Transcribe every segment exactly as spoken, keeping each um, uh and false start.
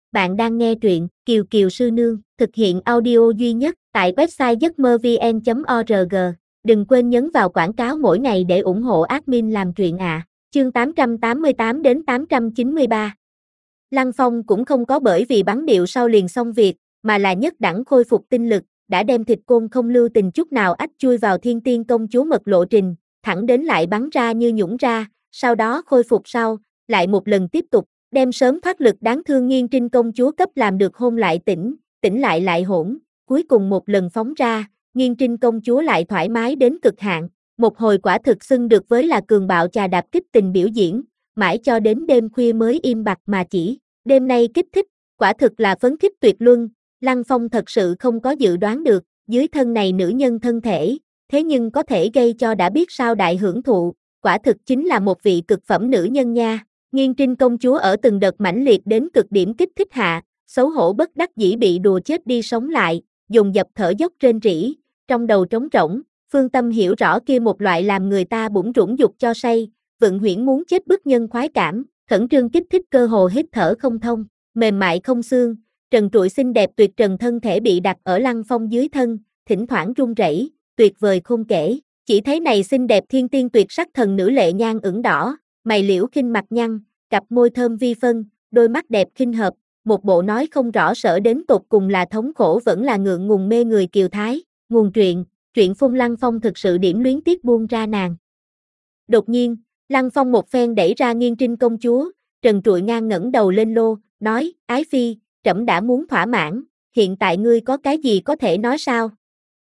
Bạn đang nghe truyện Kiều Kiều Sư Nương, thực hiện audio duy nhất tại website giấc mơ vn chấm org. Đừng quên nhấn vào quảng cáo mỗi ngày để ủng hộ admin làm truyện ạ. À. Chương tám trăm tám mươi tám đến tám trăm chín mươi ba. Lăng Phong cũng không có bởi vì bắn điệu sau liền xong việc, mà là nhất đẳng khôi phục tinh lực, đã đem thịt côn không lưu tình chút nào ách chui vào Thiên Tiên Công Chúa mật lộ trình, thẳng đến lại bắn ra như nhũng ra, sau đó khôi phục sau, lại một lần tiếp tục, đem sớm thoát lực đáng thương Nghiên Trinh Công Chúa cấp làm được hôn lại tỉnh, tỉnh lại lại hỗn, cuối cùng một lần phóng ra, Nghiên Trinh Công Chúa lại thoải mái đến cực hạn, một hồi quả thực xưng được với là cường bạo chà đạp kích tình biểu diễn, mãi cho đến đêm khuya mới im bặt mà chỉ, đêm nay kích thích, quả thực là phấn khích tuyệt luân. Lăng Phong thật sự không có dự đoán được, dưới thân này nữ nhân thân thể, thế nhưng có thể gây cho đã biết sao đại hưởng thụ, quả thực chính là một vị cực phẩm nữ nhân nha. Nghiên Trinh Công Chúa ở từng đợt mãnh liệt đến cực điểm kích thích hạ, xấu hổ bất đắc dĩ bị đùa chết đi sống lại, dùng dập thở dốc rên rỉ, trong đầu trống rỗng, phương tâm hiểu rõ kia một loại làm người ta bủn rủn dục cho say, vận huyễn muốn chết bức nhân khoái cảm, khẩn trương kích thích cơ hồ hít thở không thông, mềm mại không xương. Trần trụi xinh đẹp tuyệt trần thân thể bị đặt ở Lăng Phong dưới thân, thỉnh thoảng run rẩy, tuyệt vời không kể, chỉ thấy này xinh đẹp thiên tiên tuyệt sắc thần nữ lệ nhan ửng đỏ, mày liễu khinh mặt nhăn, cặp môi thơm vi phân, đôi mắt đẹp khinh hợp, một bộ nói không rõ sở đến tột cùng là thống khổ vẫn là ngượng ngùng mê người kiều thái, nguồn truyện, truyện phun Lăng Phong thực sự điểm luyến tiếc buông ra nàng. Đột nhiên, Lăng Phong một phen đẩy ra Nghiên Trinh Công Chúa, trần trụi ngang ngẩng đầu lên lô, nói, ái phi, trẫm đã muốn thỏa mãn, hiện tại ngươi có cái gì có thể nói sao?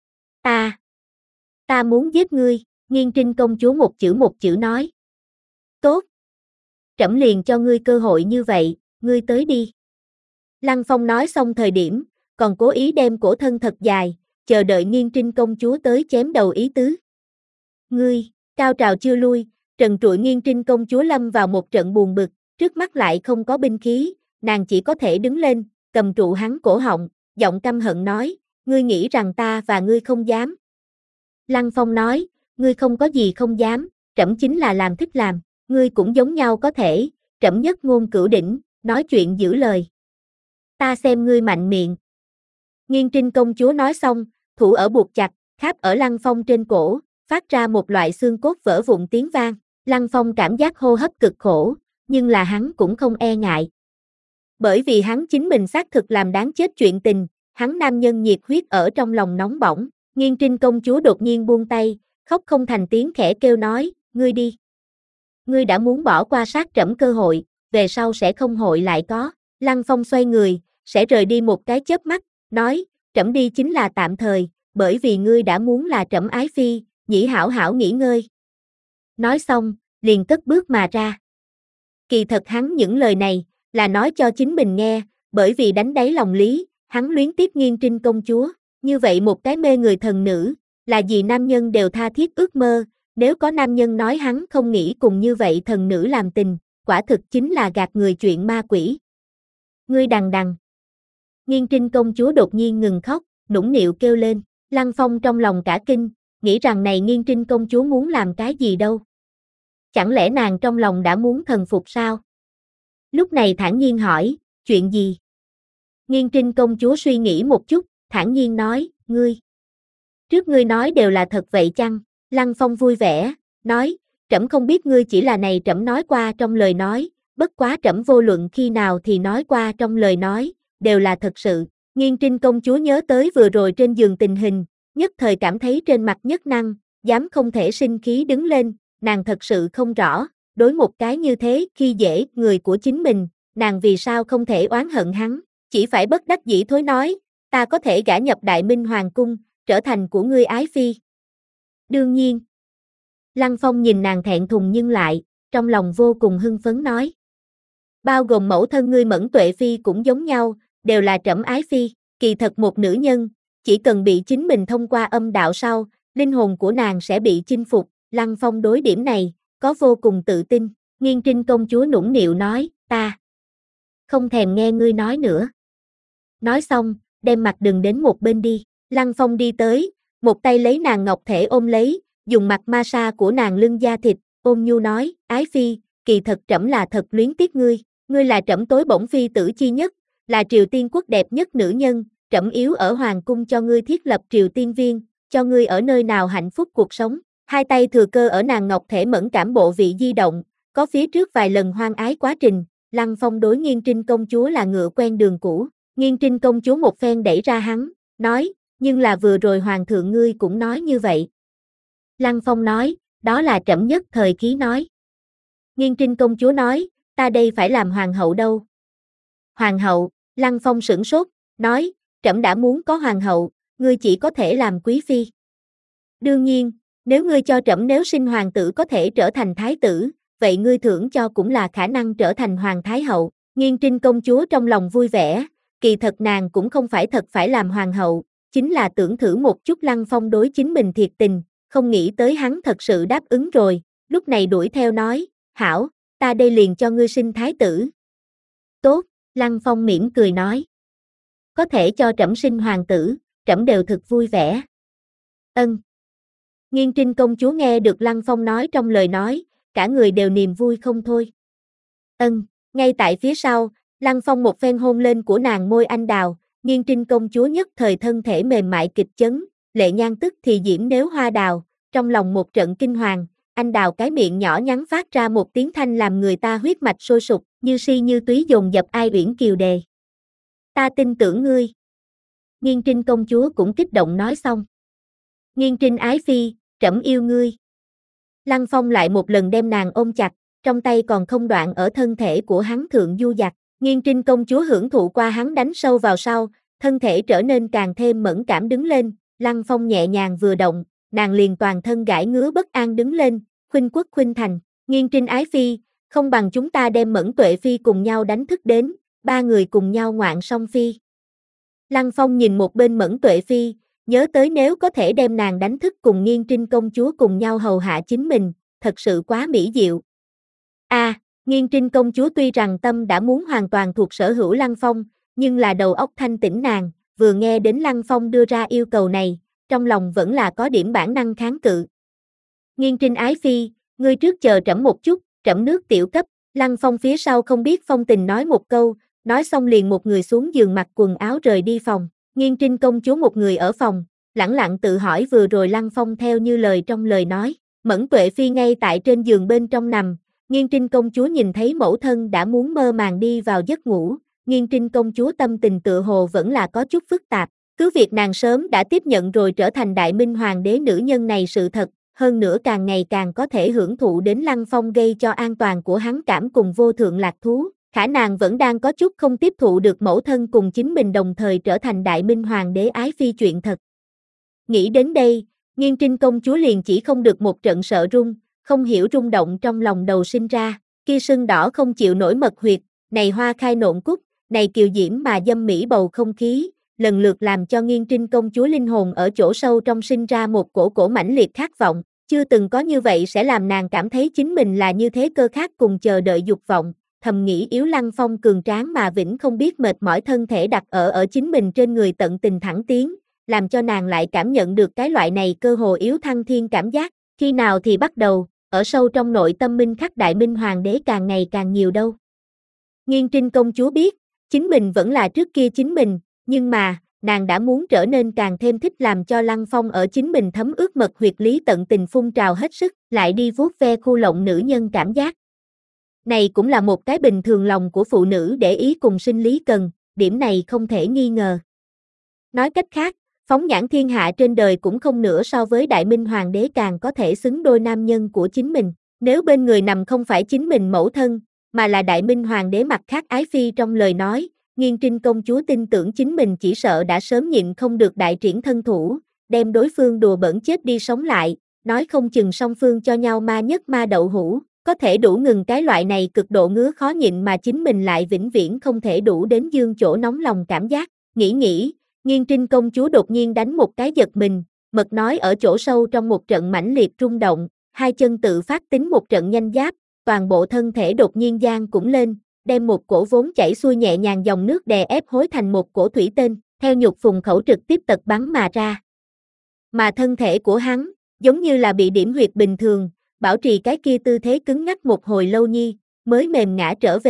Ta, ta muốn giết ngươi, Nghiên Trinh Công Chúa một chữ một chữ nói. Tốt, trẫm liền cho ngươi cơ hội như vậy, ngươi tới đi. Lăng Phong nói xong thời điểm, còn cố ý đem cổ thân thật dài, chờ đợi Nghiên Trinh Công Chúa tới chém đầu ý tứ. Ngươi, cao trào chưa lui, trần trụi Nghiên Trinh Công Chúa lâm vào một trận buồn bực, trước mắt lại không có binh khí, nàng chỉ có thể đứng lên, cầm trụ hắn cổ họng, giọng căm hận nói, ngươi nghĩ rằng ta và ngươi không dám. Lăng Phong nói, ngươi không có gì không dám, trẫm chính là làm thích làm, ngươi cũng giống nhau có thể, trẫm nhất ngôn cửu đỉnh, nói chuyện giữ lời. Ta xem ngươi mạnh miệng. Nghiên Trinh Công Chúa nói xong, thủ ở buộc chặt, kháp ở Lăng Phong trên cổ, phát ra một loại xương cốt vỡ vụn tiếng vang, Lăng Phong cảm giác hô hấp cực khổ, nhưng là hắn cũng không e ngại. Bởi vì hắn chính mình xác thực làm đáng chết chuyện tình, hắn nam nhân nhiệt huyết ở trong lòng nóng bỏng, Nghiên Trinh Công Chúa đột nhiên buông tay, khóc không thành tiếng khẽ kêu nói, ngươi đi. Ngươi đã muốn bỏ qua sát trẫm cơ hội, về sau sẽ không hội lại có, Lăng Phong xoay người, sẽ rời đi một cái chớp mắt, nói, trẫm đi chính là tạm thời, bởi vì ngươi đã muốn là trẫm ái phi, nhĩ hảo hảo nghỉ ngơi. Nói xong, liền cất bước mà ra. Kỳ thật hắn những lời này, là nói cho chính mình nghe, bởi vì đánh đáy lòng lý, hắn luyến tiếc Nghiên Trinh Công Chúa, như vậy một cái mê người thần nữ, là gì nam nhân đều tha thiết ước mơ, nếu có nam nhân nói hắn không nghĩ cùng như vậy thần nữ làm tình, quả thực chính là gạt người chuyện ma quỷ. Ngươi đằng đằng. Nghiên Trinh Công Chúa đột nhiên ngừng khóc, nũng nịu kêu lên, Lăng Phong trong lòng cả kinh, nghĩ rằng này Nghiên Trinh Công Chúa muốn làm cái gì đâu. Chẳng lẽ nàng trong lòng đã muốn thần phục sao? Lúc này thản nhiên hỏi, chuyện gì? Nghiên Trinh Công Chúa suy nghĩ một chút, thản nhiên nói, ngươi. Trước ngươi nói đều là thật vậy chăng? Lăng Phong vui vẻ, nói, trẫm không biết ngươi chỉ là này trẫm nói qua trong lời nói, bất quá trẫm vô luận khi nào thì nói qua trong lời nói, đều là thật sự. Nghiên Trinh Công Chúa nhớ tới vừa rồi trên giường tình hình, nhất thời cảm thấy trên mặt nhất năng, dám không thể sinh khí đứng lên, nàng thật sự không rõ. Đối một cái như thế khi dễ người của chính mình, nàng vì sao không thể oán hận hắn, chỉ phải bất đắc dĩ thối nói, ta có thể gả nhập Đại Minh Hoàng Cung, trở thành của ngươi ái phi. Đương nhiên. Lăng Phong nhìn nàng thẹn thùng nhưng lại, trong lòng vô cùng hưng phấn nói. Bao gồm mẫu thân ngươi Mẫn Tuệ Phi cũng giống nhau, đều là trẫm ái phi, kỳ thật một nữ nhân, chỉ cần bị chính mình thông qua âm đạo sau, linh hồn của nàng sẽ bị chinh phục, Lăng Phong đối điểm này, có vô cùng tự tin, Nghiên Trinh Công Chúa nũng nịu nói, ta không thèm nghe ngươi nói nữa. Nói xong, đem mặt đừng đến một bên đi, Lăng Phong đi tới, một tay lấy nàng ngọc thể ôm lấy, dùng mặt ma sa của nàng lưng da thịt, ôm nhu nói, ái phi, kỳ thật trẫm là thật luyến tiếc ngươi, ngươi là trẫm tối bổng phi tử chi nhất, là Triều Tiên quốc đẹp nhất nữ nhân, trẫm yếu ở hoàng cung cho ngươi thiết lập Triều Tiên viên, cho ngươi ở nơi nào hạnh phúc cuộc sống. Hai tay thừa cơ ở nàng ngọc thể mẫn cảm bộ vị di động, có phía trước vài lần hoang ái quá trình, Lăng Phong đối Nghiên Trinh công chúa là ngựa quen đường cũ. Nghiên Trinh công chúa một phen đẩy ra hắn, nói, nhưng là vừa rồi hoàng thượng ngươi cũng nói như vậy. Lăng Phong nói, đó là trẫm nhất thời khí nói. Nghiên Trinh công chúa nói, ta đây phải làm hoàng hậu đâu. Hoàng hậu, Lăng Phong sửng sốt, nói, trẫm đã muốn có hoàng hậu, ngươi chỉ có thể làm quý phi. Đương nhiên, nếu ngươi cho trẫm nếu sinh hoàng tử có thể trở thành thái tử, vậy ngươi thưởng cho cũng là khả năng trở thành hoàng thái hậu. Nghiên Trinh công chúa trong lòng vui vẻ, kỳ thật nàng cũng không phải thật phải làm hoàng hậu, chính là tưởng thử một chút Lăng Phong đối chính mình thiệt tình, không nghĩ tới hắn thật sự đáp ứng rồi, lúc này đuổi theo nói, hảo, ta đây liền cho ngươi sinh thái tử. Tốt, Lăng Phong mỉm cười nói. Có thể cho trẫm sinh hoàng tử, trẫm đều thực vui vẻ. Ân. Nghiên Trinh công chúa nghe được Lăng Phong nói trong lời nói, cả người đều niềm vui không thôi. Ân, ngay tại phía sau, Lăng Phong một phen hôn lên của nàng môi anh đào, Nghiên Trinh công chúa nhất thời thân thể mềm mại kịch chấn, lệ nhan tức thì diễm nếu hoa đào, trong lòng một trận kinh hoàng, anh đào cái miệng nhỏ nhắn phát ra một tiếng thanh làm người ta huyết mạch sôi sục, như si như túy dồn dập ai uyển kiều đề. Ta tin tưởng ngươi. Nghiên Trinh công chúa cũng kích động nói xong. Nghiên Trinh ái phi, trẫm yêu ngươi. Lăng Phong lại một lần đem nàng ôm chặt, trong tay còn không đoạn ở thân thể của hắn thượng du dặt. Nghiên Trinh công chúa hưởng thụ qua hắn đánh sâu vào sau, thân thể trở nên càng thêm mẫn cảm đứng lên, Lăng Phong nhẹ nhàng vừa động, nàng liền toàn thân gãi ngứa bất an đứng lên, khuynh quốc khuynh thành, Nghiên Trinh ái phi, không bằng chúng ta đem Mẫn Tuệ phi cùng nhau đánh thức đến, ba người cùng nhau ngoạn song phi. Lăng Phong nhìn một bên Mẫn Tuệ phi, nhớ tới nếu có thể đem nàng đánh thức cùng Nghiên Trinh công chúa cùng nhau hầu hạ chính mình, thật sự quá mỹ diệu. A, à, Nghiên Trinh công chúa tuy rằng tâm đã muốn hoàn toàn thuộc sở hữu Lăng Phong, nhưng là đầu óc thanh tĩnh nàng, vừa nghe đến Lăng Phong đưa ra yêu cầu này, trong lòng vẫn là có điểm bản năng kháng cự. Nghiên Trinh ái phi, ngươi trước chờ trẫm một chút, trẫm nước tiểu cấp, Lăng Phong phía sau không biết phong tình nói một câu, nói xong liền một người xuống giường mặc quần áo rời đi phòng, Nghiên Trinh công chúa một người ở phòng, lẳng lặng tự hỏi vừa rồi Lăng Phong theo như lời trong lời nói, Mẫn Tuệ phi ngay tại trên giường bên trong nằm, Nghiên Trinh công chúa nhìn thấy mẫu thân đã muốn mơ màng đi vào giấc ngủ, Nghiên Trinh công chúa tâm tình tựa hồ vẫn là có chút phức tạp, cứ việc nàng sớm đã tiếp nhận rồi trở thành Đại Minh Hoàng đế nữ nhân này sự thật, hơn nữa càng ngày càng có thể hưởng thụ đến Lăng Phong gây cho an toàn của hắn cảm cùng vô thượng lạc thú, khả nàng vẫn đang có chút không tiếp thụ được mẫu thân cùng chính mình đồng thời trở thành Đại Minh Hoàng đế ái phi chuyện thật. Nghĩ đến đây, Nghiên Trinh công chúa liền chỉ không được một trận sợ run, không hiểu rung động trong lòng đầu sinh ra, kia sưng đỏ không chịu nổi mật huyệt, này hoa khai nộn cúc, này kiều diễm mà dâm mỹ bầu không khí, lần lượt làm cho Nghiên Trinh công chúa linh hồn ở chỗ sâu trong sinh ra một cổ cổ mãnh liệt khát vọng, chưa từng có như vậy sẽ làm nàng cảm thấy chính mình là như thế cơ khát cùng chờ đợi dục vọng, thầm nghĩ yếu Lăng Phong cường tráng mà vĩnh không biết mệt mỏi thân thể đặt ở ở chính mình trên người tận tình thẳng tiến, làm cho nàng lại cảm nhận được cái loại này cơ hồ yếu thăng thiên cảm giác, khi nào thì bắt đầu, ở sâu trong nội tâm minh khắc Đại Minh Hoàng đế càng ngày càng nhiều đâu. Nghiên Trinh công chúa biết, chính mình vẫn là trước kia chính mình, nhưng mà, nàng đã muốn trở nên càng thêm thích làm cho Lăng Phong ở chính mình thấm ướt mật huyệt lý tận tình phun trào hết sức, lại đi vuốt ve khu lộng nữ nhân cảm giác. Này cũng là một cái bình thường lòng của phụ nữ để ý cùng sinh lý cần, điểm này không thể nghi ngờ. Nói cách khác, phóng nhãn thiên hạ trên đời cũng không nửa so với Đại Minh Hoàng đế càng có thể xứng đôi nam nhân của chính mình, nếu bên người nằm không phải chính mình mẫu thân, mà là Đại Minh Hoàng đế mặt khác ái phi trong lời nói, Nghiên Trinh công chúa tin tưởng chính mình chỉ sợ đã sớm nhịn không được đại triển thân thủ, đem đối phương đùa bỡn chết đi sống lại, nói không chừng song phương cho nhau ma nhất ma đậu hũ, có thể đủ ngừng cái loại này cực độ ngứa khó nhịn mà chính mình lại vĩnh viễn không thể đủ đến dương chỗ nóng lòng cảm giác, nghĩ nghĩ, Nghiên Trinh công chúa đột nhiên đánh một cái giật mình, mật nói ở chỗ sâu trong một trận mãnh liệt rung động, hai chân tự phát tính một trận nhanh giáp, toàn bộ thân thể đột nhiên giang cũng lên, đem một cổ vốn chảy xuôi nhẹ nhàng dòng nước đè ép hối thành một cổ thủy tên, theo nhục phùng khẩu trực tiếp tật bắn mà ra. Mà thân thể của hắn, giống như là bị điểm huyệt bình thường, bảo trì cái kia tư thế cứng ngắc một hồi lâu nhi, mới mềm ngã trở về,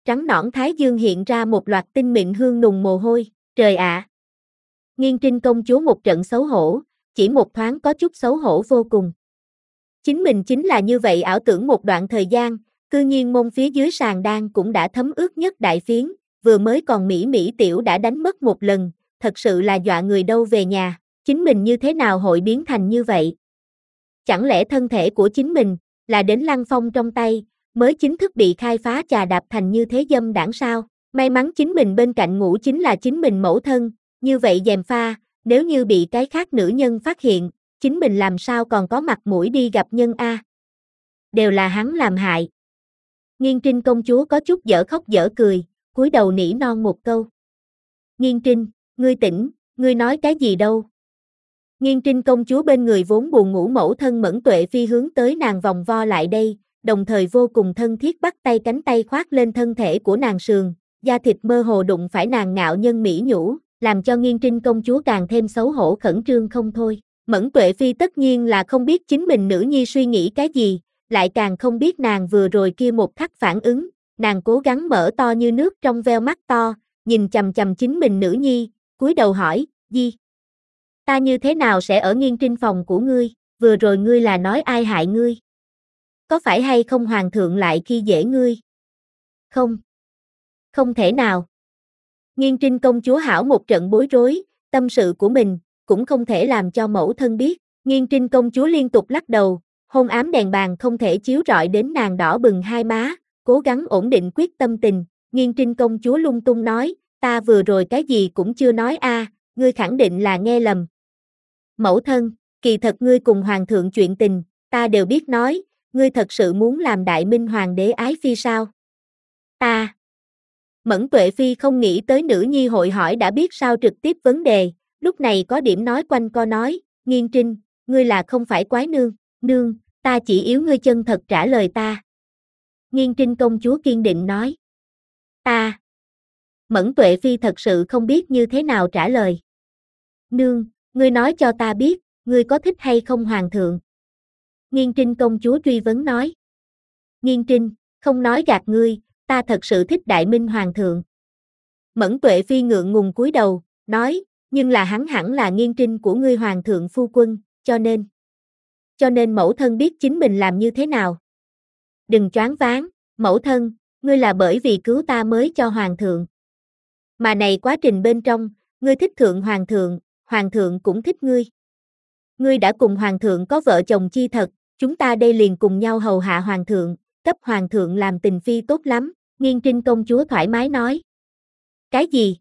trắng nõn thái dương hiện ra một loạt tinh mịn hương nùng mồ hôi, trời ạ! Nghiên Trinh công chúa một trận xấu hổ, chỉ một thoáng có chút xấu hổ vô cùng. Chính mình chính là như vậy ảo tưởng một đoạn thời gian, cư nhiên mông phía dưới sàn đan cũng đã thấm ướt nhất đại phiến, vừa mới còn mỹ mỹ tiểu đã đánh mất một lần, thật sự là dọa người đâu về nhà, chính mình như thế nào hội biến thành như vậy? Chẳng lẽ thân thể của chính mình, là đến Lăng Phong trong tay, mới chính thức bị khai phá chà đạp thành như thế dâm đảng sao? May mắn chính mình bên cạnh ngủ chính là chính mình mẫu thân, như vậy gièm pha, nếu như bị cái khác nữ nhân phát hiện, chính mình làm sao còn có mặt mũi đi gặp nhân a? Đều là hắn làm hại. Nghiên Trinh công chúa có chút dở khóc dở cười, cúi đầu nỉ non một câu. Nghiên Trinh, ngươi tỉnh, ngươi nói cái gì đâu? Nghiên Trinh công chúa bên người vốn buồn ngủ mẫu thân Mẫn Tuệ Phi hướng tới nàng vòng vo lại đây, đồng thời vô cùng thân thiết bắt tay cánh tay khoác lên thân thể của nàng sườn, da thịt mơ hồ đụng phải nàng ngạo nhân mỹ nhũ, làm cho Nghiên Trinh công chúa càng thêm xấu hổ khẩn trương không thôi. Mẫn Tuệ Phi tất nhiên là không biết chính mình nữ nhi suy nghĩ cái gì, lại càng không biết nàng vừa rồi kia một khắc phản ứng, nàng cố gắng mở to như nước trong veo mắt to, nhìn chằm chằm chính mình nữ nhi, cúi đầu hỏi, "Di, ta như thế nào sẽ ở Nghiên Trinh phòng của ngươi, vừa rồi ngươi là nói ai hại ngươi? Có phải hay không hoàng thượng lại khi dễ ngươi?" "Không, không thể nào." Nghiên Trinh công chúa hảo một trận bối rối, tâm sự của mình, cũng không thể làm cho mẫu thân biết. Nghiên Trinh công chúa liên tục lắc đầu, hôn ám đèn bàn không thể chiếu rọi đến nàng đỏ bừng hai má, cố gắng ổn định quyết tâm tình. Nghiên Trinh công chúa lung tung nói, ta vừa rồi cái gì cũng chưa nói a, ngươi khẳng định là nghe lầm. Mẫu thân, kỳ thật ngươi cùng hoàng thượng chuyện tình, ta đều biết nói, ngươi thật sự muốn làm đại minh hoàng đế ái phi sao? Ta. Mẫn Tuệ Phi không nghĩ tới nữ nhi hội hỏi đã biết sao trực tiếp vấn đề, lúc này có điểm nói quanh co nói, Nghiên Trinh, ngươi là không phải quái nương, nương, ta chỉ yếu ngươi chân thật trả lời ta. Nghiên Trinh công chúa kiên định nói. Ta. Mẫn Tuệ Phi thật sự không biết như thế nào trả lời. Nương, ngươi nói cho ta biết, ngươi có thích hay không hoàng thượng? Nghiên Trinh công chúa truy vấn nói. Nghiên Trinh, không nói gạt ngươi, ta thật sự thích đại minh hoàng thượng. Mẫn Tuệ Phi ngượng ngùng cúi đầu, nói, nhưng là hắn hẳn là Nghiên Trinh của ngươi hoàng thượng phu quân, cho nên. Cho nên mẫu thân biết chính mình làm như thế nào. Đừng choáng váng, mẫu thân, ngươi là bởi vì cứu ta mới cho hoàng thượng. Mà này quá trình bên trong, ngươi thích thượng hoàng thượng, hoàng thượng cũng thích ngươi. Ngươi đã cùng hoàng thượng có vợ chồng chi thật, chúng ta đây liền cùng nhau hầu hạ hoàng thượng, cấp hoàng thượng làm tình phi tốt lắm, Nghiên Trinh công chúa thoải mái nói. Cái gì?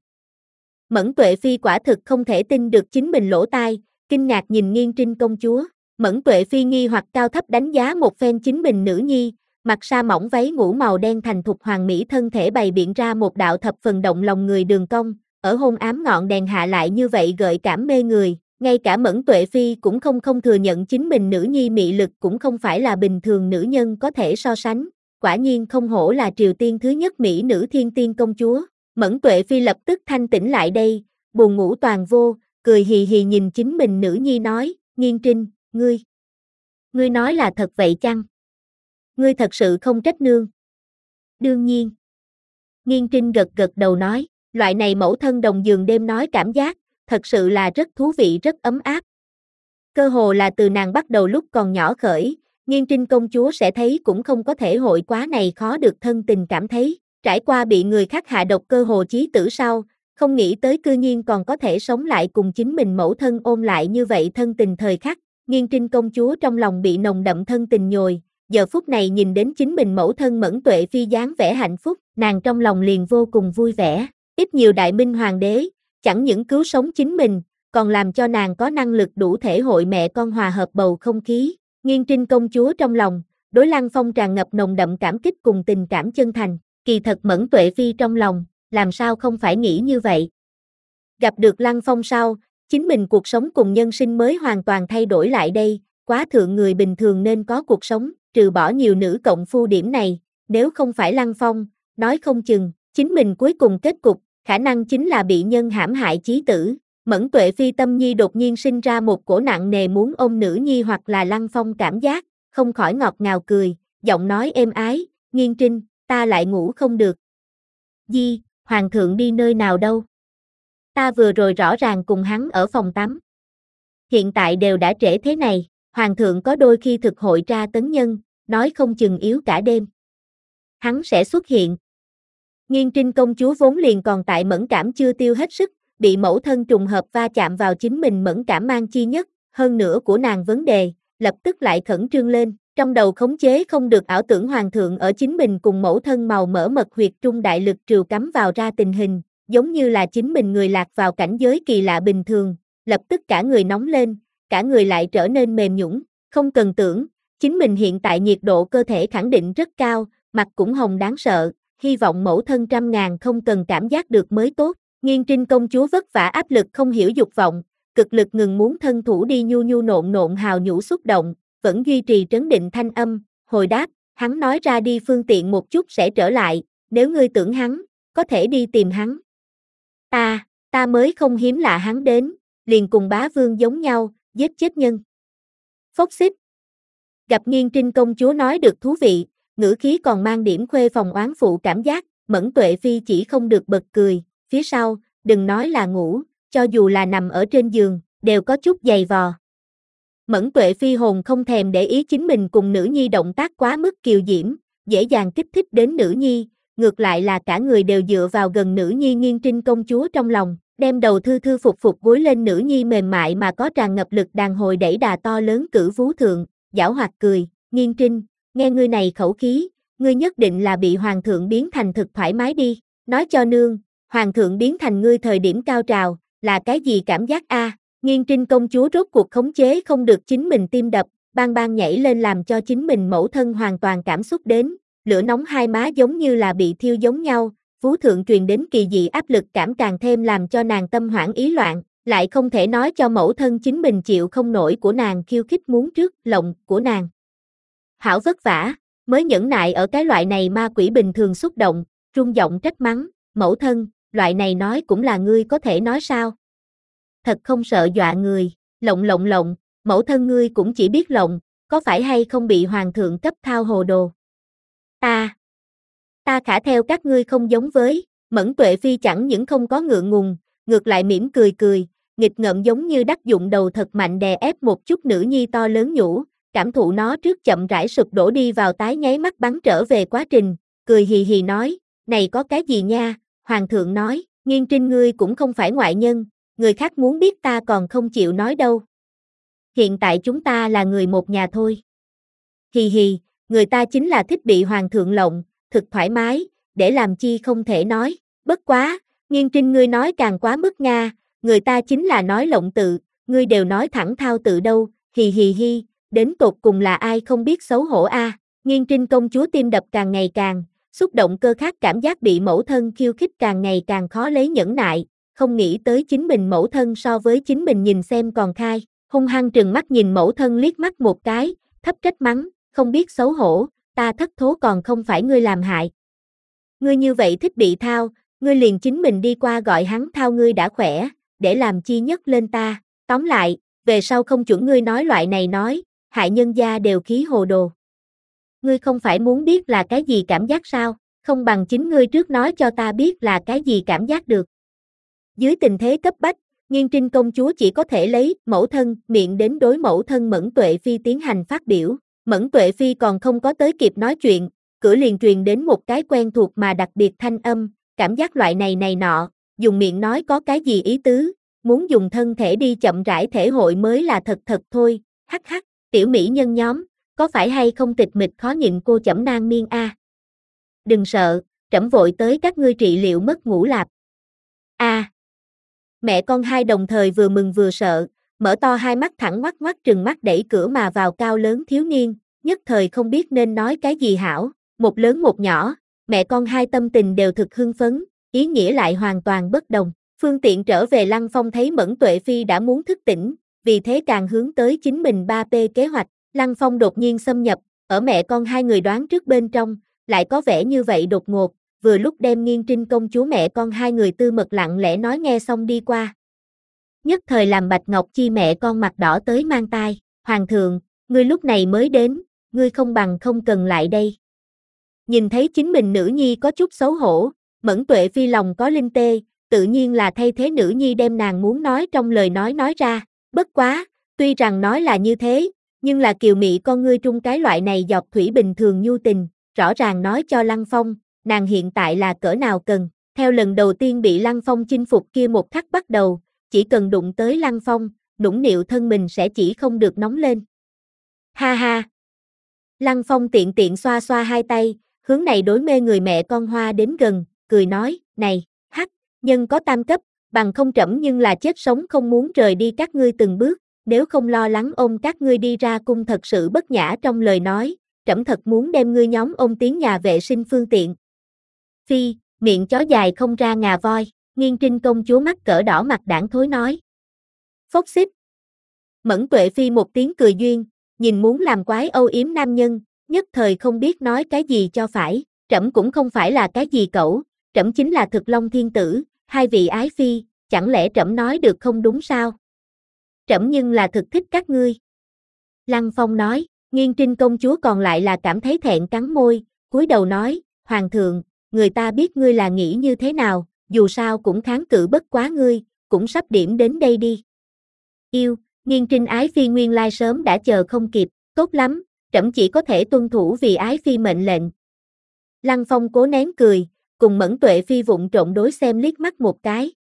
Mẫn Tuệ Phi quả thực không thể tin được chính mình lỗ tai, kinh ngạc nhìn Nghiên Trinh công chúa. Mẫn Tuệ Phi nghi hoặc cao thấp đánh giá một phen chính mình nữ nhi, mặc sa mỏng váy ngủ màu đen thành thục hoàng mỹ thân thể bày biện ra một đạo thập phần động lòng người đường cong, ở hôn ám ngọn đèn hạ lại như vậy gợi cảm mê người, ngay cả Mẫn Tuệ Phi cũng không không thừa nhận chính mình nữ nhi mị lực cũng không phải là bình thường nữ nhân có thể so sánh, quả nhiên không hổ là Triều Tiên thứ nhất mỹ nữ thiên tiên công chúa. Mẫn Tuệ Phi lập tức thanh tỉnh lại đây, buồn ngủ toàn vô, cười hì hì nhìn chính mình nữ nhi nói, Nghiên Trinh, ngươi, ngươi nói là thật vậy chăng? Ngươi thật sự không trách nương? Đương nhiên. Nghiên Trinh gật gật đầu nói, loại này mẫu thân đồng giường đêm nói cảm giác, thật sự là rất thú vị rất ấm áp. Cơ hồ là từ nàng bắt đầu lúc còn nhỏ khởi, Nghiên Trinh công chúa sẽ thấy cũng không có thể hội quá này khó được thân tình cảm thấy, trải qua bị người khác hạ độc cơ hồ chí tử sau, không nghĩ tới cư nhiên còn có thể sống lại cùng chính mình mẫu thân ôm lại như vậy thân tình thời khắc, Nghiên Trinh công chúa trong lòng bị nồng đậm thân tình nhồi, giờ phút này nhìn đến chính mình mẫu thân Mẫn Tuệ Phi dáng vẻ hạnh phúc, nàng trong lòng liền vô cùng vui vẻ, ít nhiều đại minh hoàng đế, chẳng những cứu sống chính mình, còn làm cho nàng có năng lực đủ thể hội mẹ con hòa hợp bầu không khí. Nghiên Trinh công chúa trong lòng, đối Lăng Phong tràn ngập nồng đậm cảm kích cùng tình cảm chân thành, kỳ thật Mẫn Tuệ Phi trong lòng, làm sao không phải nghĩ như vậy. Gặp được Lăng Phong sau, chính mình cuộc sống cùng nhân sinh mới hoàn toàn thay đổi lại đây, quá thượng người bình thường nên có cuộc sống, trừ bỏ nhiều nữ cộng phu điểm này, nếu không phải Lăng Phong, nói không chừng, chính mình cuối cùng kết cục, khả năng chính là bị nhân hãm hại chí tử. Mẫn Tuệ Phi tâm nhi đột nhiên sinh ra một cổ nặng nề muốn ôm nữ nhi hoặc là Lăng Phong cảm giác, không khỏi ngọt ngào cười, giọng nói êm ái, Nghiên Trinh, ta lại ngủ không được. Di, hoàng thượng đi nơi nào đâu? Ta vừa rồi rõ ràng cùng hắn ở phòng tắm. Hiện tại đều đã trễ thế này, hoàng thượng có đôi khi thực hội tra tấn nhân, nói không chừng yếu cả đêm. Hắn sẽ xuất hiện. Nghiên Trinh công chúa vốn liền còn tại mẫn cảm chưa tiêu hết sức, bị mẫu thân trùng hợp va chạm vào chính mình mẫn cảm mang chi nhất, hơn nữa của nàng vấn đề, lập tức lại khẩn trương lên, trong đầu khống chế không được ảo tưởng hoàng thượng ở chính mình cùng mẫu thân màu mỡ mật huyệt trung đại lực triều cắm vào ra tình hình, giống như là chính mình người lạc vào cảnh giới kỳ lạ bình thường, lập tức cả người nóng lên, cả người lại trở nên mềm nhũn, không cần tưởng, chính mình hiện tại nhiệt độ cơ thể khẳng định rất cao, mặt cũng hồng đáng sợ, hy vọng mẫu thân trăm ngàn không cần cảm giác được mới tốt. Nghiên Trinh công chúa vất vả áp lực không hiểu dục vọng, cực lực ngừng muốn thân thủ đi nhu nhu nộn nộn hào nhũ xúc động, vẫn duy trì trấn định thanh âm, hồi đáp, hắn nói ra đi phương tiện một chút sẽ trở lại, nếu ngươi tưởng hắn, có thể đi tìm hắn. Ta, ta mới không hiếm lạ hắn đến, liền cùng bá vương giống nhau, giết chết nhân. Phốc xích. Gặp Nghiên Trinh công chúa nói được thú vị, ngữ khí còn mang điểm khuê phòng oán phụ cảm giác, Mẫn Tuệ Phi chỉ không được bật cười, phía sau, đừng nói là ngủ, cho dù là nằm ở trên giường, đều có chút dày vò. Mẫn Tuệ Phi hồn không thèm để ý chính mình cùng nữ nhi động tác quá mức kiều diễm, dễ dàng kích thích đến nữ nhi, ngược lại là cả người đều dựa vào gần nữ nhi Nghiên Trinh công chúa trong lòng, đem đầu thư thư phục phục gối lên nữ nhi mềm mại mà có tràn ngập lực đàn hồi đẩy đà to lớn cử vú thượng, giảo hoạt cười, Nghiên Trinh, nghe ngươi này khẩu khí, ngươi nhất định là bị hoàng thượng biến thành thực thoải mái đi, nói cho nương, hoàng thượng biến thành ngươi thời điểm cao trào, là cái gì cảm giác a? À? Nghiên Trinh công chúa rốt cuộc khống chế không được chính mình tim đập, bang bang nhảy lên làm cho chính mình mẫu thân hoàn toàn cảm xúc đến, lửa nóng hai má giống như là bị thiêu giống nhau, vú thượng truyền đến kỳ dị áp lực cảm càng thêm làm cho nàng tâm hoảng ý loạn, lại không thể nói cho mẫu thân chính mình chịu không nổi của nàng khiêu khích muốn trước lộng của nàng. Hảo vất vả, mới nhẫn nại ở cái loại này ma quỷ bình thường xúc động, rung giọng trách mắng, mẫu thân, loại này nói cũng là ngươi có thể nói sao? Thật không sợ dọa người, lộng lộng lộng, mẫu thân ngươi cũng chỉ biết lộng, có phải hay không bị hoàng thượng cấp thao hồ đồ? Ta, ta khả theo các ngươi không giống với, Mẫn Tuệ Phi chẳng những không có ngượng ngùng, ngược lại mỉm cười cười, nghịch ngợm giống như đắc dụng đầu thật mạnh đè ép một chút nữ nhi to lớn nhũ, cảm thụ nó trước chậm rãi sụp đổ đi vào tái nháy mắt bắn trở về quá trình, cười hì hì nói, này có cái gì nha, hoàng thượng nói, Nghiên Trinh ngươi cũng không phải ngoại nhân, người khác muốn biết ta còn không chịu nói đâu. Hiện tại chúng ta là người một nhà thôi. Hì hì, người ta chính là thích bị hoàng thượng lộng, thực thoải mái, để làm chi không thể nói, bất quá, Nghiên Trinh ngươi nói càng quá mức nga, người ta chính là nói lộng tự, ngươi đều nói thẳng thao tự đâu, hì hì hi, đến tột cùng là ai không biết xấu hổ a? À? Nghiên Trinh công chúa tim đập càng ngày càng, xúc động cơ khát cảm giác bị mẫu thân khiêu khích càng ngày càng khó lấy nhẫn nại, không nghĩ tới chính mình mẫu thân so với chính mình nhìn xem còn khai, hung hăng trừng mắt nhìn mẫu thân liếc mắt một cái, thấp trách mắng, không biết xấu hổ, ta thất thố còn không phải ngươi làm hại. Ngươi như vậy thích bị thao, ngươi liền chính mình đi qua gọi hắn thao ngươi đã khỏe, để làm chi nhất lên ta, tóm lại, về sau không chuẩn ngươi nói loại này nói, hại nhân gia đều khí hồ đồ. Ngươi không phải muốn biết là cái gì cảm giác sao, không bằng chính ngươi trước nói cho ta biết là cái gì cảm giác được. Dưới tình thế cấp bách, Nghiên Trinh công chúa chỉ có thể lấy mẫu thân miệng đến đối mẫu thân Mẫn Tuệ Phi tiến hành phát biểu. Mẫn Tuệ Phi còn không có tới kịp nói chuyện, cửa liền truyền đến một cái quen thuộc mà đặc biệt thanh âm, cảm giác loại này này nọ, dùng miệng nói có cái gì ý tứ, muốn dùng thân thể đi chậm rãi thể hội mới là thật thật thôi, hắc hắc, tiểu mỹ nhân nhóm, có phải hay không tịch mịch khó nhịn cô chẩm nang miên a? À? Đừng sợ, trẫm vội tới các ngươi trị liệu mất ngủ lạp. A. À. Mẹ con hai đồng thời vừa mừng vừa sợ, mở to hai mắt thẳng ngoắc ngoắc trừng mắt đẩy cửa mà vào cao lớn thiếu niên, nhất thời không biết nên nói cái gì hảo, một lớn một nhỏ, mẹ con hai tâm tình đều thực hưng phấn, ý nghĩa lại hoàn toàn bất đồng. Phương tiện trở về Lăng Phong thấy Mẫn Tuệ Phi đã muốn thức tỉnh, vì thế càng hướng tới chính mình ba P kế hoạch, Lăng Phong đột nhiên xâm nhập, ở mẹ con hai người đoán trước bên trong, lại có vẻ như vậy đột ngột, vừa lúc đem Nghiên Trinh công chúa mẹ con hai người tư mật lặng lẽ nói nghe xong đi qua. Nhất thời làm Bạch Ngọc Chi mẹ con mặt đỏ tới mang tai, hoàng thượng, ngươi lúc này mới đến, ngươi không bằng không cần lại đây. Nhìn thấy chính mình nữ nhi có chút xấu hổ, Mẫn Tuệ Phi lòng có linh tê, tự nhiên là thay thế nữ nhi đem nàng muốn nói trong lời nói nói ra, bất quá, tuy rằng nói là như thế, nhưng là kiều mị con ngươi trung cái loại này giọt thủy bình thường nhu tình, rõ ràng nói cho Lăng Phong, nàng hiện tại là cỡ nào cần, theo lần đầu tiên bị Lăng Phong chinh phục kia một khắc bắt đầu, chỉ cần đụng tới Lăng Phong, nũng nịu thân mình sẽ chỉ không được nóng lên. Ha ha! Lăng Phong tiện tiện xoa xoa hai tay, hướng này đối mê người mẹ con hoa đến gần, cười nói, này, hắc, nhân có tam cấp, bằng không trẫm nhưng là chết sống không muốn rời đi các ngươi từng bước, nếu không lo lắng ôm các ngươi đi ra cung thật sự bất nhã trong lời nói, trẫm thật muốn đem ngươi nhóm ôm tiến nhà vệ sinh phương tiện. Phi, miệng chó dài không ra ngà voi, Nghiên Trinh công chúa mắt cỡ đỏ mặt đảng thối nói. Phốc xích. Mẫn Tuệ Phi một tiếng cười duyên, nhìn muốn làm quái âu yếm nam nhân, nhất thời không biết nói cái gì cho phải, trẫm cũng không phải là cái gì cẩu, trẫm chính là thực long thiên tử, hai vị ái phi, chẳng lẽ trẫm nói được không đúng sao? Trẫm nhưng là thực thích các ngươi. Lăng Phong nói, Nghiên Trinh công chúa còn lại là cảm thấy thẹn cắn môi, cúi đầu nói, Hoàng thượng, người ta biết ngươi là nghĩ như thế nào, dù sao cũng kháng cự bất quá ngươi, cũng sắp điểm đến đây đi. Yêu, Nghiên Trinh ái phi nguyên lai sớm đã chờ không kịp, tốt lắm, trẫm chỉ có thể tuân thủ vì ái phi mệnh lệnh. Lăng Phong cố nén cười, cùng Mẫn Tuệ Phi vụng trộn đối xem liếc mắt một cái.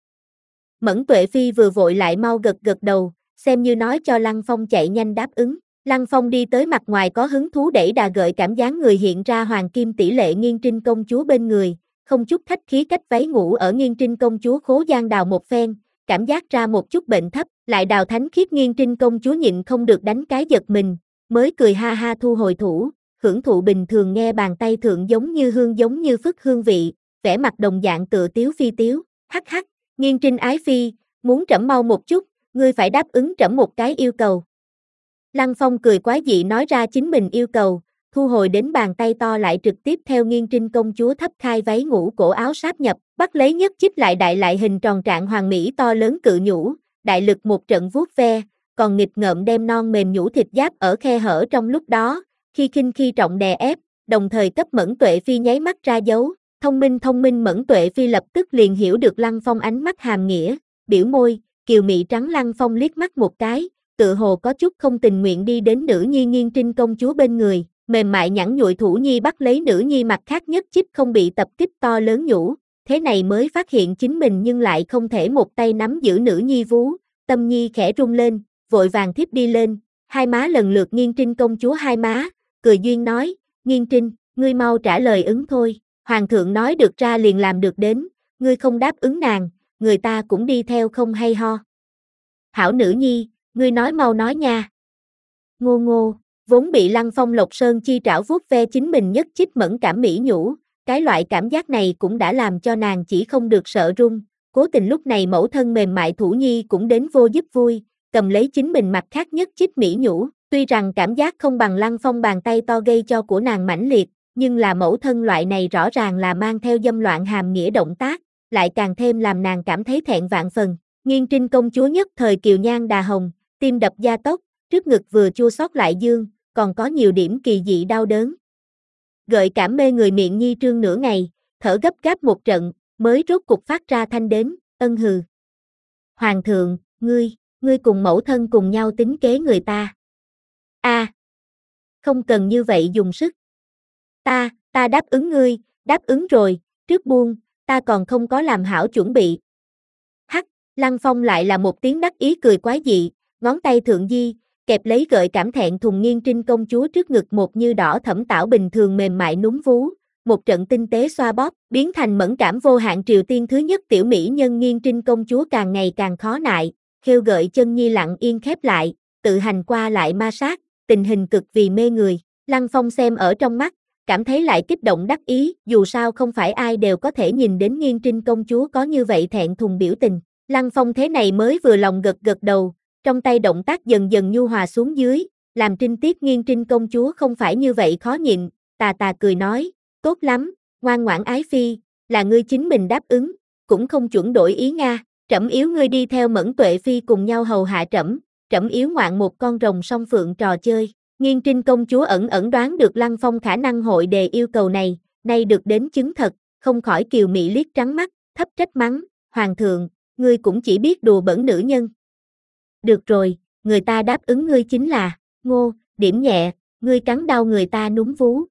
Mẫn Tuệ Phi vừa vội lại mau gật gật đầu, xem như nói cho Lăng Phong chạy nhanh đáp ứng. Lăng Phong đi tới mặt ngoài có hứng thú đẩy đà gợi cảm giác người hiện ra hoàng kim tỷ lệ Nghiên Trinh công chúa bên người, không chút khách khí cách váy ngủ ở Nghiên Trinh công chúa khố gian đào một phen, cảm giác ra một chút bệnh thấp, lại đào thánh khiết Nghiên Trinh công chúa nhịn không được đánh cái giật mình, mới cười ha ha thu hồi thủ, hưởng thụ bình thường nghe bàn tay thượng giống như hương giống như phức hương vị, vẻ mặt đồng dạng tựa tiếu phi tiếu, hắc hắc, Nghiên Trinh ái phi, muốn trẫm mau một chút, ngươi phải đáp ứng trẫm một cái yêu cầu. Lăng Phong cười quái dị nói ra chính mình yêu cầu, thu hồi đến bàn tay to lại trực tiếp theo Nghiên Trinh công chúa thấp khai váy ngủ cổ áo sáp nhập, bắt lấy nhất chích lại đại lại hình tròn trạng hoàng mỹ to lớn cự nhũ, đại lực một trận vuốt ve, còn nghịch ngợm đem non mềm nhũ thịt giáp ở khe hở trong lúc đó, khi khinh khi trọng đè ép, đồng thời cấp Mẫn Tuệ Phi nháy mắt ra dấu, thông minh thông minh Mẫn Tuệ Phi lập tức liền hiểu được Lăng Phong ánh mắt hàm nghĩa, biểu môi, kiều mị trắng Lăng Phong liếc mắt một cái, tự hồ có chút không tình nguyện đi đến nữ nhi Nghiên Trinh công chúa bên người, mềm mại nhẵn nhụi thủ nhi bắt lấy nữ nhi mặt khác nhất chích không bị tập kích to lớn nhũ, thế này mới phát hiện chính mình nhưng lại không thể một tay nắm giữ nữ nhi vú, tâm nhi khẽ rung lên, vội vàng thiếp đi lên, hai má lần lượt Nghiên Trinh công chúa hai má, cười duyên nói, Nghiên Trinh, ngươi mau trả lời ứng thôi, Hoàng thượng nói được ra liền làm được đến, ngươi không đáp ứng nàng, người ta cũng đi theo không hay ho. Hảo nữ nhi, ngươi nói mau nói nha. Ngô ngô, vốn bị Lăng Phong Lộc Sơn chi trảo vuốt ve chính mình nhất chích mẫn cảm mỹ nhũ, cái loại cảm giác này cũng đã làm cho nàng chỉ không được sợ run, cố tình lúc này mẫu thân mềm mại thủ nhi cũng đến vô giúp vui, cầm lấy chính mình mặt khác nhất chích mỹ nhũ, tuy rằng cảm giác không bằng Lăng Phong bàn tay to gây cho của nàng mãnh liệt, nhưng là mẫu thân loại này rõ ràng là mang theo dâm loạn hàm nghĩa động tác, lại càng thêm làm nàng cảm thấy thẹn vạn phần. Nghiên Trinh công chúa nhất thời kiều nhan đà hồng, tim đập gia tốc, trước ngực vừa chua xót lại dương, còn có nhiều điểm kỳ dị đau đớn. Gợi cảm mê người miệng nhi trương nửa ngày, thở gấp gáp một trận, mới rốt cục phát ra thanh đến, ân hừ. Hoàng thượng, ngươi, ngươi cùng mẫu thân cùng nhau tính kế người ta. A, à, không cần như vậy dùng sức. Ta, ta đáp ứng ngươi, đáp ứng rồi, trước buông, ta còn không có làm hảo chuẩn bị. Hắc, Lăng Phong lại là một tiếng đắc ý cười quái dị, ngón tay thượng di, kẹp lấy gợi cảm thẹn thùng Nghiên Trinh công chúa trước ngực một như đỏ thẫm tảo bình thường mềm mại núm vú, một trận tinh tế xoa bóp, biến thành mẫn cảm vô hạn Triều Tiên thứ nhất tiểu mỹ nhân Nghiên Trinh công chúa càng ngày càng khó nại, khêu gợi chân nhi lặng yên khép lại, tự hành qua lại ma sát, tình hình cực vì mê người. Lăng Phong xem ở trong mắt, cảm thấy lại kích động đắc ý, dù sao không phải ai đều có thể nhìn đến Nghiên Trinh công chúa có như vậy thẹn thùng biểu tình. Lăng Phong thế này mới vừa lòng gật gật đầu, trong tay động tác dần dần nhu hòa xuống dưới, làm trinh tiết Nghiên Trinh công chúa không phải như vậy khó nhịn, tà tà cười nói, tốt lắm, ngoan ngoãn ái phi, là ngươi chính mình đáp ứng, cũng không chuẩn đổi ý nga, trẫm yếu ngươi đi theo Mẫn Tuệ Phi cùng nhau hầu hạ trẫm, trẫm yếu ngoạn một con rồng song phượng trò chơi. Nghiên Trinh công chúa ẩn ẩn đoán được Lăng Phong khả năng hội đề yêu cầu này, nay được đến chứng thật, không khỏi kiều mị liếc trắng mắt, thấp trách mắng, hoàng thượng, ngươi cũng chỉ biết đùa bỡn nữ nhân. Được rồi, người ta đáp ứng ngươi chính là, ngô, điểm nhẹ, ngươi cắn đau người ta núm vú.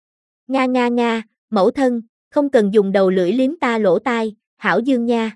Nga nga nga, mẫu thân, không cần dùng đầu lưỡi liếm ta lỗ tai, hảo dương nha.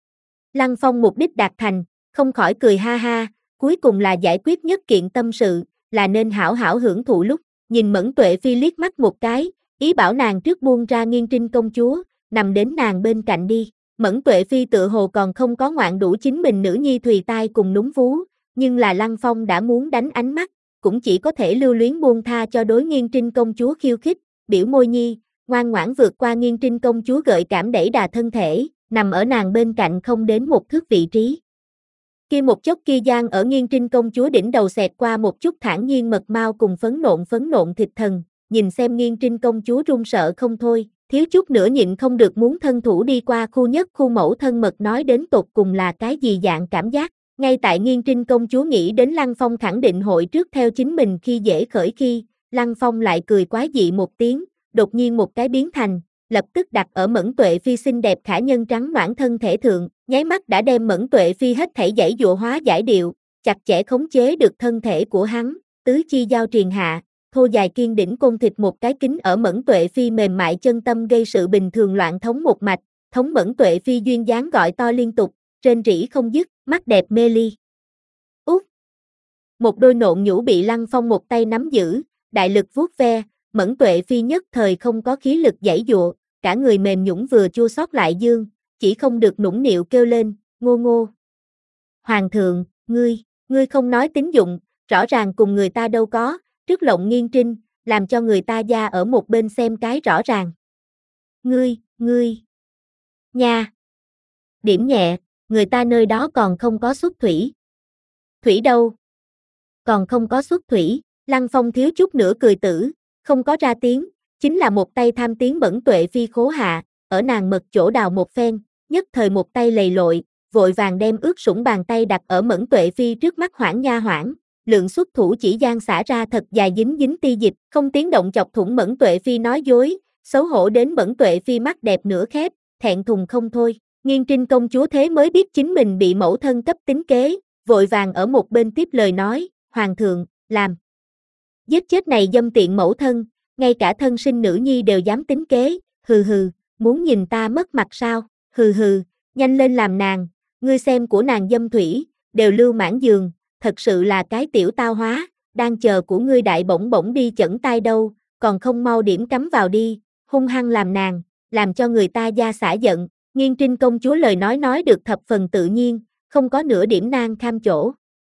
Lăng Phong mục đích đạt thành, không khỏi cười ha ha, cuối cùng là giải quyết nhất kiện tâm sự, là nên hảo hảo hưởng thụ lúc, nhìn Mẫn Tuệ Phi liếc mắt một cái, ý bảo nàng trước buông ra Nghiên Trinh công chúa, nằm đến nàng bên cạnh đi. Mẫn Tuệ Phi tự hồ còn không có ngoạn đủ chính mình nữ nhi thùy tai cùng núm vú, nhưng là Lăng Phong đã muốn đánh ánh mắt, cũng chỉ có thể lưu luyến buông tha cho đối Nghiên Trinh công chúa khiêu khích, biểu môi nhi, ngoan ngoãn vượt qua Nghiên Trinh công chúa gợi cảm đẩy đà thân thể, nằm ở nàng bên cạnh không đến một thước vị trí. Kia một chốc kia gian ở Nghiên Trinh công chúa đỉnh đầu xẹt qua một chút thản nhiên mật mau cùng phấn nộn phấn nộn thịt thần, nhìn xem Nghiên Trinh công chúa run sợ không thôi, thiếu chút nữa nhịn không được muốn thân thủ đi qua khu nhất khu mẫu thân mật nói đến tột cùng là cái gì dạng cảm giác. Ngay tại Nghiên Trinh công chúa nghĩ đến Lăng Phong khẳng định hội trước theo chính mình khi dễ khởi khi, Lăng Phong lại cười quái dị một tiếng, đột nhiên một cái biến thành, lập tức đặt ở Mẫn Tuệ Phi xinh đẹp khả nhân trắng noãn thân thể thượng, nháy mắt đã đem Mẫn Tuệ Phi hết thảy dãy dụa hóa giải điệu, chặt chẽ khống chế được thân thể của hắn, tứ chi giao triền hạ, thô dài kiên đỉnh côn thịt một cái kính ở Mẫn Tuệ Phi mềm mại chân tâm gây sự bình thường loạn thống một mạch, thống Mẫn Tuệ Phi duyên dáng gọi to liên tục, rên rỉ không dứt, mắt đẹp mê ly. Út! Một đôi nộn nhũ bị Lăng Phong một tay nắm giữ, đại lực vuốt ve, Mẫn Tuệ Phi nhất thời không có khí lực giãy dụa, cả người mềm nhũn vừa chua xót lại dương, chỉ không được nũng nịu kêu lên, ngô ngô. Hoàng thượng, ngươi, ngươi không nói tín dụng, rõ ràng cùng người ta đâu có, trước lộng Nghiên Trinh, làm cho người ta da ở một bên xem cái rõ ràng. Ngươi, ngươi. Nha. Điểm nhẹ, người ta nơi đó còn không có xuất thủy. Thủy đâu? Còn không có xuất thủy, Lăng Phong thiếu chút nữa cười tử, không có ra tiếng, chính là một tay tham tiếng Mẫn Tuệ Phi khố hạ, ở nàng mật chỗ đào một phen, nhất thời một tay lầy lội, vội vàng đem ướt sũng bàn tay đặt ở Mẫn Tuệ Phi trước mắt hoảng nha hoảng, lượng xuất thủ chỉ gian xả ra thật dài dính dính ti dịch, không tiếng động chọc thủng Mẫn Tuệ Phi nói dối, xấu hổ đến Mẫn Tuệ Phi mắt đẹp nửa khép, thẹn thùng không thôi. Nghiên Trinh công chúa thế mới biết chính mình bị mẫu thân cấp tính kế, vội vàng ở một bên tiếp lời nói, hoàng thượng, làm. Giết chết này dâm tiện mẫu thân, ngay cả thân sinh nữ nhi đều dám tính kế, hừ hừ, muốn nhìn ta mất mặt sao, hừ hừ, nhanh lên làm nàng, ngươi xem của nàng dâm thủy, đều lưu mãn giường, thật sự là cái tiểu tao hóa, đang chờ của ngươi đại bổng bổng đi chẩn tai đâu, còn không mau điểm cắm vào đi, hung hăng làm nàng, làm cho người ta da xả giận. Nghiên Trinh công chúa lời nói nói được thập phần tự nhiên, không có nửa điểm nan kham chỗ.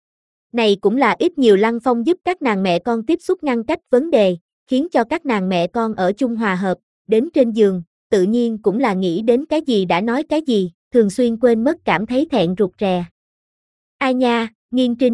Này cũng là ít nhiều Lăng Phong giúp các nàng mẹ con tiếp xúc ngăn cách vấn đề, khiến cho các nàng mẹ con ở chung hòa hợp, đến trên giường, tự nhiên cũng là nghĩ đến cái gì đã nói cái gì, thường xuyên quên mất cảm thấy thẹn rụt rè. Ai nha, Nghiên Trinh.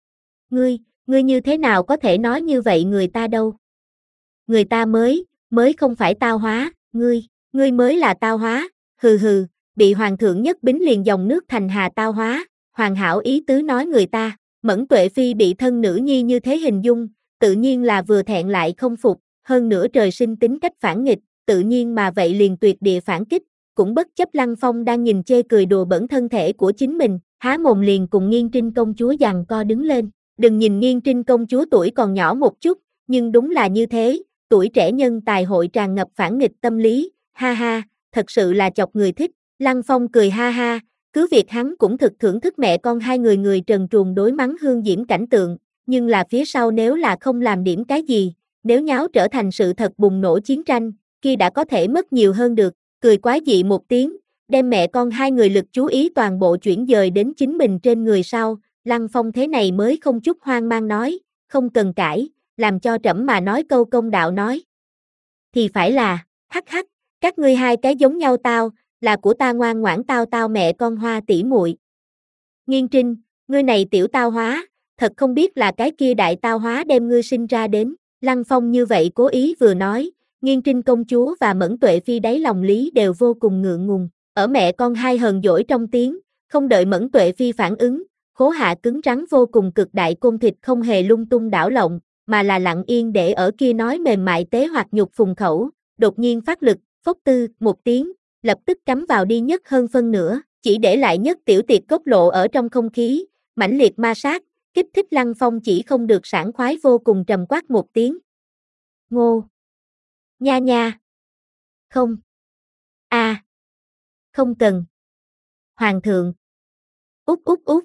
Ngươi, ngươi như thế nào có thể nói như vậy người ta đâu? Người ta mới, mới không phải tao hóa, ngươi, ngươi mới là tao hóa. Hừ hừ, bị hoàng thượng nhất bính liền dòng nước thành hà tao hóa, hoàn hảo ý tứ nói người ta, Mẫn Tuệ Phi bị thân nữ nhi như thế hình dung, tự nhiên là vừa thẹn lại không phục, hơn nữa trời sinh tính cách phản nghịch, tự nhiên mà vậy liền tuyệt địa phản kích, cũng bất chấp Lăng Phong đang nhìn chê cười đùa bẩn thân thể của chính mình, há mồm liền cùng Nghiên Trinh công chúa giằng co đứng lên, đừng nhìn Nghiên Trinh công chúa tuổi còn nhỏ một chút, nhưng đúng là như thế, tuổi trẻ nhân tài hội tràn ngập phản nghịch tâm lý, ha ha. Thật sự là chọc người thích, Lăng Phong cười ha ha, cứ việc hắn cũng thực thưởng thức mẹ con hai người người trần truồng đối mắng hương diễm cảnh tượng, nhưng là phía sau nếu là không làm điểm cái gì, nếu nháo trở thành sự thật bùng nổ chiến tranh, kia đã có thể mất nhiều hơn được, cười quái dị một tiếng, đem mẹ con hai người lực chú ý toàn bộ chuyển dời đến chính mình trên người sau, Lăng Phong thế này mới không chút hoang mang nói, không cần cãi, làm cho trẫm mà nói câu công đạo nói. Thì phải là, hắc hắc. Các ngươi hai cái giống nhau tao, là của ta ngoan ngoãn tao tao mẹ con Hoa tỷ muội. Nghiên Trinh, ngươi này tiểu tao hóa, thật không biết là cái kia đại tao hóa đem ngươi sinh ra đến. Lăng Phong như vậy cố ý vừa nói, Nghiên Trinh công chúa và Mẫn Tuệ Phi đáy lòng lý đều vô cùng ngượng ngùng. Ở mẹ con hai hờn dỗi trong tiếng, không đợi Mẫn Tuệ Phi phản ứng, khố hạ cứng rắn vô cùng cực đại côn thịt không hề lung tung đảo lộn, mà là lặng yên để ở kia nói mềm mại tế hoặc nhục phùng khẩu, đột nhiên phát lực. phốc tư, một tiếng, lập tức cắm vào đi nhất hơn phân nửa, chỉ để lại nhất tiểu tiệt cốt lộ ở trong không khí, mãnh liệt ma sát, kích thích Lăng Phong chỉ không được sảng khoái vô cùng trầm quát một tiếng. Ngô! Nha nha! Không! A! À. Không cần! Hoàng thượng! Út út út!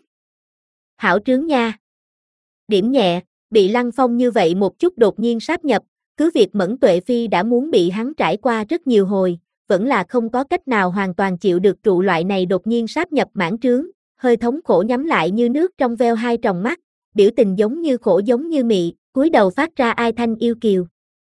Hảo trướng nha! Điểm nhẹ, bị Lăng Phong như vậy một chút đột nhiên sáp nhập, cứ việc Mẫn Tuệ Phi đã muốn bị hắn trải qua rất nhiều hồi, vẫn là không có cách nào hoàn toàn chịu được trụ loại này đột nhiên sáp nhập mãn trướng, hơi thống khổ nhắm lại như nước trong veo hai tròng mắt, biểu tình giống như khổ giống như mị, cúi đầu phát ra ai thanh yêu kiều.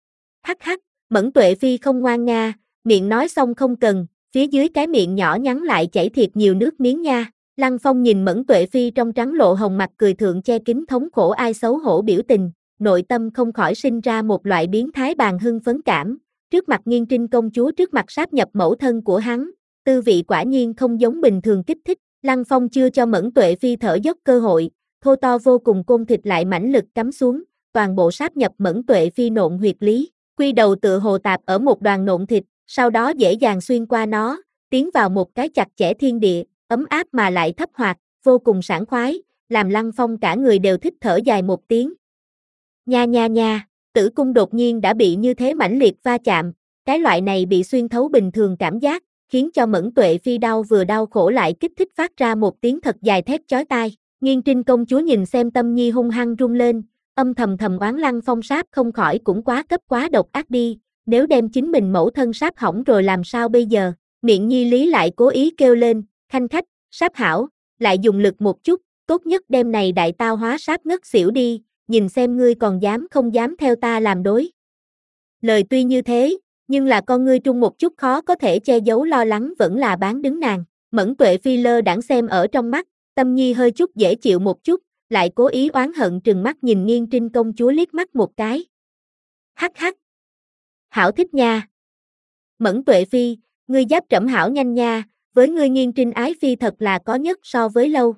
Hắc hắc, Mẫn Tuệ Phi không ngoan nga, miệng nói xong không cần, phía dưới cái miệng nhỏ nhắn lại chảy thiệt nhiều nước miếng nha. Lăng Phong nhìn Mẫn Tuệ Phi trong trắng lộ hồng mặt cười thượng che kín thống khổ ai xấu hổ biểu tình, nội tâm không khỏi sinh ra một loại biến thái bàn hưng phấn cảm, trước mặt Nghiên Trinh công chúa trước mặt sáp nhập mẫu thân của hắn, tư vị quả nhiên không giống bình thường kích thích, Lăng Phong chưa cho Mẫn Tuệ Phi thở dốc cơ hội, thô to vô cùng côn thịt lại mãnh lực cắm xuống, toàn bộ sáp nhập Mẫn Tuệ Phi nộn huyệt lý, quy đầu tựa hồ tạp ở một đoàn nộn thịt, sau đó dễ dàng xuyên qua nó, tiến vào một cái chặt chẽ thiên địa, ấm áp mà lại thấp hoạt, vô cùng sảng khoái, làm Lăng Phong cả người đều thích thở dài một tiếng. Nha nha nha, tử cung đột nhiên đã bị như thế mãnh liệt va chạm, cái loại này bị xuyên thấu bình thường cảm giác, khiến cho Mẫn Tuệ Phi đau vừa đau khổ lại kích thích phát ra một tiếng thật dài thét chói tai. Nghiên Trinh công chúa nhìn xem tâm nhi hung hăng rung lên, âm thầm thầm oán Lăng Phong sáp không khỏi cũng quá cấp quá độc ác đi, nếu đem chính mình mẫu thân sáp hỏng rồi làm sao bây giờ, miệng nhi lý lại cố ý kêu lên, khanh khách, sáp hảo, lại dùng lực một chút, tốt nhất đem này đại tao hóa sáp ngất xỉu đi, nhìn xem ngươi còn dám không dám theo ta làm đối. Lời tuy như thế, nhưng là con ngươi trung một chút khó có thể che giấu lo lắng vẫn là bán đứng nàng, Mẫn Tuệ Phi lơ đãng xem ở trong mắt, tâm nhi hơi chút dễ chịu một chút, lại cố ý oán hận trừng mắt nhìn Nghiên Trinh công chúa liếc mắt một cái. Hắc hắc. Hảo thích nha. Mẫn Tuệ Phi, ngươi giáp trẫm hảo nhanh nha, với ngươi Nghiên Trinh ái phi thật là có nhất so với lâu.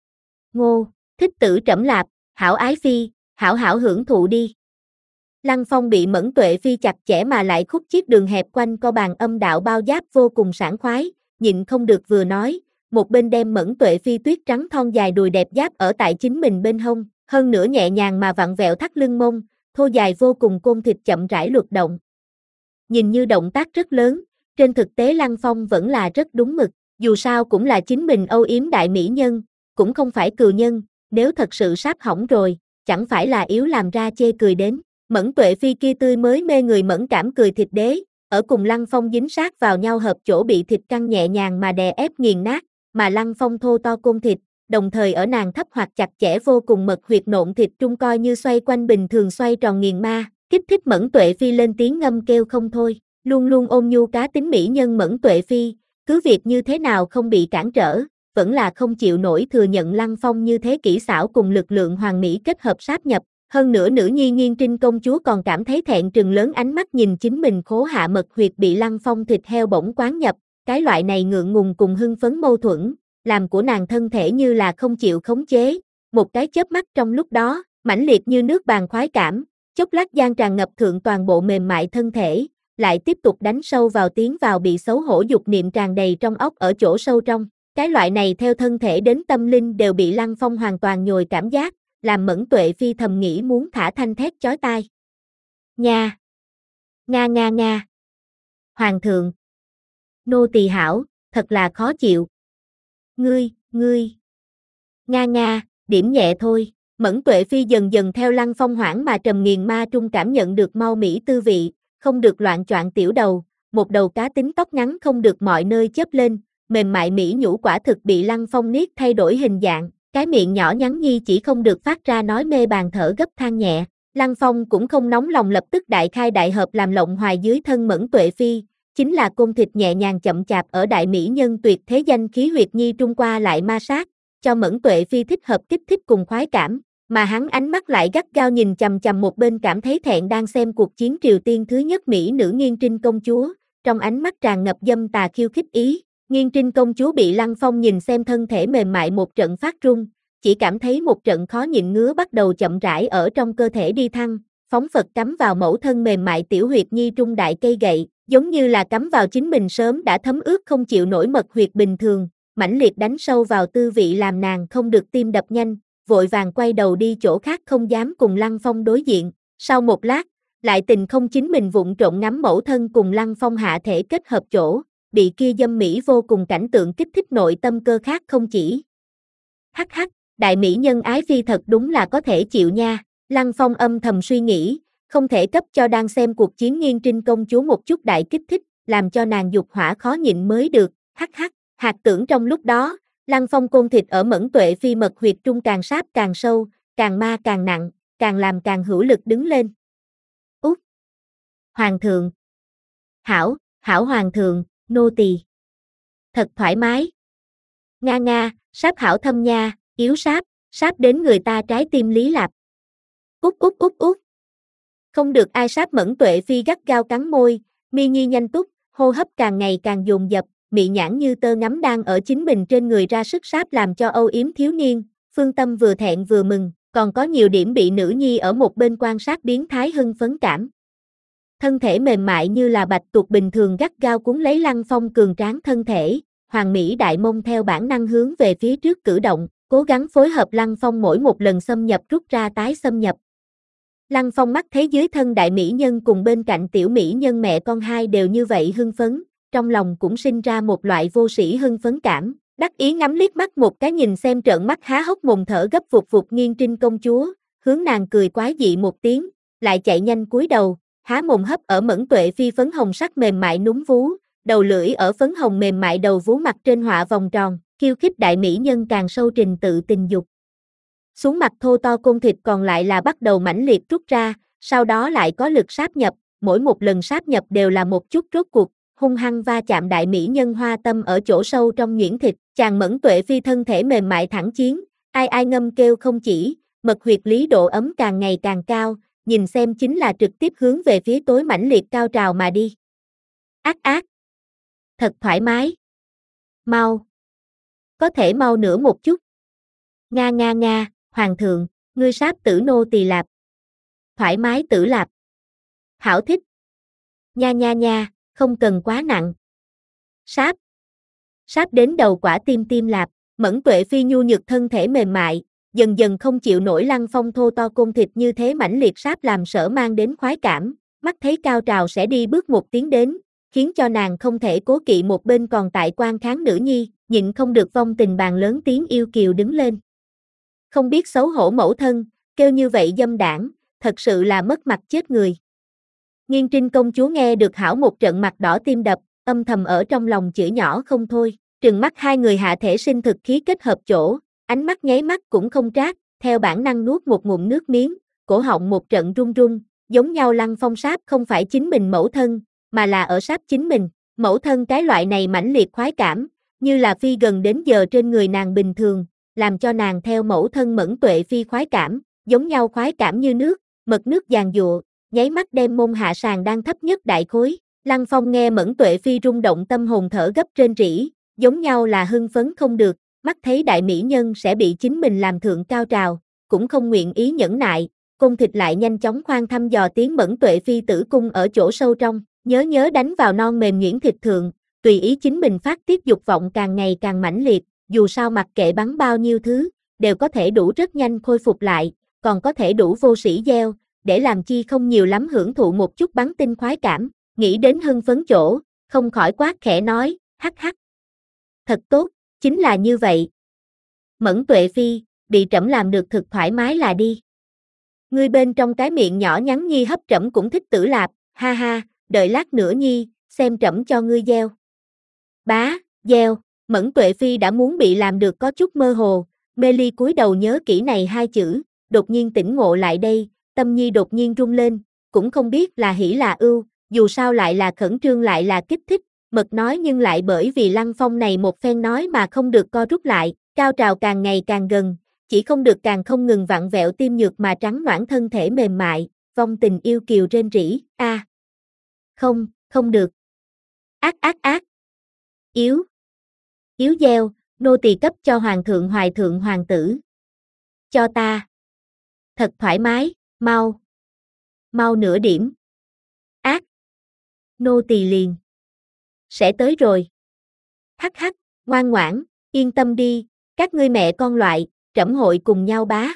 Ngô, thích tử trẫm lạp, hảo ái phi, hảo hảo hưởng thụ đi. Lăng Phong bị Mẫn Tuệ Phi chặt chẽ mà lại khúc chiết đường hẹp quanh co bàn âm đạo bao giáp vô cùng sảng khoái, nhịn không được vừa nói, một bên đem Mẫn Tuệ Phi tuyết trắng thon dài đùi đẹp giáp ở tại chính mình bên hông, hơn nữa nhẹ nhàng mà vặn vẹo thắt lưng mông, thô dài vô cùng côn thịt chậm rãi luật động. Nhìn như động tác rất lớn, trên thực tế Lăng Phong vẫn là rất đúng mực, dù sao cũng là chính mình âu yếm đại mỹ nhân, cũng không phải cừu nhân, nếu thật sự sáp hỏng rồi, chẳng phải là yếu làm ra chê cười đến. Mẫn Tuệ Phi kia tươi mới mê người mẫn cảm cười thịt đế, ở cùng Lăng Phong dính sát vào nhau hợp chỗ bị thịt căng nhẹ nhàng mà đè ép nghiền nát, mà Lăng Phong thô to côn thịt, đồng thời ở nàng thấp hoặc chặt chẽ vô cùng mật huyệt nộn thịt trung coi như xoay quanh bình thường xoay tròn nghiền ma, kích thích Mẫn Tuệ Phi lên tiếng ngâm kêu không thôi, luôn luôn ôn nhu cá tính mỹ nhân Mẫn Tuệ Phi, cứ việc như thế nào không bị cản trở, vẫn là không chịu nổi thừa nhận Lăng Phong như thế kỹ xảo cùng lực lượng hoàn mỹ kết hợp sáp nhập. Hơn nữa nữ nhi Nghiên Trinh công chúa còn cảm thấy thẹn trừng lớn ánh mắt nhìn chính mình khố hạ mật huyệt bị Lăng Phong thịt heo bỗng quán nhập, cái loại này ngượng ngùng cùng hưng phấn mâu thuẫn, làm của nàng thân thể như là không chịu khống chế, một cái chớp mắt trong lúc đó, mãnh liệt như nước bàn khoái cảm, chốc lát gian tràn ngập thượng toàn bộ mềm mại thân thể, lại tiếp tục đánh sâu vào tiến vào bị xấu hổ dục niệm tràn đầy trong óc ở chỗ sâu trong, cái loại này theo thân thể đến tâm linh đều bị Lăng Phong hoàn toàn nhồi cảm giác, làm Mẫn Tuệ Phi thầm nghĩ muốn thả thanh thét chói tai. Nha! Nga nga nga! Hoàng thượng! Nô tỳ hảo, thật là khó chịu. Ngươi, ngươi! Nga nga, điểm nhẹ thôi. Mẫn Tuệ Phi dần dần theo Lăng Phong hoảng mà trầm nghiền ma trung cảm nhận được mau mỹ tư vị, không được loạn choạng tiểu đầu, một đầu cá tính tóc ngắn không được mọi nơi chớp lên, mềm mại mỹ nhũ quả thực bị Lăng Phong niết thay đổi hình dạng. Cái miệng nhỏ nhắn nhi chỉ không được phát ra nói mê bàn thở gấp than nhẹ, Lăng Phong cũng không nóng lòng lập tức đại khai đại hợp làm lộng hoài dưới thân Mẫn Tuệ Phi, chính là côn thịt nhẹ nhàng chậm chạp ở đại mỹ nhân tuyệt thế danh khí huyệt nhi trung qua lại ma sát, cho Mẫn Tuệ Phi thích hợp kích thích cùng khoái cảm, mà hắn ánh mắt lại gắt gao nhìn chằm chằm một bên cảm thấy thẹn đang xem cuộc chiến Triều Tiên thứ nhất Mỹ nữ Nghiên Trinh công chúa, trong ánh mắt tràn ngập dâm tà khiêu khích ý. Nghiên Trinh công chúa bị Lăng Phong nhìn xem thân thể mềm mại một trận phát run, chỉ cảm thấy một trận khó nhịn ngứa bắt đầu chậm rãi ở trong cơ thể đi thăng, phóng phật cắm vào mẫu thân mềm mại tiểu huyệt nhi trung đại cây gậy, giống như là cắm vào chính mình sớm đã thấm ướt không chịu nổi mật huyệt bình thường, mãnh liệt đánh sâu vào tư vị làm nàng không được tim đập nhanh, vội vàng quay đầu đi chỗ khác không dám cùng Lăng Phong đối diện, sau một lát, lại tình không chính mình vụng trộn ngắm mẫu thân cùng Lăng Phong hạ thể kết hợp chỗ, bị kia dâm mỹ vô cùng cảnh tượng kích thích nội tâm cơ khác không chỉ. Hắc hắc, đại mỹ nhân ái phi thật đúng là có thể chịu nha, Lăng Phong âm thầm suy nghĩ, không thể cấp cho đang xem cuộc chiến Nghiên Trinh công chúa một chút đại kích thích, làm cho nàng dục hỏa khó nhịn mới được, hắc hắc, hạt tưởng trong lúc đó, Lăng Phong côn thịt ở Mẫn Tuệ Phi mật huyệt trung càng sáp càng sâu, càng ma càng nặng, càng làm càng hữu lực đứng lên. Út! Hoàng thượng! Hảo, hảo hoàng thượng, nô tỳ. Thật thoải mái. Nga nga, sáp hảo thâm nha, yếu sáp, sáp đến người ta trái tim lý lạp. Út út út út. Không được ai sáp Mẫn Tuệ Phi gắt gao cắn môi, mi nhi nhanh túc, hô hấp càng ngày càng dồn dập, mị nhãn như tơ ngắm đang ở chính mình trên người ra sức sáp làm cho âu yếm thiếu niên, Phương Tâm vừa thẹn vừa mừng, còn có nhiều điểm bị nữ nhi ở một bên quan sát biến thái hưng phấn cảm. Thân thể mềm mại như là bạch tuộc bình thường gắt gao cuốn lấy Lăng Phong cường tráng thân thể, hoàng mỹ đại mông theo bản năng hướng về phía trước cử động, cố gắng phối hợp Lăng Phong mỗi một lần xâm nhập rút ra tái xâm nhập. Lăng Phong mắt thấy dưới thân đại mỹ nhân cùng bên cạnh tiểu mỹ nhân mẹ con hai đều như vậy hưng phấn, trong lòng cũng sinh ra một loại vô sĩ hưng phấn cảm, đắc ý ngắm liếc mắt một cái nhìn xem trợn mắt há hốc mồm thở gấp vụt vụt Nghiên Trinh công chúa, hướng nàng cười quái dị một tiếng, lại chạy nhanh cúi đầu, há mồm hấp ở Mẫn Tuệ Phi phấn hồng sắc mềm mại núm vú, đầu lưỡi ở phấn hồng mềm mại đầu vú mặt trên họa vòng tròn, khiêu khích đại mỹ nhân càng sâu trình tự tình dục. Xuống mặt thô to côn thịt còn lại là bắt đầu mãnh liệt rút ra, sau đó lại có lực sáp nhập, mỗi một lần sáp nhập đều là một chút rốt cuộc, hung hăng va chạm đại mỹ nhân hoa tâm ở chỗ sâu trong nhuyễn thịt, chàng Mẫn Tuệ Phi thân thể mềm mại thẳng chiến, ai ai ngâm kêu không chỉ, mật huyệt lý độ ấm càng ngày càng cao, nhìn xem chính là trực tiếp hướng về phía tối mãnh liệt cao trào mà đi. Ác ác! Thật thoải mái! Mau! Có thể mau nữa một chút. Nga nga nga, hoàng thượng, ngươi sáp tử nô tỳ lạp. Thoải mái tử lạp. Hảo thích. Nha nha nha, không cần quá nặng. Sáp. Sáp đến đầu quả tim tim lạp, Mẫn Tuệ Phi nhu nhược thân thể mềm mại, dần dần không chịu nổi Lăng Phong thô to côn thịt như thế mãnh liệt sáp làm sở mang đến khoái cảm, mắt thấy cao trào sẽ đi bước một tiến đến, khiến cho nàng không thể cố kỵ một bên còn tại quan kháng nữ nhi, nhịn không được vong tình bàn lớn tiếng yêu kiều đứng lên. Không biết xấu hổ mẫu thân, kêu như vậy dâm đảng, thật sự là mất mặt chết người. Nghiên Trinh công chúa nghe được hảo một trận mặt đỏ tim đập, âm thầm ở trong lòng chửi nhỏ không thôi, trừng mắt hai người hạ thể sinh thực khí kết hợp chỗ, ánh mắt nháy mắt cũng không trác, theo bản năng nuốt một ngụm nước miếng, cổ họng một trận run run, giống nhau Lăng Phong sáp không phải chính mình mẫu thân, mà là ở sáp chính mình, mẫu thân cái loại này mãnh liệt khoái cảm, như là phi gần đến giờ trên người nàng bình thường, làm cho nàng theo mẫu thân Mẫn Tuệ Phi khoái cảm, giống nhau khoái cảm như nước, mật nước giàn giụa, nháy mắt đem mông hạ sàn đang thấp nhất đại khối. Lăng Phong nghe Mẫn Tuệ Phi rung động tâm hồn thở gấp trên rỉ, giống nhau là hưng phấn không được, mắt thấy đại mỹ nhân sẽ bị chính mình làm thượng cao trào, cũng không nguyện ý nhẫn nại, cung thịt lại nhanh chóng khoan thăm dò tiếng Mẫn Tuệ Phi tử cung ở chỗ sâu trong, nhớ nhớ đánh vào non mềm nhuyễn thịt thượng, tùy ý chính mình phát tiết dục vọng càng ngày càng mãnh liệt, dù sao mặc kệ bắn bao nhiêu thứ, đều có thể đủ rất nhanh khôi phục lại, còn có thể đủ vô sĩ gieo, để làm chi không nhiều lắm hưởng thụ một chút bắn tinh khoái cảm, nghĩ đến hưng phấn chỗ, không khỏi quát khẽ nói, hắc hắc. Thật tốt, chính là như vậy. Mẫn Tuệ Phi, bị trẫm làm được thực thoải mái là đi. Ngươi bên trong cái miệng nhỏ nhắn nhi hấp trẫm cũng thích tử lạp, ha ha, đợi lát nữa nhi, xem trẫm cho ngươi gieo. Bá, gieo, Mẫn Tuệ Phi đã muốn bị làm được có chút mơ hồ, mê ly cúi đầu nhớ kỹ này hai chữ, đột nhiên tỉnh ngộ lại đây, tâm nhi đột nhiên rung lên, cũng không biết là hỉ là ưu, dù sao lại là khẩn trương lại là kích thích, mật nói nhưng lại bởi vì Lăng Phong này một phen nói mà không được co rút lại, cao trào càng ngày càng gần, chỉ không được càng không ngừng vặn vẹo tim nhược mà trắng noãn thân thể mềm mại, vong tình yêu kiều rên rỉ, a, à. Không, không được. Ác ác ác. Yếu. Yếu gieo, nô tỳ cấp cho hoàng thượng hoài thượng hoàng tử. Cho ta. Thật thoải mái, mau. mau nửa điểm. Ác. Nô tỳ liền. Sẽ tới rồi. Hắc hắc, ngoan ngoãn, yên tâm đi, các ngươi mẹ con loại, trẫm hội cùng nhau bá.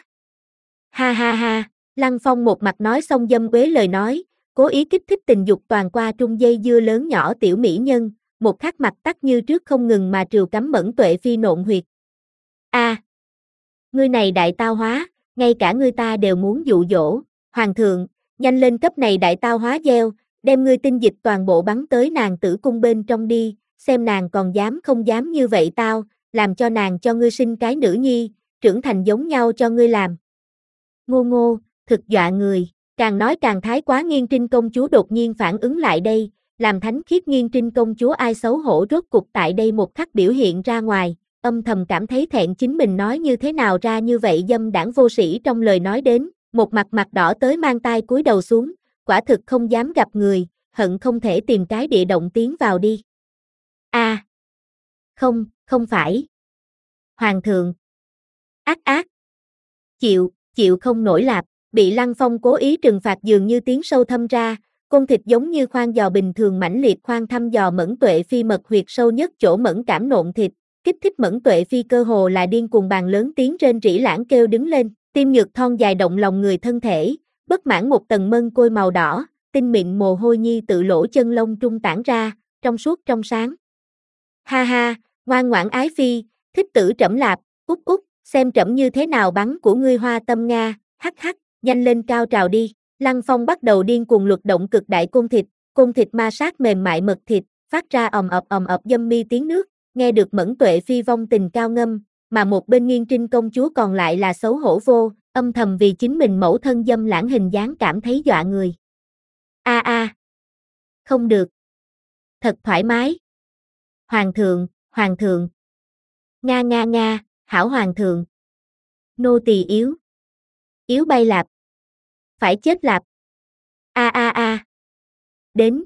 Ha ha ha, Lăng Phong một mặt nói xong dâm quế lời nói, cố ý kích thích tình dục toàn qua trung dây dưa lớn nhỏ tiểu mỹ nhân, một khắc mặt tắt như trước không ngừng mà trừu cắm Mẫn Tuệ Phi nộn huyệt. A, à, ngươi này đại tao hóa, ngay cả ngươi ta đều muốn dụ dỗ, hoàng thượng, nhanh lên cấp này đại tao hóa gieo, đem ngươi tinh dịch toàn bộ bắn tới nàng tử cung bên trong đi, xem nàng còn dám không dám như vậy tao, làm cho nàng cho ngươi sinh cái nữ nhi, trưởng thành giống nhau cho ngươi làm. Ngô ngô, thực dọa người, càng nói càng thái quá. Nghiên Trinh công chúa đột nhiên phản ứng lại đây, làm thánh khiết Nghiên Trinh công chúa ai xấu hổ rốt cục tại đây một khắc biểu hiện ra ngoài, âm thầm cảm thấy thẹn chính mình nói như thế nào ra như vậy dâm đảng vô sĩ trong lời nói đến, một mặt mặt đỏ tới mang tai cúi đầu xuống, quả thực không dám gặp người, hận không thể tìm cái địa động tiến vào đi. A, à, không, không phải. Hoàng thượng. Ác ác. Chịu, chịu không nổi lạp, bị Lăng Phong cố ý trừng phạt dường như tiếng sâu thâm ra, côn thịt giống như khoan dò bình thường mãnh liệt khoan thăm dò Mẫn Tuệ Phi mật huyệt sâu nhất chỗ mẫn cảm nộn thịt, kích thích Mẫn Tuệ Phi cơ hồ là điên cuồng bàn lớn tiếng rên rỉ lãng kêu đứng lên, tim nhược thon dài động lòng người thân thể, bất mãn một tầng mân côi màu đỏ, tinh mịn mồ hôi nhi tự lỗ chân lông trung tản ra, trong suốt trong sáng. Ha ha, ngoan ngoãn ái phi, thích tử trẫm lạp, út út, xem trẫm như thế nào bắn của ngươi hoa tâm Nga, hắc hắc, nhanh lên cao trào đi. Lăng Phong bắt đầu điên cuồng luật động cực đại côn thịt, côn thịt ma sát mềm mại mật thịt, phát ra ầm ập ầm ập dâm mi tiếng nước, nghe được Mẫn Tuệ Phi vong tình cao ngâm, mà một bên Nghiên Trinh công chúa còn lại là xấu hổ vô, âm thầm vì chính mình mẫu thân dâm lãng hình dáng cảm thấy dọa người. A a, không được. Thật thoải mái. Hoàng thượng, hoàng thượng. Nga nga nga, hảo hoàng thượng. Nô tỳ yếu. Yếu bay lạp. Phải chết lạp. A a a. Đến.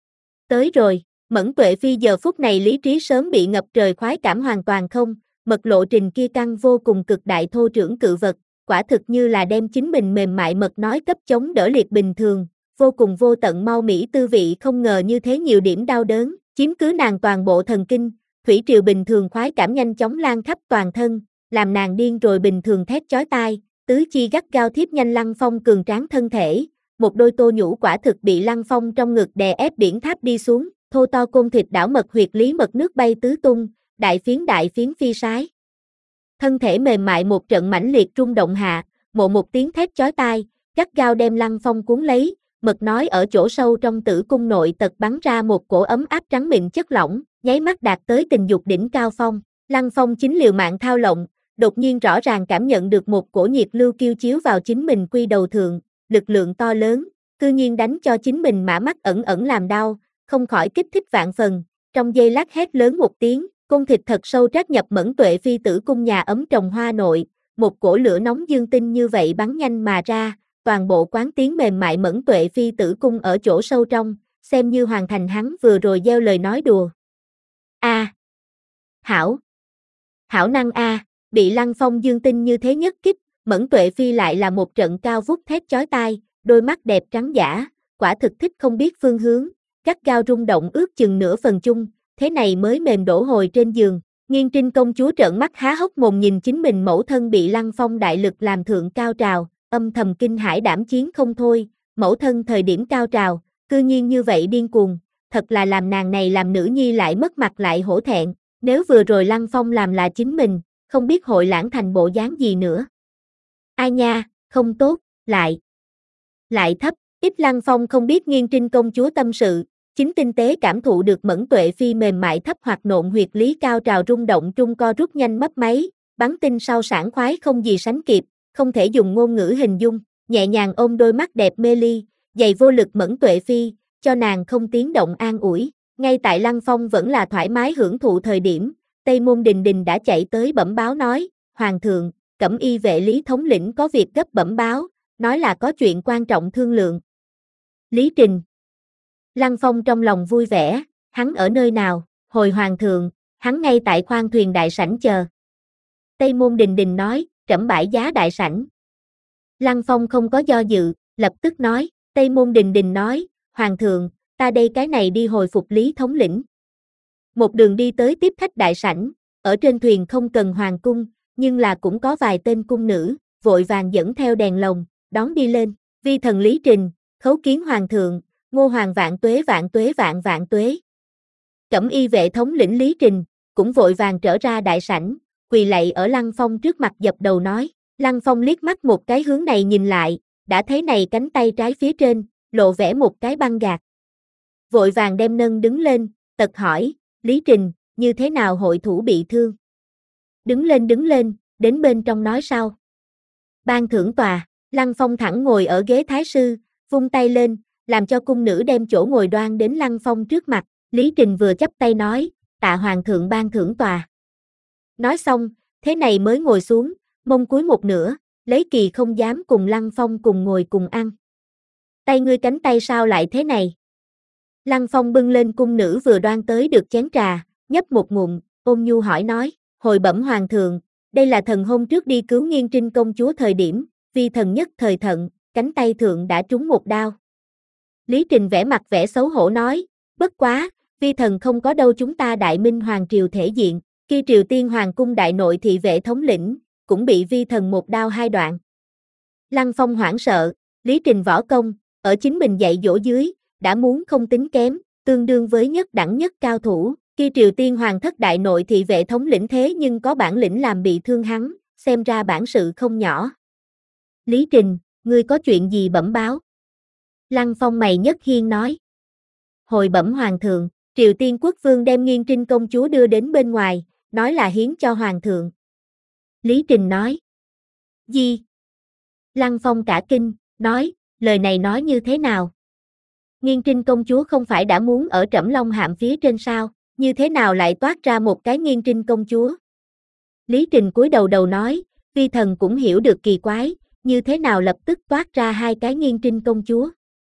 Tới rồi, Mẫn Tuệ Phi giờ phút này lý trí sớm bị ngập trời khoái cảm hoàn toàn không, mật lộ trình kia căng vô cùng cực đại thô trưởng cự vật, quả thực như là đem chính mình mềm mại mật nói cấp chống đỡ liệt bình thường, vô cùng vô tận mau mỹ tư vị không ngờ như thế nhiều điểm đau đớn, chiếm cứ nàng toàn bộ thần kinh, thủy triều bình thường khoái cảm nhanh chóng lan khắp toàn thân, làm nàng điên rồi bình thường thét chói tai, tứ chi gắt gao thiếp nhanh Lăng Phong cường tráng thân thể, một đôi tô nhũ quả thực bị Lăng Phong trong ngực đè ép biển tháp đi xuống, thô to côn thịt đảo mật huyệt lý mật nước bay tứ tung, đại phiến đại phiến phi sái. Thân thể mềm mại một trận mãnh liệt rung động hạ, mộ một tiếng thét chói tai, gắt gao đem Lăng Phong cuốn lấy, mật nói ở chỗ sâu trong tử cung nội tật bắn ra một cổ ấm áp trắng mịn chất lỏng, nháy mắt đạt tới tình dục đỉnh cao phong. Lăng Phong chính liều mạng thao lộng, đột nhiên rõ ràng cảm nhận được một cổ nhiệt lưu kiêu chiếu vào chính mình quy đầu thượng, lực lượng to lớn, cư nhiên đánh cho chính mình mã mắt ẩn ẩn làm đau, không khỏi kích thích vạn phần, trong giây lát hét lớn một tiếng, côn thịt thật sâu trát nhập Mẫn Tuệ Phi tử cung nhà ấm trồng hoa nội, một cổ lửa nóng dương tinh như vậy bắn nhanh mà ra, toàn bộ quán tiếng mềm mại Mẫn Tuệ Phi tử cung ở chỗ sâu trong, xem như hoàn thành hắn vừa rồi gieo lời nói đùa. A, à, hảo, hảo năng a, à, bị Lăng Phong dương tinh như thế nhất kích, Mẫn Tuệ Phi lại là một trận cao vút thét chói tai, đôi mắt đẹp trắng dã, quả thực thích không biết phương hướng, gắt gao rung động ước chừng nửa phần chung, thế này mới mềm đổ hồi trên giường. Nghiên Trinh công chúa trợn mắt há hốc mồm nhìn chính mình mẫu thân bị Lăng Phong đại lực làm thượng cao trào, âm thầm kinh hãi đảm chiến không thôi, mẫu thân thời điểm cao trào, cư nhiên như vậy điên cuồng, thật là làm nàng này làm nữ nhi lại mất mặt lại hổ thẹn, nếu vừa rồi Lăng Phong làm là chính mình, không biết hội lãng thành bộ dáng gì nữa. Ai nha, không tốt, lại, lại thấp, ít Lăng Phong không biết Nghiên Trinh công chúa tâm sự, chính tinh tế cảm thụ được Mẫn Tuệ Phi mềm mại thấp hoặc nộn huyệt lý cao trào rung động trung co rút nhanh mấp máy, bắn tinh sau sảng khoái không gì sánh kịp, không thể dùng ngôn ngữ hình dung, nhẹ nhàng ôm đôi mắt đẹp mê ly, dày vô lực Mẫn Tuệ Phi, cho nàng không tiếng động an ủi, ngay tại Lăng Phong vẫn là thoải mái hưởng thụ thời điểm, Tây Môn Đình Đình đã chạy tới bẩm báo nói, Hoàng thượng, Cẩm y vệ Lý thống lĩnh có việc gấp bẩm báo, nói là có chuyện quan trọng thương lượng. Lý Trình. Lăng Phong trong lòng vui vẻ, hắn ở nơi nào, hồi hoàng thượng, hắn ngay tại khoang thuyền đại sảnh chờ. Tây Môn Đình Đình nói, trẫm bãi giá đại sảnh. Lăng Phong không có do dự, lập tức nói, Tây Môn Đình Đình nói, Hoàng thượng, ta đây cái này đi hồi phục Lý thống lĩnh. Một đường đi tới tiếp khách đại sảnh, ở trên thuyền không cần hoàng cung, nhưng là cũng có vài tên cung nữ, vội vàng dẫn theo đèn lồng, đón đi lên. Vi thần Lý Trình, khấu kiến Hoàng thượng, Ngô Hoàng vạn tuế vạn tuế vạn vạn tuế. Cẩm y vệ thống lĩnh Lý Trình, cũng vội vàng trở ra đại sảnh, quỳ lạy ở Lăng Phong trước mặt dập đầu nói. Lăng Phong liếc mắt một cái hướng này nhìn lại, đã thấy này cánh tay trái phía trên, lộ vẻ một cái băng gạc. Vội vàng đem nâng đứng lên, tật hỏi, Lý Trình, như thế nào hội thủ bị thương? Đứng lên đứng lên, đến bên trong nói sau. Ban thưởng tòa, Lăng Phong thẳng ngồi ở ghế thái sư, vung tay lên, làm cho cung nữ đem chỗ ngồi đoan đến Lăng Phong trước mặt. Lý Trình vừa chắp tay nói, tạ Hoàng thượng ban thưởng tòa. Nói xong, thế này mới ngồi xuống, mông cúi một nửa, lấy kỳ không dám cùng Lăng Phong cùng ngồi cùng ăn. Tay ngươi cánh tay sao lại thế này? Lăng Phong bưng lên cung nữ vừa đoan tới được chén trà, nhấp một ngụm, ôn nhu hỏi nói, hồi bẩm Hoàng thượng, đây là thần hôm trước đi cứu Nghiên Trinh công chúa thời điểm, vi thần nhất thời thận, cánh tay thượng đã trúng một đao. Lý Trình vẻ mặt vẻ xấu hổ nói, bất quá, vi thần không có đâu, chúng ta Đại Minh Hoàng triều thể diện, khi Triều Tiên Hoàng cung đại nội thị vệ thống lĩnh, cũng bị vi thần một đao hai đoạn. Lăng Phong hoảng sợ, Lý Trình võ công, ở chính mình dạy dỗ dưới, đã muốn không tính kém, tương đương với nhất đẳng nhất cao thủ, khi Triều Tiên Hoàng thất đại nội thị vệ thống lĩnh thế nhưng có bản lĩnh làm bị thương hắn, xem ra bản sự không nhỏ. Lý Trình, ngươi có chuyện gì bẩm báo? Lăng Phong mày nhất hiên nói. Hồi bẩm Hoàng thượng, Triều Tiên quốc vương đem Nghiên Trinh công chúa đưa đến bên ngoài, nói là hiến cho Hoàng thượng. Lý Trình nói. Gì? Lăng Phong cả kinh, nói, lời này nói như thế nào? Nghiên Trinh công chúa không phải đã muốn ở Trẫm Long hạm phía trên sao, như thế nào lại toát ra một cái Nghiên Trinh công chúa? Lý Trình cúi đầu đầu nói, vi thần cũng hiểu được kỳ quái, như thế nào lập tức toát ra hai cái Nghiên Trinh công chúa?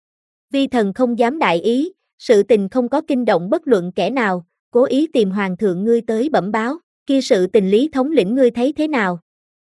Vi thần không dám đại ý, sự tình không có kinh động bất luận kẻ nào, cố ý tìm Hoàng thượng ngươi tới bẩm báo, kia sự tình Lý thống lĩnh ngươi thấy thế nào?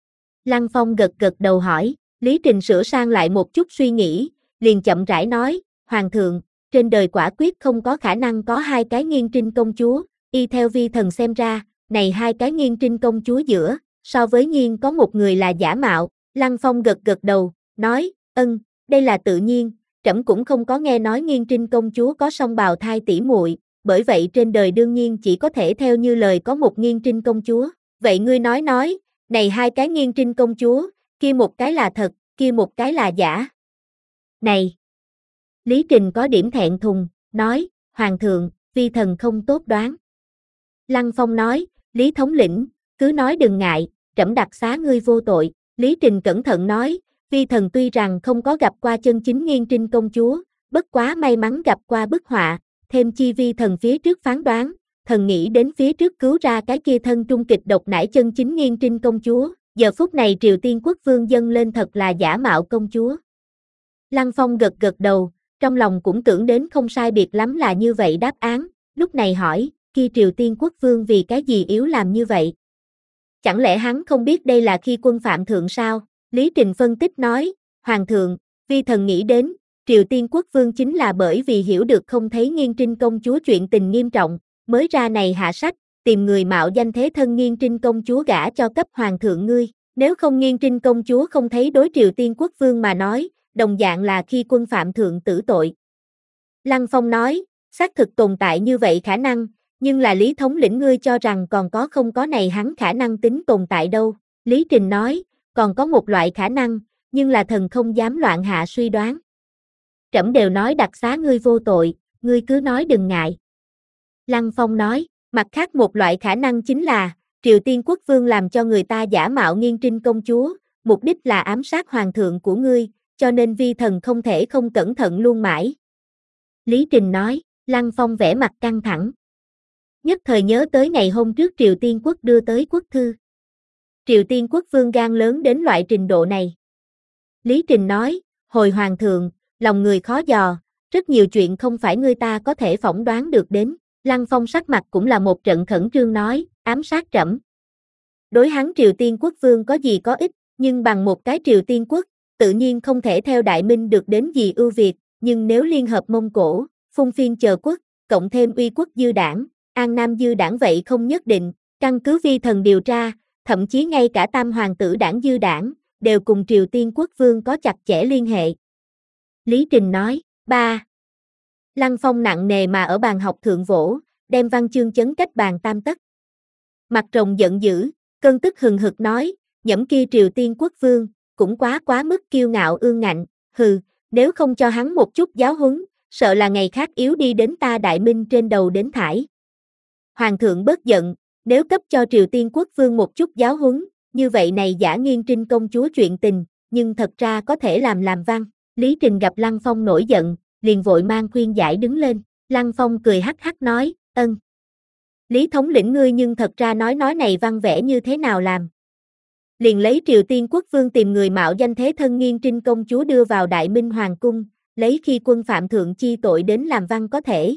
Lăng Phong gật gật đầu hỏi, Lý Trình sửa sang lại một chút suy nghĩ, liền chậm rãi nói, Hoàng thượng, trên đời quả quyết không có khả năng có hai cái Nghiên Trinh công chúa, y theo vi thần xem ra, này hai cái Nghiên Trinh công chúa giữa, so với Nghiên có một người là giả mạo. Lăng Phong gật gật đầu, nói, ân, đây là tự nhiên, trẫm cũng không có nghe nói Nghiên Trinh công chúa có song bào thai tỷ muội, bởi vậy trên đời đương nhiên chỉ có thể theo như lời có một Nghiên Trinh công chúa. Vậy ngươi nói nói, này hai cái Nghiên Trinh công chúa, kia một cái là thật, kia một cái là giả. Này! Lý Trình có điểm thẹn thùng, nói, Hoàng thượng, vi thần không tốt đoán. Lăng Phong nói, Lý thống lĩnh, cứ nói đừng ngại, trẫm đặc xá ngươi vô tội. Lý Trình cẩn thận nói, vi thần tuy rằng không có gặp qua chân chính Nghiên Trinh công chúa, bất quá may mắn gặp qua bức họa, thêm chi vi thần phía trước phán đoán, thần nghĩ đến phía trước cứu ra cái kia thân trung kịch độc nải chân chính Nghiên Trinh công chúa, giờ phút này Triều Tiên quốc vương dâng lên thật là giả mạo công chúa. Lăng Phong gật gật đầu, trong lòng cũng tưởng đến không sai biệt lắm là như vậy đáp án, lúc này hỏi, kia Triều Tiên quốc vương vì cái gì yếu làm như vậy? Chẳng lẽ hắn không biết đây là khi quân phạm thượng sao? Lý Trình phân tích nói, Hoàng thượng, vi thần nghĩ đến, Triều Tiên quốc vương chính là bởi vì hiểu được không thấy Nghiên Trinh công chúa chuyện tình nghiêm trọng, mới ra này hạ sách, tìm người mạo danh thế thân Nghiên Trinh công chúa gả cho cấp Hoàng thượng ngươi, nếu không Nghiên Trinh công chúa không thấy đối Triều Tiên quốc vương mà nói, đồng dạng là khi quân phạm thượng tử tội. Lăng Phong nói, xác thực tồn tại như vậy khả năng, nhưng là Lý thống lĩnh ngươi cho rằng còn có không có này hắn khả năng tính tồn tại đâu. Lý Trình nói, còn có một loại khả năng, nhưng là thần không dám loạn hạ suy đoán. Trẫm đều nói đặc xá ngươi vô tội, ngươi cứ nói đừng ngại. Lăng Phong nói, mặt khác một loại khả năng chính là, Triều Tiên quốc vương làm cho người ta giả mạo Nghiên Trinh công chúa, mục đích là ám sát hoàng thượng của ngươi, cho nên vi thần không thể không cẩn thận luôn mãi. Lý Trình nói, Lăng Phong vẻ mặt căng thẳng. Nhất thời nhớ tới ngày hôm trước Triều Tiên quốc đưa tới quốc thư. Triều Tiên quốc vương gan lớn đến loại trình độ này. Lý Trình nói, hồi Hoàng thượng, lòng người khó dò, rất nhiều chuyện không phải người ta có thể phỏng đoán được đến. Lăng Phong sắc mặt cũng là một trận khẩn trương nói, ám sát trẫm. Đối hắn Triều Tiên quốc vương có gì có ích, nhưng bằng một cái Triều Tiên quốc, tự nhiên không thể theo Đại Minh được đến gì ưu việt, nhưng nếu liên hợp Mông Cổ, Phung Phiên chờ quốc, cộng thêm Uy Quốc Dư Đảng, An Nam Dư Đảng vậy không nhất định, căn cứ vi thần điều tra, thậm chí ngay cả Tam Hoàng tử Đảng Dư Đảng, đều cùng Triều Tiên quốc vương có chặt chẽ liên hệ. Lý Trình nói, ba. Lăng Phong nặng nề mà ở bàn học thượng vỗ, đem văn chương chấn cách bàn tam tấc. Mặt rồng giận dữ, cơn tức hừng hực nói, nhẫm kia Triều Tiên quốc vương, cũng quá quá mức kiêu ngạo ương ngạnh, hừ, nếu không cho hắn một chút giáo huấn, sợ là ngày khác yếu đi đến ta Đại Minh trên đầu đến thải. Hoàng thượng bớt giận, nếu cấp cho Triều Tiên quốc vương một chút giáo huấn, như vậy này Giả Nghiên Trinh công chúa chuyện tình, nhưng thật ra có thể làm làm văn. Lý Trình gặp Lăng Phong nổi giận, liền vội mang khuyên giải đứng lên, Lăng Phong cười hắc hắc nói, ân. Lý thống lĩnh ngươi nhưng thật ra nói nói này văn vẽ như thế nào làm. Liền lấy Triều Tiên quốc vương tìm người mạo danh thế thân Nghiên Trinh công chúa đưa vào Đại Minh Hoàng cung, lấy khi quân phạm thượng chi tội đến làm văn có thể.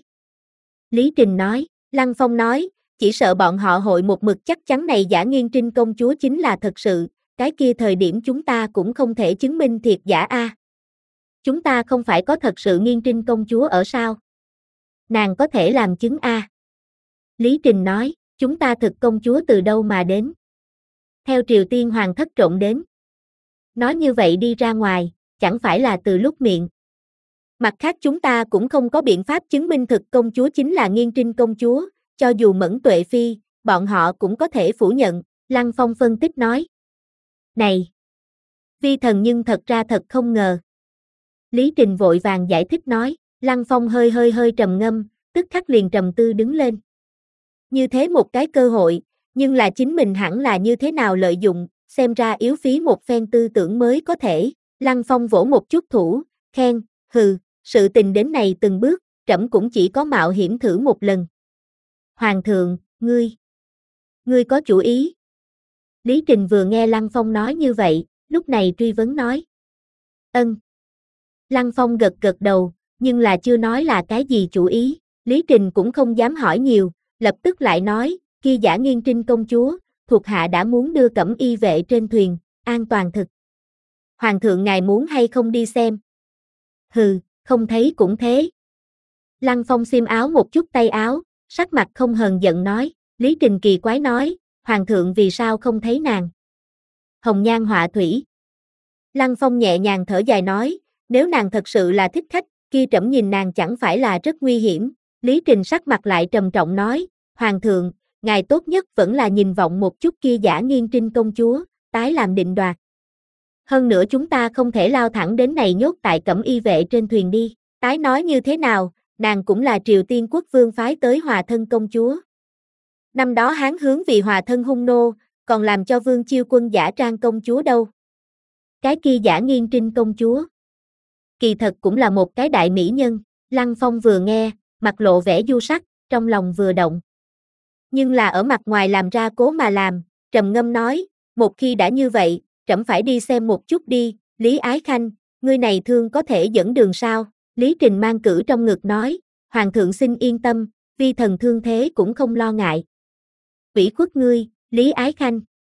Lý Trình nói, Lăng Phong nói, chỉ sợ bọn họ hội một mực chắc chắn này Giả Nghiên Trinh công chúa chính là thật sự, cái kia thời điểm chúng ta cũng không thể chứng minh thiệt giả a. Chúng ta không phải có thật sự Nghiên Trinh công chúa ở sao? Nàng có thể làm chứng a. Lý Trình nói, chúng ta thực công chúa từ đâu mà đến? Theo Triều Tiên hoàng thất trộn đến. Nói như vậy đi ra ngoài, chẳng phải là từ lúc miệng. Mặt khác chúng ta cũng không có biện pháp chứng minh thực công chúa chính là Nghiên Trinh công chúa, cho dù Mẫn Tuệ Phi, bọn họ cũng có thể phủ nhận, Lăng Phong phân tích nói. Này! Vi thần nhưng thật ra thật không ngờ. Lý Trình vội vàng giải thích nói, Lăng Phong hơi hơi hơi trầm ngâm, tức khắc liền trầm tư đứng lên. Như thế một cái cơ hội, nhưng là chính mình hẳn là như thế nào lợi dụng, xem ra yếu phí một phen tư tưởng mới có thể. Lăng Phong vỗ một chút thủ, khen, hừ, sự tình đến này từng bước, trẫm cũng chỉ có mạo hiểm thử một lần. Hoàng thượng, ngươi, ngươi có chủ ý. Lý Trình vừa nghe Lăng Phong nói như vậy, lúc này truy vấn nói. Ân. Lăng Phong gật gật đầu, nhưng là chưa nói là cái gì chủ ý, Lý Trình cũng không dám hỏi nhiều, lập tức lại nói, kia Giả Nghiên Trinh công chúa, thuộc hạ đã muốn đưa Cẩm Y vệ trên thuyền, an toàn thực. Hoàng thượng ngài muốn hay không đi xem? Hừ, không thấy cũng thế. Lăng Phong xiêm áo một chút tay áo, sắc mặt không hờn giận nói, Lý Trình kỳ quái nói, Hoàng thượng vì sao không thấy nàng? Hồng nhan họa thủy. Lăng Phong nhẹ nhàng thở dài nói, nếu nàng thật sự là thích khách, kia trẫm nhìn nàng chẳng phải là rất nguy hiểm. Lý Trình sắc mặt lại trầm trọng nói, Hoàng thượng, ngài tốt nhất vẫn là nhìn vọng một chút kia Giả Nghiên Trinh công chúa, tái làm định đoạt. Hơn nữa chúng ta không thể lao thẳng đến này nhốt tại Cẩm Y vệ trên thuyền đi, tái nói như thế nào, nàng cũng là Triều Tiên quốc vương phái tới hòa thân công chúa. Năm đó Hán hướng vì hòa thân hung nô, còn làm cho vương chiêu quân giả trang công chúa đâu. Cái kia Giả Nghiên Trinh công chúa. Kỳ thật cũng là một cái đại mỹ nhân, Lăng Phong vừa nghe, mặt lộ vẻ du sắc, trong lòng vừa động. Nhưng là ở mặt ngoài làm ra cố mà làm, trầm ngâm nói, một khi đã như vậy, trẫm phải đi xem một chút đi, Lý Ái Khanh, ngươi này thương có thể dẫn đường sao? Lý Trình mang cử trong ngực nói, Hoàng thượng xin yên tâm, vi thần thương thế cũng không lo ngại. Ủy khuất ngươi, Lý Ái Khanh.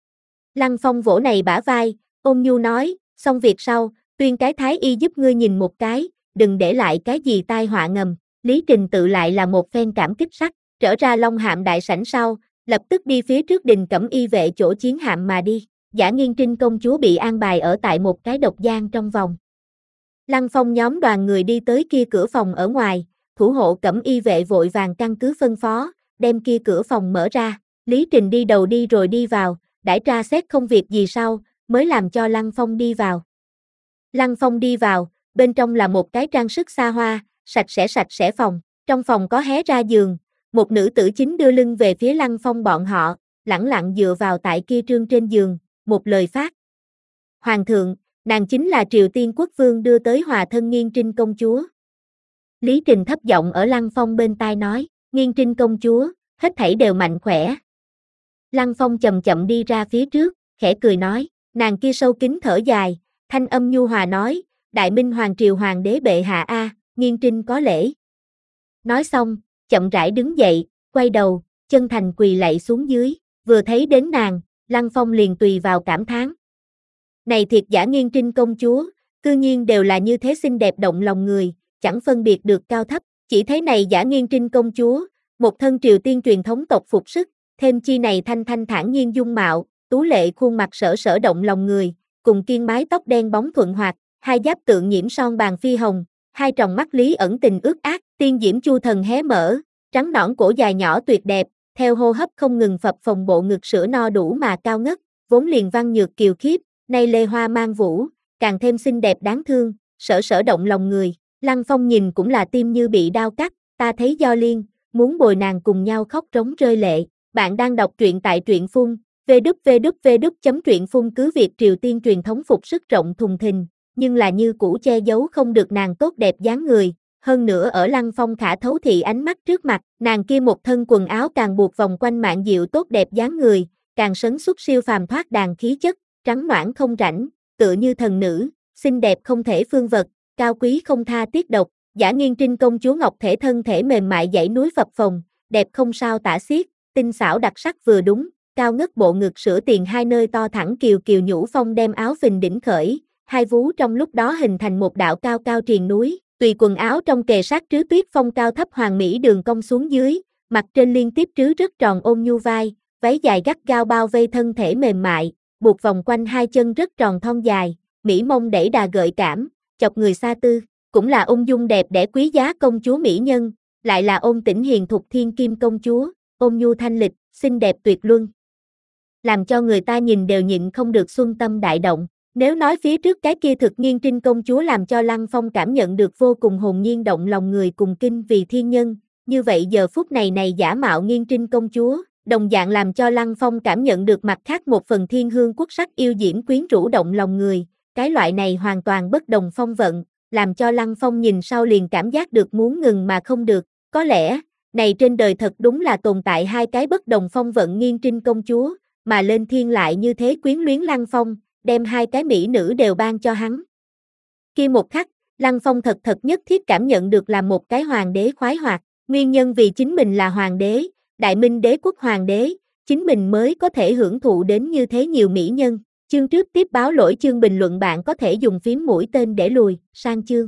Lăng Phong vỗ này bả vai, ôn nhu nói, xong việc sau, tuyên cái thái y giúp ngươi nhìn một cái, đừng để lại cái gì tai họa ngầm. Lý Trình tự lại là một phen cảm kích sắc, trở ra Long Hạm đại sảnh sau, lập tức đi phía trước đình Cẩm Y vệ chỗ chiến hạm mà đi. Giả Nghiên Trinh công chúa bị an bài ở tại một cái độc giang trong vòng. Lăng Phong nhóm đoàn người đi tới kia cửa phòng ở ngoài, thủ hộ Cẩm Y vệ vội vàng căn cứ phân phó, đem kia cửa phòng mở ra. Lý Trình đi đầu đi rồi đi vào, đãi tra xét không việc gì sau, mới làm cho Lăng Phong đi vào. Lăng Phong đi vào, bên trong là một cái trang sức xa hoa, sạch sẽ sạch sẽ phòng, trong phòng có hé ra giường, một nữ tử chính đưa lưng về phía Lăng Phong bọn họ, lẳng lặng dựa vào tại kia trương trên giường, một lời phát. Hoàng thượng, nàng chính là Triều Tiên quốc vương đưa tới hòa thân Nghiên Trinh công chúa. Lý Trình thấp giọng ở Lăng Phong bên tai nói, Nghiên Trinh công chúa, hết thảy đều mạnh khỏe. Lăng Phong chậm chậm đi ra phía trước, khẽ cười nói, nàng kia sâu kín thở dài, thanh âm nhu hòa nói, Đại Minh Hoàng Triều Hoàng đế bệ hạ a, Nghiên Trinh có lễ. Nói xong, chậm rãi đứng dậy, quay đầu, chân thành quỳ lạy xuống dưới, vừa thấy đến nàng, Lăng Phong liền tùy vào cảm thán. Này thiệt giả Nghiên Trinh công chúa, cư nhiên đều là như thế xinh đẹp động lòng người, chẳng phân biệt được cao thấp. Chỉ thấy này giả Nghiên Trinh công chúa, một thân Triều Tiên truyền thống tộc phục sức, thêm chi này thanh thanh thản nhiên dung mạo, tú lệ khuôn mặt sở sở động lòng người, cùng kiên mái tóc đen bóng thuận hoạt, hai giáp tượng nhiễm son bàn phi hồng, hai tròng mắt lý ẩn tình ước ác, tiên diễm chu thần hé mở, trắng nõn cổ dài nhỏ tuyệt đẹp, theo hô hấp không ngừng phập phồng bộ ngực sữa no đủ mà cao ngất, vốn liền văn nhược kiều khiếp, nay lê hoa mang vũ, càng thêm xinh đẹp đáng thương, sở sở động lòng người. Lăng Phong nhìn cũng là tim như bị đao cắt, ta thấy Do Liên, muốn bồi nàng cùng nhau khóc trống rơi lệ. Bạn đang đọc truyện tại truyện phun, www.truyện phun cứ việc Triều Tiên truyền thống phục sức rộng thùng thình, nhưng là như cũ che giấu không được nàng tốt đẹp dáng người. Hơn nữa ở Lăng Phong khả thấu thị ánh mắt trước mặt, nàng kia một thân quần áo càng buộc vòng quanh mạng diệu tốt đẹp dáng người, càng sấn xuất siêu phàm thoát đàn khí chất, trắng noãn không rảnh, tựa như thần nữ, xinh đẹp không thể phương vật, cao quý không tha tiết độc. Giả Nghiên Trinh công chúa ngọc thể thân thể mềm mại dãy núi phập phồng, đẹp không sao tả xiết, tinh xảo đặc sắc vừa đúng, cao ngất bộ ngực sữa tiền hai nơi to thẳng kiều kiều nhũ phong đem áo phình đỉnh khởi, hai vú trong lúc đó hình thành một đạo cao cao triền núi, tùy quần áo trong kề sát trứ tuyết phong cao thấp hoàng mỹ đường cong xuống dưới, mặt trên liên tiếp trứ rất tròn ôm nhu vai, váy dài gắt gao bao vây thân thể mềm mại, buộc vòng quanh hai chân rất tròn thon dài, mỹ mông đẩy đà gợi cảm, chọc người xa tư, cũng là ung dung đẹp đẽ quý giá công chúa mỹ nhân, lại là ôn tĩnh hiền thục thiên kim công chúa, ôn nhu thanh lịch, xinh đẹp tuyệt luân. Làm cho người ta nhìn đều nhịn không được xuân tâm đại động. Nếu nói phía trước cái kia thực Nghiên Trinh công chúa làm cho Lăng Phong cảm nhận được vô cùng hồn nhiên động lòng người cùng kinh vì thiên nhân, như vậy giờ phút này này giả mạo Nghiên Trinh công chúa, đồng dạng làm cho Lăng Phong cảm nhận được mặt khác một phần thiên hương quốc sắc yêu diễm quyến rũ động lòng người, cái loại này hoàn toàn bất đồng phong vận, làm cho Lăng Phong nhìn sau liền cảm giác được muốn ngừng mà không được, có lẽ, này trên đời thật đúng là tồn tại hai cái bất đồng phong vận Nghiên Trinh công chúa, mà lên thiên lại như thế quyến luyến Lăng Phong, đem hai cái mỹ nữ đều ban cho hắn. Kia một khắc, Lăng Phong thật thật nhất thiết cảm nhận được là một cái hoàng đế khoái hoạt, nguyên nhân vì chính mình là hoàng đế, Đại Minh đế quốc hoàng đế, chính mình mới có thể hưởng thụ đến như thế nhiều mỹ nhân. Chương trước tiếp báo lỗi chương bình luận bạn có thể dùng phím mũi tên để lùi sang chương.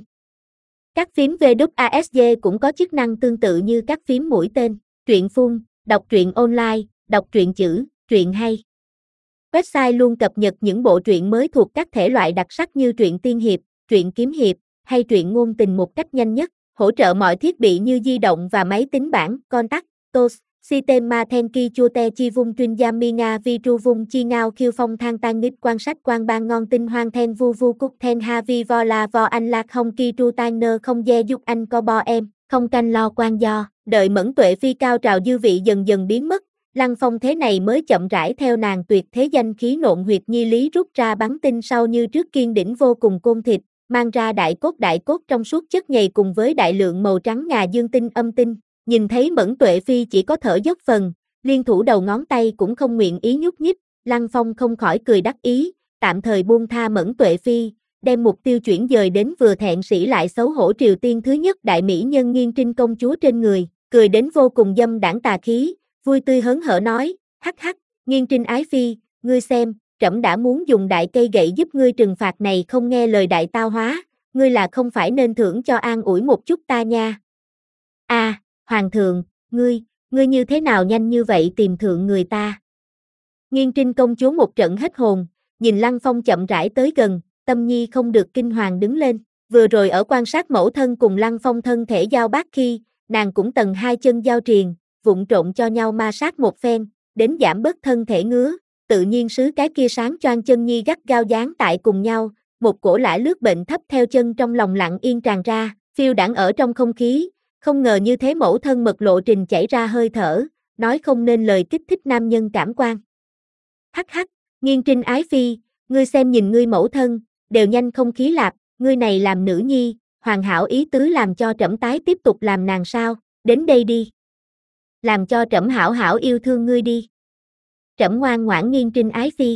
Các phím vê kép a ét giê cũng có chức năng tương tự như các phím mũi tên. Truyện phun, đọc truyện online, đọc truyện chữ, truyện hay. Website luôn cập nhật những bộ truyện mới thuộc các thể loại đặc sắc như truyện tiên hiệp, truyện kiếm hiệp hay truyện ngôn tình một cách nhanh nhất. Hỗ trợ mọi thiết bị như di động và máy tính bảng. Contact, tos, Sistema Thenki Chute Chi Vung Tuyên Giam Mi Nga Vi Tru Vung Chi Ngao Khiêu Phong Thang Tan Nghít Quan Sách Quan Ban Ngon Tinh Hoang Then Vu Vu Cúc Then Ha Vi Vo La Vo Anh Lạc Không Ki Tru Tan Nơ Không Dê Dục Anh Co Bo Em, không canh lo quan do, đợi Mẫn Tuệ Phi cao trào dư vị dần dần biến mất, Lăng Phong thế này mới chậm rãi theo nàng tuyệt thế danh khí nộn huyệt nhi lý rút ra bắn tinh sau như trước kiên đỉnh vô cùng côn thịt, mang ra đại cốt đại cốt trong suốt chất nhầy cùng với đại lượng màu trắng ngà dương tinh âm tinh. Nhìn thấy Mẫn Tuệ Phi chỉ có thở dốc phần, liên thủ đầu ngón tay cũng không nguyện ý nhúc nhích, Lăng Phong không khỏi cười đắc ý, tạm thời buông tha Mẫn Tuệ Phi, đem mục tiêu chuyển dời đến vừa thẹn sĩ lại xấu hổ Triều Tiên thứ nhất đại mỹ nhân Nghiên Trinh công chúa trên người, cười đến vô cùng dâm đãng tà khí, vui tươi hớn hở nói, hắc hắc, Nghiên Trinh ái phi, ngươi xem, trẫm đã muốn dùng đại cây gậy giúp ngươi trừng phạt này không nghe lời đại tao hóa, ngươi là không phải nên thưởng cho an ủi một chút ta nha. A, à, Hoàng thượng, ngươi, ngươi như thế nào nhanh như vậy tìm thượng người ta? Nghiên Trinh công chúa một trận hết hồn, nhìn Lăng Phong chậm rãi tới gần, tâm nhi không được kinh hoàng đứng lên, vừa rồi ở quan sát mẫu thân cùng Lăng Phong thân thể giao bát khi, nàng cũng tầng hai chân giao triền, vụng trộn cho nhau ma sát một phen, đến giảm bớt thân thể ngứa, tự nhiên sứ cái kia sáng choang chân nhi gắt gao dán tại cùng nhau, một cổ lã lướt bệnh thấp theo chân trong lòng lặng yên tràn ra, phiêu đãng ở trong không khí, không ngờ như thế mẫu thân mật lộ trình chảy ra hơi thở, nói không nên lời kích thích nam nhân cảm quan. Hắc hắc, Nghiên Trinh ái phi, ngươi xem nhìn ngươi mẫu thân, đều nhanh không khí lạp, ngươi này làm nữ nhi, hoàn hảo ý tứ làm cho trẫm tái tiếp tục làm nàng sao, đến đây đi. Làm cho trẫm hảo hảo yêu thương ngươi đi. Trẫm ngoan ngoãn Nghiên Trinh ái phi.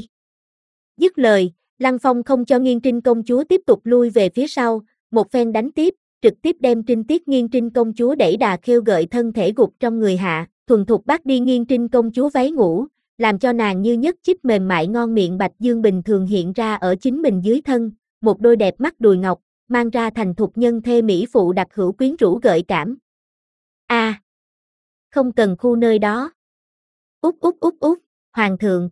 Dứt lời, Lăng Phong không cho Nghiên Trinh công chúa tiếp tục lui về phía sau, một phen đánh tiếp, trực tiếp đem Trinh Tiết Nghiên Trinh công chúa đẩy đà khêu gợi thân thể gục trong người hạ, thuần thục bắt đi Nghiên Trinh công chúa váy ngủ, làm cho nàng như nhất chip mềm mại ngon miệng bạch dương bình thường hiện ra ở chính mình dưới thân, một đôi đẹp mắt đùi ngọc, mang ra thành thục nhân thê mỹ phụ đặc hữu quyến rũ gợi cảm. A, à, không cần khu nơi đó. Út út út út, hoàng thượng.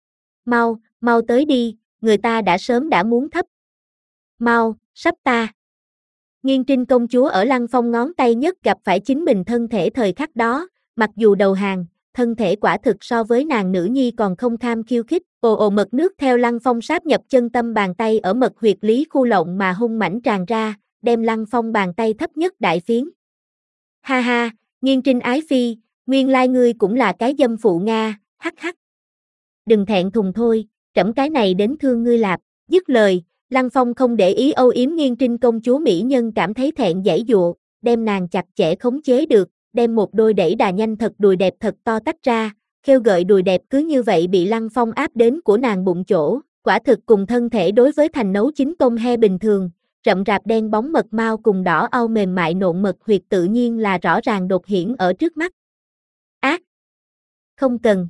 Mau, mau tới đi, người ta đã sớm đã muốn thấp. Mau, sắp ta. Nghiên Trinh công chúa ở Lăng Phong ngón tay nhất gặp phải chính mình thân thể thời khắc đó, mặc dù đầu hàng, thân thể quả thực so với nàng nữ nhi còn không kham khiêu khích, ồ ồ mật nước theo Lăng Phong sáp nhập chân tâm bàn tay ở mật huyệt lý khu lộng mà hung mãnh tràn ra, đem Lăng Phong bàn tay thấp nhất đại phiến. Ha ha, Nghiên Trinh ái phi, nguyên lai ngươi cũng là cái dâm phụ Nga, hắc hắc. Đừng thẹn thùng thôi, trẫm cái này đến thương ngươi lạp, dứt lời, Lăng Phong không để ý âu yếm Nghiên Trinh công chúa mỹ nhân cảm thấy thẹn giãy dụa, đem nàng chặt chẽ khống chế được, đem một đôi đẩy đà nhanh thật đùi đẹp thật to tách ra, khêu gợi đùi đẹp cứ như vậy bị Lăng Phong áp đến của nàng bụng chỗ, quả thực cùng thân thể đối với thành nấu chín tôm he bình thường, rậm rạp đen bóng mật mau cùng đỏ au mềm mại nộn mật huyệt tự nhiên là rõ ràng đột hiển ở trước mắt. Ác! Không cần!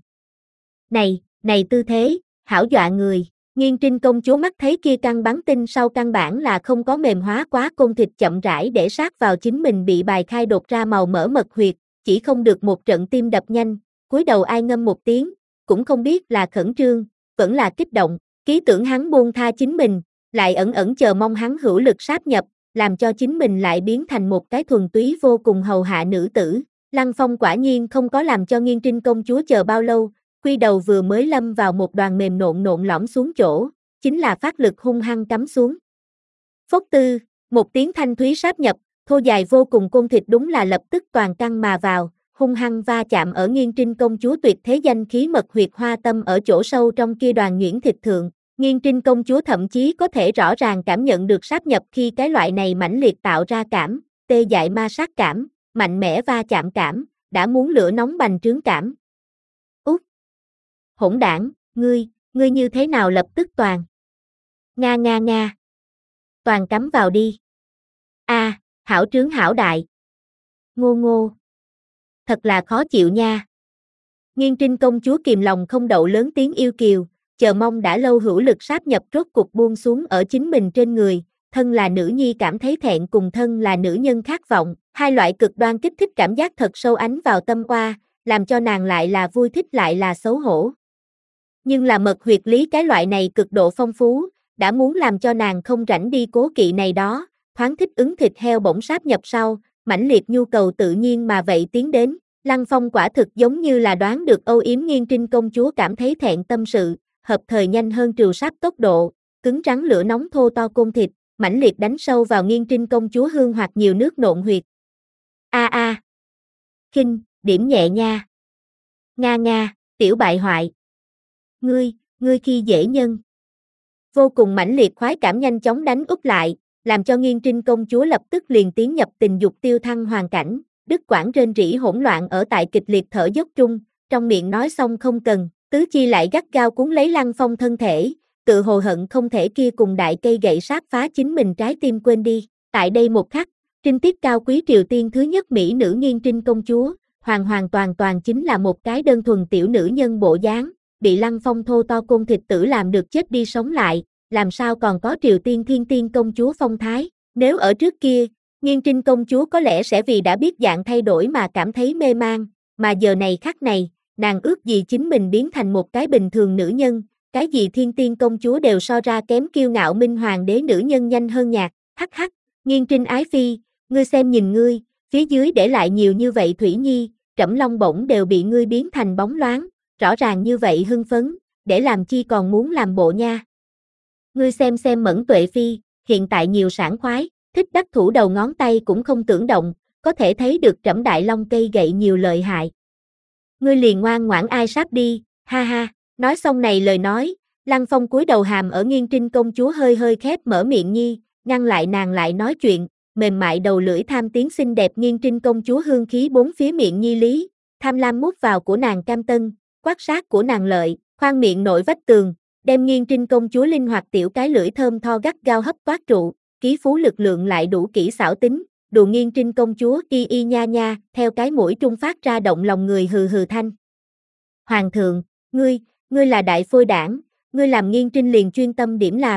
Này, này tư thế, hảo dọa người! Nghiên Trinh công chúa mắt thấy kia căng bắn tinh sau căn bản là không có mềm hóa quá côn thịt chậm rãi để sát vào chính mình bị bài khai đột ra màu mỡ mật huyệt, chỉ không được một trận tim đập nhanh, cúi đầu ai ngâm một tiếng, cũng không biết là khẩn trương, vẫn là kích động, ký tưởng hắn buông tha chính mình, lại ẩn ẩn chờ mong hắn hữu lực sáp nhập, làm cho chính mình lại biến thành một cái thuần túy vô cùng hầu hạ nữ tử. Lăng Phong quả nhiên không có làm cho Nghiên Trinh công chúa chờ bao lâu, quy đầu vừa mới lâm vào một đoàn mềm nộn nộn lõm xuống chỗ, chính là phát lực hung hăng cắm xuống. Phốc tư, một tiếng thanh thúy sáp nhập, thô dài vô cùng côn thịt đúng là lập tức toàn căng mà vào, hung hăng va chạm ở Nghiên Trinh công chúa tuyệt thế danh khí mật huyệt hoa tâm ở chỗ sâu trong kia đoàn nhuyễn thịt thượng. Nghiên Trinh công chúa thậm chí có thể rõ ràng cảm nhận được sáp nhập khi cái loại này mãnh liệt tạo ra cảm, tê dại ma sát cảm, mạnh mẽ va chạm cảm, đã muốn lửa nóng bành trướng cảm. Út! Hỗn đảng, ngươi, ngươi như thế nào lập tức toàn? Nga nga nga! Toàn cắm vào đi! A, à, hảo trướng hảo đại! Ngô ngô! Thật là khó chịu nha! Nghiên Trinh công chúa kìm lòng không đậu lớn tiếng yêu kiều, chờ mong đã lâu hữu lực sáp nhập rốt cục buông xuống ở chính mình trên người, thân là nữ nhi cảm thấy thẹn cùng thân là nữ nhân khát vọng, hai loại cực đoan kích thích cảm giác thật sâu ánh vào tâm oa, làm cho nàng lại là vui thích lại là xấu hổ. Nhưng là mật huyệt lý cái loại này cực độ phong phú, đã muốn làm cho nàng không rảnh đi cố kỵ này đó, thoáng thích ứng thịt heo bỗng sáp nhập sau, mãnh liệt nhu cầu tự nhiên mà vậy tiến đến. Lăng Phong quả thực giống như là đoán được âu yếm Nghiên Trinh công chúa cảm thấy thẹn tâm sự, hợp thời nhanh hơn trừ sáp tốc độ, cứng rắn lửa nóng thô to côn thịt, mãnh liệt đánh sâu vào Nghiên Trinh công chúa hương hoặc nhiều nước nộn huyệt. A a, à. Khinh, điểm nhẹ nha. Nga nga, tiểu bại hoại. Ngươi, ngươi khi dễ nhân. Vô cùng mãnh liệt khoái cảm nhanh chóng đánh úp lại, làm cho Nghiên Trinh công chúa lập tức liền tiến nhập tình dục tiêu thăng hoàn cảnh, đứt quãng rên rỉ hỗn loạn ở tại kịch liệt thở dốc trung, trong miệng nói xong không cần, tứ chi lại gắt gao cuốn lấy Lăng Phong thân thể, tự hồ hận không thể kia cùng đại cây gậy sát phá chính mình trái tim quên đi. Tại đây một khắc, trinh tiết cao quý Triều Tiên thứ nhất mỹ nữ Nghiên Trinh công chúa, hoàn hoàn toàn toàn chính là một cái đơn thuần tiểu nữ nhân bộ dáng, bị Lăng Phong thô to côn thịt tử làm được chết đi sống lại, làm sao còn có Triều Tiên thiên tiên công chúa phong thái. Nếu ở trước kia, Nghiên Trinh công chúa có lẽ sẽ vì đã biết dạng thay đổi mà cảm thấy mê man, mà giờ này khắc này, nàng ước gì chính mình biến thành một cái bình thường nữ nhân, cái gì thiên tiên công chúa đều so ra kém kiêu ngạo minh hoàng đế nữ nhân nhanh hơn nhạc, hắc hắc, Nghiên Trinh ái phi, ngươi xem nhìn ngươi, phía dưới để lại nhiều như vậy Thủy Nhi, trẫm long bổng đều bị ngươi biến thành bóng loáng, rõ ràng như vậy hưng phấn, để làm chi còn muốn làm bộ nha. Ngươi xem xem Mẫn Tuệ phi, hiện tại nhiều sảng khoái, thích đắc thủ đầu ngón tay cũng không tưởng động, có thể thấy được trẫm đại long cây gậy nhiều lợi hại. Ngươi liền ngoan ngoãn ai sáp đi, ha ha, nói xong này lời nói, Lăng Phong cúi đầu hàm ở Nghiên Trinh công chúa hơi hơi khép mở miệng nhi, ngăn lại nàng lại nói chuyện, mềm mại đầu lưỡi tham tiếng xinh đẹp Nghiên Trinh công chúa hương khí bốn phía miệng nhi lý, tham lam mút vào của nàng cam tân, quát sát của nàng lợi, khoan miệng nội vách tường, đem Nghiên Trinh công chúa linh hoạt tiểu cái lưỡi thơm tho gắt gao hấp toát trụ, ký phú lực lượng lại đủ kỹ xảo tính, đùa Nghiên Trinh công chúa y y nha nha, theo cái mũi trung phát ra động lòng người hừ hừ thanh. Hoàng thượng, ngươi, ngươi là đại phôi đảng, ngươi làm Nghiên Trinh liền chuyên tâm điểm làm,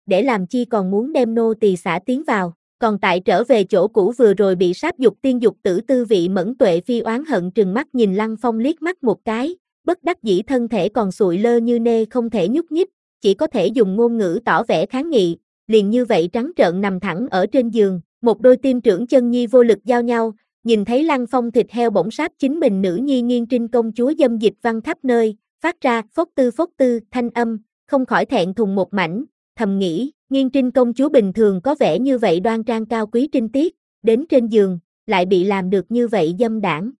để làm chi còn muốn đem nô tỳ xả tiến vào, còn tại trở về chỗ cũ vừa rồi bị sáp dục tiên dục tử tư vị Mẫn Tuệ Phi oán hận trừng mắt nhìn Lăng Phong liếc mắt một cái, bất đắc dĩ thân thể còn sụi lơ như nê không thể nhúc nhích, chỉ có thể dùng ngôn ngữ tỏ vẻ kháng nghị, liền như vậy trắng trợn nằm thẳng ở trên giường, một đôi tim trưởng chân nhi vô lực giao nhau, nhìn thấy Lăng Phong thịt heo bỗng sáp chính mình nữ nhi Nghiên Trinh công chúa dâm dịch văng khắp nơi, phát ra phốc tư phốc tư thanh âm, không khỏi thẹn thùng một mảnh, thầm nghĩ, Nghiên Trinh công chúa bình thường có vẻ như vậy đoan trang cao quý trinh tiết, đến trên giường, lại bị làm được như vậy dâm đảng.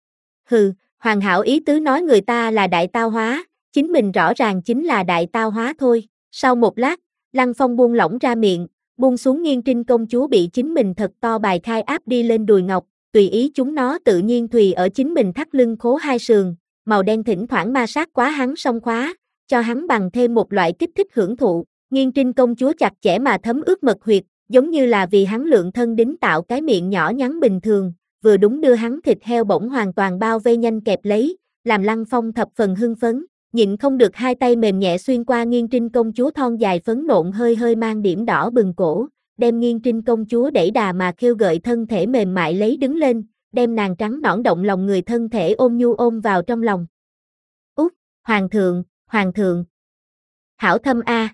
Hừ, hoàn hảo ý tứ nói người ta là đại tao hóa, chính mình rõ ràng chính là đại tao hóa thôi. Sau một lát, Lăng Phong buông lỏng ra miệng, buông xuống Nghiên Trinh công chúa bị chính mình thật to bài khai áp đi lên đùi ngọc, tùy ý chúng nó tự nhiên thùy ở chính mình thắt lưng khố hai sườn, màu đen thỉnh thoảng ma sát quá hắn song khóa, cho hắn bằng thêm một loại kích thích hưởng thụ. Nghiên Trinh công chúa chặt chẽ mà thấm ướt mật huyệt, giống như là vì hắn lượng thân đính tạo cái miệng nhỏ nhắn bình thường, vừa đúng đưa hắn thịt heo bỗng hoàn toàn bao vây nhanh kẹp lấy, làm Lăng Phong thập phần hưng phấn, nhịn không được hai tay mềm nhẹ xuyên qua Nghiên Trinh công chúa thon dài phấn nộn hơi hơi mang điểm đỏ bừng cổ, đem Nghiên Trinh công chúa đẩy đà mà khêu gợi thân thể mềm mại lấy đứng lên, đem nàng trắng nõn động lòng người thân thể ôm nhu ôm vào trong lòng. Út, hoàng thượng, hoàng thượng. Hảo thâm a.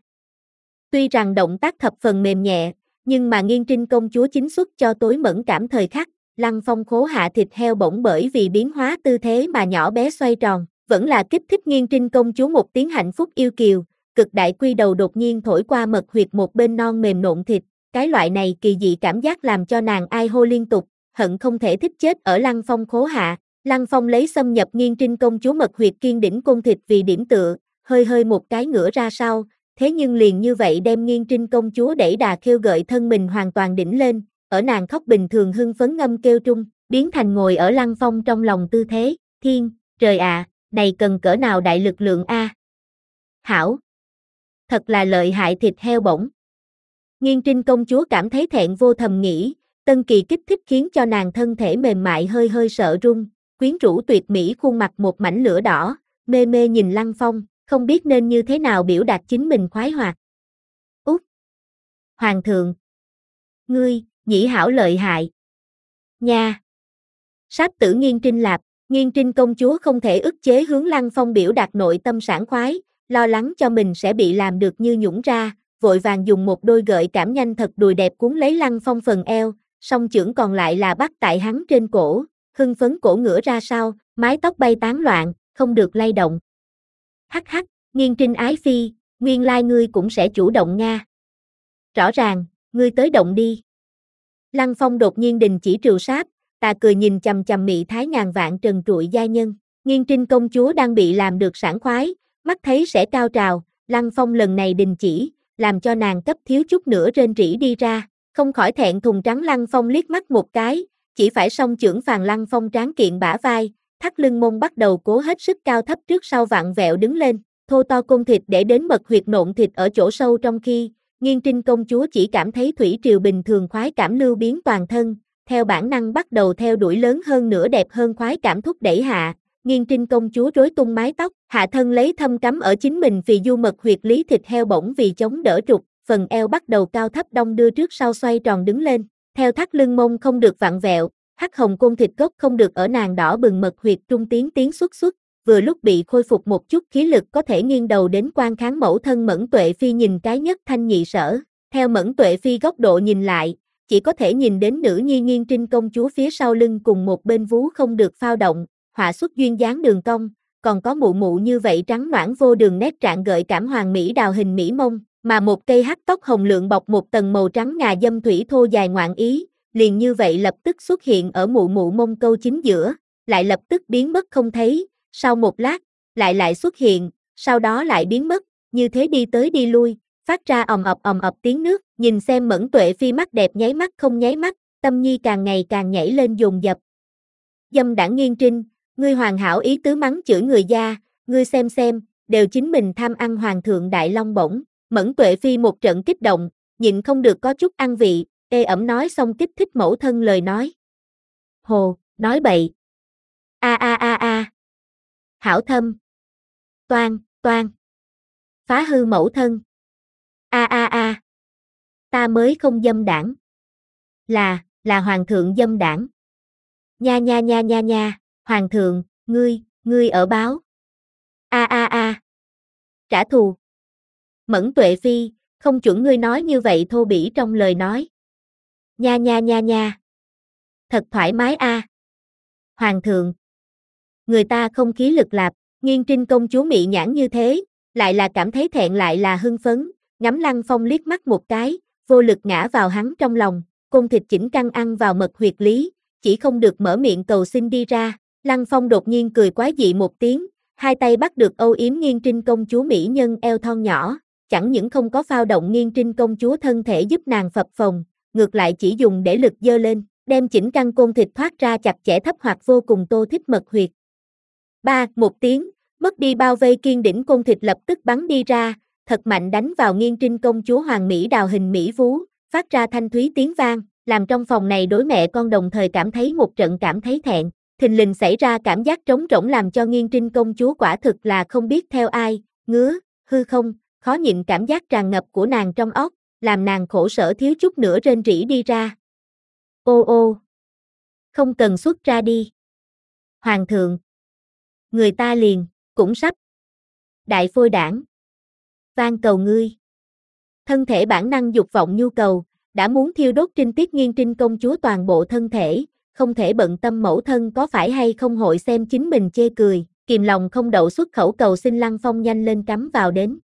Tuy rằng động tác thập phần mềm nhẹ, nhưng mà Nghiên Trinh công chúa chính xuất cho tối mẫn cảm thời khắc, Lăng Phong khố hạ thịt heo bỗng bởi vì biến hóa tư thế mà nhỏ bé xoay tròn, vẫn là kích thích Nghiên Trinh công chúa một tiếng hạnh phúc yêu kiều, cực đại quy đầu đột nhiên thổi qua mật huyệt một bên non mềm nộn thịt, cái loại này kỳ dị cảm giác làm cho nàng ai hô liên tục, hận không thể thích chết ở Lăng Phong khố hạ. Lăng Phong lấy xâm nhập Nghiên Trinh công chúa mật huyệt kiên đỉnh côn thịt vì điểm tựa, hơi hơi một cái ngửa ra sau, thế nhưng liền như vậy đem Nghiên Trinh công chúa đẩy đà khêu gợi thân mình hoàn toàn đỉnh lên, ở nàng khóc bình thường hưng phấn ngâm kêu trung, biến thành ngồi ở Lăng Phong trong lòng tư thế, thiên, trời ạ, à, này cần cỡ nào đại lực lượng a? À? Hảo, thật là lợi hại thịt heo bổng. Nghiên Trinh công chúa cảm thấy thẹn vô thầm nghĩ, tân kỳ kích thích khiến cho nàng thân thể mềm mại hơi hơi sợ run, quyến rũ tuyệt mỹ khuôn mặt một mảnh lửa đỏ, mê mê nhìn Lăng Phong, không biết nên như thế nào biểu đạt chính mình khoái hoạt. Út! Hoàng thượng! Ngươi, nhĩ hảo lợi hại! Nha! Sáp tử Nghiên Trinh lạp, Nghiên Trinh công chúa không thể ức chế hướng Lăng Phong biểu đạt nội tâm sảng khoái, lo lắng cho mình sẽ bị làm được như nhũng ra, vội vàng dùng một đôi gợi cảm nhanh thật đùi đẹp cuốn lấy Lăng Phong phần eo, song chưởng còn lại là bắt tại hắn trên cổ, hưng phấn cổ ngửa ra sau, mái tóc bay tán loạn, không được lay động. Hắc hắc, Nghiên Trinh ái phi, nguyên lai ngươi cũng sẽ chủ động nha. Rõ ràng, ngươi tới động đi. Lăng Phong đột nhiên đình chỉ trừ sát, ta cười nhìn chằm chằm mị thái ngàn vạn trần trụi giai nhân, Nghiên Trinh công chúa đang bị làm được sảng khoái, mắt thấy sẽ cao trào, Lăng Phong lần này đình chỉ, làm cho nàng cấp thiếu chút nữa rên rỉ đi ra, không khỏi thẹn thùng trắng Lăng Phong liếc mắt một cái, chỉ phải song chưởng phàn Lăng Phong tráng kiện bả vai, thắt lưng mông bắt đầu cố hết sức cao thấp trước sau vặn vẹo đứng lên, thô to côn thịt để đến mật huyệt nộn thịt ở chỗ sâu trong khi, Nghiên Trinh công chúa chỉ cảm thấy thủy triều bình thường khoái cảm lưu biến toàn thân, theo bản năng bắt đầu theo đuổi lớn hơn nữa đẹp hơn khoái cảm thúc đẩy hạ, Nghiên Trinh công chúa rối tung mái tóc, hạ thân lấy thâm cắm ở chính mình vì du mật huyệt lý thịt heo bổng vì chống đỡ trục, phần eo bắt đầu cao thấp đong đưa trước sau xoay tròn đứng lên, theo thắt lưng mông không được vặn vẹo, hắc hồng côn thịt gốc không được ở nàng đỏ bừng mật huyệt trung tiến tiến xuất xuất, vừa lúc bị khôi phục một chút khí lực có thể nghiêng đầu đến quan kháng mẫu thân Mẫn Tuệ Phi nhìn cái nhất thanh nhị sở, theo Mẫn Tuệ Phi góc độ nhìn lại, chỉ có thể nhìn đến nữ nhi Nghiên Trinh công chúa phía sau lưng cùng một bên vú không được phao động, họa xuất duyên dáng đường cong, còn có mụ mụ như vậy trắng noãn vô đường nét trạng gợi cảm hoàng mỹ đào hình mỹ mông, mà một cây hắc tóc hồng lượng bọc một tầng màu trắng ngà dâm thủy thô dài ngoạn ý, liền như vậy lập tức xuất hiện ở mụ mụ mông câu chính giữa, lại lập tức biến mất không thấy, sau một lát, lại lại xuất hiện, sau đó lại biến mất, như thế đi tới đi lui, phát ra ầm ầm ầm ầm tiếng nước, nhìn xem Mẫn Tuệ Phi mắt đẹp nháy mắt không nháy mắt, tâm nhi càng ngày càng nhảy lên dồn dập. Dâm đảng Nghiên Trinh, ngươi hoàn hảo ý tứ mắng chửi người gia, ngươi xem xem, đều chính mình tham ăn hoàng thượng đại long bổng, Mẫn Tuệ Phi một trận kích động, nhịn không được có chút ăn vị, ê ẩm nói xong kích thích mẫu thân lời nói. Hồ, nói bậy. A a a a. Hảo thâm. Toan, toan. Phá hư mẫu thân. A a a. ta mới không dâm đảng. Là, là hoàng thượng dâm đảng. Nha nha nha nha nha, hoàng thượng, ngươi, ngươi ở báo. A a a. Trả thù. Mẫn Tuệ Phi, không chuẩn ngươi nói như vậy thô bỉ trong lời nói. Nha nha nha nha. Thật thoải mái a. Hoàng thượng. Người ta không khí lực lạp, Nghiên Trinh công chúa mị nhãn như thế, lại là cảm thấy thẹn lại là hưng phấn, ngắm Lăng Phong liếc mắt một cái, vô lực ngã vào hắn trong lòng, côn thịt chỉnh căng ăn vào mật huyệt lý, chỉ không được mở miệng cầu xin đi ra. Lăng Phong đột nhiên cười quái dị một tiếng, hai tay bắt được âu yếm Nghiên Trinh công chúa mỹ nhân eo thon nhỏ, chẳng những không có phao động Nghiên Trinh công chúa thân thể giúp nàng phập phồng, ngược lại chỉ dùng để lực giơ lên, đem chỉnh căng côn thịt thoát ra chặt chẽ thấp hoặc vô cùng tô thích mật huyệt. Ba, một tiếng, mất đi bao vây kiên đỉnh côn thịt lập tức bắn đi ra, thật mạnh đánh vào Nghiên Trinh công chúa hoàng mỹ đào hình mỹ vú, phát ra thanh thúy tiếng vang, làm trong phòng này đối mẹ con đồng thời cảm thấy một trận cảm thấy thẹn, thình lình xảy ra cảm giác trống rỗng làm cho Nghiên Trinh công chúa quả thực là không biết theo ai, ngứa, hư không, khó nhịn cảm giác tràn ngập của nàng trong óc, làm nàng khổ sở thiếu chút nữa rên rỉ đi ra. Ô ô, không cần xuất ra đi. Hoàng thượng, người ta liền, cũng sắp. Đại phôi đảng, van cầu ngươi. Thân thể bản năng dục vọng nhu cầu, đã muốn thiêu đốt trinh tiết Nghiên Trinh công chúa toàn bộ thân thể, không thể bận tâm mẫu thân có phải hay không hội xem chính mình chê cười, kìm lòng không đậu xuất khẩu cầu xin Lăng Phong nhanh lên cắm vào đến.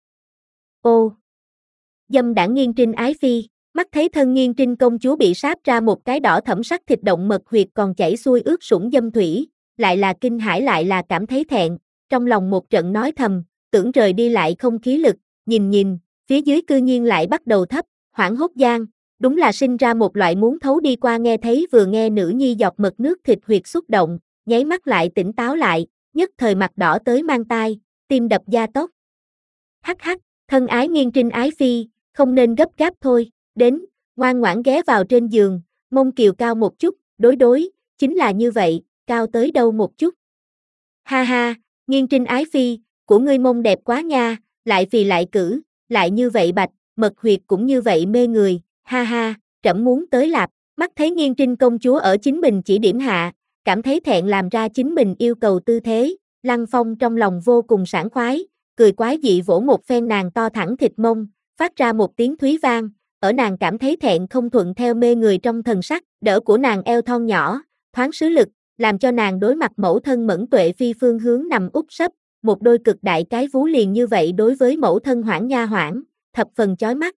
Ô! Dâm đảng Nghiên Trinh ái phi, mắt thấy thân Nghiên Trinh công chúa bị sáp ra một cái đỏ thẫm sắc thịt động mật huyệt còn chảy xuôi ướt sũng dâm thủy, lại là kinh hãi lại là cảm thấy thẹn, trong lòng một trận nói thầm, tưởng rời đi lại không khí lực, nhìn nhìn, phía dưới cư nhiên lại bắt đầu thấp, hoảng hốt gian, đúng là sinh ra một loại muốn thấu đi qua nghe thấy vừa nghe nữ nhi giọt mật nước thịt huyệt xúc động, nháy mắt lại tỉnh táo lại, nhất thời mặt đỏ tới mang tai, tim đập gia tốc. Hắc hắc, thân ái Nghiên Trinh ái phi, không nên gấp gáp thôi, đến, ngoan ngoãn ghé vào trên giường, mông kiều cao một chút, đối đối, chính là như vậy, cao tới đâu một chút. Ha ha, Nghiên Trinh ái phi, của ngươi mông đẹp quá nha, lại phì lại cử, lại như vậy bạch, mật huyệt cũng như vậy mê người, ha ha, trẫm muốn tới lạp, mắt thấy Nghiên Trinh công chúa ở chính mình chỉ điểm hạ, cảm thấy thẹn làm ra chính mình yêu cầu tư thế, Lăng Phong trong lòng vô cùng sảng khoái, cười quái dị vỗ một phen nàng to thẳng thịt mông, phát ra một tiếng thúy vang, ở nàng cảm thấy thẹn không thuận theo mê người trong thần sắc, đỡ của nàng eo thon nhỏ, thoáng sứ lực, làm cho nàng đối mặt mẫu thân Mẫn Tuệ Phi phương hướng nằm úp sấp, một đôi cực đại cái vú liền như vậy đối với mẫu thân Hoảng Nha Hoảng, thập phần chói mắt.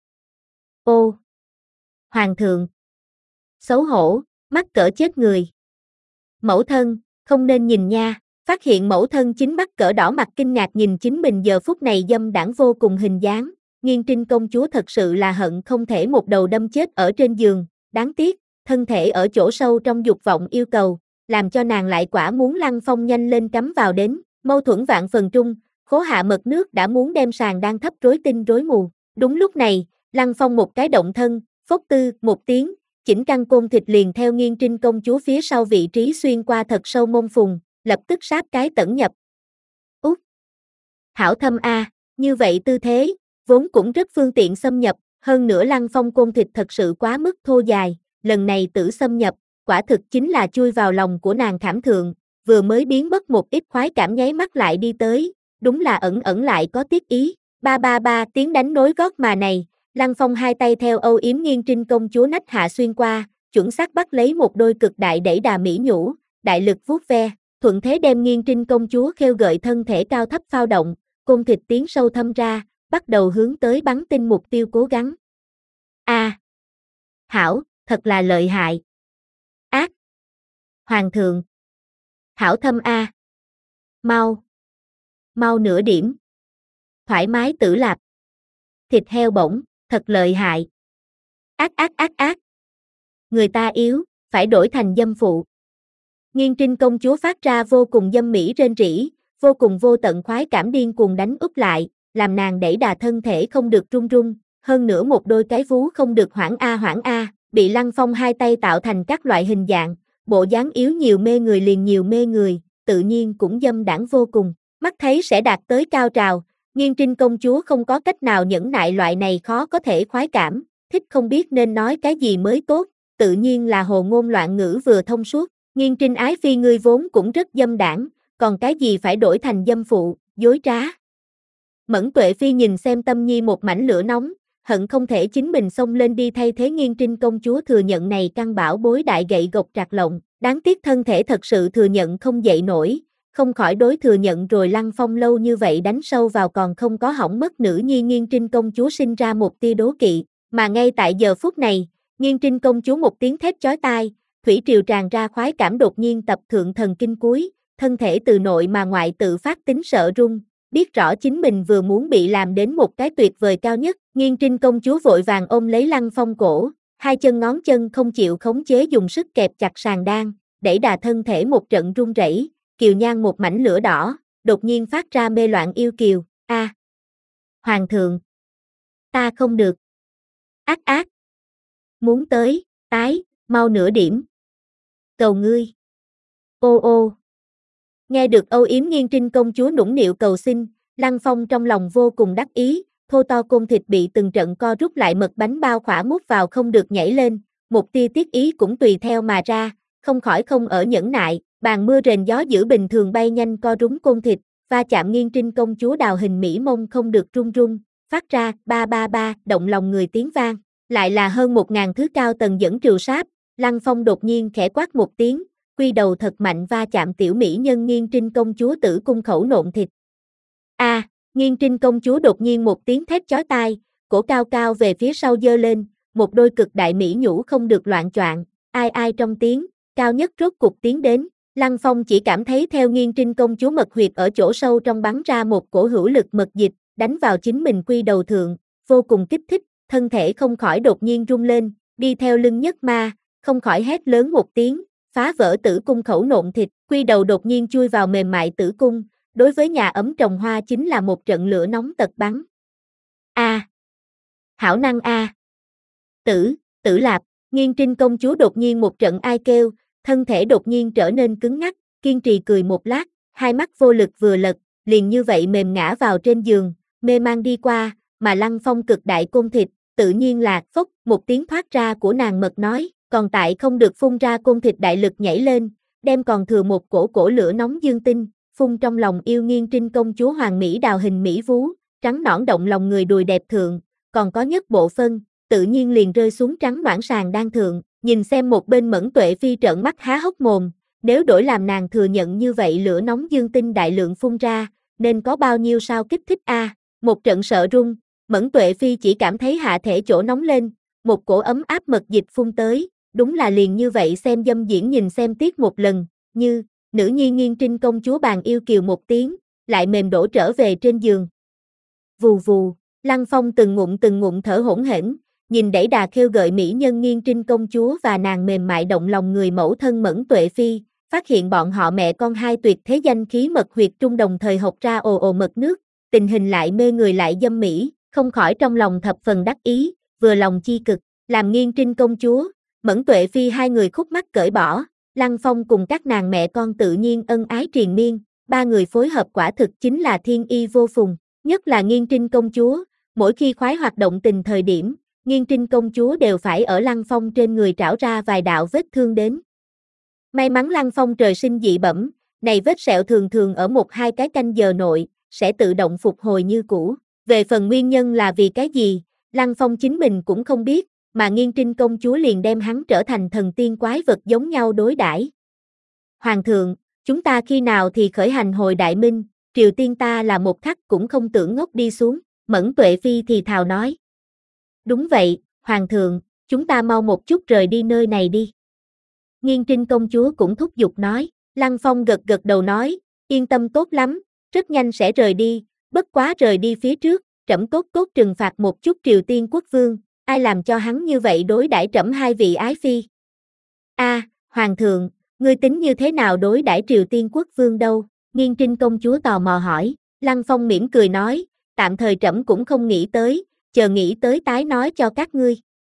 Ô! Hoàng thượng! Xấu hổ, mắc cỡ chết người. Mẫu thân, không nên nhìn nha, phát hiện mẫu thân chính mắt cỡ đỏ mặt kinh ngạc nhìn chính mình giờ phút này dâm đãng vô cùng hình dáng, Nghiên Trinh công chúa thật sự là hận không thể một đầu đâm chết ở trên giường, đáng tiếc, thân thể ở chỗ sâu trong dục vọng yêu cầu, làm cho nàng lại quả muốn Lăng Phong nhanh lên cắm vào đến, mâu thuẫn vạn phần trung, khố hạ mật nước đã muốn đem sàn đang thấp rối tinh rối mù. Đúng lúc này, Lăng Phong một cái động thân, phốc tư, một tiếng, chỉnh căn côn thịt liền theo Nghiên Trinh công chúa phía sau vị trí xuyên qua thật sâu mông phùng, lập tức sáp cái tẩn nhập. Út! Hảo thâm a, như vậy tư thế, vốn cũng rất phương tiện xâm nhập, hơn nữa Lăng Phong côn thịt thật sự quá mức thô dài, lần này tử xâm nhập, quả thực chính là chui vào lòng của nàng khảm thượng, vừa mới biến mất một ít khoái cảm nháy mắt lại đi tới, đúng là ẩn ẩn lại có tiết ý, ba ba ba tiếng đánh nối gót mà này, Lăng Phong hai tay theo âu yếm Nghiên Trinh công chúa nách hạ xuyên qua, chuẩn xác bắt lấy một đôi cực đại đẩy đà mỹ nhũ, đại lực vuốt ve, thuận thế đem Nghiên Trinh công chúa khêu gợi thân thể cao thấp phao động, côn thịt tiến sâu thâm ra, bắt đầu hướng tới bắn tinh mục tiêu cố gắng. A, à, hảo, thật là lợi hại. Ác. Hoàng thượng. Hảo thâm a. À. Mau. Mau nửa điểm. Thoải mái tử lạp. Thịt heo bổng, thật lợi hại. Ác ác ác ác. Người ta yếu, phải đổi thành dâm phụ. Nghiên Trinh công chúa phát ra vô cùng dâm mỹ rên rỉ, vô cùng vô tận khoái cảm điên cuồng đánh úp lại, làm nàng đẩy đà thân thể không được run run, hơn nữa một đôi cái vú không được hoảng a hoảng a, bị Lăng Phong hai tay tạo thành các loại hình dạng, bộ dáng yếu nhiều mê người liền nhiều mê người, tự nhiên cũng dâm đãng vô cùng, mắt thấy sẽ đạt tới cao trào, Nghiên Trinh công chúa không có cách nào nhẫn nại loại này khó có thể khoái cảm, thích không biết nên nói cái gì mới tốt, tự nhiên là hồ ngôn loạn ngữ vừa thông suốt. Nghiên Trinh ái phi ngươi vốn cũng rất dâm đảng, còn cái gì phải đổi thành dâm phụ, dối trá. Mẫn Tuệ Phi nhìn xem Tâm Nhi một mảnh lửa nóng, hận không thể chính mình xông lên đi thay thế Nghiên Trinh công chúa thừa nhận này căn bảo bối đại gậy gộc trạc lộng, đáng tiếc thân thể thật sự thừa nhận không dậy nổi, không khỏi đối thừa nhận rồi Lăng Phong lâu như vậy đánh sâu vào còn không có hỏng mất nữ nhi Nghiên Trinh công chúa sinh ra một tia đố kỵ, mà ngay tại giờ phút này, Nghiên Trinh công chúa một tiếng thét chói tai, thủy triều tràn ra khoái cảm đột nhiên tập thượng thần kinh cuối, thân thể từ nội mà ngoại tự phát tính sợ run, biết rõ chính mình vừa muốn bị làm đến một cái tuyệt vời cao nhất, Nghiên Trinh công chúa vội vàng ôm lấy Lăng Phong cổ, hai chân ngón chân không chịu khống chế dùng sức kẹp chặt sàn đan, đẩy đà thân thể một trận run rẩy, kiều nhan một mảnh lửa đỏ, đột nhiên phát ra mê loạn yêu kiều, a, à, Hoàng thượng, ta không được, ác ác, muốn tới, tái, mau nửa điểm, cầu ngươi, ô ô. Nghe được âu yếm Nghiên Trinh công chúa nũng nịu cầu xin, Lăng Phong trong lòng vô cùng đắc ý, thô to côn thịt bị từng trận co rút lại mật bánh bao khỏa mút vào không được nhảy lên, một tia tiết ý cũng tùy theo mà ra, không khỏi không ở nhẫn nại, bàn mưa rền gió dữ bình thường bay nhanh co rúng côn thịt, va chạm Nghiên Trinh công chúa đào hình mỹ mông không được run run, phát ra ba ba ba động lòng người tiếng vang, lại là hơn một ngàn thứ cao tầng dẫn triều sáp, Lăng Phong đột nhiên khẽ quát một tiếng, quy đầu thật mạnh va chạm tiểu mỹ nhân Nghiên Trinh công chúa tử cung khẩu nộn thịt. A, à, Nghiên Trinh công chúa đột nhiên một tiếng thét chói tai, cổ cao cao về phía sau giơ lên, một đôi cực đại mỹ nhũ không được loạn choạng, ai ai trong tiếng, cao nhất rốt cục tiến đến, Lăng Phong chỉ cảm thấy theo Nghiên Trinh công chúa mật huyệt ở chỗ sâu trong bắn ra một cổ hữu lực mật dịch, đánh vào chính mình quy đầu thượng, vô cùng kích thích, thân thể không khỏi đột nhiên rung lên, đi theo lưng nhất ma, không khỏi hét lớn một tiếng, phá vỡ tử cung khẩu nộn thịt, quy đầu đột nhiên chui vào mềm mại tử cung, đối với nhà ấm trồng hoa chính là một trận lửa nóng tật bắn. A, à, hảo năng a, à. Tử, tử lạp, Nghiên Trinh công chúa đột nhiên một trận ai kêu, thân thể đột nhiên trở nên cứng ngắc, kiên trì cười một lát, hai mắt vô lực vừa lật, liền như vậy mềm ngã vào trên giường, mê man đi qua, mà Lăng Phong cực đại côn thịt, tự nhiên là phốc, một tiếng thoát ra của nàng mật nói, còn tại không được phun ra côn thịt đại lực nhảy lên, đem còn thừa một cổ cổ lửa nóng dương tinh, phun trong lòng yêu Nghiên Trinh công chúa hoàng mỹ đào hình mỹ vú, trắng nõn động lòng người đùi đẹp thượng, còn có nhất bộ phân, tự nhiên liền rơi xuống trắng nõn sàn đan thượng, nhìn xem một bên Mẫn Tuệ Phi trợn mắt há hốc mồm, nếu đổi làm nàng thừa nhận như vậy lửa nóng dương tinh đại lượng phun ra, nên có bao nhiêu sao kích thích a, à? Một trận sợ run, Mẫn Tuệ Phi chỉ cảm thấy hạ thể chỗ nóng lên, một cổ ấm áp mật dịch phun tới, đúng là liền như vậy xem dâm diễn nhìn xem tiếc một lần, như, nữ nhi Nghiên Trinh công chúa bàn yêu kiều một tiếng, lại mềm đổ trở về trên giường. Vù vù, Lăng Phong từng ngụm từng ngụm thở hỗn hển, nhìn đẩy đà khêu gợi mỹ nhân Nghiên Trinh công chúa và nàng mềm mại động lòng người mẫu thân Mẫn Tuệ Phi, phát hiện bọn họ mẹ con hai tuyệt thế danh khí mật huyệt trung đồng thời học ra ồ ồ mật nước, tình hình lại mê người lại dâm mỹ, không khỏi trong lòng thập phần đắc ý, vừa lòng chi cực, làm Nghiên Trinh công chúa, Mẫn Tuệ Phi hai người khúc mắc cởi bỏ, Lăng Phong cùng các nàng mẹ con tự nhiên ân ái triền miên, ba người phối hợp quả thực chính là thiên y vô phùng, nhất là Nghiên Trinh công chúa, mỗi khi khoái hoạt động tình thời điểm, Nghiên Trinh công chúa đều phải ở Lăng Phong trên người trảo ra vài đạo vết thương đến. May mắn Lăng Phong trời sinh dị bẩm, này vết sẹo thường thường ở một hai cái canh giờ nội, sẽ tự động phục hồi như cũ. Về phần nguyên nhân là vì cái gì, Lăng Phong chính mình cũng không biết, mà Nghiên Trinh công chúa liền đem hắn trở thành thần tiên quái vật giống nhau đối đãi. Hoàng thượng, chúng ta khi nào thì khởi hành hồi Đại Minh, Triều Tiên ta là một khắc cũng không tưởng ngốc đi xuống, Mẫn Tuệ Phi thì thào nói. Đúng vậy, Hoàng thượng, chúng ta mau một chút rời đi nơi này đi. Nghiên Trinh công chúa cũng thúc giục nói, Lăng Phong gật gật đầu nói, yên tâm tốt lắm, rất nhanh sẽ rời đi, bất quá rời đi phía trước, trẫm tốt tốt trừng phạt một chút Triều Tiên quốc vương, ai làm cho hắn như vậy đối đãi trẫm hai vị ái phi. A, à, Hoàng thượng, ngươi tính như thế nào đối đãi Triều Tiên quốc vương đâu? Nghiên Trinh công chúa tò mò hỏi, Lăng Phong mỉm cười nói, tạm thời trẫm cũng không nghĩ tới, chờ nghĩ tới tái nói cho các ngươi.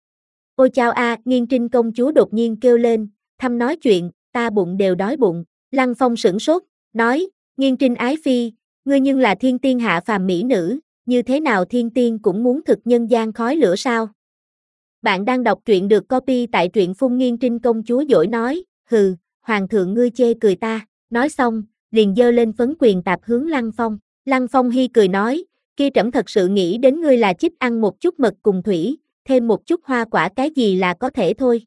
Ôi chao a, à, Nghiên Trinh công chúa đột nhiên kêu lên, thăm nói chuyện, ta bụng đều đói bụng. Lăng Phong sửng sốt, nói, Nghiên Trinh ái phi, ngươi nhưng là thiên tiên hạ phàm mỹ nữ, như thế nào thiên tiên cũng muốn thực nhân gian khói lửa sao? Bạn đang đọc truyện được copy tại truyện phun Nghiên Trinh công chúa dỗi nói, hừ, hoàng thượng ngươi chê cười ta, nói xong, liền giơ lên phấn quyền tạp hướng Lăng Phong. Lăng Phong hi cười nói, kia trẫm thật sự nghĩ đến ngươi là chích ăn một chút mật cùng thủy, thêm một chút hoa quả cái gì là có thể thôi.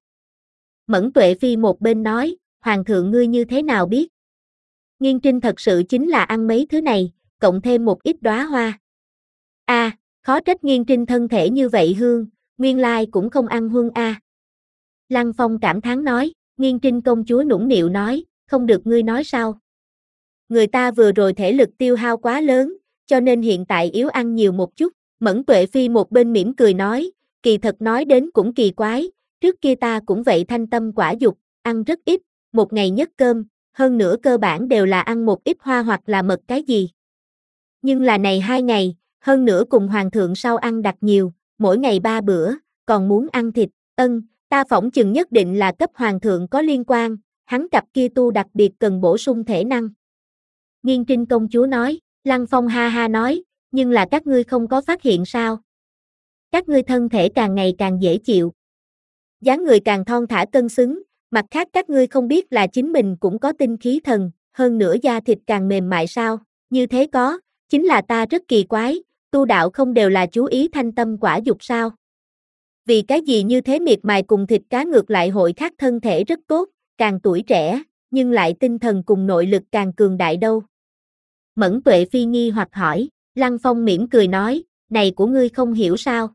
Mẫn Tuệ Phi một bên nói, hoàng thượng ngươi như thế nào biết? Nghiên Trinh thật sự chính là ăn mấy thứ này, cộng thêm một ít đóa hoa. A, à, khó trách Nghiên Trinh thân thể như vậy hương, nguyên lai cũng không ăn huân a. À. Lăng Phong cảm thán nói, Nghiên Trinh công chúa nũng nịu nói, không được ngươi nói sao? Người ta vừa rồi thể lực tiêu hao quá lớn, cho nên hiện tại yếu ăn nhiều một chút. Mẫn Tuệ Phi một bên mỉm cười nói, kỳ thật nói đến cũng kỳ quái, trước kia ta cũng vậy thanh tâm quả dục, ăn rất ít, một ngày nhất cơm, hơn nữa cơ bản đều là ăn một ít hoa hoặc là mật cái gì. Nhưng là này hai ngày, hơn nữa cùng hoàng thượng sau ăn đặc nhiều, mỗi ngày ba bữa, còn muốn ăn thịt, ân, ta phỏng chừng nhất định là cấp hoàng thượng có liên quan, hắn cặp kia tu đặc biệt cần bổ sung thể năng. Nghiên Trinh công chúa nói, Lăng Phong ha ha nói, nhưng là các ngươi không có phát hiện sao? Các ngươi thân thể càng ngày càng dễ chịu. Dáng người càng thon thả cân xứng, mặt khác các ngươi không biết là chính mình cũng có tinh khí thần, hơn nữa da thịt càng mềm mại sao? Như thế có, chính là ta rất kỳ quái, tu đạo không đều là chú ý thanh tâm quả dục sao? Vì cái gì như thế miệt mài cùng thịt cá ngược lại hội khác thân thể rất tốt, càng tuổi trẻ, nhưng lại tinh thần cùng nội lực càng cường đại đâu? Mẫn Tuệ Phi nghi hoặc hỏi, Lăng Phong mỉm cười nói, này của ngươi không hiểu sao?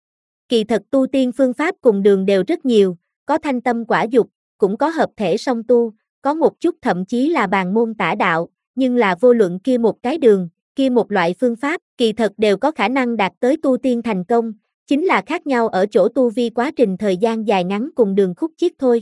Kỳ thật tu tiên phương pháp cùng đường đều rất nhiều, có thanh tâm quả dục, cũng có hợp thể song tu, có một chút thậm chí là bàn môn tả đạo, nhưng là vô luận kia một cái đường, kia một loại phương pháp, kỳ thật đều có khả năng đạt tới tu tiên thành công, chính là khác nhau ở chỗ tu vi quá trình thời gian dài ngắn cùng đường khúc chiết thôi.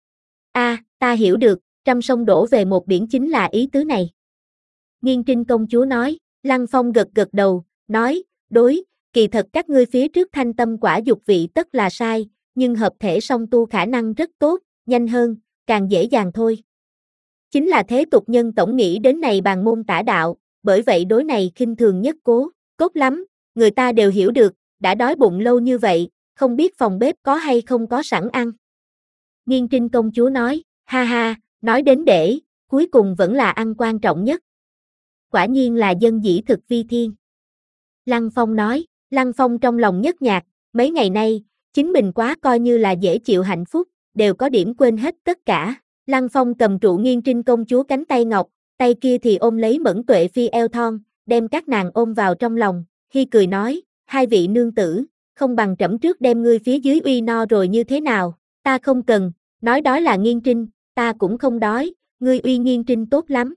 A, à, ta hiểu được, trăm sông đổ về một biển chính là ý tứ này. Nghiên Trinh công chúa nói, Lăng Phong gật gật đầu, nói, đối, kỳ thật các ngươi phía trước thanh tâm quả dục vị tất là sai, nhưng hợp thể song tu khả năng rất tốt, nhanh hơn, càng dễ dàng thôi. Chính là thế tục nhân tổng nghĩ đến này bàn môn tả đạo, bởi vậy đối này khinh thường nhất cố, cốt lắm, người ta đều hiểu được, đã đói bụng lâu như vậy, không biết phòng bếp có hay không có sẵn ăn. Nghiên Trinh công chúa nói, ha ha, nói đến để, cuối cùng vẫn là ăn quan trọng nhất. Quả nhiên là dân dĩ thực vi thiên. Lăng Phong nói, Lăng Phong trong lòng nhất nhạc, mấy ngày nay, chính mình quá coi như là dễ chịu hạnh phúc, đều có điểm quên hết tất cả. Lăng Phong cầm trụ Nghiên Trinh công chúa cánh tay ngọc, tay kia thì ôm lấy Mẫn Tuệ Phi eo thon, đem các nàng ôm vào trong lòng, hi cười nói, hai vị nương tử, không bằng trẫm trước đem ngươi phía dưới uy no rồi như thế nào, ta không cần, nói đó là Nghiên Trinh, ta cũng không đói, ngươi uy Nghiên Trinh tốt lắm.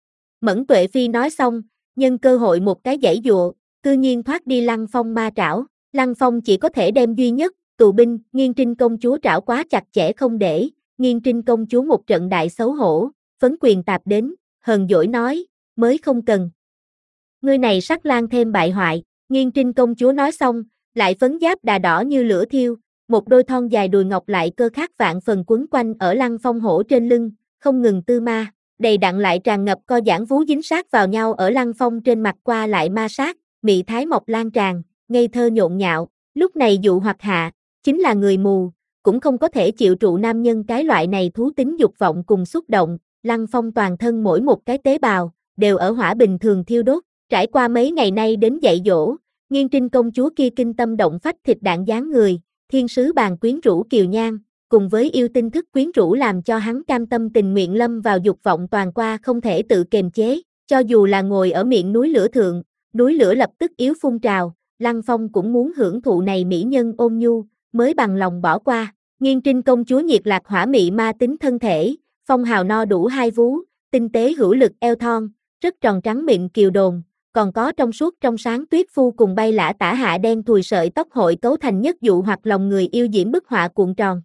Mẫn Tuệ Phi nói xong, nhân cơ hội một cái giãy dụa, cư nhiên thoát đi Lăng Phong ma trảo, Lăng Phong chỉ có thể đem duy nhất, tù binh, Nghiên Trinh công chúa trảo quá chặt chẽ không để, Nghiên Trinh công chúa một trận đại xấu hổ, phấn quyền tạp đến, hờn dỗi nói, mới không cần. Ngươi này sắc lang thêm bại hoại, Nghiên Trinh công chúa nói xong, lại phấn giáp đà đỏ như lửa thiêu, một đôi thon dài đùi ngọc lại cơ khát vạn phần quấn quanh ở Lăng Phong hổ trên lưng, không ngừng tư ma, đầy đặn lại tràn ngập co giãn vú dính sát vào nhau ở Lăng Phong trên mặt qua lại ma sát, mị thái mộc lan tràn, ngây thơ nhộn nhạo, lúc này dụ hoặc hạ, chính là người mù, cũng không có thể chịu trụ nam nhân cái loại này thú tính dục vọng cùng xúc động, Lăng Phong toàn thân mỗi một cái tế bào, đều ở hỏa bình thường thiêu đốt, trải qua mấy ngày nay đến dạy dỗ, Nghiên Trinh công chúa kia kinh tâm động phách thịt đạn dáng người, thiên sứ bàn quyến rũ kiều nhan, cùng với yêu tinh thức quyến rũ làm cho hắn cam tâm tình nguyện lâm vào dục vọng toàn qua không thể tự kiềm chế, cho dù là ngồi ở miệng núi lửa thượng, núi lửa lập tức yếu phun trào, Lăng Phong cũng muốn hưởng thụ này mỹ nhân ôn nhu, mới bằng lòng bỏ qua. Nghiên Trinh công chúa nhiệt lạc hỏa mị ma tính thân thể, phong hào no đủ hai vú, tinh tế hữu lực eo thon, rất tròn trắng mịn kiều đồn, còn có trong suốt trong sáng tuyết phu cùng bay lả tả hạ đen thùi sợi tóc hội cấu thành nhất dụ hoặc lòng người yêu diễm bức họa cuộn tròn.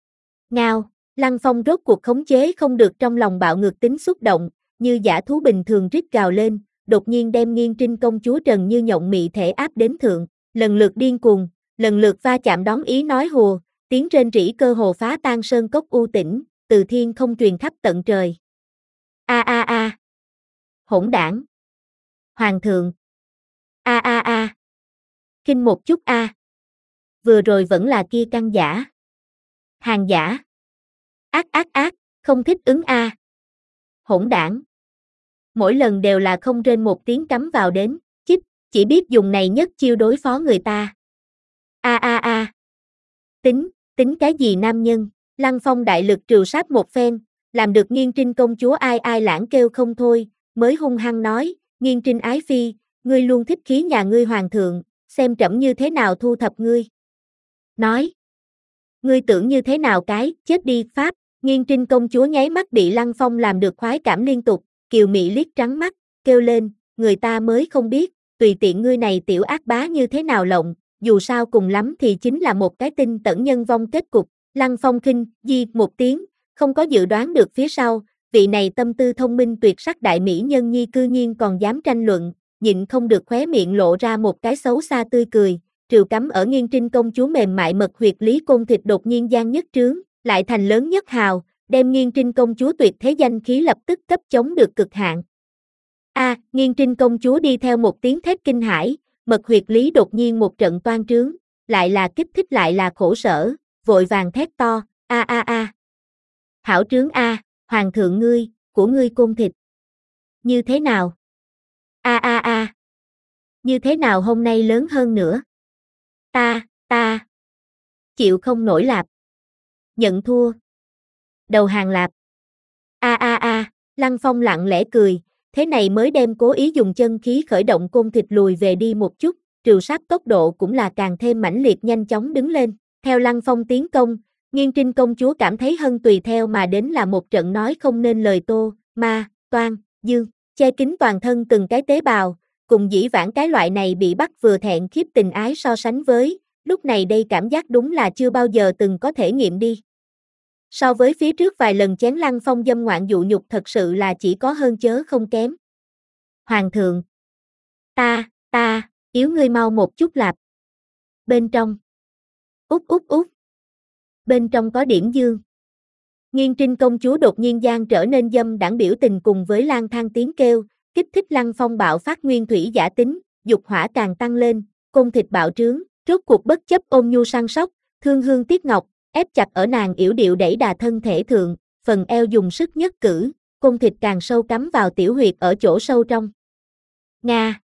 Ngao, Lăng Phong rốt cuộc khống chế không được trong lòng bạo ngược tính xúc động, như dã thú bình thường rít gào lên, đột nhiên đem Nghiên Trinh công chúa trần như nhộng mị thể áp đến thượng, lần lượt điên cuồng, lần lượt va chạm đón ý nói hùa, tiếng rên rỉ cơ hồ phá tan sơn cốc u tĩnh, từ thiên không truyền khắp tận trời. A a a. Hỗn đảng. Hoàng thượng. A a a. Kinh một chút a. vừa rồi vẫn là kia căn giả. Hàng giả. Ác ác ác, không thích ứng a. À. Hỗn đảng. Mỗi lần đều là không rên một tiếng cắm vào đến, chích, chỉ biết dùng này nhất chiêu đối phó người ta. A a a. Tính, tính cái gì nam nhân, Lăng Phong đại lực trừ sát một phen, làm được Nghiên Trinh công chúa ai ai lãng kêu không thôi, mới hung hăng nói, Nghiên Trinh ái phi, ngươi luôn thích khí nhà ngươi hoàng thượng, xem trẫm như thế nào thu thập ngươi. Nói, ngươi tưởng như thế nào cái, chết đi, pháp, Nghiên Trinh công chúa nháy mắt bị Lăng Phong làm được khoái cảm liên tục, kiều mị liếc trắng mắt, kêu lên, người ta mới không biết, tùy tiện ngươi này tiểu ác bá như thế nào lộng, dù sao cùng lắm thì chính là một cái tinh tẩn nhân vong kết cục. Lăng Phong khinh, di, một tiếng, không có dự đoán được phía sau, vị này tâm tư thông minh tuyệt sắc đại mỹ nhân nhi cư nhiên còn dám tranh luận, nhịn không được khóe miệng lộ ra một cái xấu xa tươi cười, trừ cắm ở Nghiên Trinh công chúa mềm mại mật huyệt lý côn thịt đột nhiên gian nhất trướng, lại thành lớn nhất hào, đem Nghiên Trinh công chúa tuyệt thế danh khí lập tức cấp chống được cực hạn. A, à, Nghiên Trinh công chúa đi theo một tiếng thét kinh hãi, mật huyệt lý đột nhiên một trận toan trướng, lại là kích thích lại là khổ sở, vội vàng thét to, a a a. Hảo trướng a, hoàng thượng ngươi, của ngươi côn thịt. Như thế nào? A a a. Như thế nào hôm nay lớn hơn nữa? Ta, ta. Chịu không nổi lạp. Nhận thua. Đầu hàng lạp. A a a, Lăng Phong lặng lẽ cười, thế này mới đem cố ý dùng chân khí khởi động côn thịt lùi về đi một chút, trừ sát tốc độ cũng là càng thêm mãnh liệt nhanh chóng đứng lên. Theo Lăng Phong tiến công, Nghiên Trinh công chúa cảm thấy hân tùy theo mà đến là một trận nói không nên lời tô, ma, toan, dương, che kín toàn thân từng cái tế bào, cùng dĩ vãng cái loại này bị bắt vừa thẹn khiếp tình ái so sánh với, lúc này đây cảm giác đúng là chưa bao giờ từng có thể nghiệm đi. So với phía trước vài lần chén Lăng Phong dâm ngoạn dụ nhục thật sự là chỉ có hơn chớ không kém. Hoàng thượng. Ta, ta, yếu ngươi mau một chút lạp. Bên trong. Út út út. Bên trong có điểm dương. Nghiên Trinh công chúa đột nhiên gian trở nên dâm đãng biểu tình cùng với lang thang tiếng kêu, kích thích Lăng Phong bạo phát nguyên thủy giả tính, dục hỏa càng tăng lên, côn thịt bạo trướng, rốt cuộc bất chấp ôn nhu săn sóc, thương hương tiếc ngọc, ép chặt ở nàng yểu điệu đẩy đà thân thể thượng, phần eo dùng sức nhất cử, côn thịt càng sâu cắm vào tiểu huyệt ở chỗ sâu trong. Nga.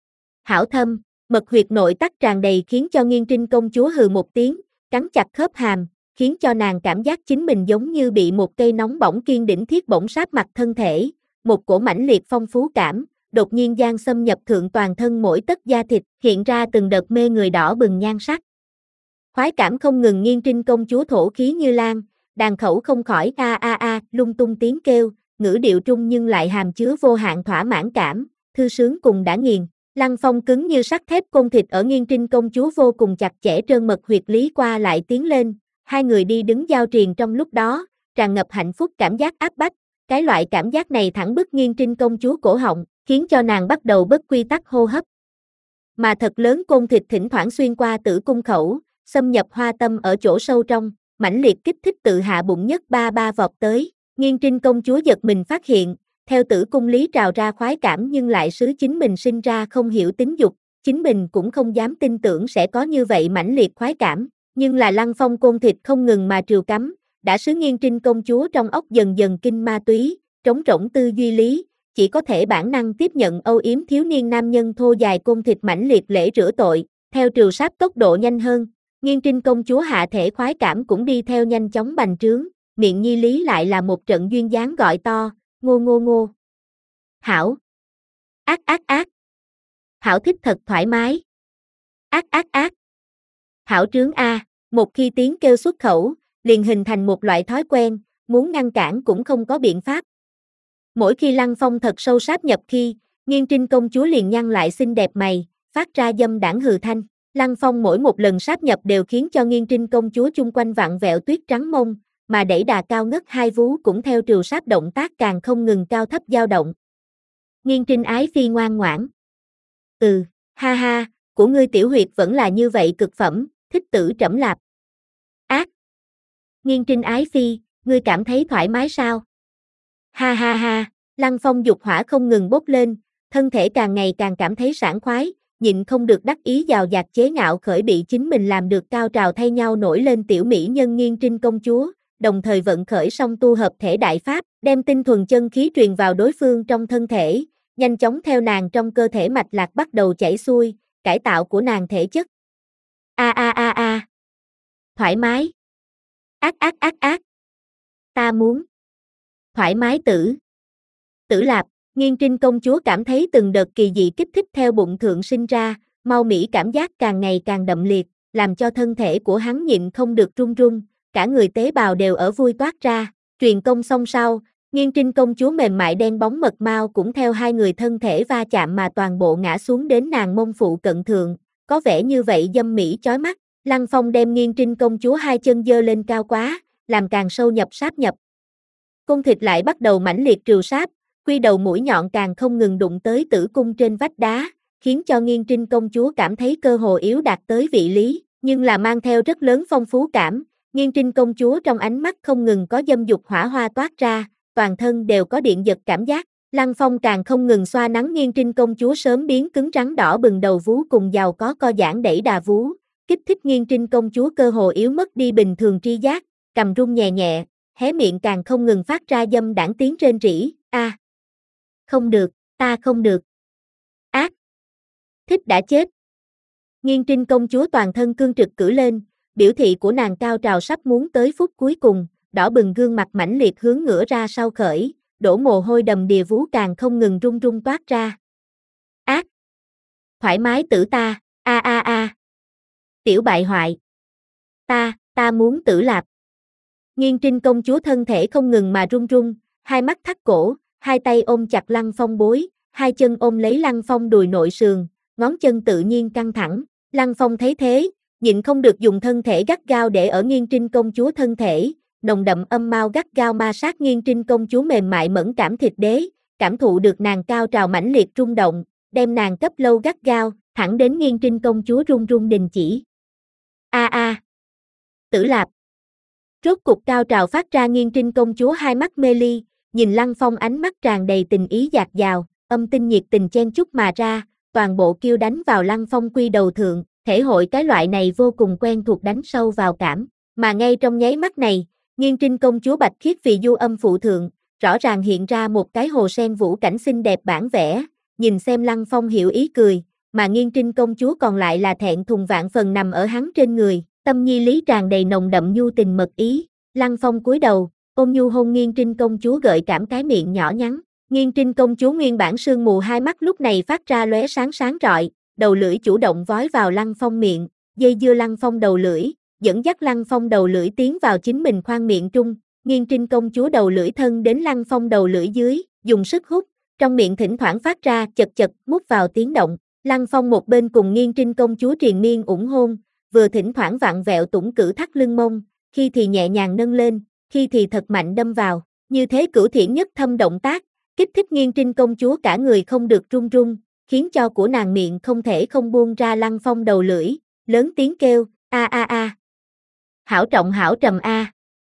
Hảo thâm, mật huyệt nội tắc tràn đầy khiến cho Nghiên Trinh công chúa hừ một tiếng, cắn chặt khớp hàm, khiến cho nàng cảm giác chính mình giống như bị một cây nóng bỏng kiên đỉnh thiết bổng sát mặt thân thể, một cổ mãnh liệt phong phú cảm, đột nhiên gian xâm nhập thượng toàn thân mỗi tấc da thịt, hiện ra từng đợt mê người đỏ bừng nhan sắc. Khoái cảm không ngừng, Nghiên Trinh công chúa thổ khí như lan, đàn khẩu không khỏi a a a lung tung tiếng kêu, ngữ điệu trung nhưng lại hàm chứa vô hạn thỏa mãn cảm, thư sướng cùng đã nghiền. Lăng Phong cứng như sắt thép côn thịt ở Nghiên Trinh công chúa vô cùng chặt chẽ trơn mật huyệt lý qua lại tiến lên, hai người đi đứng giao triền trong lúc đó, tràn ngập hạnh phúc cảm giác áp bách, cái loại cảm giác này thẳng bức Nghiên Trinh công chúa cổ họng, khiến cho nàng bắt đầu bất quy tắc hô hấp. Mà thật lớn côn thịt thỉnh thoảng xuyên qua tử cung khẩu, xâm nhập hoa tâm ở chỗ sâu trong, mãnh liệt kích thích tự hạ bụng nhất ba ba vọt tới, Nghiên Trinh công chúa giật mình phát hiện, theo tử cung lý trào ra khoái cảm nhưng lại sứ chính mình sinh ra không hiểu tính dục, chính mình cũng không dám tin tưởng sẽ có như vậy mãnh liệt khoái cảm, nhưng là Lăng Phong côn thịt không ngừng mà trừ cắm, đã sứ Nghiên Trinh công chúa trong óc dần dần kinh ma túy, trống rỗng tư duy lý, chỉ có thể bản năng tiếp nhận âu yếm thiếu niên nam nhân thô dài côn thịt mãnh liệt lễ rửa tội, theo trừ sát tốc độ nhanh hơn, Nghiên Trinh công chúa hạ thể khoái cảm cũng đi theo nhanh chóng bành trướng, miệng nhi lý lại là một trận duyên dáng gọi to, ngô ngô ngô. Hảo. Ác ác ác. Hảo thích thật thoải mái. Ác ác ác. Hảo trướng a, một khi tiếng kêu xuất khẩu, liền hình thành một loại thói quen, muốn ngăn cản cũng không có biện pháp. Mỗi khi Lăng Phong thật sâu sáp nhập khi, Nghiên Trinh công chúa liền nhăn lại xinh đẹp mày, phát ra dâm đãng hừ thanh. Lăng Phong mỗi một lần sáp nhập đều khiến cho Nghiên Trinh công chúa chung quanh vặn vẹo tuyết trắng mông, mà đẩy đà cao ngất hai vú cũng theo trừ sáp động tác càng không ngừng cao thấp dao động. Nghiên Trinh ái phi ngoan ngoãn. Ừ, ha ha, của ngươi tiểu huyệt vẫn là như vậy cực phẩm, thích tử trẫm lạp. Ác. Nghiên Trinh ái phi, ngươi cảm thấy thoải mái sao? Ha ha ha, Lăng Phong dục hỏa không ngừng bốc lên, thân thể càng ngày càng cảm thấy sảng khoái, nhịn không được đắc ý giàu dạt chế ngạo khởi bị chính mình làm được cao trào thay nhau nổi lên tiểu mỹ nhân Nghiên Trinh công chúa, đồng thời vận khởi song tu hợp thể đại pháp, đem tinh thuần chân khí truyền vào đối phương trong thân thể, nhanh chóng theo nàng trong cơ thể mạch lạc bắt đầu chảy xuôi, cải tạo của nàng thể chất. A a a a. Thoải mái. Ác ác ác ác. Ta muốn. Thoải mái tử. Tử lạp, Nghiên Trinh công chúa cảm thấy từng đợt kỳ dị kích thích theo bụng thượng sinh ra, mau mỹ cảm giác càng ngày càng đậm liệt, làm cho thân thể của hắn nhịn không được run run, cả người tế bào đều ở vui toát ra, truyền công xong sau, Nghiên Trinh công chúa mềm mại đen bóng mật mao cũng theo hai người thân thể va chạm mà toàn bộ ngã xuống đến nàng mông phụ cận thượng, có vẻ như vậy dâm mỹ chói mắt. Lăng Phong đem Nghiên Trinh công chúa hai chân giơ lên cao quá, làm càng sâu nhập sáp nhập. Cung thịt lại bắt đầu mãnh liệt trừu sáp, quy đầu mũi nhọn càng không ngừng đụng tới tử cung trên vách đá, khiến cho Nghiên Trinh công chúa cảm thấy cơ hồ yếu đạt tới vị lý, nhưng là mang theo rất lớn phong phú cảm. Nghiên Trinh công chúa trong ánh mắt không ngừng có dâm dục hỏa hoa toát ra, toàn thân đều có điện giật cảm giác. Lăng Phong càng không ngừng xoa nắng Nghiên Trinh công chúa sớm biến cứng rắn đỏ bừng đầu vú cùng giàu có co giãn đẩy đà vú, kích thích Nghiên Trinh công chúa cơ hồ yếu mất đi bình thường tri giác, cầm rung nhẹ nhẹ, hé miệng càng không ngừng phát ra dâm đãng tiếng rên rỉ. A, à, không được, ta không được. Ác, thích đã chết. Nghiên Trinh công chúa toàn thân cương trực cử lên, biểu thị của nàng cao trào sắp muốn tới phút cuối cùng, đỏ bừng gương mặt mãnh liệt hướng ngửa ra sau khởi, đổ mồ hôi đầm đìa vú càng không ngừng rung rung toát ra. Ác, thoải mái tử ta, a a a. Tiểu bại hoại. Ta, ta muốn tử lạp. Nghiên Trinh công chúa thân thể không ngừng mà run run, hai mắt thắt cổ, hai tay ôm chặt Lăng Phong bối, hai chân ôm lấy Lăng Phong đùi nội sườn, ngón chân tự nhiên căng thẳng. Lăng Phong thấy thế, nhịn không được dùng thân thể gắt gao để ở Nghiên Trinh công chúa thân thể, nồng đậm âm mao gắt gao ma sát Nghiên Trinh công chúa mềm mại mẫn cảm thịt đế, cảm thụ được nàng cao trào mãnh liệt rung động, đem nàng cấp lâu gắt gao, thẳng đến Nghiên Trinh công chúa run run đình chỉ. A a. Tử lạp. Rốt cục cao trào phát ra Nghiên Trinh công chúa hai mắt mê ly, nhìn Lăng Phong ánh mắt tràn đầy tình ý dạt dào, âm tinh nhiệt tình chen chúc mà ra, toàn bộ kêu đánh vào Lăng Phong quy đầu thượng, thể hội cái loại này vô cùng quen thuộc đánh sâu vào cảm, mà ngay trong nháy mắt này, Nghiên Trinh công chúa bạch khiết vì du âm phụ thượng, rõ ràng hiện ra một cái hồ sen vũ cảnh xinh đẹp bản vẽ, nhìn xem Lăng Phong hiểu ý cười, mà Nghiên Trinh công chúa còn lại là thẹn thùng vạn phần nằm ở hắn trên người, tâm nhi lý tràn đầy nồng đậm nhu tình mật ý. Lăng Phong cúi đầu, ôm nhu hôn Nghiên Trinh công chúa gợi cảm cái miệng nhỏ nhắn. Nghiên Trinh công chúa nguyên bản sương mù hai mắt lúc này phát ra lóe sáng sáng rọi, đầu lưỡi chủ động vói vào Lăng Phong miệng, dây dưa Lăng Phong đầu lưỡi, dẫn dắt Lăng Phong đầu lưỡi tiến vào chính mình khoang miệng trung. Nghiên Trinh công chúa đầu lưỡi thân đến Lăng Phong đầu lưỡi dưới, dùng sức hút, trong miệng thỉnh thoảng phát ra chật chật mút vào tiếng động. Lăng Phong một bên cùng Nghiên Trinh công chúa triền miên ủng hôn, vừa thỉnh thoảng vặn vẹo tủng cử thắt lưng mông, khi thì nhẹ nhàng nâng lên, khi thì thật mạnh đâm vào, như thế cửu thiển nhất thâm động tác, kích thích Nghiên Trinh công chúa cả người không được run run, khiến cho của nàng miệng không thể không buông ra Lăng Phong đầu lưỡi, lớn tiếng kêu, a a a. Hảo trọng hảo trầm a.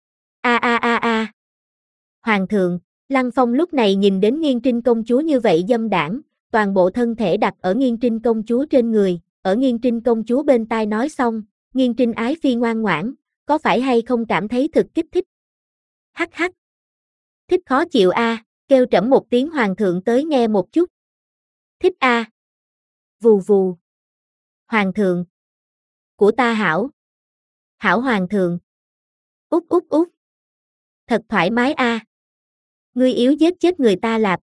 A a a a. Hoàng thượng, Lăng Phong lúc này nhìn đến Nghiên Trinh công chúa như vậy dâm đãng, toàn bộ thân thể đặt ở Nghiên Trinh công chúa trên người, ở Nghiên Trinh công chúa bên tai nói xong, Nghiên Trinh ái phi ngoan ngoãn, có phải hay không cảm thấy thực kích thích? Hắc hắc. Thích khó chịu a, à, kêu trẫm một tiếng hoàng thượng tới nghe một chút. Thích a. À. Vù vù. Hoàng thượng. Của ta hảo. Hảo hoàng thượng. Út út út. Thật thoải mái a. À. Ngươi yếu giết chết người ta lạp.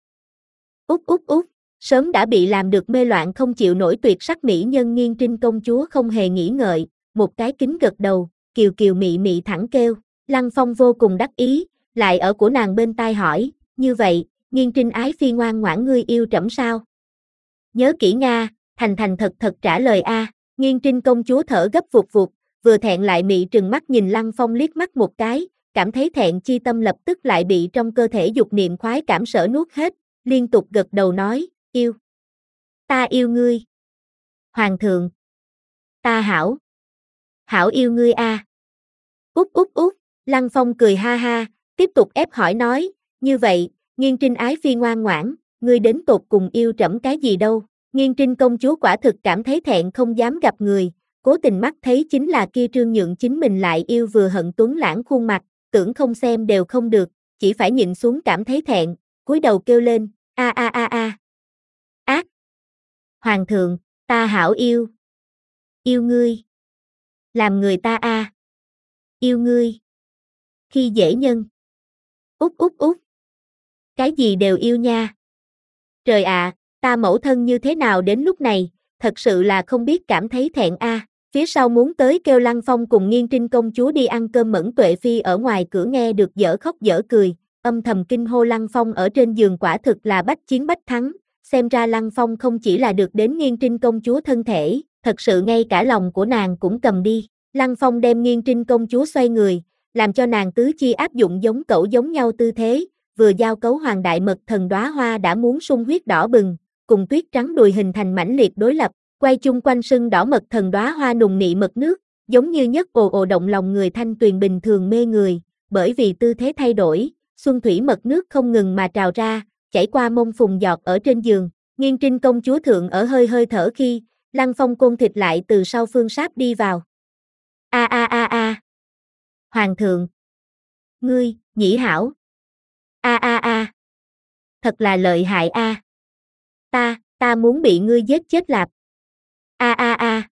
Út út út. Sớm đã bị làm được mê loạn không chịu nổi tuyệt sắc mỹ nhân Nghiên Trinh công chúa không hề nghĩ ngợi, một cái kính gật đầu, kiều kiều mị mị thẳng kêu. Lăng Phong vô cùng đắc ý, lại ở của nàng bên tai hỏi, như vậy, Nghiên Trinh ái phi ngoan ngoãn ngươi yêu trẫm sao? Nhớ kỹ Nga, thành thành thật thật trả lời a. À. Nghiên Trinh công chúa thở gấp vụt vụt, vừa thẹn lại mị trừng mắt nhìn Lăng Phong liếc mắt một cái, cảm thấy thẹn chi tâm lập tức lại bị trong cơ thể dục niệm khoái cảm sở nuốt hết, liên tục gật đầu nói, yêu. Ta yêu ngươi. Hoàng thượng. Ta hảo. Hảo yêu ngươi a. À. Út út út, Lăng Phong cười ha ha, tiếp tục ép hỏi nói, như vậy, Nghiên Trinh ái phi ngoan ngoãn, ngươi đến tột cùng yêu trẫm cái gì đâu? Nghiên Trinh công chúa quả thực cảm thấy thẹn không dám gặp người, cố tình mắt thấy chính là kia trương nhượng chính mình lại yêu vừa hận tuấn lãng khuôn mặt, tưởng không xem đều không được, chỉ phải nhịn xuống cảm thấy thẹn, cúi đầu kêu lên, a a a a. Ác! Hoàng thượng, ta hảo yêu. Yêu ngươi. Làm người ta a. À. Yêu ngươi. Khi dễ nhân. Út út út. Cái gì đều yêu nha. Trời ạ, à, ta mẫu thân như thế nào đến lúc này, thật sự là không biết cảm thấy thẹn a. À. Phía sau muốn tới kêu Lăng Phong cùng Nghiên Trinh công chúa đi ăn cơm Mẫn Tuệ Phi ở ngoài cửa nghe được dở khóc dở cười, âm thầm kinh hô Lăng Phong ở trên giường quả thực là bách chiến bách thắng, xem ra Lăng Phong không chỉ là được đến Nghiên Trinh công chúa thân thể, thật sự ngay cả lòng của nàng cũng cầm đi. Lăng Phong đem Nghiên Trinh công chúa xoay người, làm cho nàng tứ chi áp dụng giống cẩu giống nhau tư thế, vừa giao cấu hoàng đại mật thần đóa hoa đã muốn sung huyết đỏ bừng, cùng tuyết trắng đùi hình thành mãnh liệt đối lập, quay chung quanh sưng đỏ mật thần đóa hoa nùng nị mật nước, giống như nhất ồ ồ động lòng người thanh tuyền bình thường mê người, bởi vì tư thế thay đổi, xuân thủy mật nước không ngừng mà trào ra, chảy qua mông phùng giọt ở trên giường. Nghiên Trinh công chúa thượng ở hơi hơi thở khi, Lăng Phong côn thịt lại từ sau phương sáp đi vào. A a a a. Hoàng thượng. Ngươi, nhĩ hảo. A a a. Thật là lợi hại a. À. Ta, ta muốn bị ngươi giết chết lạp. A a a.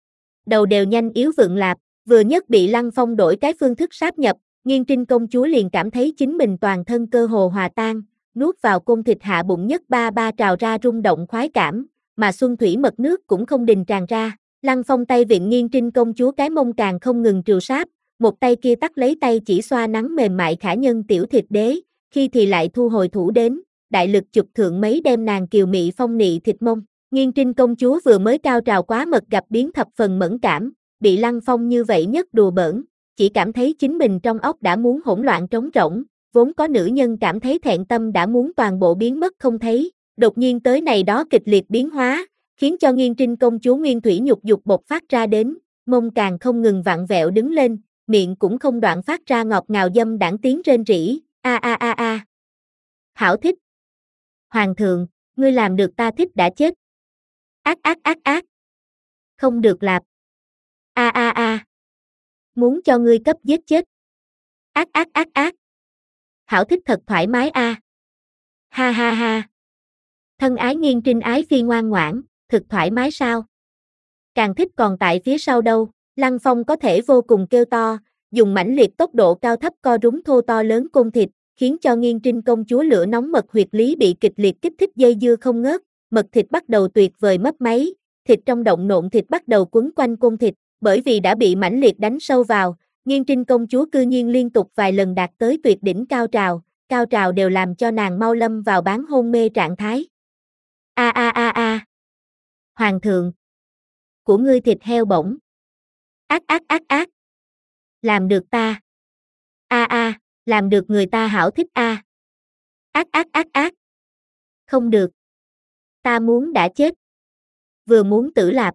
Đầu đều nhanh yếu vượng lạp, vừa nhất bị Lăng Phong đổi cái phương thức sáp nhập, Nghiên Trinh công chúa liền cảm thấy chính mình toàn thân cơ hồ hòa tan, nuốt vào côn thịt hạ bụng nhất ba ba trào ra rung động khoái cảm, mà xuân thủy mật nước cũng không đình tràn ra. Lăng Phong tay vịn Nghiên Trinh công chúa cái mông càng không ngừng trừ sáp, một tay kia tắt lấy tay chỉ xoa nắng mềm mại khả nhân tiểu thịt đế, khi thì lại thu hồi thủ đến, đại lực chụp thượng mấy đem nàng kiều mị phong nị thịt mông. Nghiên Trinh công chúa vừa mới cao trào quá mật gặp biến thập phần mẫn cảm, bị Lăng Phong như vậy nhất đùa bỡn, chỉ cảm thấy chính mình trong óc đã muốn hỗn loạn trống rỗng, vốn có nữ nhân cảm thấy thẹn tâm đã muốn toàn bộ biến mất không thấy, đột nhiên tới này đó kịch liệt biến hóa, khiến cho Nghiên Trinh công chúa nguyên thủy nhục dục bộc phát ra đến, mông càng không ngừng vặn vẹo đứng lên, miệng cũng không đoạn phát ra ngọt ngào dâm đãng tiếng rên rỉ, a a a a. Hảo thích. Hoàng thượng, ngươi làm được ta thích đã chết. Ác ác ác ác. Không được lạp. A a a. Muốn cho ngươi cấp giết chết. Ác ác ác ác. Hảo thích thật thoải mái a. À. Ha ha ha. Thân ái Nghiên Trinh ái phi ngoan ngoãn, thực thoải mái sao? Càng thích còn tại phía sau đâu, Lăng Phong có thể vô cùng kêu to, dùng mãnh liệt tốc độ cao thấp co rúm thô to lớn côn thịt, khiến cho Nghiên Trinh công chúa lửa nóng mật huyệt lý bị kịch liệt kích thích dây dưa không ngớt, mật thịt bắt đầu tuyệt vời mấp máy, thịt trong động nộn thịt bắt đầu quấn quanh côn thịt, bởi vì đã bị mãnh liệt đánh sâu vào, Nghiên Trinh công chúa cư nhiên liên tục vài lần đạt tới tuyệt đỉnh cao trào, cao trào đều làm cho nàng mau lâm vào bán hôn mê trạng thái. A a a a. Hoàng thượng. Của ngươi thịt heo bổng. Ác ác ác ác. Làm được ta. A a, làm được người ta hảo thích a. Ác ác ác ác. Không được. Ta muốn đã chết. Vừa muốn tử lạp.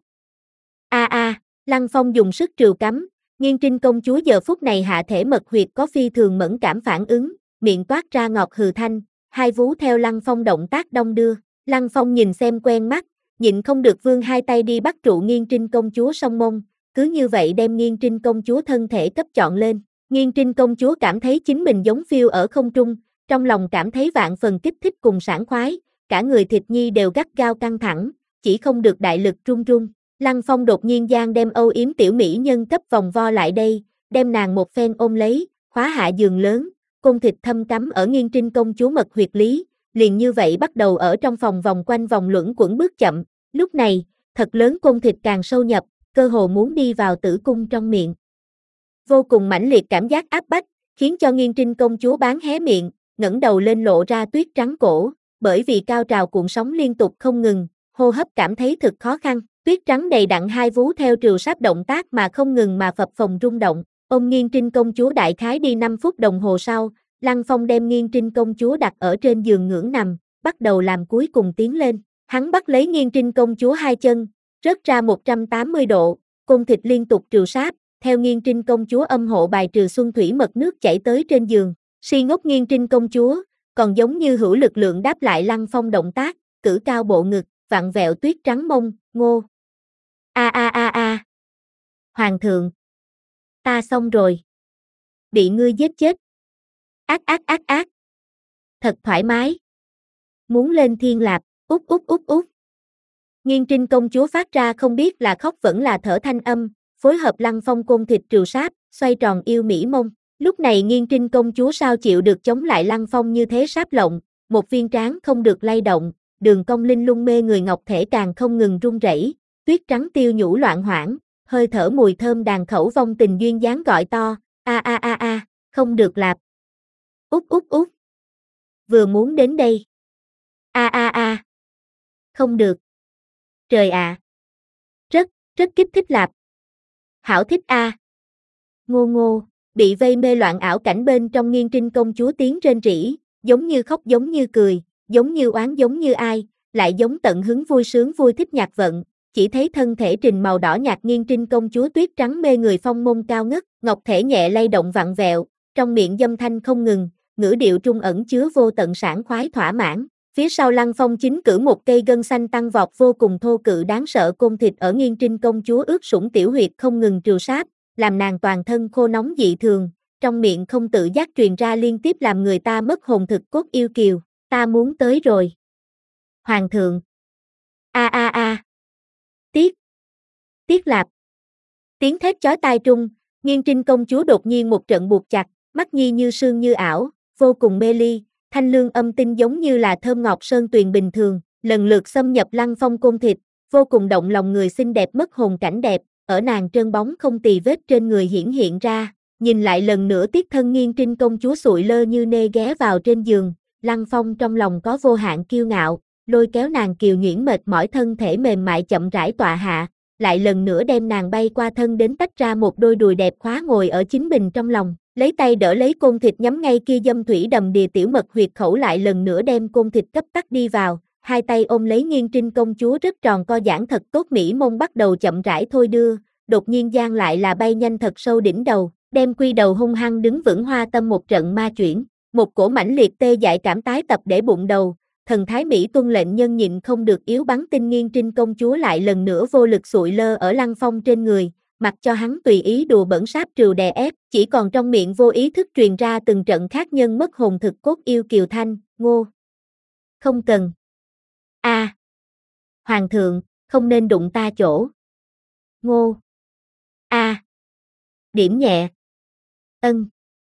A a, Lăng Phong dùng sức trừu cắm, Nghiên Trinh công chúa giờ phút này hạ thể mật huyệt có phi thường mẫn cảm phản ứng, miệng toát ra ngọt hừ thanh, hai vú theo Lăng Phong động tác đong đưa. Lăng Phong nhìn xem quen mắt, nhịn không được vươn hai tay đi bắt trụ Nghiên Trinh công chúa song mông, cứ như vậy đem Nghiên Trinh công chúa thân thể cấp chọn lên. Nghiên Trinh công chúa cảm thấy chính mình giống phiêu ở không trung, trong lòng cảm thấy vạn phần kích thích cùng sảng khoái, cả người thịt nhi đều gắt gao căng thẳng, chỉ không được đại lực run run. Lăng Phong đột nhiên giang đem âu yếm tiểu mỹ nhân cấp vòng vo lại đây, đem nàng một phen ôm lấy, khóa hạ giường lớn, côn thịt thâm cắm ở Nghiên Trinh công chúa mật huyệt lý, liền như vậy bắt đầu ở trong phòng vòng quanh vòng luẩn quẩn bước chậm, lúc này, thật lớn côn thịt càng sâu nhập, cơ hồ muốn đi vào tử cung trong miệng. Vô cùng mãnh liệt cảm giác áp bách, khiến cho Nghiên Trinh công chúa bán hé miệng, ngẩng đầu lên lộ ra tuyết trắng cổ, bởi vì cao trào cuộn sóng liên tục không ngừng, hô hấp cảm thấy thực khó khăn, tuyết trắng đầy đặn hai vú theo trừu sáp động tác mà không ngừng mà phập phồng rung động, ôm Nghiên Trinh công chúa đại khái đi năm phút đồng hồ sau, Lăng Phong đem Nghiên Trinh công chúa đặt ở trên giường ngưỡng nằm, bắt đầu làm cuối cùng tiến lên, hắn bắt lấy Nghiên Trinh công chúa hai chân, rớt ra một trăm tám mươi độ, côn thịt liên tục trừ sáp, theo Nghiên Trinh công chúa âm hộ bài trừ xuân thủy mật nước chảy tới trên giường, si ngốc Nghiên Trinh công chúa, còn giống như hữu lực lượng đáp lại Lăng Phong động tác, cử cao bộ ngực, vặn vẹo tuyết trắng mông, ngô. A a a a. Hoàng thượng. Ta xong rồi. Bị ngươi giết chết. Ác ác ác ác. Thật thoải mái. Muốn lên thiên lạp, út út út út. Nghiên Trinh công chúa phát ra không biết là khóc vẫn là thở thanh âm, phối hợp Lăng Phong côn thịt trừ sáp, xoay tròn yêu mỹ mông. Lúc này Nghiên Trinh công chúa sao chịu được chống lại Lăng Phong như thế sáp lộng, một viên trán không được lay động, đường cong linh lung mê người ngọc thể càng không ngừng run rẩy, tuyết trắng tiêu nhũ loạn hoảng, hơi thở mùi thơm đàn khẩu vong tình duyên dáng gọi to, a a a a, không được lạp. Út út út. Vừa muốn đến đây. A a a. Không được. Trời ạ. À. Rất, rất kích thích lạp. Hảo thích a. À. Ngô ngô, bị vây mê loạn ảo cảnh bên trong Nghiên Trinh công chúa tiếng rên rỉ, giống như khóc giống như cười, giống như oán giống như ai, lại giống tận hứng vui sướng vui thích nhạc vận, chỉ thấy thân thể trình màu đỏ nhạt Nghiên Trinh công chúa tuyết trắng mê người phong mông cao ngất, ngọc thể nhẹ lay động vặn vẹo, trong miệng dâm thanh không ngừng, ngữ điệu trung ẩn chứa vô tận sảng khoái thỏa mãn. Phía sau Lăng Phong chính cử một cây gân xanh tăng vọt vô cùng thô cự đáng sợ côn thịt ở Nghiên Trinh công chúa ướt sũng tiểu huyệt không ngừng trừ sáp, làm nàng toàn thân khô nóng dị thường, trong miệng không tự giác truyền ra liên tiếp làm người ta mất hồn thực cốt yêu kiều, ta muốn tới rồi. Hoàng thượng. A a a. Tiết. Tiết lạp. Tiếng thét chói tai trung, Nghiên Trinh công chúa đột nhiên một trận buộc chặt, mắt nhi như sương như ảo, vô cùng mê ly, thanh lương âm tinh giống như là thơm ngọt sơn tuyền bình thường, lần lượt xâm nhập Lăng Phong côn thịt, vô cùng động lòng người xinh đẹp mất hồn cảnh đẹp, ở nàng trơn bóng không tì vết trên người hiển hiện ra, nhìn lại lần nữa tiết thân Nghiên Trinh công chúa sụi lơ như nê ghé vào trên giường, Lăng Phong trong lòng có vô hạn kiêu ngạo, lôi kéo nàng kiều nhuyễn mệt mỏi thân thể mềm mại chậm rãi tọa hạ, lại lần nữa đem nàng bay qua thân đến tách ra một đôi đùi đẹp khóa ngồi ở chính mình trong lòng, lấy tay đỡ lấy côn thịt nhắm ngay kia dâm thủy đầm đìa tiểu mật huyệt khẩu lại lần nữa đem côn thịt cấp tắt đi vào, hai tay ôm lấy Nghiên Trinh công chúa rất tròn co giãn thật tốt mỹ mông bắt đầu chậm rãi thôi đưa, đột nhiên gian lại là bay nhanh thật sâu đỉnh đầu, đem quy đầu hung hăng đứng vững hoa tâm một trận ma chuyển, một cổ mãnh liệt tê dại cảm tái tập để bụng đầu, thần thái Mỹ tuân lệnh nhân nhịn không được yếu bắn tinh Nghiên Trinh công chúa lại lần nữa vô lực sụi lơ ở Lăng Phong trên người, mặc cho hắn tùy ý đùa bẩn sáp trừ đè ép, chỉ còn trong miệng vô ý thức truyền ra từng trận khác nhân mất hồn thực cốt yêu kiều thanh, ngô. Không cần. A. À. Hoàng thượng, không nên đụng ta chỗ. Ngô. A. À. Điểm nhẹ. Ân.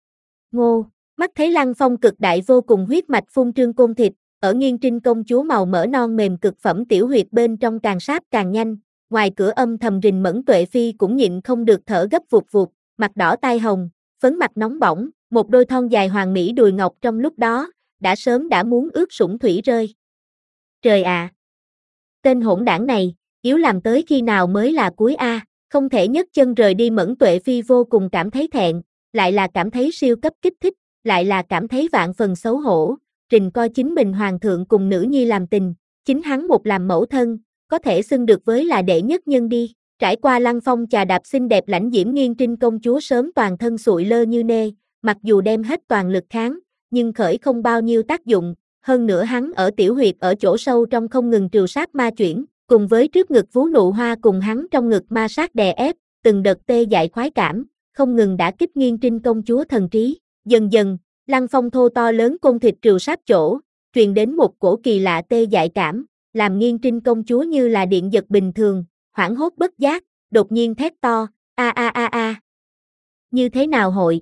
Ngô, mắt thấy Lăng Phong cực đại vô cùng huyết mạch phun trương côn thịt, ở Nghiên Trinh công chúa màu mỡ non mềm cực phẩm tiểu huyệt bên trong càng sáp càng nhanh, ngoài cửa âm thầm rình mẫn Tuệ Phi cũng nhịn không được thở gấp vụt vụt, mặt đỏ tai hồng, phấn mặt nóng bỏng, một đôi thon dài hoàng mỹ đùi ngọc trong lúc đó, đã sớm đã muốn ướt sũng thủy rơi. Trời ạ! À. Tên hỗn đảng này, yếu làm tới khi nào mới là cuối a, à, không thể nhấc chân rời đi mẫn Tuệ Phi vô cùng cảm thấy thẹn, lại là cảm thấy siêu cấp kích thích, lại là cảm thấy vạn phần xấu hổ, trình coi chính mình hoàng thượng cùng nữ nhi làm tình, chính hắn một làm mẫu thân, có thể xưng được với là đệ nhất nhân đi, trải qua Lăng Phong chà đạp xinh đẹp lãnh diễm Nghiên Trinh công chúa sớm toàn thân sụi lơ như nê, mặc dù đem hết toàn lực kháng, nhưng khởi không bao nhiêu tác dụng, hơn nữa hắn ở tiểu huyệt ở chỗ sâu trong không ngừng trừ sát ma chuyển, cùng với trước ngực vú nụ hoa cùng hắn trong ngực ma sát đè ép, từng đợt tê dại khoái cảm, không ngừng đã kích Nghiên Trinh công chúa thần trí, dần dần, Lăng Phong thô to lớn côn thịt trừ sát chỗ, truyền đến một cổ kỳ lạ tê dại cảm, làm Nghiên Trinh công chúa như là điện giật bình thường, hoảng hốt bất giác, đột nhiên thét to, a a a a. Như thế nào hội?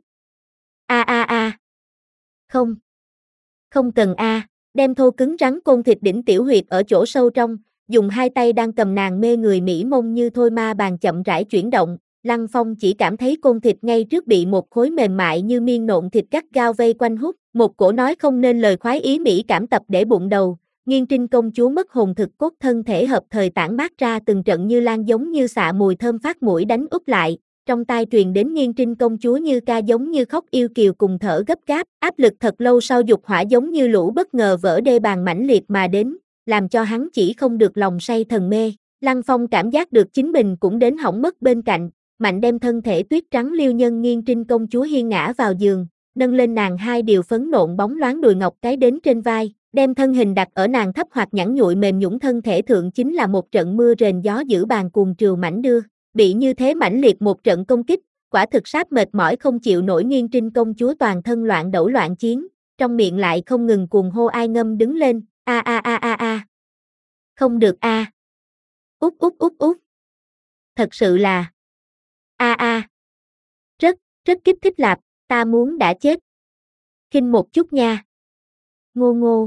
A a a. Không. Không cần a, à. Đem thô cứng rắn côn thịt đỉnh tiểu huyệt ở chỗ sâu trong, dùng hai tay đang cầm nàng mê người mỹ mông như thôi ma bàn chậm rãi chuyển động, Lăng Phong chỉ cảm thấy côn thịt ngay trước bị một khối mềm mại như miên nộn thịt gắt gao vây quanh hút, một cổ nói không nên lời khoái ý mỹ cảm tập để bụng đầu, Nghiên Trinh công chúa mất hồn thực cốt thân thể hợp thời tản mát ra từng trận như lan giống như xạ mùi thơm phát mũi đánh úp lại, trong tai truyền đến Nghiên Trinh công chúa như ca giống như khóc yêu kiều cùng thở gấp gáp, áp lực thật lâu sau dục hỏa giống như lũ bất ngờ vỡ đê bàn mãnh liệt mà đến, làm cho hắn chỉ không được lòng say thần mê. Lăng Phong cảm giác được chính mình cũng đến hỏng mất bên cạnh, mạnh đem thân thể tuyết trắng liêu nhân Nghiên Trinh công chúa hiên ngã vào giường, nâng lên nàng hai điều phấn nộn bóng loáng đùi ngọc cái đến trên vai, Đem thân hình đặt ở nàng thấp hoặc nhẵn nhụi mềm nhũn thân thể thượng chính là một trận mưa rền gió dữ bàn cuồng triều mãnh đưa, bị như thế mãnh liệt một trận công kích, quả thực sắp mệt mỏi không chịu nổi Nghiên Trinh công chúa toàn thân loạn đẩu loạn chiến, trong miệng lại không ngừng cuồng hô ai ngâm đứng lên, a a a a a. Không được a. À. Út út út út. Thật sự là a a. Rất, rất kích thích lạp, ta muốn đã chết. Khinh một chút nha. Ngô ngô.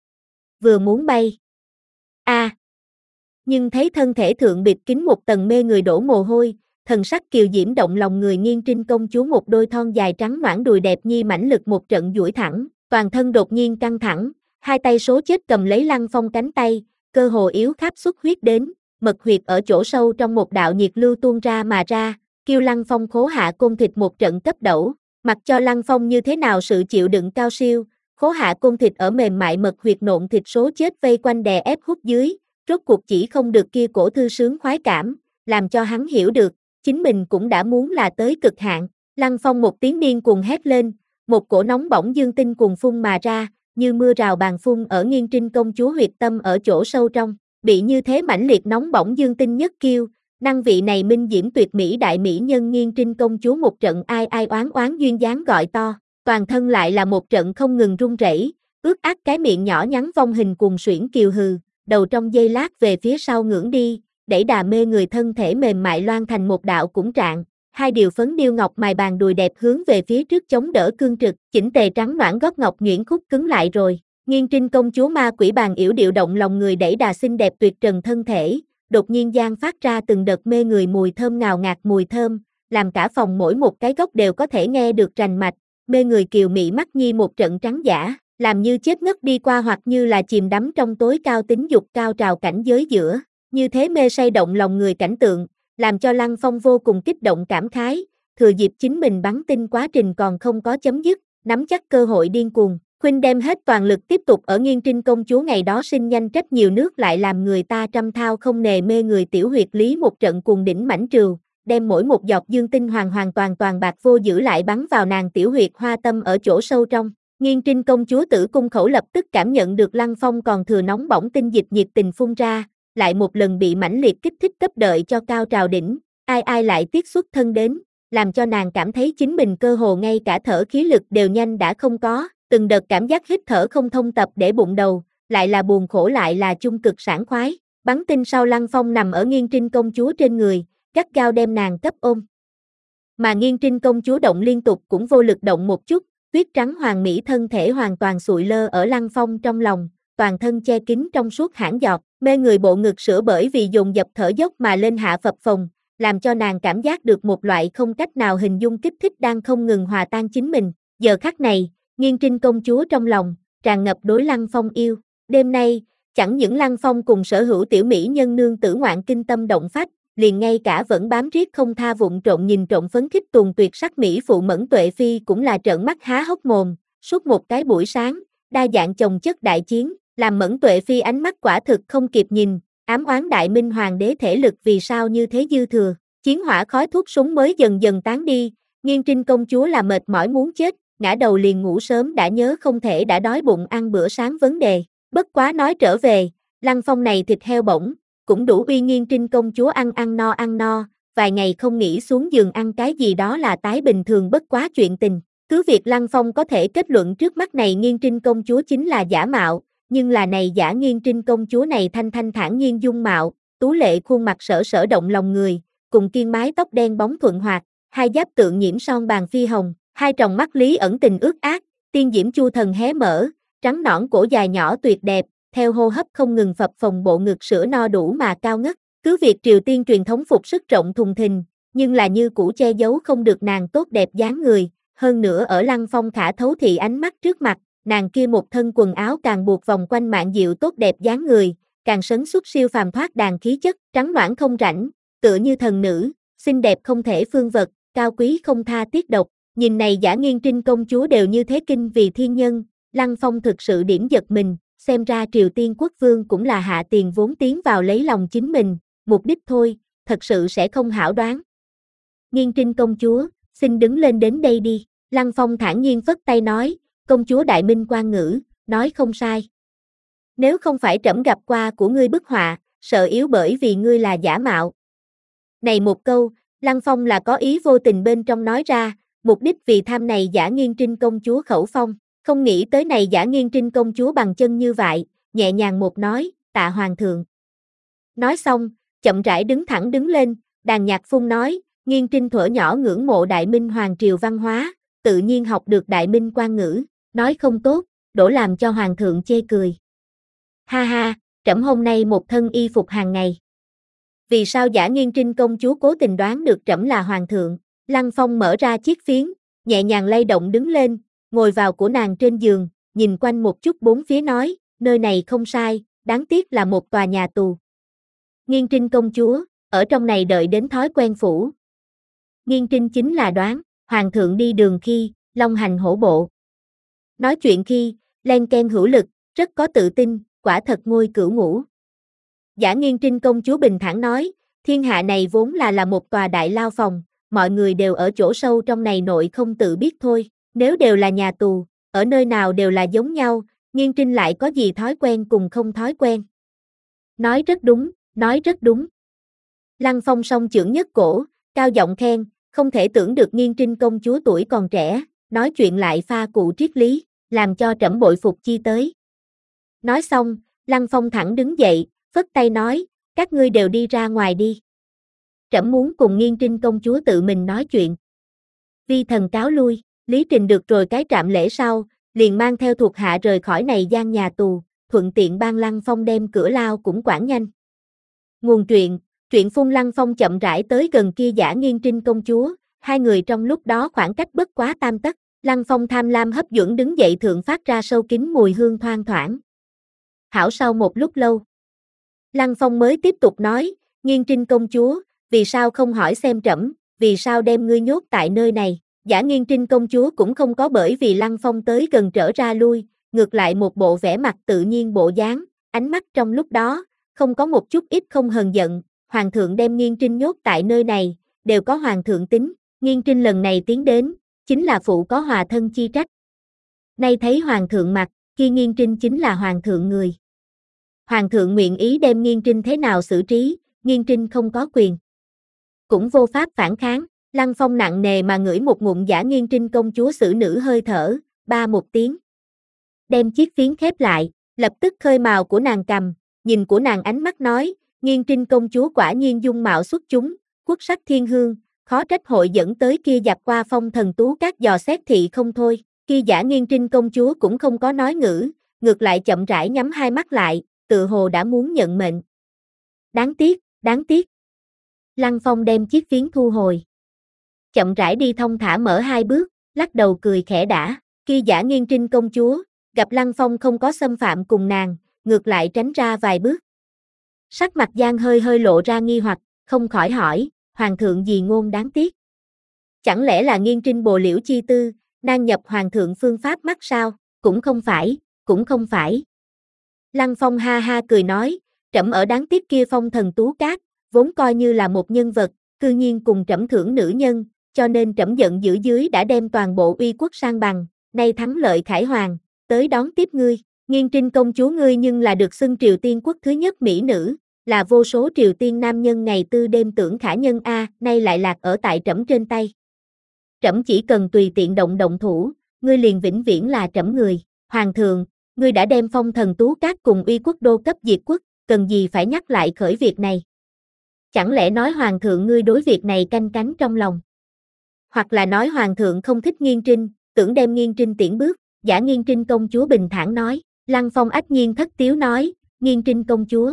Vừa muốn bay. A. À. Nhưng thấy thân thể thượng bịt kín một tầng mê người đổ mồ hôi, thần sắc kiều diễm động lòng người Nghiên Trinh công chúa một đôi thon dài trắng nõn đùi đẹp nhi mãnh lực một trận duỗi thẳng, toàn thân đột nhiên căng thẳng, hai tay số chết cầm lấy Lăng Phong cánh tay, cơ hồ yếu khắp xuất huyết đến, mật huyệt ở chỗ sâu trong một đạo nhiệt lưu tuôn ra mà ra, kêu Lăng Phong khố hạ côn thịt một trận cấp đẩu, mặc cho Lăng Phong như thế nào sự chịu đựng cao siêu, khố hạ côn thịt ở mềm mại mật huyệt nộn thịt số chết vây quanh đè ép hút dưới, rốt cuộc chỉ không được kia cổ thư sướng khoái cảm, làm cho hắn hiểu được, chính mình cũng đã muốn là tới cực hạn. Lăng Phong một tiếng điên cuồng hét lên, một cổ nóng bỏng dương tinh cuồng phun mà ra, như mưa rào bàn phun ở Nghiên Trinh công chúa huyệt tâm ở chỗ sâu trong, bị như thế mãnh liệt nóng bỏng dương tinh nhất kiêu, năng vị này minh diễm tuyệt mỹ đại mỹ nhân Nghiên Trinh công chúa một trận ai ai oán oán duyên dáng gọi to, toàn thân lại là một trận không ngừng run rẩy, ướt át cái miệng nhỏ nhắn vong hình cuồng suyễn kiều hừ, đầu trong giây lát về phía sau ngưỡng đi, đẩy đà mê người thân thể mềm mại loan thành một đạo cũng trạng, hai điều phấn điêu ngọc mài bàn đùi đẹp hướng về phía trước chống đỡ cương trực, chỉnh tề trắng nõn gót ngọc nhuyễn khúc cứng lại rồi. Nghiên Trinh công chúa ma quỷ bàn yểu điệu động lòng người đẩy đà xinh đẹp tuyệt trần thân thể, đột nhiên gian phát ra từng đợt mê người mùi thơm ngào ngạt mùi thơm, làm cả phòng mỗi một cái góc đều có thể nghe được rành mạch, mê người kiều mỹ mắt nhi một trận trắng giả, làm như chết ngất đi qua hoặc như là chìm đắm trong tối cao tính dục cao trào cảnh giới giữa, như thế mê say động lòng người cảnh tượng, làm cho Lăng Phong vô cùng kích động cảm khái, thừa dịp chính mình bắn tinh quá trình còn không có chấm dứt, nắm chắc cơ hội điên cuồng, khuynh đem hết toàn lực tiếp tục ở Nghiên Trinh công chúa ngày đó sinh nhanh trách nhiều nước lại làm người ta trăm thao không nề mê người tiểu huyệt lý một trận cuồng đỉnh mãnh trừu, đem mỗi một giọt dương tinh hoàn hoàn toàn toàn bạc vô giữ lại bắn vào nàng tiểu huyệt hoa tâm ở chỗ sâu trong. Nghiên Trinh công chúa tử cung khẩu lập tức cảm nhận được Lăng Phong còn thừa nóng bỏng tinh dịch nhiệt tình phun ra, lại một lần bị mãnh liệt kích thích cấp đợi cho cao trào đỉnh, ai ai lại tiết xuất thân đến, làm cho nàng cảm thấy chính mình cơ hồ ngay cả thở khí lực đều nhanh đã không có, từng đợt cảm giác hít thở không thông tập để bụng đầu, lại là buồn khổ lại là chung cực sảng khoái, bắn tinh sau Lăng Phong nằm ở Nghiên Trinh công chúa trên người, gắt gao đem nàng cấp ôm. Mà Nghiên Trinh công chúa động liên tục cũng vô lực động một chút, tuyết trắng hoàng mỹ thân thể hoàn toàn sụi lơ ở Lăng Phong trong lòng, toàn thân che kín trong suốt hãn giọt, mê người bộ ngực sữa bởi vì dồn dập thở dốc mà lên hạ phập phồng, làm cho nàng cảm giác được một loại không cách nào hình dung kích thích đang không ngừng hòa tan chính mình. Giờ khắc này, Nghiên Trinh công chúa trong lòng tràn ngập đối Lăng Phong yêu. Đêm nay, chẳng những Lăng Phong cùng sở hữu tiểu mỹ nhân nương tử ngoạn kinh tâm động phách, liền ngay cả vẫn bám riết không tha vụng trộn nhìn trộn phấn khích tuồng tuyệt sắc mỹ phụ Mẫn Tuệ Phi cũng là trợn mắt há hốc mồm, suốt một cái buổi sáng, đa dạng chồng chất đại chiến, làm Mẫn Tuệ Phi ánh mắt quả thực không kịp nhìn, ám oán đại minh hoàng đế thể lực vì sao như thế dư thừa, chiến hỏa khói thuốc súng mới dần dần tán đi, Nghiên Trinh công chúa là mệt mỏi muốn chết, ngã đầu liền ngủ sớm đã nhớ không thể đã đói bụng ăn bữa sáng vấn đề, bất quá nói trở về, Lăng Phong này thịt heo bổng, cũng đủ uy Nghiên Trinh công chúa ăn ăn no ăn no, vài ngày không nghỉ xuống giường ăn cái gì đó là tái bình thường bất quá chuyện tình, cứ việc Lăng Phong có thể kết luận trước mắt này Nghiên Trinh công chúa chính là giả mạo, nhưng là này giả Nghiên Trinh công chúa này thanh thanh thản nhiên dung mạo, tú lệ khuôn mặt sở sở động lòng người, cùng kiên mái tóc đen bóng thuận hoạt, hai giáp tượng nhiễm son bàn phi hồng, hai tròng mắt lý ẩn tình ướt át, tiên diễm chu thần hé mở, trắng nõn cổ dài nhỏ tuyệt đẹp, theo hô hấp không ngừng phập phồng bộ ngực sữa no đủ mà cao ngất, cứ việc Triều Tiên truyền thống phục sức rộng thùng thình, nhưng là như cũ che giấu không được nàng tốt đẹp dáng người, hơn nữa ở Lăng Phong khả thấu thị ánh mắt trước mặt, nàng kia một thân quần áo càng buộc vòng quanh mạng diệu tốt đẹp dáng người, càng sấn xuất siêu phàm thoát đàn khí chất, trắng nõn không rãnh, tựa như thần nữ, xinh đẹp không thể phương vật, cao quý không tha tiết độc, nhìn này giả Nghiên Trinh công chúa đều như thế kinh vì thiên nhân, Lăng Phong thực sự điểm giật mình, xem ra Triều Tiên quốc vương cũng là hạ tiền vốn tiến vào lấy lòng chính mình, mục đích thôi, thật sự sẽ không hảo đoán. Nghiên Trinh công chúa, xin đứng lên đến đây đi, Lăng Phong thản nhiên phất tay nói, công chúa đại minh quan ngữ, nói không sai. Nếu không phải trẫm gặp qua của ngươi bức họa, sợ yếu bởi vì ngươi là giả mạo. Này một câu, Lăng Phong là có ý vô tình bên trong nói ra, mục đích vì tham này Giả Nghiên Trinh công chúa khẩu phong, không nghĩ tới này Giả Nghiên Trinh công chúa bằng chân như vậy, nhẹ nhàng một nói, tạ hoàng thượng. Nói xong, chậm rãi đứng thẳng đứng lên, đàn nhạc phun nói, Nghiên Trinh thuở nhỏ ngưỡng mộ Đại Minh Hoàng triều văn hóa, tự nhiên học được Đại Minh quan ngữ, nói không tốt, đổ làm cho hoàng thượng chê cười. Ha ha, trẫm hôm nay một thân y phục hàng ngày. Vì sao Giả Nghiên Trinh công chúa cố tình đoán được trẫm là hoàng thượng? Lăng Phong mở ra chiếc phiến, nhẹ nhàng lay động đứng lên, ngồi vào của nàng trên giường, nhìn quanh một chút bốn phía nói, nơi này không sai, đáng tiếc là một tòa nhà tù. Nghiên Trinh công chúa, ở trong này đợi đến thói quen phủ. Nghiên Trinh chính là đoán, hoàng thượng đi đường khi, long hành hổ bộ. Nói chuyện khi, len ken hữu lực, rất có tự tin, quả thật ngôi cửu ngũ. Giả Nghiên Trinh công chúa bình thản nói, thiên hạ này vốn là là một tòa đại lao phòng, mọi người đều ở chỗ sâu trong này nội không tự biết thôi, nếu đều là nhà tù, ở nơi nào đều là giống nhau, Nghiên Trinh lại có gì thói quen cùng không thói quen. Nói rất đúng, nói rất đúng. Lăng Phong song chưởng nhất cổ, cao giọng khen, không thể tưởng được Nghiên Trinh công chúa tuổi còn trẻ, nói chuyện lại pha cụ triết lý, làm cho trẫm bội phục chi tới. Nói xong, Lăng Phong thẳng đứng dậy, phất tay nói, các ngươi đều đi ra ngoài đi. Trẫm muốn cùng Nghiên Trinh công chúa tự mình nói chuyện. Vi thần cáo lui, Lý Trình được rồi cái trạm lễ sau, liền mang theo thuộc hạ rời khỏi này gian nhà tù, thuận tiện ban Lăng Phong đem cửa lao cũng quản nhanh. Nguồn truyện, truyện phun Lăng Phong chậm rãi tới gần kia Giả Nghiên Trinh công chúa, hai người trong lúc đó khoảng cách bất quá tam tấc, Lăng Phong tham lam hấp dẫn đứng dậy thượng phát ra sâu kín mùi hương thoang thoảng. Hảo sau một lúc lâu, Lăng Phong mới tiếp tục nói, Nghiên Trinh công chúa, vì sao không hỏi xem trẫm, vì sao đem ngươi nhốt tại nơi này? Giả Nghiên Trinh công chúa cũng không có bởi vì Lăng Phong tới gần trở ra lui, ngược lại một bộ vẻ mặt tự nhiên bộ dáng, ánh mắt trong lúc đó, không có một chút ít không hờn giận, hoàng thượng đem Nghiên Trinh nhốt tại nơi này, đều có hoàng thượng tính, Nghiên Trinh lần này tiến đến, chính là phụ có hòa thân chi trách. Nay thấy hoàng thượng mặt, kia Nghiên Trinh chính là hoàng thượng người. Hoàng thượng nguyện ý đem Nghiên Trinh thế nào xử trí, Nghiên Trinh không có quyền. Cũng vô pháp phản kháng, Lăng Phong nặng nề mà ngửi một ngụm Giả Nghiên Trinh công chúa xử nữ hơi thở, ba một tiếng. Đem chiếc phiến khép lại, lập tức khơi màu của nàng cầm, nhìn của nàng ánh mắt nói, Nghiên Trinh công chúa quả nhiên dung mạo xuất chúng, quốc sắc thiên hương, khó trách hội dẫn tới kia dạp qua phong thần tú các dò xét thị không thôi, kia Giả Nghiên Trinh công chúa cũng không có nói ngữ, ngược lại chậm rãi nhắm hai mắt lại, tự hồ đã muốn nhận mệnh. Đáng tiếc, đáng tiếc. Lăng Phong đem chiếc phiến thu hồi. Chậm rãi đi thong thả mở hai bước, lắc đầu cười khẽ đã, kia Giả Nghiên Trinh công chúa, gặp Lăng Phong không có xâm phạm cùng nàng, ngược lại tránh ra vài bước. Sắc mặt Giang hơi hơi lộ ra nghi hoặc, không khỏi hỏi, hoàng thượng gì ngôn đáng tiếc. Chẳng lẽ là Nghiên Trinh bồ liễu chi tư, nàng nhập hoàng thượng phương pháp mắt sao, cũng không phải, cũng không phải. Lăng Phong ha ha cười nói, trẫm ở đáng tiếc kia phong thần tú cát, vốn coi như là một nhân vật, cư nhiên cùng trẫm thưởng nữ nhân, cho nên trẫm giận dữ dưới đã đem toàn bộ uy quốc sang bằng, nay thắng lợi khải hoàng, tới đón tiếp ngươi, Nghiên Trinh công chúa ngươi nhưng là được xưng Triều Tiên quốc thứ nhất mỹ nữ, là vô số Triều Tiên nam nhân ngày tư đêm tưởng khả nhân a, nay lại lạc ở tại trẫm trên tay. Trẫm chỉ cần tùy tiện động động thủ, ngươi liền vĩnh viễn là trẫm người, hoàng thượng, ngươi đã đem phong thần tú cát cùng uy quốc đô cấp diệt quốc, cần gì phải nhắc lại khởi việc này. Chẳng lẽ nói hoàng thượng ngươi đối việc này canh cánh trong lòng? Hoặc là nói hoàng thượng không thích Nghiên Trinh, tưởng đem Nghiên Trinh tiễn bước, Giả Nghiên Trinh công chúa bình thản nói, Lăng Phong ách nhiên thất tiếu nói, Nghiên Trinh công chúa.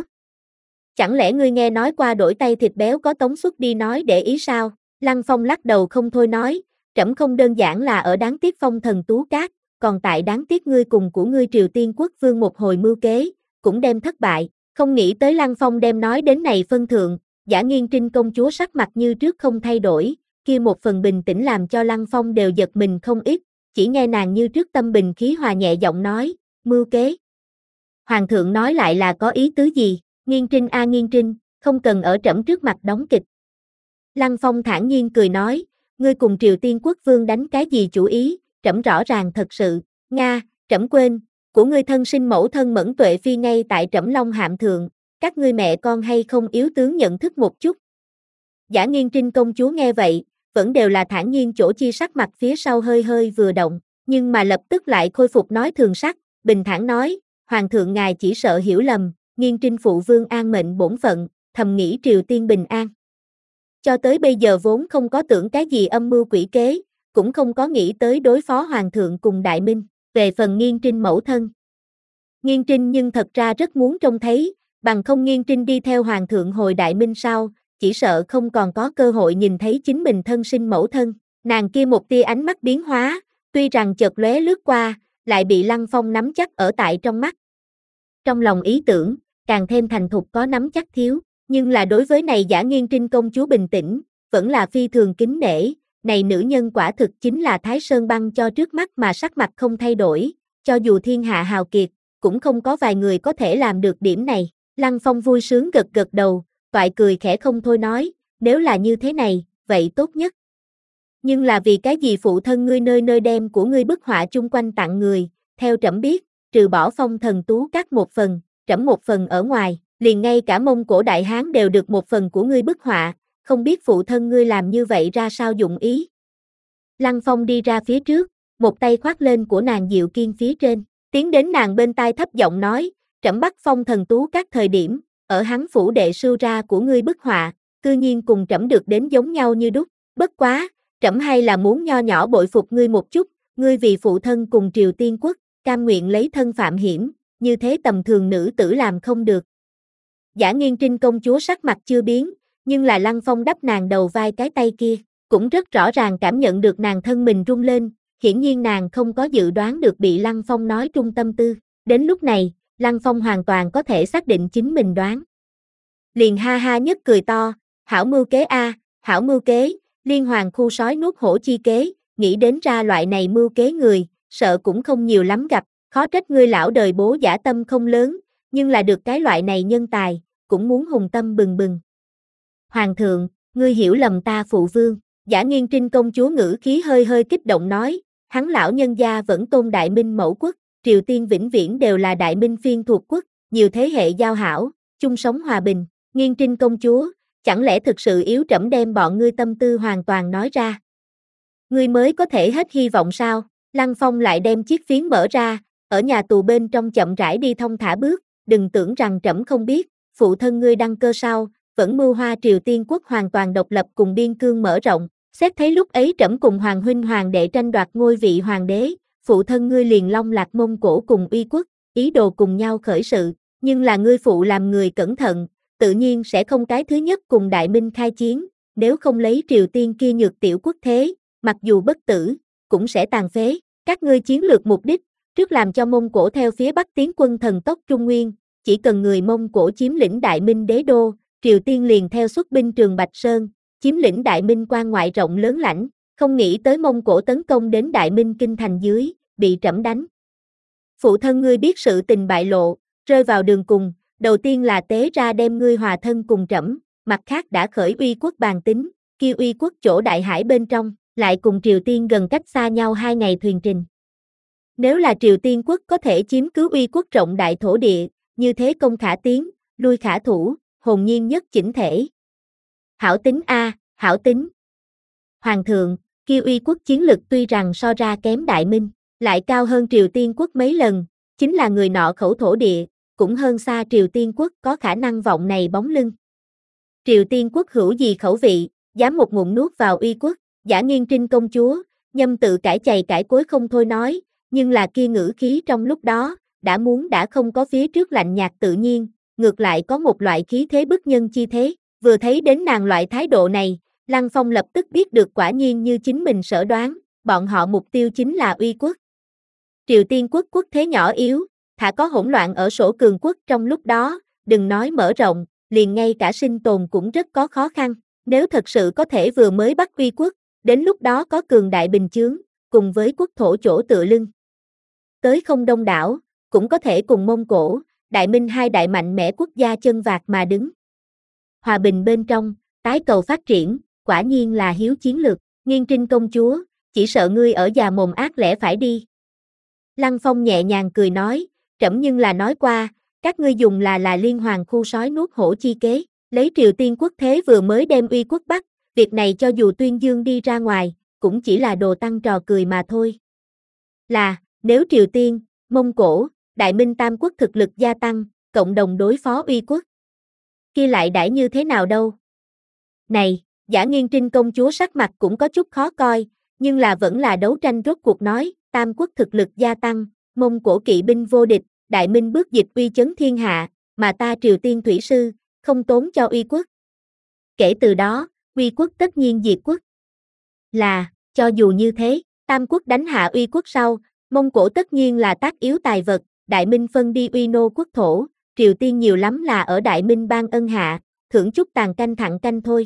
Chẳng lẽ ngươi nghe nói qua đổi tay thịt béo có tống xuất đi nói để ý sao? Lăng Phong lắc đầu không thôi nói, trẫm không đơn giản là ở đáng tiếc phong thần tú cát, còn tại đáng tiếc ngươi cùng của ngươi Triều Tiên quốc vương một hồi mưu kế, cũng đem thất bại, không nghĩ tới Lăng Phong đem nói đến này phân thượng, Giả Nghiên Trinh công chúa sắc mặt như trước không thay đổi, kia một phần bình tĩnh làm cho Lăng Phong đều giật mình không ít, chỉ nghe nàng như trước tâm bình khí hòa nhẹ giọng nói, mưu kế. Hoàng thượng nói lại là có ý tứ gì, Nghiên Trinh a Nghiên Trinh, không cần ở trẫm trước mặt đóng kịch. Lăng Phong thản nhiên cười nói, ngươi cùng Triều Tiên quốc vương đánh cái gì chủ ý, trẫm rõ ràng thật sự, Nga, trẫm quên, của ngươi thân sinh mẫu thân Mẫn Tuệ Phi ngay tại Trẫm Long Hạm thượng, các ngươi mẹ con hay không yếu tướng nhận thức một chút. Giả Nghiên Trinh công chúa nghe vậy, vẫn đều là thản nhiên chỗ chi sắc mặt phía sau hơi hơi vừa động, nhưng mà lập tức lại khôi phục nói thường sắc, bình thản nói, Hoàng thượng ngài chỉ sợ hiểu lầm, Nghiên Trinh phụ vương an mệnh bổn phận, thầm nghĩ Triều Tiên bình an. Cho tới bây giờ vốn không có tưởng cái gì âm mưu quỷ kế, cũng không có nghĩ tới đối phó Hoàng thượng cùng Đại Minh, về phần Nghiên Trinh mẫu thân. Nghiên Trinh nhưng thật ra rất muốn trông thấy, bằng không Nghiên Trinh đi theo Hoàng thượng hồi Đại Minh sau, chỉ sợ không còn có cơ hội nhìn thấy chính mình thân sinh mẫu thân, nàng kia một tia ánh mắt biến hóa, tuy rằng chợt lóe lướt qua, lại bị Lăng Phong nắm chắc ở tại trong mắt. Trong lòng ý tưởng, càng thêm thành thục có nắm chắc thiếu, nhưng là đối với này Giả Nghiên Trinh công chúa bình tĩnh, vẫn là phi thường kính nể, này nữ nhân quả thực chính là Thái Sơn băng cho trước mắt mà sắc mặt không thay đổi, cho dù thiên hạ hào kiệt, cũng không có vài người có thể làm được điểm này. Lăng Phong vui sướng gật gật đầu, toại cười khẽ không thôi nói, nếu là như thế này, vậy tốt nhất. Nhưng là vì cái gì phụ thân ngươi nơi nơi đem của ngươi bức họa chung quanh tặng người, theo Trẫm biết, trừ bỏ Phong Thần Tú Các một phần, Trẫm một phần ở ngoài, liền ngay cả Mông Cổ Đại Hán đều được một phần của ngươi bức họa, không biết phụ thân ngươi làm như vậy ra sao dụng ý. Lăng Phong đi ra phía trước, một tay khoác lên của nàng Diệu Kiên phía trên, tiến đến nàng bên tai thấp giọng nói, Trẫm bắt Phong Thần Tú Các thời điểm, ở hắn phủ đệ sưu ra của ngươi bức họa, cư nhiên cùng Trẫm được đến giống nhau như đúc, bất quá, Trẫm hay là muốn nho nhỏ bội phục ngươi một chút, ngươi vì phụ thân cùng Triều Tiên quốc, cam nguyện lấy thân phạm hiểm, như thế tầm thường nữ tử làm không được. Giả Nghiên Trinh công chúa sắc mặt chưa biến, nhưng là Lăng Phong đắp nàng đầu vai cái tay kia, cũng rất rõ ràng cảm nhận được nàng thân mình rung lên, hiển nhiên nàng không có dự đoán được bị Lăng Phong nói trung tâm tư, đến lúc này, Lăng Phong hoàn toàn có thể xác định chính mình đoán. Liền ha ha nhất cười to, hảo mưu kế a, hảo mưu kế, liên hoàng khu sói nuốt hổ chi kế, nghĩ đến ra loại này mưu kế người, sợ cũng không nhiều lắm gặp, khó trách ngươi lão đời bố giả tâm không lớn, nhưng là được cái loại này nhân tài, cũng muốn hùng tâm bừng bừng. Hoàng thượng, ngươi hiểu lầm ta phụ vương, Giả Nghiên Trinh công chúa ngữ khí hơi hơi kích động nói, hắn lão nhân gia vẫn tôn Đại Minh mẫu quốc, Triều Tiên vĩnh viễn đều là Đại Minh phiên thuộc quốc, nhiều thế hệ giao hảo, chung sống hòa bình, Nghiên Trinh công chúa, chẳng lẽ thực sự yếu Trẫm đem bọn ngươi tâm tư hoàn toàn nói ra? Ngươi mới có thể hết hy vọng sao? Lăng Phong lại đem chiếc phiến mở ra, ở nhà tù bên trong chậm rãi đi thông thả bước, đừng tưởng rằng Trẫm không biết, phụ thân ngươi đăng cơ sau, vẫn mưu hoa Triều Tiên quốc hoàn toàn độc lập cùng biên cương mở rộng, xét thấy lúc ấy Trẫm cùng Hoàng huynh Hoàng đệ tranh đoạt ngôi vị hoàng đế, phụ thân ngươi liền long lạc Mông Cổ cùng Uy quốc, ý đồ cùng nhau khởi sự, nhưng là ngươi phụ làm người cẩn thận, tự nhiên sẽ không cái thứ nhất cùng Đại Minh khai chiến, nếu không lấy Triều Tiên kia nhược tiểu quốc thế, mặc dù bất tử, cũng sẽ tàn phế, các ngươi chiến lược mục đích, trước làm cho Mông Cổ theo phía Bắc tiến quân thần tốc Trung Nguyên, chỉ cần người Mông Cổ chiếm lĩnh Đại Minh đế đô, Triều Tiên liền theo xuất binh Trường Bạch Sơn, chiếm lĩnh Đại Minh quan ngoại rộng lớn lãnh, không nghĩ tới Mông Cổ tấn công đến Đại Minh kinh thành dưới, bị Trẫm đánh. Phụ thân ngươi biết sự tình bại lộ, rơi vào đường cùng, đầu tiên là tế ra đem ngươi hòa thân cùng Trẫm, mặt khác đã khởi Uy quốc bàn tính, kia Uy quốc chỗ đại hải bên trong, lại cùng Triều Tiên gần cách xa nhau hai ngày thuyền trình. Nếu là Triều Tiên quốc có thể chiếm cứ Uy quốc rộng đại thổ địa, như thế công khả tiến, lui khả thủ, hồn nhiên nhất chỉnh thể. Hảo tính a, hảo tính. Hoàng thượng, kia Uy quốc chiến lực tuy rằng so ra kém Đại Minh, lại cao hơn Triều Tiên quốc mấy lần, chính là người nọ khẩu thổ địa, cũng hơn xa Triều Tiên quốc có khả năng vọng này bóng lưng. Triều Tiên quốc hữu gì khẩu vị, dám một ngụm nuốt vào Uy quốc, Giả Nghiên Trinh công chúa, nhâm tự cãi chày cãi cối không thôi nói, nhưng là kia ngữ khí trong lúc đó, đã muốn đã không có phía trước lạnh nhạt tự nhiên, ngược lại có một loại khí thế bức nhân chi thế, vừa thấy đến nàng loại thái độ này, Lăng Phong lập tức biết được quả nhiên như chính mình sở đoán, bọn họ mục tiêu chính là Uy quốc. Triều Tiên quốc quốc thế nhỏ yếu, thả có hỗn loạn ở sổ cường quốc trong lúc đó, đừng nói mở rộng, liền ngay cả sinh tồn cũng rất có khó khăn, nếu thật sự có thể vừa mới bắt Uy quốc, đến lúc đó có cường đại bình chướng, cùng với quốc thổ chỗ tựa lưng. Tới không đông đảo, cũng có thể cùng Mông Cổ, Đại Minh hai đại mạnh mẽ quốc gia chân vạc mà đứng. Hòa bình bên trong, tái cầu phát triển, quả nhiên là hiếu chiến lược, Nghiên Trinh công chúa, chỉ sợ ngươi ở già mồm ác lẽ phải đi. Lăng Phong nhẹ nhàng cười nói, trẫm nhưng là nói qua, các ngươi dùng là là liên hoàn khu sói nuốt hổ chi kế, lấy Triều Tiên quốc thế vừa mới đem uy quốc bắt, việc này cho dù Tuyên Dương đi ra ngoài, cũng chỉ là đồ tăng trò cười mà thôi. Là, nếu Triều Tiên, Mông Cổ, Đại Minh tam quốc thực lực gia tăng, cộng đồng đối phó uy quốc, kia lại đãi như thế nào đâu? Này, Giả Nghiên Trinh công chúa sắc mặt cũng có chút khó coi, nhưng là vẫn là đấu tranh rốt cuộc nói, tam quốc thực lực gia tăng, Mông Cổ kỵ binh vô địch, Đại Minh bước dịch uy chấn thiên hạ, mà ta Triều Tiên thủy sư, không tốn cho uy quốc. Kể từ đó, uy quốc tất nhiên diệt quốc. Là, cho dù như thế, tam quốc đánh hạ uy quốc sau, Mông Cổ tất nhiên là tác yếu tài vật, Đại Minh phân đi uy nô quốc thổ, Triều Tiên nhiều lắm là ở Đại Minh ban ân hạ, thưởng chút tàn canh thẳng canh thôi.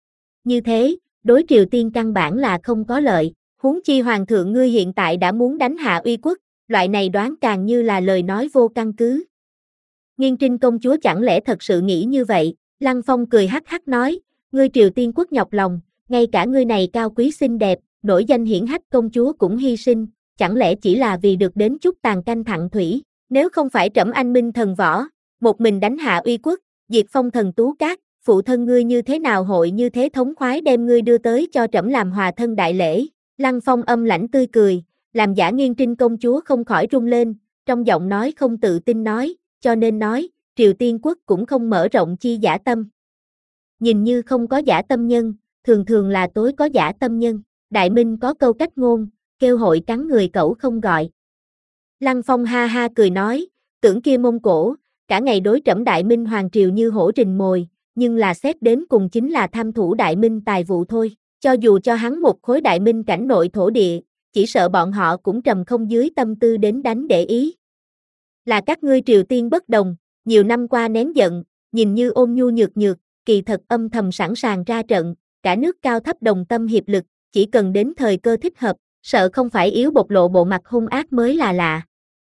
Như thế, đối Triều Tiên căn bản là không có lợi, huống chi hoàng thượng ngươi hiện tại đã muốn đánh hạ uy quốc, loại này đoán càng như là lời nói vô căn cứ. Nghiên Trinh công chúa chẳng lẽ thật sự nghĩ như vậy? Lăng Phong cười hắc hắc nói, ngươi Triều Tiên quốc nhọc lòng, ngay cả ngươi này cao quý xinh đẹp, nổi danh hiển hách công chúa cũng hy sinh, chẳng lẽ chỉ là vì được đến chút tàn canh thẳng thủy, nếu không phải trẫm anh minh thần võ, một mình đánh hạ uy quốc, diệt phong thần Tú Cát, phụ thân ngươi như thế nào hội như thế thống khoái đem ngươi đưa tới cho trẫm làm hòa thân đại lễ. Lăng Phong âm lãnh tươi cười, làm Giả Nghiên Trinh công chúa không khỏi rung lên, trong giọng nói không tự tin nói, cho nên nói, Triều Tiên quốc cũng không mở rộng chi giả tâm. Nhìn như không có giả tâm nhân, thường thường là tối có giả tâm nhân, Đại Minh có câu cách ngôn, kêu hội cắn người cẩu không gọi. Lăng Phong ha ha cười nói, tưởng kia Mông Cổ, cả ngày đối trẫm Đại Minh hoàng triều như hổ rình mồi, nhưng là xét đến cùng chính là tham thủ Đại Minh tài vụ thôi, cho dù cho hắn một khối Đại Minh cảnh nội thổ địa, chỉ sợ bọn họ cũng trầm không dưới tâm tư đến đánh để ý. Là các ngươi Triều Tiên bất đồng, nhiều năm qua nén giận, nhìn như ôn nhu nhược nhược, kỳ thật âm thầm sẵn sàng ra trận, cả nước cao thấp đồng tâm hiệp lực, chỉ cần đến thời cơ thích hợp, sợ không phải yếu bộc lộ bộ mặt hung ác mới là lạ.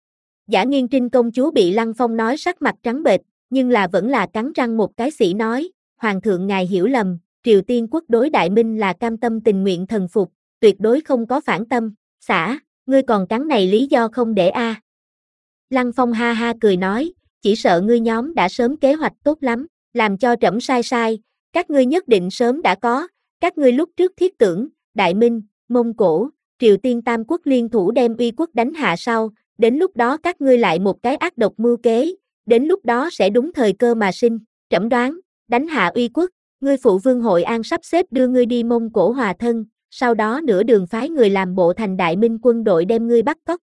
Giả Nghiên Trinh công chúa bị Lăng Phong nói sắc mặt trắng bệch, nhưng là vẫn là cắn răng một cái sĩ nói, Hoàng thượng ngài hiểu lầm, Triều Tiên quốc đối Đại Minh là cam tâm tình nguyện thần phục, tuyệt đối không có phản tâm, xả, ngươi còn cắn này lý do không để a? À. Lăng Phong ha ha cười nói, chỉ sợ ngươi nhóm đã sớm kế hoạch tốt lắm, làm cho trẫm sai sai, các ngươi nhất định sớm đã có, các ngươi lúc trước thiết tưởng, Đại Minh, Mông Cổ, Triều Tiên tam quốc liên thủ đem uy quốc đánh hạ sau, đến lúc đó các ngươi lại một cái ác độc mưu kế, đến lúc đó sẽ đúng thời cơ mà sinh, trẫm đoán, đánh hạ uy quốc, ngươi phụ vương Hội An sắp xếp đưa ngươi đi Mông Cổ hòa thân, sau đó nửa đường phái người làm bộ thành Đại Minh quân đội đem ngươi bắt cóc.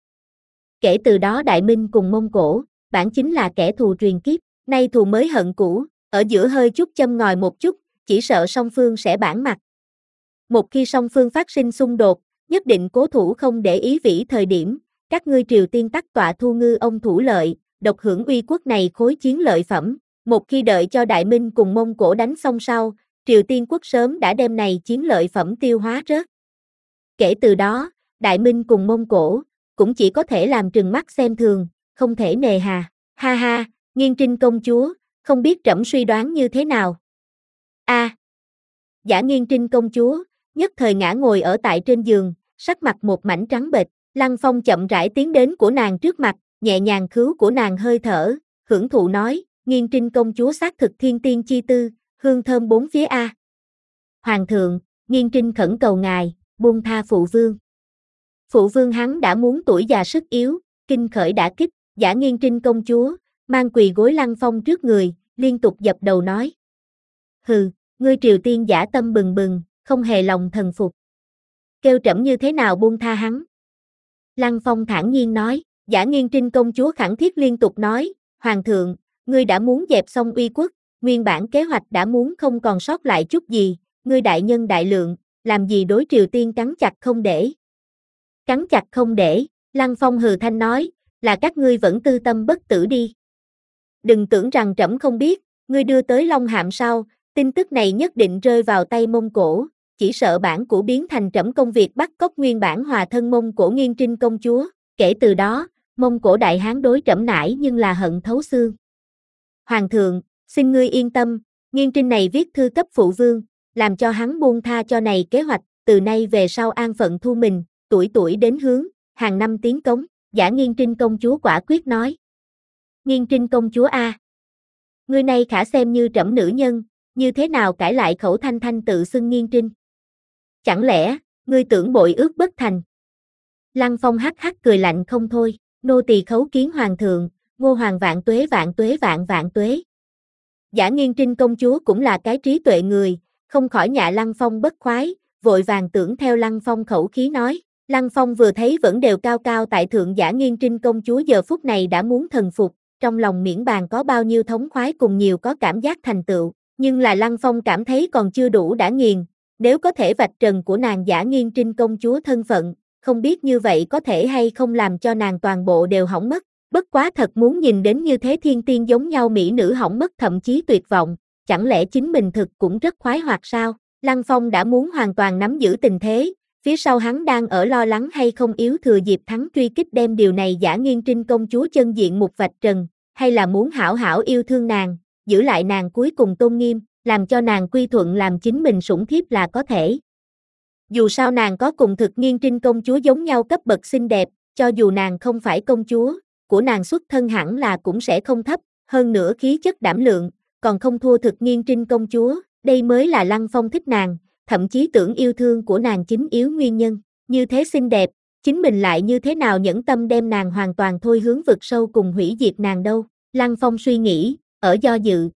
Kể từ đó Đại Minh cùng Mông Cổ, bản chính là kẻ thù truyền kiếp, nay thù mới hận cũ, ở giữa hơi chút châm ngòi một chút, chỉ sợ song phương sẽ bản mặt. Một khi song phương phát sinh xung đột, nhất định cố thủ không để ý vĩ thời điểm, các ngươi Triều Tiên tắc tọa thu ngư ông thủ lợi, độc hưởng uy quốc này khối chiến lợi phẩm, một khi đợi cho Đại Minh cùng Mông Cổ đánh xong sau, Triều Tiên quốc sớm đã đem này chiến lợi phẩm tiêu hóa rớt. Kể từ đó, Đại Minh cùng Mông Cổ, cũng chỉ có thể làm trừng mắt xem thường, không thể nề hà, ha ha, Nghiên Trinh công chúa, không biết trẫm suy đoán như thế nào. A. À, Giả Nghiên Trinh công chúa, nhất thời ngã ngồi ở tại trên giường, sắc mặt một mảnh trắng bệch, Lăng Phong chậm rãi tiến đến của nàng trước mặt, nhẹ nhàng khứu của nàng hơi thở, hưởng thụ nói, Nghiên Trinh công chúa xác thực thiên tiên chi tư, hương thơm bốn phía a. Hoàng thượng, Nghiên Trinh khẩn cầu ngài, buông tha phụ vương. Phụ vương hắn đã muốn tuổi già sức yếu, kinh khởi đã kích, Giả Nghiên Trinh công chúa, mang quỳ gối Lăng Phong trước người, liên tục dập đầu nói. Hừ, ngươi Triều Tiên giả tâm bừng bừng, không hề lòng thần phục. Kêu trẫm như thế nào buông tha hắn? Lăng Phong thản nhiên nói, Giả Nghiên Trinh công chúa khẳng thiết liên tục nói, Hoàng thượng, ngươi đã muốn dẹp xong uy quốc, nguyên bản kế hoạch đã muốn không còn sót lại chút gì, ngươi đại nhân đại lượng, làm gì đối Triều Tiên cắn chặt không để. Cắn chặt không để, Lăng Phong hừ thanh nói, là các ngươi vẫn tư tâm bất tử đi. Đừng tưởng rằng trẫm không biết, ngươi đưa tới Long Hạm sau, tin tức này nhất định rơi vào tay Mông Cổ, chỉ sợ bản của biến thành trẫm công việc bắt cóc nguyên bản hòa thân Mông Cổ Nghiên Trinh công chúa, kể từ đó, Mông Cổ đại hán đối trẫm nải nhưng là hận thấu xương. Hoàng thượng, xin ngươi yên tâm, Nghiên Trinh này viết thư cấp phụ vương, làm cho hắn buông tha cho này kế hoạch, từ nay về sau an phận thu mình, tuổi tuổi đến hướng, hàng năm tiến cống. Giả Nghiên Trinh công chúa quả quyết nói. Nghiên Trinh công chúa a, ngươi này khả xem như trẫm nữ nhân, như thế nào cãi lại khẩu thanh thanh tự xưng Nghiên Trinh? Chẳng lẽ, ngươi tưởng bội ước bất thành? Lăng Phong hắc hắc cười lạnh không thôi, nô tỳ khấu kiến hoàng thượng, Ngô hoàng vạn tuế vạn tuế vạn vạn tuế. Giả Nghiên Trinh công chúa cũng là cái trí tuệ người, không khỏi nhạ Lăng Phong bất khoái, vội vàng tưởng theo Lăng Phong khẩu khí nói. Lăng Phong vừa thấy vẫn đều cao cao tại thượng Giả Nghiên Trinh công chúa giờ phút này đã muốn thần phục, trong lòng miễn bàn có bao nhiêu thống khoái cùng nhiều có cảm giác thành tựu, nhưng là Lăng Phong cảm thấy còn chưa đủ đã nghiền, nếu có thể vạch trần của nàng Giả Nghiên Trinh công chúa thân phận, không biết như vậy có thể hay không làm cho nàng toàn bộ đều hỏng mất, bất quá thật muốn nhìn đến như thế thiên tiên giống nhau mỹ nữ hỏng mất thậm chí tuyệt vọng, chẳng lẽ chính mình thực cũng rất khoái hoạt sao? Lăng Phong đã muốn hoàn toàn nắm giữ tình thế, phía sau hắn đang ở lo lắng hay không yếu thừa dịp thắng truy kích đem điều này Giả Nghiên Trinh công chúa chân diện mục vạch trần, hay là muốn hảo hảo yêu thương nàng, giữ lại nàng cuối cùng tôn nghiêm, làm cho nàng quy thuận làm chính mình sủng thiếp là có thể. Dù sao nàng có cùng thực Nghiên Trinh công chúa giống nhau cấp bậc xinh đẹp, cho dù nàng không phải công chúa, của nàng xuất thân hẳn là cũng sẽ không thấp, hơn nữa khí chất đảm lượng, còn không thua thực Nghiên Trinh công chúa, đây mới là Lăng Phong thích nàng, thậm chí tưởng yêu thương của nàng chính yếu nguyên nhân, như thế xinh đẹp, chính mình lại như thế nào nhẫn tâm đem nàng hoàn toàn thôi hướng vực sâu cùng hủy diệt nàng đâu, Lăng Phong suy nghĩ, ở do dự.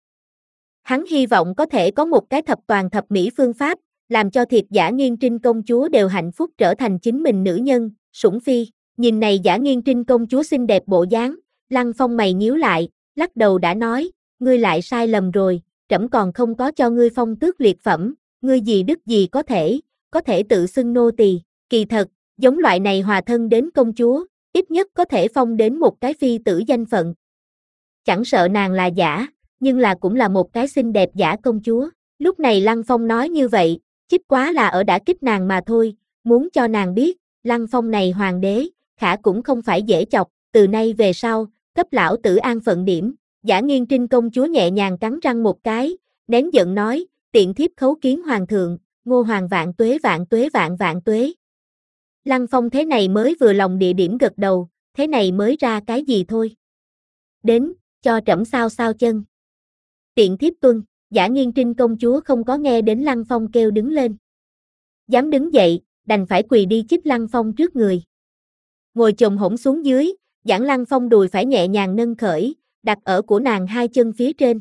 Hắn hy vọng có thể có một cái thập toàn thập mỹ phương pháp, làm cho thiệt Giả Nghiên Trinh công chúa đều hạnh phúc trở thành chính mình nữ nhân, sủng phi, nhìn này Giả Nghiên Trinh công chúa xinh đẹp bộ dáng, Lăng Phong mày nhíu lại, lắc đầu đã nói, ngươi lại sai lầm rồi, trẫm còn không có cho ngươi phong tước liệt phẩm, ngươi gì đức gì có thể, có thể tự xưng nô tỳ, kỳ thật, giống loại này hòa thân đến công chúa, ít nhất có thể phong đến một cái phi tử danh phận. Chẳng sợ nàng là giả, nhưng là cũng là một cái xinh đẹp giả công chúa, lúc này Lăng Phong nói như vậy, chích quá là ở đả kích nàng mà thôi, muốn cho nàng biết, Lăng Phong này hoàng đế, khả cũng không phải dễ chọc, từ nay về sau, cấp lão tử an phận điểm, Giả Nghiên Trinh công chúa nhẹ nhàng cắn răng một cái, nén giận nói, tiện thiếp khấu kiến hoàng thượng, Ngô hoàng vạn tuế vạn tuế vạn vạn tuế. Lăng Phong thế này mới vừa lòng địa điểm gật đầu, thế này mới ra cái gì thôi. Đến, cho trẫm sao sao chân. Tiện thiếp tuân, Giả Nghiên Trinh công chúa không có nghe đến Lăng Phong kêu đứng lên. Dám đứng dậy, đành phải quỳ đi chích Lăng Phong trước người. Ngồi chồm hổm xuống dưới, giảng Lăng Phong đùi phải nhẹ nhàng nâng khởi, đặt ở của nàng hai chân phía trên.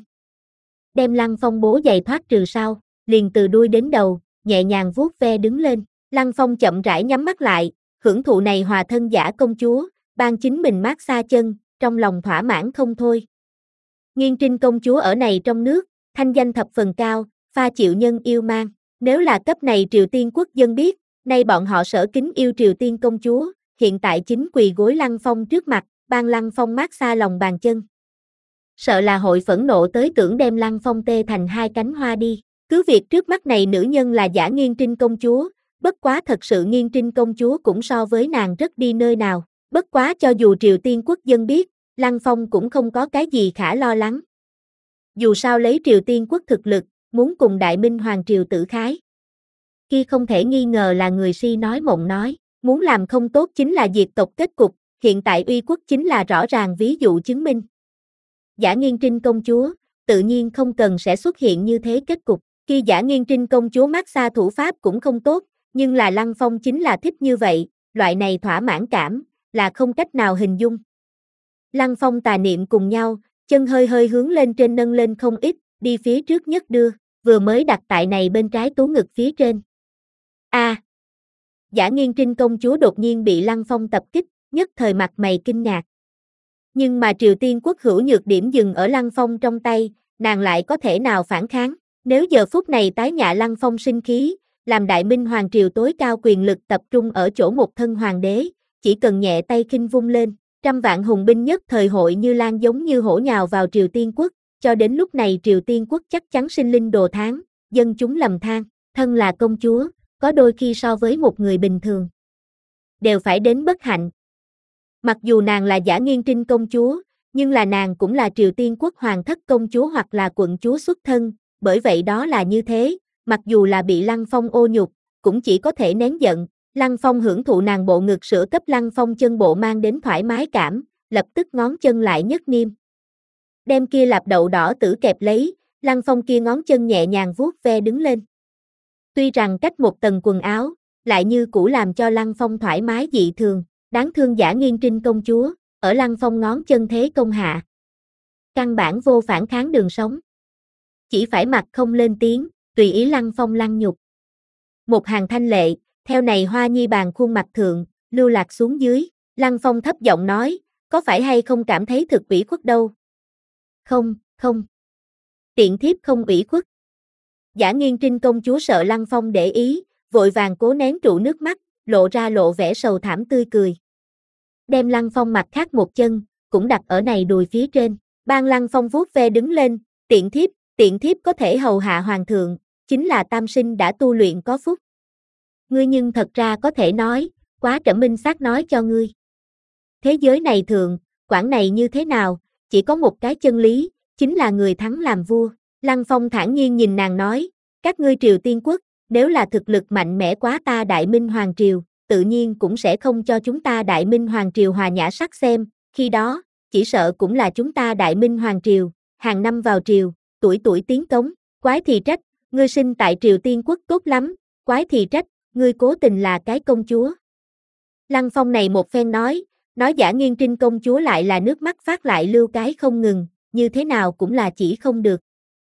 Đem Lăng Phong bố giày thoát trừ sau, liền từ đuôi đến đầu, nhẹ nhàng vuốt ve đứng lên. Lăng Phong chậm rãi nhắm mắt lại, hưởng thụ này hòa thân giả công chúa, ban chính mình mát xa chân, trong lòng thỏa mãn không thôi. Nghiên Trinh công chúa ở này trong nước, thanh danh thập phần cao, pha chịu nhân yêu mang. Nếu là cấp này Triều Tiên quốc dân biết, nay bọn họ sở kính yêu Triều Tiên công chúa, hiện tại chính quỳ gối Lăng Phong trước mặt, ban Lăng Phong mát xa lòng bàn chân. Sợ là hội phẫn nộ tới tưởng đem Lăng Phong tê thành hai cánh hoa đi. Cứ việc trước mắt này nữ nhân là Giả Nghiên Trinh công chúa, bất quá thật sự Nghiên Trinh công chúa cũng so với nàng rất đi nơi nào. Bất quá cho dù Triều Tiên quốc dân biết, Lăng Phong cũng không có cái gì khả lo lắng. Dù sao lấy Triều Tiên quốc thực lực, muốn cùng Đại Minh Hoàng Triều tử khái. Kia không thể nghi ngờ là người si nói mộng nói, muốn làm không tốt chính là diệt tộc kết cục, hiện tại uy quốc chính là rõ ràng ví dụ chứng minh. Giả Nghiên Trinh công chúa, tự nhiên không cần sẽ xuất hiện như thế kết cục, khi Giả Nghiên Trinh công chúa mát xa thủ pháp cũng không tốt, nhưng là Lăng Phong chính là thích như vậy, loại này thỏa mãn cảm, là không cách nào hình dung. Lăng Phong tà niệm cùng nhau, chân hơi hơi hướng lên trên nâng lên không ít, đi phía trước nhất đưa, vừa mới đặt tại này bên trái tú ngực phía trên. A! À, Giả Nghiên Trinh công chúa đột nhiên bị Lăng Phong tập kích, nhất thời mặt mày kinh ngạc. Nhưng mà Triều Tiên quốc hữu nhược điểm dừng ở Lăng Phong trong tay, nàng lại có thể nào phản kháng, nếu giờ phút này tái nhạ Lăng Phong sinh khí, làm Đại Minh Hoàng Triều tối cao quyền lực tập trung ở chỗ một thân hoàng đế, chỉ cần nhẹ tay khinh vung lên, trăm vạn hùng binh nhất thời hội như lan giống như hổ nhào vào Triều Tiên quốc, cho đến lúc này Triều Tiên quốc chắc chắn sinh linh đồ tháng, dân chúng lầm than, thân là công chúa, có đôi khi so với một người bình thường, đều phải đến bất hạnh. Mặc dù nàng là Giả Nghiên Trinh công chúa, nhưng là nàng cũng là Triều Tiên quốc hoàng thất công chúa hoặc là quận chúa xuất thân, bởi vậy đó là như thế, mặc dù là bị Lăng Phong ô nhục, cũng chỉ có thể nén giận, Lăng Phong hưởng thụ nàng bộ ngực sữa cấp Lăng Phong chân bộ mang đến thoải mái cảm, lập tức ngón chân lại nhấc niêm. Đem kia lạp đậu đỏ tử kẹp lấy, Lăng Phong kia ngón chân nhẹ nhàng vuốt ve đứng lên. Tuy rằng cách một tầng quần áo, lại như cũ làm cho Lăng Phong thoải mái dị thường, đáng thương Dã Nghiên Trinh công chúa, ở Lăng Phong ngón chân thế công hạ. Căn bản vô phản kháng đường sống. Chỉ phải mặt không lên tiếng, tùy ý Lăng Phong lăng nhục. Một hàng thanh lệ, theo này hoa nhi bàn khuôn mặt thượng, lưu lạc xuống dưới, Lăng Phong thấp giọng nói, có phải hay không cảm thấy thực ủy khuất đâu? Không, không. Tiện thiếp không ủy khuất. Dã Nghiên Trinh công chúa sợ Lăng Phong để ý, vội vàng cố nén trụ nước mắt, lộ ra lộ vẻ sầu thảm tươi cười. Đem Lăng Phong mặt khác một chân, cũng đặt ở này đùi phía trên, ban Lăng Phong vuốt ve đứng lên, tiện thiếp, tiện thiếp có thể hầu hạ hoàng thượng, chính là tam sinh đã tu luyện có phúc. Ngươi nhưng thật ra có thể nói, quá trẫm minh xác nói cho ngươi. Thế giới này thường, quản này như thế nào, chỉ có một cái chân lý, chính là người thắng làm vua. Lăng Phong thản nhiên nhìn nàng nói, các ngươi Triều Tiên quốc, nếu là thực lực mạnh mẽ quá ta Đại Minh Hoàng Triều, tự nhiên cũng sẽ không cho chúng ta Đại Minh Hoàng Triều hòa nhã sắc xem, khi đó, chỉ sợ cũng là chúng ta Đại Minh Hoàng Triều, hàng năm vào triều, tuổi tuổi tiến cống, quái thì trách, ngươi sinh tại Triều Tiên quốc tốt lắm, quái thì trách, ngươi cố tình là cái công chúa. Lăng Phong này một phen nói, nói Dã Nghiên Trinh công chúa lại là nước mắt phát lại lưu cái không ngừng, như thế nào cũng là chỉ không được.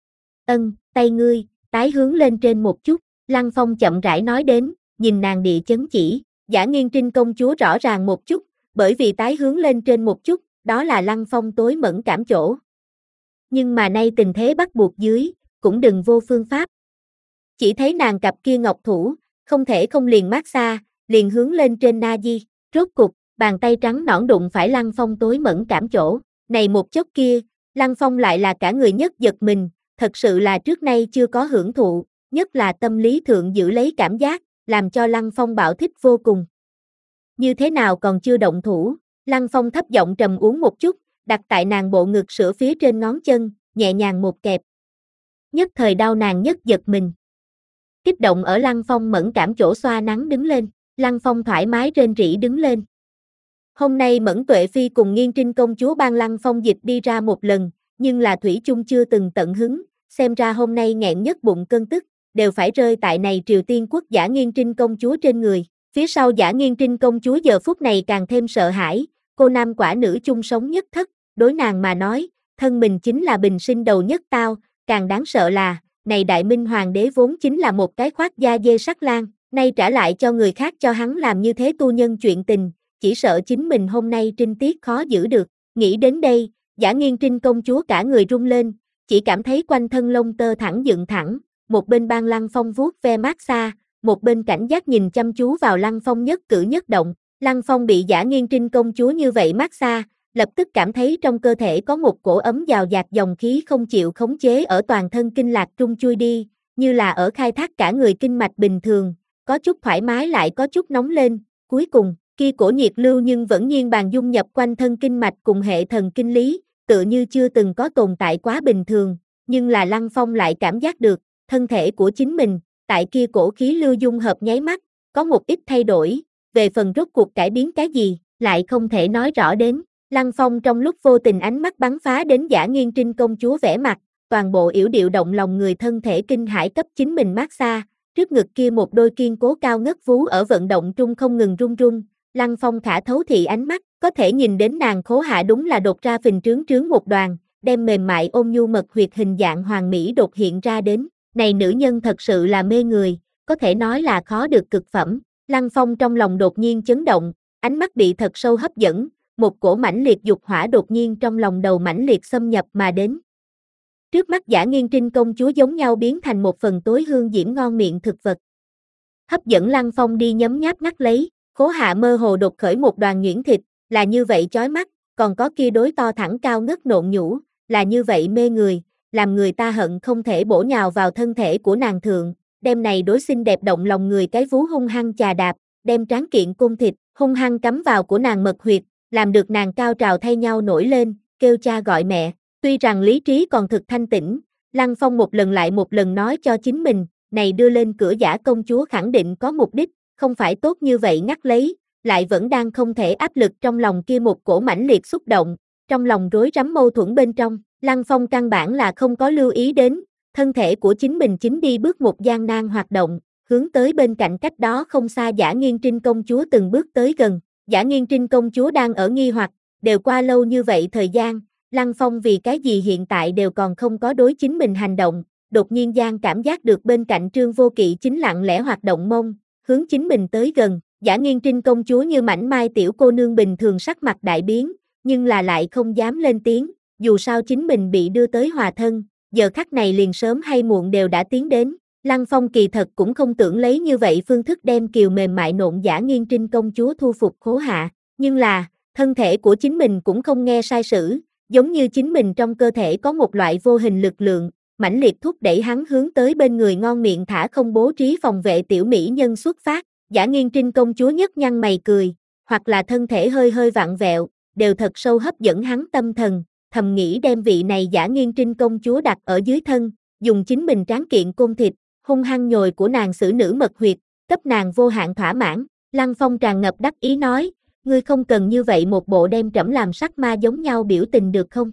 Ân, tay ngươi, tái hướng lên trên một chút, Lăng Phong chậm rãi nói đến, nhìn nàng địa chấn chỉ, Dã Nghiên Trinh công chúa rõ ràng một chút, bởi vì tái hướng lên trên một chút, đó là Lăng Phong tối mẫn cảm chỗ. Nhưng mà nay tình thế bắt buộc dưới, cũng đừng vô phương pháp. Chỉ thấy nàng cặp kia ngọc thủ, không thể không liền mát xa, liền hướng lên trên na di, rốt cục, bàn tay trắng nõn đụng phải Lăng Phong tối mẫn cảm chỗ, này một chốc kia, Lăng Phong lại là cả người nhất giật mình, thật sự là trước nay chưa có hưởng thụ, nhất là tâm lý thượng giữ lấy cảm giác, làm cho Lăng Phong bạo thích vô cùng. Như thế nào còn chưa động thủ, Lăng Phong thấp giọng trầm uống một chút, đặt tại nàng bộ ngực sữa phía trên ngón chân, nhẹ nhàng một kẹp. Nhất thời đau nàng nhất giật mình. Kích động ở Lăng Phong mẫn cảm chỗ xoa nắng đứng lên, Lăng Phong thoải mái rên rỉ đứng lên. Hôm nay Mẫn Tuệ Phi cùng Nghiên Trinh công chúa ban Lăng Phong dịch đi ra một lần, nhưng là thủy chung chưa từng tận hứng, xem ra hôm nay nghẹn nhất bụng cơn tức, đều phải rơi tại này Triều Tiên quốc Dã Nghiên Trinh công chúa trên người. Phía sau Dã Nghiên Trinh công chúa giờ phút này càng thêm sợ hãi, cô nam quả nữ chung sống nhất thất, đối nàng mà nói, thân mình chính là bình sinh đầu nhất tao, càng đáng sợ là, này Đại Minh Hoàng đế vốn chính là một cái khoác da dê sắc lang, nay trả lại cho người khác cho hắn làm như thế tu nhân chuyện tình, chỉ sợ chính mình hôm nay trinh tiết khó giữ được. Nghĩ đến đây, Dã Nghiên Trinh công chúa cả người rung lên, chỉ cảm thấy quanh thân lông tơ thẳng dựng thẳng, một bên ban Lăng Phong vuốt ve mát xa, một bên cảnh giác nhìn chăm chú vào Lăng Phong nhất cử nhất động. Lăng Phong bị Dã Nghiên Trinh công chúa như vậy mát xa, lập tức cảm thấy trong cơ thể có một cổ ấm dào dạt dòng khí không chịu khống chế ở toàn thân kinh lạc trung chui đi, như là ở khai thác cả người kinh mạch bình thường, có chút thoải mái lại có chút nóng lên, cuối cùng, kia cổ nhiệt lưu nhưng vẫn nhiên bàn dung nhập quanh thân kinh mạch cùng hệ thần kinh lý, tựa như chưa từng có tồn tại quá bình thường, nhưng là Lăng Phong lại cảm giác được, thân thể của chính mình, tại kia cổ khí lưu dung hợp nháy mắt, có một ít thay đổi, về phần rốt cuộc cải biến cái gì, lại không thể nói rõ đến. Lăng Phong trong lúc vô tình ánh mắt bắn phá đến Dã Nghiên Trinh công chúa vẻ mặt, toàn bộ yểu điệu động lòng người thân thể kinh hãi cấp chính mình mát xa, trước ngực kia một đôi kiên cố cao ngất vú ở vận động trung không ngừng run run. Lăng Phong khả thấu thị ánh mắt, có thể nhìn đến nàng khố hạ đúng là đột ra phình trướng trướng một đoàn, đem mềm mại ôn nhu mật huyệt hình dạng hoàng mỹ đột hiện ra đến. Này nữ nhân thật sự là mê người, có thể nói là khó được cực phẩm. Lăng Phong trong lòng đột nhiên chấn động, ánh mắt bị thật sâu hấp dẫn, một cổ mãnh liệt dục hỏa đột nhiên trong lòng đầu mãnh liệt xâm nhập mà đến. Trước mắt Dã Nghiên Trinh công chúa giống nhau biến thành một phần tối hương diễm ngon miệng thực vật. Hấp dẫn Lăng Phong đi nhấm nháp ngắt lấy, khố hạ mơ hồ đột khởi một đoàn nhuyễn thịt, là như vậy chói mắt, còn có kia đối to thẳng cao ngất nộn nhũ, là như vậy mê người, làm người ta hận không thể bổ nhào vào thân thể của nàng thượng, đem này đối xinh đẹp động lòng người cái vú hung hăng chà đạp, đem tráng kiện cung thịt, hung hăng cắm vào của nàng mật huyệt, làm được nàng cao trào thay nhau nổi lên, kêu cha gọi mẹ. Tuy rằng lý trí còn thực thanh tĩnh, Lăng Phong một lần lại một lần nói cho chính mình, này đưa lên cửa Dã công chúa khẳng định có mục đích, không phải tốt như vậy ngắt lấy, lại vẫn đang không thể áp lực trong lòng kia một cổ mãnh liệt xúc động, trong lòng rối rắm mâu thuẫn bên trong, Lăng Phong căn bản là không có lưu ý đến, thân thể của chính mình chính đi bước một gian nan hoạt động, hướng tới bên cạnh cách đó không xa Dã Nghiên Trinh công chúa từng bước tới gần, Dã Nghiên Trinh công chúa đang ở nghi hoặc, đều qua lâu như vậy thời gian, Lăng Phong vì cái gì hiện tại đều còn không có đối chính mình hành động, đột nhiên gian cảm giác được bên cạnh Trương Vô Kỵ chính lặng lẽ hoạt động mông, hướng chính mình tới gần, Dã Nghiên Trinh công chúa như mảnh mai tiểu cô nương bình thường sắc mặt đại biến, nhưng là lại không dám lên tiếng, dù sao chính mình bị đưa tới hòa thân, giờ khắc này liền sớm hay muộn đều đã tiến đến, Lăng Phong kỳ thật cũng không tưởng lấy như vậy phương thức đem kiều mềm mại nộn Dã Nghiên Trinh công chúa thu phục khố hạ, nhưng là, thân thể của chính mình cũng không nghe sai sử, giống như chính mình trong cơ thể có một loại vô hình lực lượng, mãnh liệt thúc đẩy hắn hướng tới bên người ngon miệng thả không bố trí phòng vệ tiểu mỹ nhân xuất phát, Dã Nghiên Trinh công chúa nhất nhăn mày cười, hoặc là thân thể hơi hơi vặn vẹo, đều thật sâu hấp dẫn hắn tâm thần, thầm nghĩ đem vị này Dã Nghiên Trinh công chúa đặt ở dưới thân, dùng chính mình tráng kiện côn thịt, hung hăng nhồi của nàng xử nữ mật huyệt, cấp nàng vô hạn thỏa mãn, Lăng Phong tràn ngập đắc ý nói, ngươi không cần như vậy một bộ đem trẫm làm sắc ma giống nhau biểu tình được không?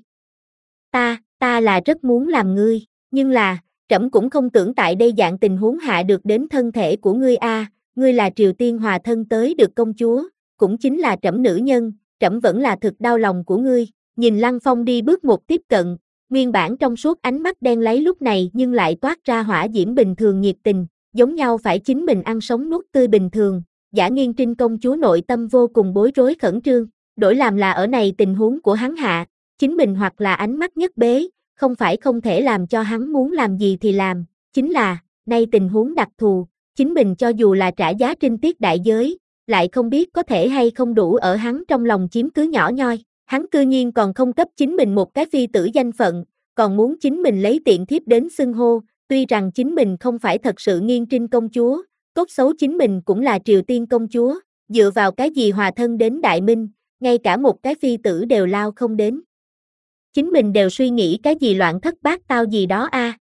Ta, ta là rất muốn làm ngươi, nhưng là, trẫm cũng không tưởng tại đây dạng tình huống hạ được đến thân thể của ngươi a, ngươi là Triều Tiên hòa thân tới được công chúa, cũng chính là trẫm nữ nhân, trẫm vẫn là thực đau lòng của ngươi, nhìn Lăng Phong đi bước một tiếp cận, nguyên bản trong suốt ánh mắt đen lấy lúc này nhưng lại toát ra hỏa diễm bình thường nhiệt tình, giống nhau phải chính mình ăn sống nuốt tươi bình thường, Dã Nghiên Trinh công chúa nội tâm vô cùng bối rối khẩn trương, đổi làm là ở này tình huống của hắn hạ, chính mình hoặc là ánh mắt nhất bế, không phải không thể làm cho hắn muốn làm gì thì làm, chính là, nay tình huống đặc thù, chính mình cho dù là trả giá trinh tiết đại giới, lại không biết có thể hay không đủ ở hắn trong lòng chiếm cứ nhỏ nhoi, hắn cư nhiên còn không cấp chính mình một cái phi tử danh phận, còn muốn chính mình lấy tiện thiếp đến xưng hô, tuy rằng chính mình không phải thật sự Nghiên Trinh công chúa, cốt xấu chính mình cũng là Triều Tiên công chúa, dựa vào cái gì hòa thân đến Đại Minh, ngay cả một cái phi tử đều lao không đến. Chính mình đều suy nghĩ cái gì loạn thất bát tao gì đó a. À.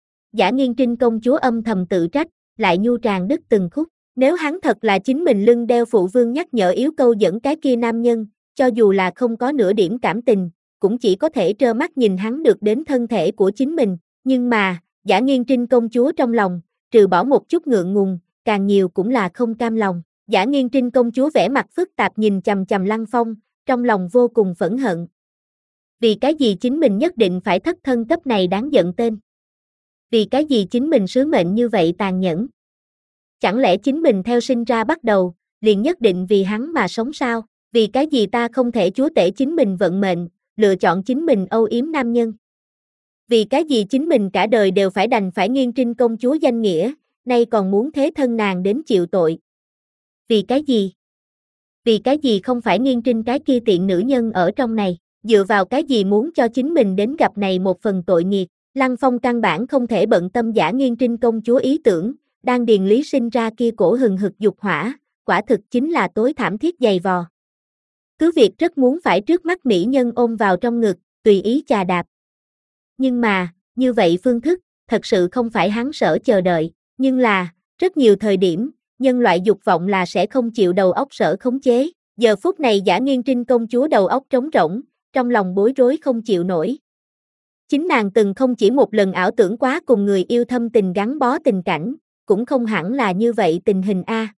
Dã Nghiên Trinh công chúa âm thầm tự trách, lại nhu tràng đứt từng khúc, nếu hắn thật là chính mình lưng đeo phụ vương nhắc nhở yếu câu dẫn cái kia nam nhân, cho dù là không có nửa điểm cảm tình, cũng chỉ có thể trơ mắt nhìn hắn được đến thân thể của chính mình, nhưng mà, Dã Nghiên Trinh công chúa trong lòng, trừ bỏ một chút ngượng ngùng, càng nhiều cũng là không cam lòng. Dã Nghiên Trinh công chúa vẻ mặt phức tạp nhìn chằm chằm Lăng Phong, trong lòng vô cùng phẫn hận. Vì cái gì chính mình nhất định phải thất thân cấp này đáng giận tên? Vì cái gì chính mình sứ mệnh như vậy tàn nhẫn? Chẳng lẽ chính mình theo sinh ra bắt đầu, liền nhất định vì hắn mà sống sao? Vì cái gì ta không thể chúa tể chính mình vận mệnh, lựa chọn chính mình âu yếm nam nhân? Vì cái gì chính mình cả đời đều phải đành phải Nghiên Trinh công chúa danh nghĩa, nay còn muốn thế thân nàng đến chịu tội? Vì cái gì? Vì cái gì không phải Nghiên Trinh cái kia tiện nữ nhân ở trong này, dựa vào cái gì muốn cho chính mình đến gặp này một phần tội nghiệt? Lăng Phong căn bản không thể bận tâm Dã Nghiên Trinh công chúa ý tưởng, đang điền lý sinh ra kia cổ hừng hực dục hỏa, quả thực chính là tối thảm thiết dày vò. Cứ việc rất muốn phải trước mắt mỹ nhân ôm vào trong ngực, tùy ý chà đạp. Nhưng mà, như vậy phương thức, thật sự không phải hắn sở chờ đợi, nhưng là, rất nhiều thời điểm, nhân loại dục vọng là sẽ không chịu đầu óc sở khống chế. Giờ phút này Dã Nghiên Trinh công chúa đầu óc trống rỗng, trong lòng bối rối không chịu nổi. Chính nàng từng không chỉ một lần ảo tưởng quá cùng người yêu thâm tình gắn bó tình cảnh, cũng không hẳn là như vậy tình hình a.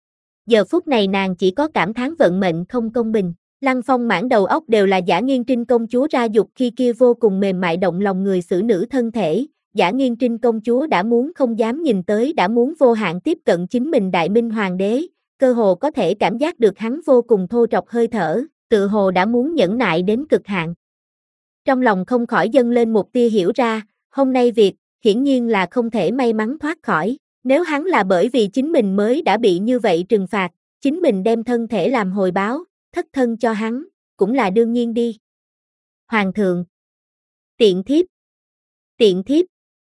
Giờ phút này nàng chỉ có cảm thán vận mệnh không công bình. Lăng Phong mãn đầu óc đều là Dã Nghiên Trinh công chúa ra dục khi kia vô cùng mềm mại động lòng người xử nữ thân thể. Dã Nghiên Trinh công chúa đã muốn không dám nhìn tới, đã muốn vô hạn tiếp cận chính mình Đại Minh hoàng đế, cơ hồ có thể cảm giác được hắn vô cùng thô trọc hơi thở, tự hồ đã muốn nhẫn nại đến cực hạn. Trong lòng không khỏi dâng lên một tia hiểu ra, hôm nay việc, hiển nhiên là không thể may mắn thoát khỏi, nếu hắn là bởi vì chính mình mới đã bị như vậy trừng phạt, chính mình đem thân thể làm hồi báo, thất thân cho hắn, cũng là đương nhiên đi. Hoàng thượng. Tiện thiếp. Tiện thiếp.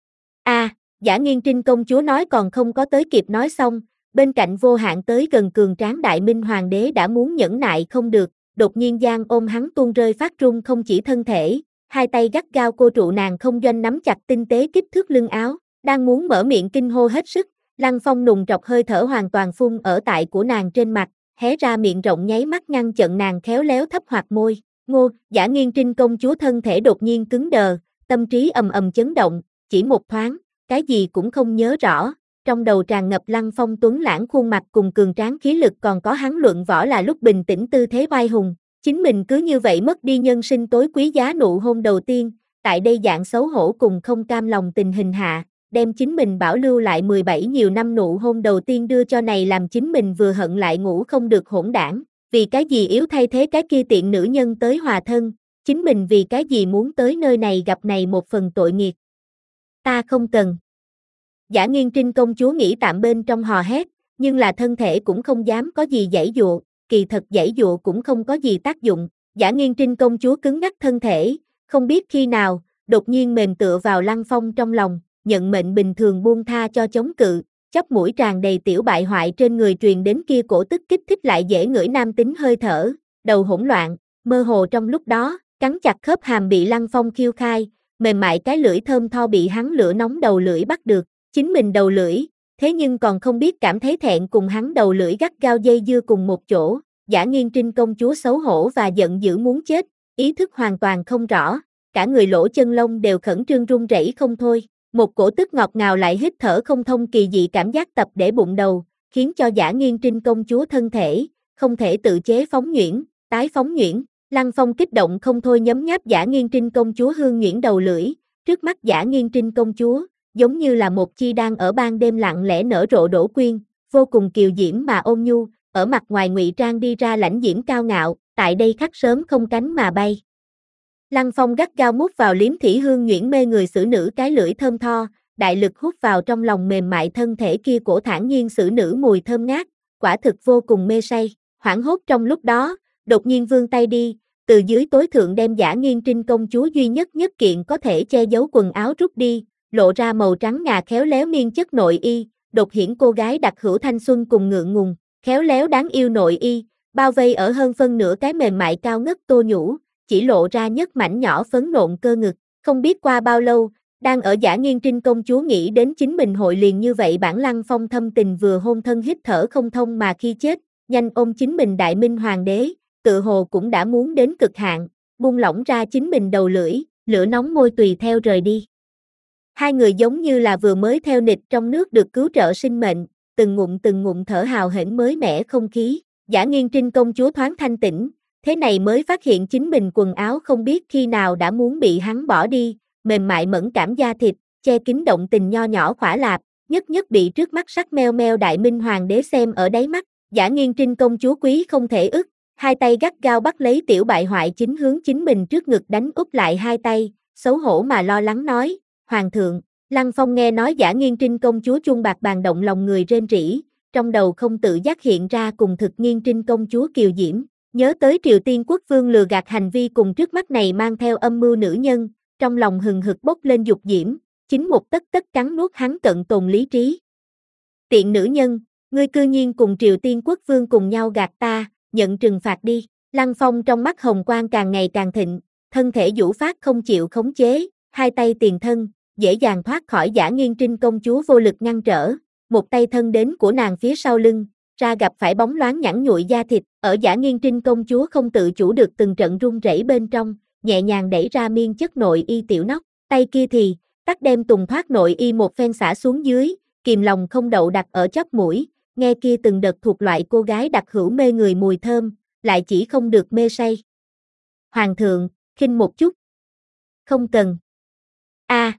A, à, Dã Nghiên Trinh công chúa nói còn không có tới kịp nói xong, bên cạnh vô hạn tới gần cường tráng Đại Minh hoàng đế đã muốn nhẫn nại không được, đột nhiên giang ôm hắn tuôn rơi phát run không chỉ thân thể, hai tay gắt gao cô trụ nàng không doanh nắm chặt tinh tế kích thước lưng áo, đang muốn mở miệng kinh hô hết sức, Lăng Phong nùng trọc hơi thở hoàn toàn phun ở tại của nàng trên mặt, hé ra miệng rộng nháy mắt ngăn chặn nàng khéo léo thấp hoạt môi. Ngô, Dã Nghiên Trinh công chúa thân thể đột nhiên cứng đờ, tâm trí ầm ầm chấn động, chỉ một thoáng, cái gì cũng không nhớ rõ, trong đầu tràn ngập Lăng Phong tuấn lãng khuôn mặt cùng cường tráng khí lực, còn có hắn luận võ là lúc bình tĩnh tư thế oai hùng, chính mình cứ như vậy mất đi nhân sinh tối quý giá nụ hôn đầu tiên, tại đây dạng xấu hổ cùng không cam lòng tình hình hạ, đem chính mình bảo lưu lại mười bảy nhiều năm nụ hôn đầu tiên đưa cho này làm chính mình vừa hận lại ngủ không được hỗn đảng, vì cái gì yếu thay thế cái kia tiện nữ nhân tới hòa thân, chính mình vì cái gì muốn tới nơi này gặp này một phần tội nghiệt. Ta không cần. Dã Nghiên Trinh công chúa nghĩ tạm bên trong hò hét, nhưng là thân thể cũng không dám có gì giãy dụa, kỳ thật giãy dụa cũng không có gì tác dụng. Dã Nghiên Trinh công chúa cứng ngắc thân thể, không biết khi nào, đột nhiên mềm tựa vào Lăng Phong trong lòng, nhận mệnh bình thường buông tha cho chống cự, chóp mũi tràn đầy tiểu bại hoại trên người truyền đến kia cổ tức kích thích lại dễ ngửi nam tính hơi thở, đầu hỗn loạn, mơ hồ trong lúc đó, cắn chặt khớp hàm bị Lăng Phong khiêu khai, mềm mại cái lưỡi thơm tho bị hắn lửa nóng đầu lưỡi bắt được, chính mình đầu lưỡi, thế nhưng còn không biết cảm thấy thẹn cùng hắn đầu lưỡi gắt gao dây dưa cùng một chỗ, Dã Nghiên Trinh công chúa xấu hổ và giận dữ muốn chết, ý thức hoàn toàn không rõ, cả người lỗ chân lông đều khẩn trương run rẩy không thôi, một cổ tức ngọt ngào lại hít thở không thông kỳ dị cảm giác tập để bụng đầu, khiến cho Dã Nghiên Trinh công chúa thân thể, không thể tự chế phóng nhuyễn, tái phóng nhuyễn, Lăng Phong kích động không thôi nhấm nháp Dã Nghiên Trinh công chúa hương nhuyễn đầu lưỡi, trước mắt Dã Nghiên Trinh công chúa, giống như là một chi đang ở ban đêm lặng lẽ nở rộ đổ quyên, vô cùng kiều diễm mà ôn nhu, ở mặt ngoài ngụy trang đi ra lãnh diễm cao ngạo, tại đây khắc sớm không cánh mà bay. Lăng Phong gắt gao mút vào liếm thỉ hương nhuyễn mê người xử nữ cái lưỡi thơm tho, đại lực hút vào trong lòng mềm mại thân thể kia cổ thản nhiên xử nữ mùi thơm ngát, quả thực vô cùng mê say, hoảng hốt trong lúc đó, đột nhiên vươn tay đi, từ dưới tối thượng đem Dã Nghiên Trinh công chúa duy nhất nhất kiện có thể che giấu quần áo rút đi, lộ ra màu trắng ngà khéo léo miên chất nội y, đột hiển cô gái đặc hữu thanh xuân cùng ngượng ngùng, khéo léo đáng yêu nội y, bao vây ở hơn phân nửa cái mềm mại cao ngất tô nhũ, chỉ lộ ra nhất mảnh nhỏ phấn nộn cơ ngực, không biết qua bao lâu, đang ở Dã Nghiên Trinh công chúa nghĩ đến chính mình hội liền như vậy bản Lăng Phong thâm tình vừa hôn thân hít thở không thông mà khi chết, nhanh ôm chính mình đại minh hoàng đế, tự hồ cũng đã muốn đến cực hạn, buông lỏng ra chính mình đầu lưỡi, lửa nóng môi tùy theo rời đi. Hai người giống như là vừa mới theo nịch trong nước được cứu trợ sinh mệnh, từng ngụm từng ngụm thở hào hển mới mẻ không khí, Dã Nghiên Trinh công chúa thoáng thanh tĩnh, thế này mới phát hiện chính mình quần áo không biết khi nào đã muốn bị hắn bỏ đi, mềm mại mẫn cảm da thịt, che kín động tình nho nhỏ khỏa lạp, nhất nhất bị trước mắt sắc meo meo đại minh hoàng đế xem ở đáy mắt, Dã Nghiên Trinh công chúa quý không thể ức, hai tay gắt gao bắt lấy tiểu bại hoại chính hướng chính mình trước ngực đánh úp lại hai tay, xấu hổ mà lo lắng nói, Hoàng thượng, Lăng Phong nghe nói Dã Nghiên Trinh công chúa chuông bạc bàn động lòng người rên rỉ, trong đầu không tự giác hiện ra cùng thực Nghiên Trinh công chúa kiều diễm, nhớ tới Triều Tiên quốc vương lừa gạt hành vi cùng trước mắt này mang theo âm mưu nữ nhân, trong lòng hừng hực bốc lên dục diễm, chính một tất tất cắn nuốt hắn cận tồn lý trí. Tiện nữ nhân, ngươi cư nhiên cùng Triều Tiên quốc vương cùng nhau gạt ta, nhận trừng phạt đi. Lăng Phong trong mắt hồng quang càng ngày càng thịnh, thân thể vũ phát không chịu khống chế, hai tay tiền thân, dễ dàng thoát khỏi Dã Nghiên Trinh công chúa vô lực ngăn trở, một tay thân đến của nàng phía sau lưng, ra gặp phải bóng loáng nhẵn nhụi da thịt, ở Dã Nghiên Trinh công chúa không tự chủ được từng trận run rẩy bên trong, nhẹ nhàng đẩy ra miên chất nội y tiểu nóc, tay kia thì, tắt đem tùng thoát nội y một phen xả xuống dưới, kìm lòng không đậu đặt ở chóp mũi, nghe kia từng đợt thuộc loại cô gái đặc hữu mê người mùi thơm, lại chỉ không được mê say. Hoàng thượng, khinh một chút. Không cần. A. À.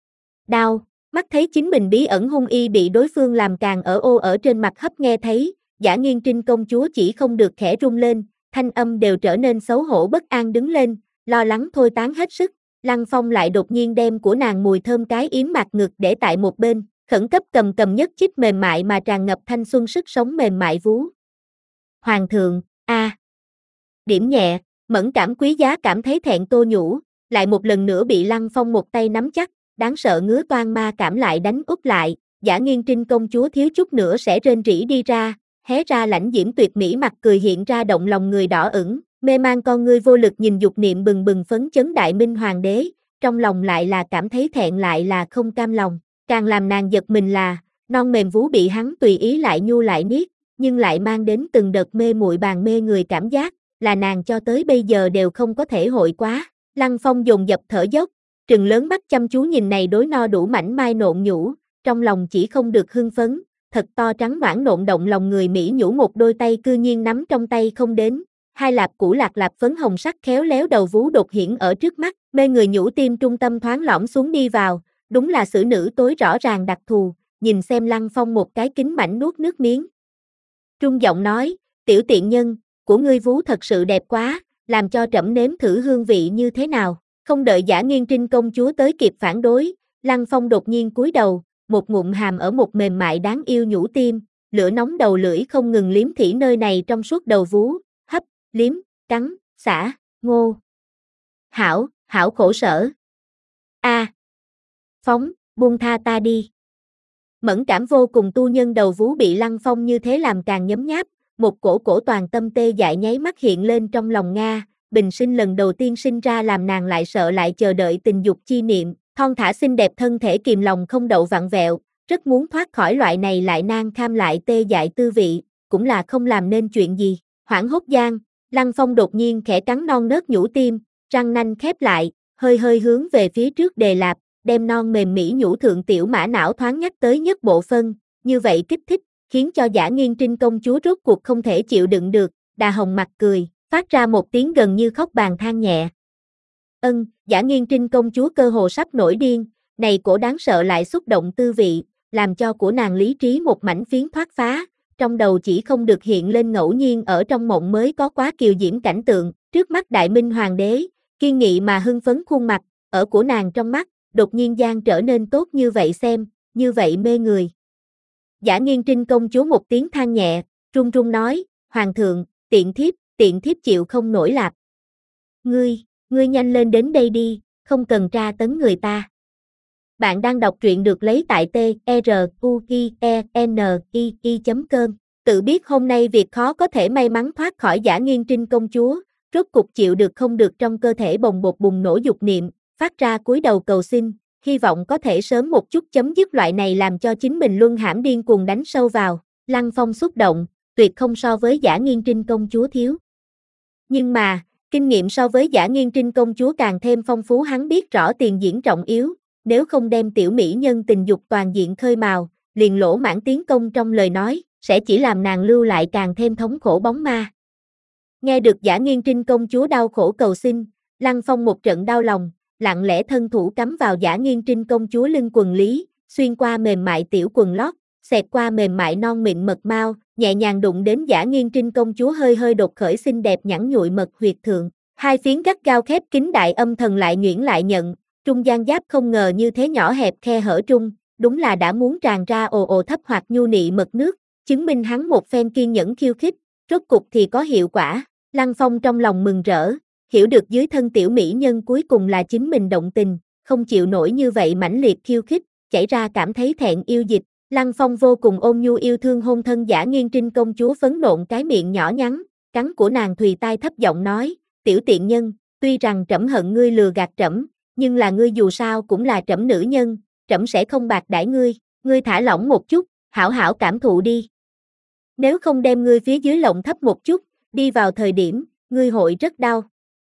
Đau, mắt thấy chính mình bí ẩn hung y bị đối phương làm càng ở ô ở trên mặt hấp nghe thấy, Dã Nghiên Trinh công chúa chỉ không được khẽ rung lên, thanh âm đều trở nên xấu hổ bất an đứng lên, lo lắng thôi tán hết sức, Lăng Phong lại đột nhiên đem của nàng mùi thơm cái yếm mặt ngực để tại một bên, khẩn cấp cầm cầm nhất chích mềm mại mà tràn ngập thanh xuân sức sống mềm mại vú. Hoàng thượng, a. À. Điểm nhẹ, mẫn cảm quý giá cảm thấy thẹn tô nhũ, lại một lần nữa bị Lăng Phong một tay nắm chắc, đáng sợ ngứa toan ma cảm lại đánh úp lại, Dã Nghiên Trinh công chúa thiếu chút nữa sẽ rên rỉ đi ra, hé ra lãnh diễm tuyệt mỹ mặt cười hiện ra động lòng người đỏ ửng, mê man con ngươi vô lực nhìn dục niệm bừng bừng phấn chấn đại minh hoàng đế, trong lòng lại là cảm thấy thẹn lại là không cam lòng, càng làm nàng giật mình là, Non mềm vú bị hắn tùy ý lại nhu lại niết, nhưng lại mang đến từng đợt mê muội bàn mê người cảm giác, là nàng cho tới bây giờ đều không có thể hội quá. Lăng Phong dồn dập thở dốc, trừng lớn mắt chăm chú nhìn này đối no đủ mảnh mai nộn nhũ, trong lòng chỉ không được hưng phấn, thật to trắng noãn nộn động lòng người mỹ nhũ một đôi tay cư nhiên nắm trong tay không đến, hai lạp củ lạc lạp phấn hồng sắc khéo léo đầu vú đột hiển ở trước mắt, mê người nhũ tim trung tâm thoáng lõm xuống đi vào, đúng là xử nữ tối rõ ràng đặc thù, nhìn xem Lăng Phong một cái kính mảnh nuốt nước miếng. Trung giọng nói, tiểu tiện nhân, của ngươi vú thật sự đẹp quá, làm cho trẫm nếm thử hương vị như thế nào. Không đợi Dã Nghiên Trinh công chúa tới kịp phản đối, Lăng Phong đột nhiên cúi đầu, một ngụm hàm ở một mềm mại đáng yêu nhũ tim, lửa nóng đầu lưỡi không ngừng liếm thỉ nơi này trong suốt đầu vú, hấp, liếm, cắn, xả, ngô. Hảo, hảo khổ sở. A. Phóng, buông tha ta đi. Mẫn cảm vô cùng tu nhân đầu vú bị Lăng Phong như thế làm càng nhấm nháp, một cổ cổ toàn tâm tê dại nháy mắt hiện lên trong lòng Nga, bình sinh lần đầu tiên sinh ra làm nàng lại sợ lại chờ đợi tình dục chi niệm, thon thả xinh đẹp thân thể kìm lòng không đậu vặn vẹo, rất muốn thoát khỏi loại này lại nan kham lại tê dại tư vị, cũng là không làm nên chuyện gì. Hoảng hốt gian, Lăng Phong đột nhiên khẽ cắn non nớt nhũ tim, răng nanh khép lại, hơi hơi hướng về phía trước đề lạp, đem non mềm mỹ nhũ thượng tiểu mã não thoáng nhắc tới nhất bộ phân, như vậy kích thích, khiến cho Dã Nghiên Trinh công chúa rốt cuộc không thể chịu đựng được, đà hồng mặt cười, phát ra một tiếng gần như khóc bàn than nhẹ. Ân, Dã Nghiên Trinh công chúa cơ hồ sắp nổi điên, này cổ đáng sợ lại xúc động tư vị, làm cho của nàng lý trí một mảnh phiến thoát phá, trong đầu chỉ không được hiện lên ngẫu nhiên ở trong mộng mới có quá kiều diễm cảnh tượng, trước mắt Đại Minh Hoàng đế, kiên nghị mà hưng phấn khuôn mặt, ở của nàng trong mắt, đột nhiên gian trở nên tốt như vậy xem, như vậy mê người. Dã Nghiên Trinh công chúa một tiếng than nhẹ, run run nói, Hoàng thượng, tiện thiếp, tiện thiếp chịu không nổi lạp. Ngươi, ngươi nhanh lên đến đây đi, không cần tra tấn người ta. Bạn đang đọc truyện được lấy tại t r u i e n i i chấm com. Tự biết hôm nay việc khó có thể may mắn thoát khỏi Dã Nghiên Trinh công chúa, rốt cục chịu được không được trong cơ thể bồng bột bùng nổ dục niệm, phát ra cúi đầu cầu xin, hy vọng có thể sớm một chút chấm dứt loại này làm cho chính mình luân hãm điên cuồng đánh sâu vào. Lăng Phong xúc động, tuyệt không so với Dã Nghiên Trinh công chúa thiếu. Nhưng mà, kinh nghiệm so với Dã Nghiên Trinh công chúa càng thêm phong phú, hắn biết rõ tiền diễn trọng yếu, nếu không đem tiểu mỹ nhân tình dục toàn diện khơi mào, liền lỗ mãn tiến công trong lời nói, sẽ chỉ làm nàng lưu lại càng thêm thống khổ bóng ma. Nghe được Dã Nghiên Trinh công chúa đau khổ cầu xin, Lăng Phong một trận đau lòng, lặng lẽ thân thủ cắm vào Dã Nghiên Trinh công chúa lưng quần lý, xuyên qua mềm mại tiểu quần lót, xẹt qua mềm mại non mịn mật mao, nhẹ nhàng đụng đến Dã Nghiên Trinh công chúa hơi hơi đột khởi xinh đẹp nhẵn nhụi mật huyệt thượng, hai phiến gắt gao khép kín đại âm thần lại nhuyễn lại nhận, trung gian giáp không ngờ như thế nhỏ hẹp khe hở trung, đúng là đã muốn tràn ra ồ ồ thấp hoặc nhu nị mật nước, chứng minh hắn một phen kiên nhẫn khiêu khích, rốt cục thì có hiệu quả. Lăng Phong trong lòng mừng rỡ, hiểu được dưới thân tiểu mỹ nhân cuối cùng là chính mình động tình, không chịu nổi như vậy mãnh liệt khiêu khích, chảy ra cảm thấy thẹn yêu dịch. Lăng Phong vô cùng ôn nhu yêu thương hôn thân Dã Nghiên Trinh công chúa phấn nộn cái miệng nhỏ nhắn, cắn của nàng thùy tai thấp giọng nói, tiểu tiện nhân, tuy rằng trẫm hận ngươi lừa gạt trẫm, nhưng là ngươi dù sao cũng là trẫm nữ nhân, trẫm sẽ không bạc đãi ngươi, ngươi thả lỏng một chút, hảo hảo cảm thụ đi. Nếu không đem ngươi phía dưới lộng thấp một chút, đi vào thời điểm, ngươi hội rất đau.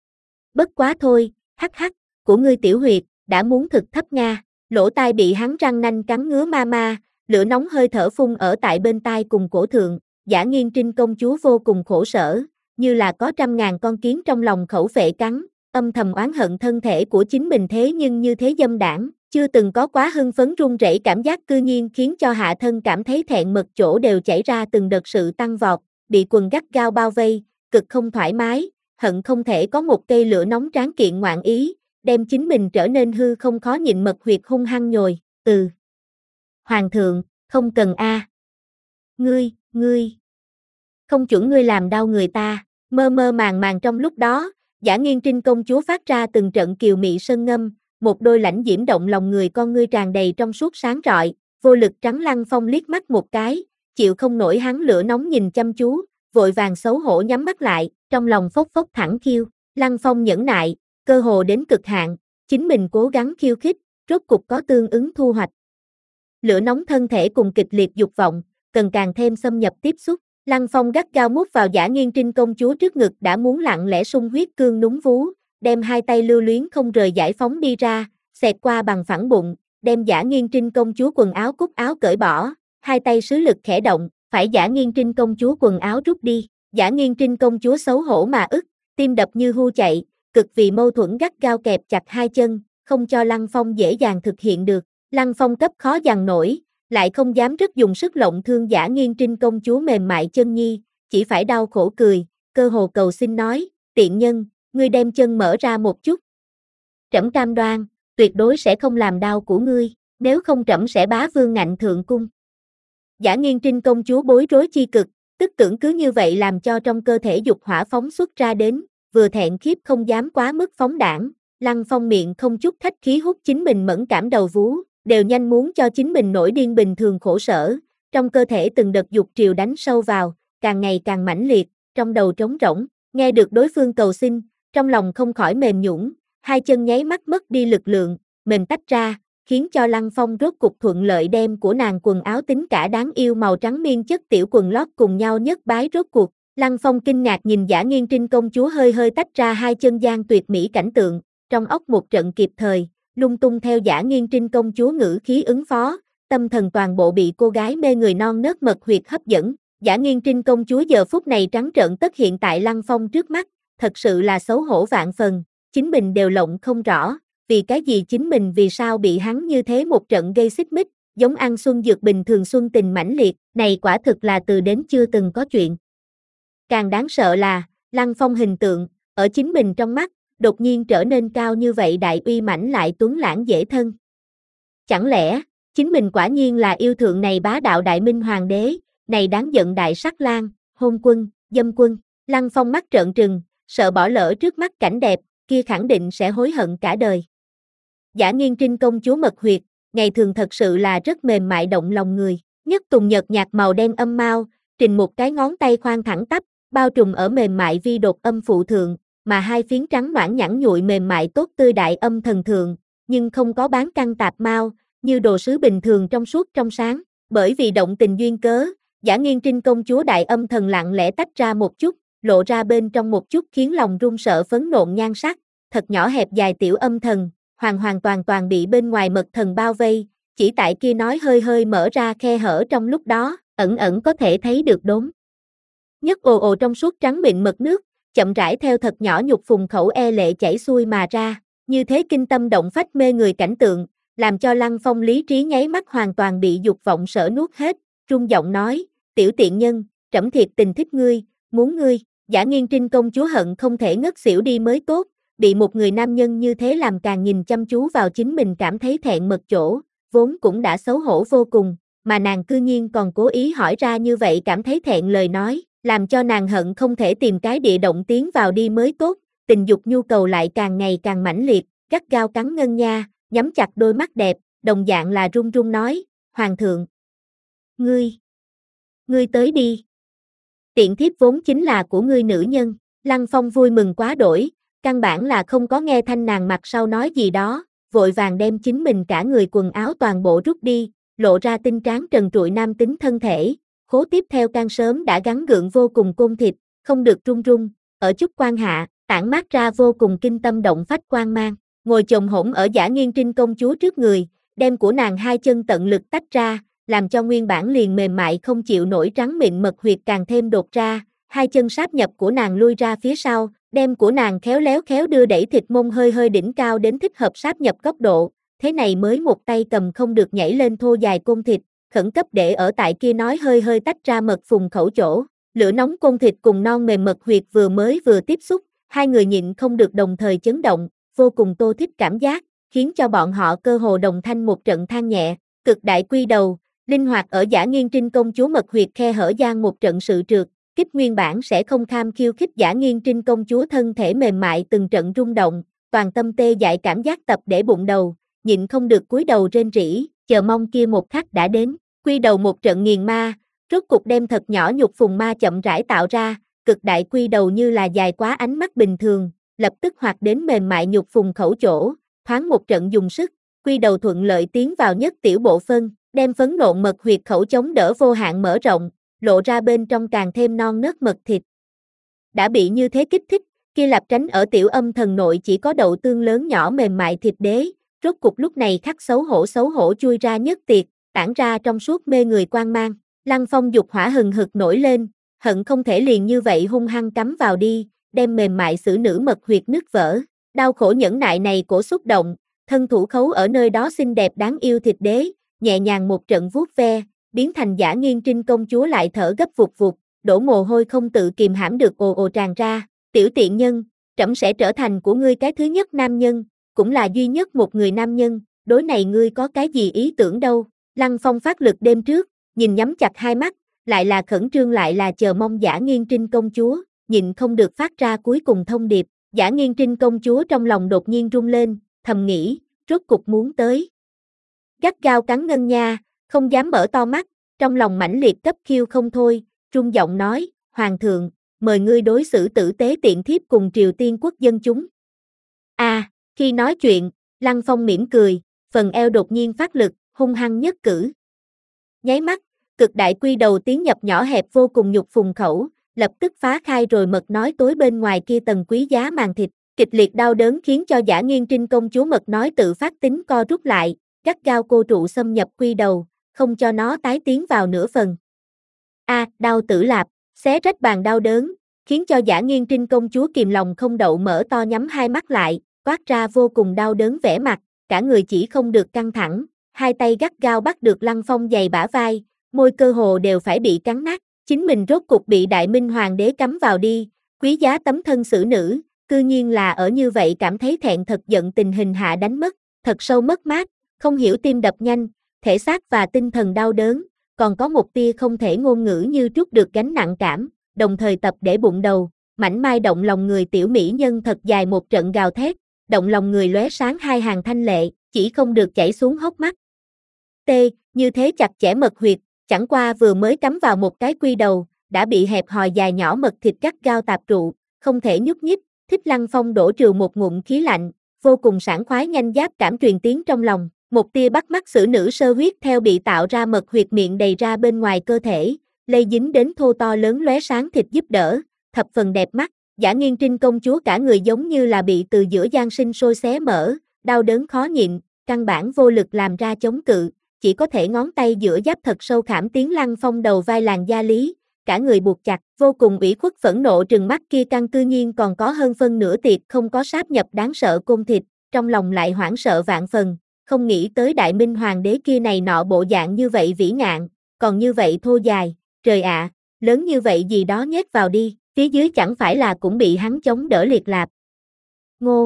Bất quá thôi, hắc hắc, của ngươi tiểu huyệt, đã muốn thực thấp Nga, lỗ tai bị hắn răng nanh cắn ngứa ma ma, lửa nóng hơi thở phun ở tại bên tai cùng cổ thượng, Dã Nghiên Trinh công chúa vô cùng khổ sở, như là có trăm ngàn con kiến trong lòng khẩu phệ cắn, âm thầm oán hận thân thể của chính mình thế nhưng như thế dâm đảng, chưa từng có quá hưng phấn run rẩy cảm giác cư nhiên khiến cho hạ thân cảm thấy thẹn mật chỗ đều chảy ra từng đợt sự tăng vọt, bị quần gắt gao bao vây, cực không thoải mái, hận không thể có một cây lửa nóng tráng kiện ngoạn ý, đem chính mình trở nên hư không khó nhịn mật huyệt hung hăng nhồi, từ. Hoàng thượng, không cần a. Ngươi, ngươi. Không chuẩn ngươi làm đau người ta, mơ mơ màng màng trong lúc đó, Dã Nghiên Trinh công chúa phát ra từng trận kiều mị sơn ngâm, một đôi lãnh diễm động lòng người con ngươi tràn đầy trong suốt sáng rọi, vô lực trắng Lăng Phong liếc mắt một cái, chịu không nổi hắn lửa nóng nhìn chăm chú, vội vàng xấu hổ nhắm mắt lại, trong lòng phốc phốc thẳng khiêu, Lăng Phong nhẫn nại, cơ hồ đến cực hạn, chính mình cố gắng khiêu khích, rốt cục có tương ứng thu hoạch. lửa nóng thân thể cùng kịch liệt dục vọng, cần càng thêm xâm nhập tiếp xúc. Lăng Phong gắt gao mút vào Dã Nghiên Trinh công chúa trước ngực đã muốn lặng lẽ sung huyết cương núm vú, đem hai tay lưu luyến không rời giải phóng đi ra, xẹt qua bằng phẳng bụng, đem Dã Nghiên Trinh công chúa quần áo cúc áo cởi bỏ, hai tay sứ lực khẽ động, phải Dã Nghiên Trinh công chúa quần áo rút đi. Dã Nghiên Trinh công chúa xấu hổ mà ức, tim đập như hưu chạy, cực vì mâu thuẫn gắt gao kẹp chặt hai chân, không cho Lăng Phong dễ dàng thực hiện được. Lăng Phong cấp khó dằn nổi, lại không dám rất dùng sức lộng thương Dã Nghiên Trinh công chúa mềm mại chân nhi, chỉ phải đau khổ cười, cơ hồ cầu xin nói, tiện nhân, ngươi đem chân mở ra một chút. Trẫm cam đoan, tuyệt đối sẽ không làm đau của ngươi, nếu không trẫm sẽ bá vương ngạnh thượng cung. Dã Nghiên Trinh công chúa bối rối chi cực, tức tưởng cứ như vậy làm cho trong cơ thể dục hỏa phóng xuất ra đến, vừa thẹn khiếp không dám quá mức phóng đảng. Lăng Phong miệng không chút khách khí hút chính mình mẫn cảm đầu vú, đều nhanh muốn cho chính mình nổi điên bình thường khổ sở, trong cơ thể từng đợt dục triều đánh sâu vào, càng ngày càng mãnh liệt, trong đầu trống rỗng, nghe được đối phương cầu xin, trong lòng không khỏi mềm nhũn, hai chân nháy mắt mất đi lực lượng, mềm tách ra, khiến cho Lăng Phong rốt cục thuận lợi đem của nàng quần áo tính cả đáng yêu màu trắng miên chất tiểu quần lót cùng nhau nhất bái rốt cuộc. Lăng Phong kinh ngạc nhìn Dã Nghiên Trinh công chúa hơi hơi tách ra hai chân gian tuyệt mỹ cảnh tượng, trong óc một trận kịp thời, lung tung theo Dã Nghiên Trinh công chúa ngữ khí ứng phó, tâm thần toàn bộ bị cô gái mê người non nớt mật huyệt hấp dẫn. Dã Nghiên Trinh công chúa giờ phút này trắng trợn tất hiện tại Lăng Phong trước mắt, thật sự là xấu hổ vạn phần, chính mình đều lộng không rõ, vì cái gì chính mình vì sao bị hắn như thế một trận gây xích mích, giống ăn xuân dược bình thường xuân tình mãnh liệt, này quả thực là từ đến chưa từng có chuyện. Càng đáng sợ là, Lăng Phong hình tượng, ở chính mình trong mắt, đột nhiên trở nên cao như vậy đại uy mãnh lại tuấn lãng dễ thân. Chẳng lẽ, chính mình quả nhiên là yêu thượng này bá đạo đại minh hoàng đế, này đáng giận đại sắc lang, hôn quân, dâm quân. Lăng Phong mắt trợn trừng, sợ bỏ lỡ trước mắt cảnh đẹp, kia khẳng định sẽ hối hận cả đời. Dã Nghiên Trinh công chúa mật huyệt, ngày thường thật sự là rất mềm mại động lòng người, nhất tùng nhợt nhạt màu đen âm mao, trình một cái ngón tay khoan thẳng tắp, bao trùm ở mềm mại vi đột âm phụ thượng, mà hai phiến trắng noãn nhẵn nhụi mềm mại tốt tươi đại âm thần thượng, nhưng không có bán căn tạp mao, như đồ sứ bình thường trong suốt trong sáng, bởi vì động tình duyên cớ, Dã Nghiên Trinh công chúa đại âm thần lặng lẽ tách ra một chút, lộ ra bên trong một chút khiến lòng run sợ phấn nộn nhan sắc, thật nhỏ hẹp dài tiểu âm thần, hoàn hoàn toàn toàn bị bên ngoài mật thần bao vây, chỉ tại kia nói hơi hơi mở ra khe hở trong lúc đó, ẩn ẩn có thể thấy được đốm. Nhất ồ ồ trong suốt trắng mịn mật nước, chậm rãi theo thật nhỏ nhục phùng khẩu e lệ chảy xuôi mà ra, như thế kinh tâm động phách mê người cảnh tượng, làm cho Lăng Phong lý trí nháy mắt hoàn toàn bị dục vọng sở nuốt hết, run giọng nói, tiểu tiện nhân, trẫm thiệt tình thích ngươi, muốn ngươi. Dã Nghiên Trinh công chúa hận không thể ngất xỉu đi mới tốt, bị một người nam nhân như thế làm càng nhìn chăm chú vào chính mình cảm thấy thẹn mật chỗ, vốn cũng đã xấu hổ vô cùng, mà nàng cư nhiên còn cố ý hỏi ra như vậy cảm thấy thẹn lời nói, làm cho nàng hận không thể tìm cái địa động tiến vào đi mới tốt, tình dục nhu cầu lại càng ngày càng mãnh liệt, gắt gao cắn ngân nha, nhắm chặt đôi mắt đẹp, đồng dạng là run run nói, Hoàng thượng, ngươi, ngươi tới đi. Tiện thiếp vốn chính là của ngươi nữ nhân. Lăng Phong vui mừng quá đổi, căn bản là không có nghe thanh nàng mặt sau nói gì đó, vội vàng đem chính mình cả người quần áo toàn bộ rút đi, lộ ra tinh tráng trần trụi nam tính thân thể, khố tiếp theo can sớm đã gắn gượng vô cùng côn thịt, không được run run, ở chút quan hạ, tản mát ra vô cùng kinh tâm động phách quang mang, ngồi chồm hổm ở Dã Nghiên Trinh công chúa trước người, đem của nàng hai chân tận lực tách ra, làm cho nguyên bản liền mềm mại không chịu nổi trắng mịn mật huyệt càng thêm đột ra, hai chân sáp nhập của nàng lui ra phía sau, đem của nàng khéo léo khéo đưa đẩy thịt mông hơi hơi đỉnh cao đến thích hợp sáp nhập góc độ, thế này mới một tay cầm không được nhảy lên thô dài côn thịt, khẩn cấp để ở tại kia nói hơi hơi tách ra mật phùng khẩu chỗ, lửa nóng côn thịt cùng non mềm mật huyệt vừa mới vừa tiếp xúc, hai người nhịn không được đồng thời chấn động, vô cùng tô thích cảm giác, khiến cho bọn họ cơ hồ đồng thanh một trận than nhẹ, cực đại quy đầu, linh hoạt ở Dã Nghiên Trinh công chúa mật huyệt khe hở gian một trận sự trượt, kích nguyên bản sẽ không kham khiêu khích Dã Nghiên Trinh công chúa thân thể mềm mại từng trận rung động, toàn tâm tê dại cảm giác tập để bụng đầu, nhịn không được cúi đầu rên rỉ, chờ mong kia một khắc đã đến, quy đầu một trận nghiền ma, rốt cục đem thật nhỏ nhục phùng ma chậm rãi tạo ra, cực đại quy đầu như là dài quá ánh mắt bình thường, lập tức hoạt đến mềm mại nhục phùng khẩu chỗ, thoáng một trận dùng sức, quy đầu thuận lợi tiến vào nhất tiểu bộ phân, đem phấn nộn mật huyệt khẩu chống đỡ vô hạn mở rộng, lộ ra bên trong càng thêm non nớt mật thịt. Đã bị như thế kích thích, kia lạp tránh ở tiểu âm thần nội chỉ có đậu tương lớn nhỏ mềm mại thịt đế, rốt cục lúc này khắc xấu hổ xấu hổ chui ra nhất tiệt, tản ra trong suốt mê người quang mang. Lăng Phong dục hỏa hừng hực nổi lên, hận không thể liền như vậy hung hăng cắm vào đi, đem mềm mại xử nữ mật huyệt nứt vỡ. Đau khổ nhẫn nại này cổ xúc động, thân thủ khấu ở nơi đó xinh đẹp đáng yêu thịt đế, nhẹ nhàng một trận vuốt ve, biến thành Dã Nghiên Trinh công chúa lại thở gấp vụt vụt, đổ mồ hôi không tự kìm hãm được ồ ồ tràn ra. Tiểu tiện nhân, trẫm sẽ trở thành của ngươi cái thứ nhất nam nhân, cũng là duy nhất một người nam nhân, đối này ngươi có cái gì ý tưởng đâu. Lăng Phong phát lực đêm trước, nhìn nhắm chặt hai mắt, lại là khẩn trương lại là chờ mong Dã Nghiên Trinh công chúa, nhịn không được phát ra cuối cùng thông điệp. Dã Nghiên Trinh công chúa trong lòng đột nhiên rung lên, thầm nghĩ, rốt cục muốn tới. Gắt gao cắn ngân nha, không dám mở to mắt, trong lòng mãnh liệt cấp khiêu không thôi, rung giọng nói, Hoàng thượng, mời ngươi đối xử tử tế tiện thiếp cùng Triều Tiên quốc dân chúng. A, à, khi nói chuyện, Lăng Phong mỉm cười, phần eo đột nhiên phát lực, hung hăng nhất cử. Nháy mắt, cực đại quy đầu tiến nhập nhỏ hẹp vô cùng nhục phùng khẩu, lập tức phá khai rồi mật nói tối bên ngoài kia tầng quý giá màng thịt, kịch liệt đau đớn khiến cho Dã Nghiên Trinh công chúa mật nói tự phát tính co rút lại, gắt gao cô trụ xâm nhập quy đầu, không cho nó tái tiến vào nửa phần. A, à, đau tử lạp, xé rách bàn đau đớn, khiến cho Dã Nghiên Trinh công chúa kìm lòng không đậu mở to nhắm hai mắt lại, toát ra vô cùng đau đớn vẻ mặt, cả người chỉ không được căng thẳng, hai tay gắt gao bắt được Lăng Phong giày bả vai, môi cơ hồ đều phải bị cắn nát, chính mình rốt cục bị Đại Minh Hoàng đế cắm vào đi, quý giá tấm thân xử nữ, cư nhiên là ở như vậy cảm thấy thẹn thật giận tình hình hạ đánh mất, thật sâu mất mát, không hiểu tim đập nhanh, thể xác và tinh thần đau đớn, còn có một tia không thể ngôn ngữ như trút được gánh nặng cảm, đồng thời tập để bụng đầu, mảnh mai động lòng người tiểu mỹ nhân thật dài một trận gào thét, động lòng người lóe sáng hai hàng thanh lệ, chỉ không được chảy xuống hốc mắt. T, như thế chặt chẽ mật huyệt, chẳng qua vừa mới cắm vào một cái quy đầu, đã bị hẹp hòi dài nhỏ mật thịt gắt gao tạp trụ, không thể nhúc nhích, Thích Lăng Phong đổ trừ một ngụm khí lạnh, vô cùng sảng khoái nhanh giáp cảm truyền tiếng trong lòng, một tia bắt mắt xử nữ sơ huyết theo bị tạo ra mật huyệt miệng đầy ra bên ngoài cơ thể, lây dính đến thô to lớn lóe sáng thịt giúp đỡ, thập phần đẹp mắt. Dã Nghiên Trinh công chúa cả người giống như là bị từ giữa giang sinh sôi xé mở, đau đớn khó nhịn, căn bản vô lực làm ra chống cự, chỉ có thể ngón tay giữa giáp thật sâu khảm tiến Lăng Phong đầu vai làn da lý, cả người buộc chặt, vô cùng ủy khuất phẫn nộ trừng mắt kia căn cư nhiên còn có hơn phân nửa tiệt không có sáp nhập đáng sợ côn thịt, trong lòng lại hoảng sợ vạn phần, không nghĩ tới Đại Minh Hoàng đế kia này nọ bộ dạng như vậy vĩ ngạn, còn như vậy thô dài, trời ạ, lớn như vậy gì đó nhét vào đi, phía dưới chẳng phải là cũng bị hắn chống đỡ liệt lạp. Ngô.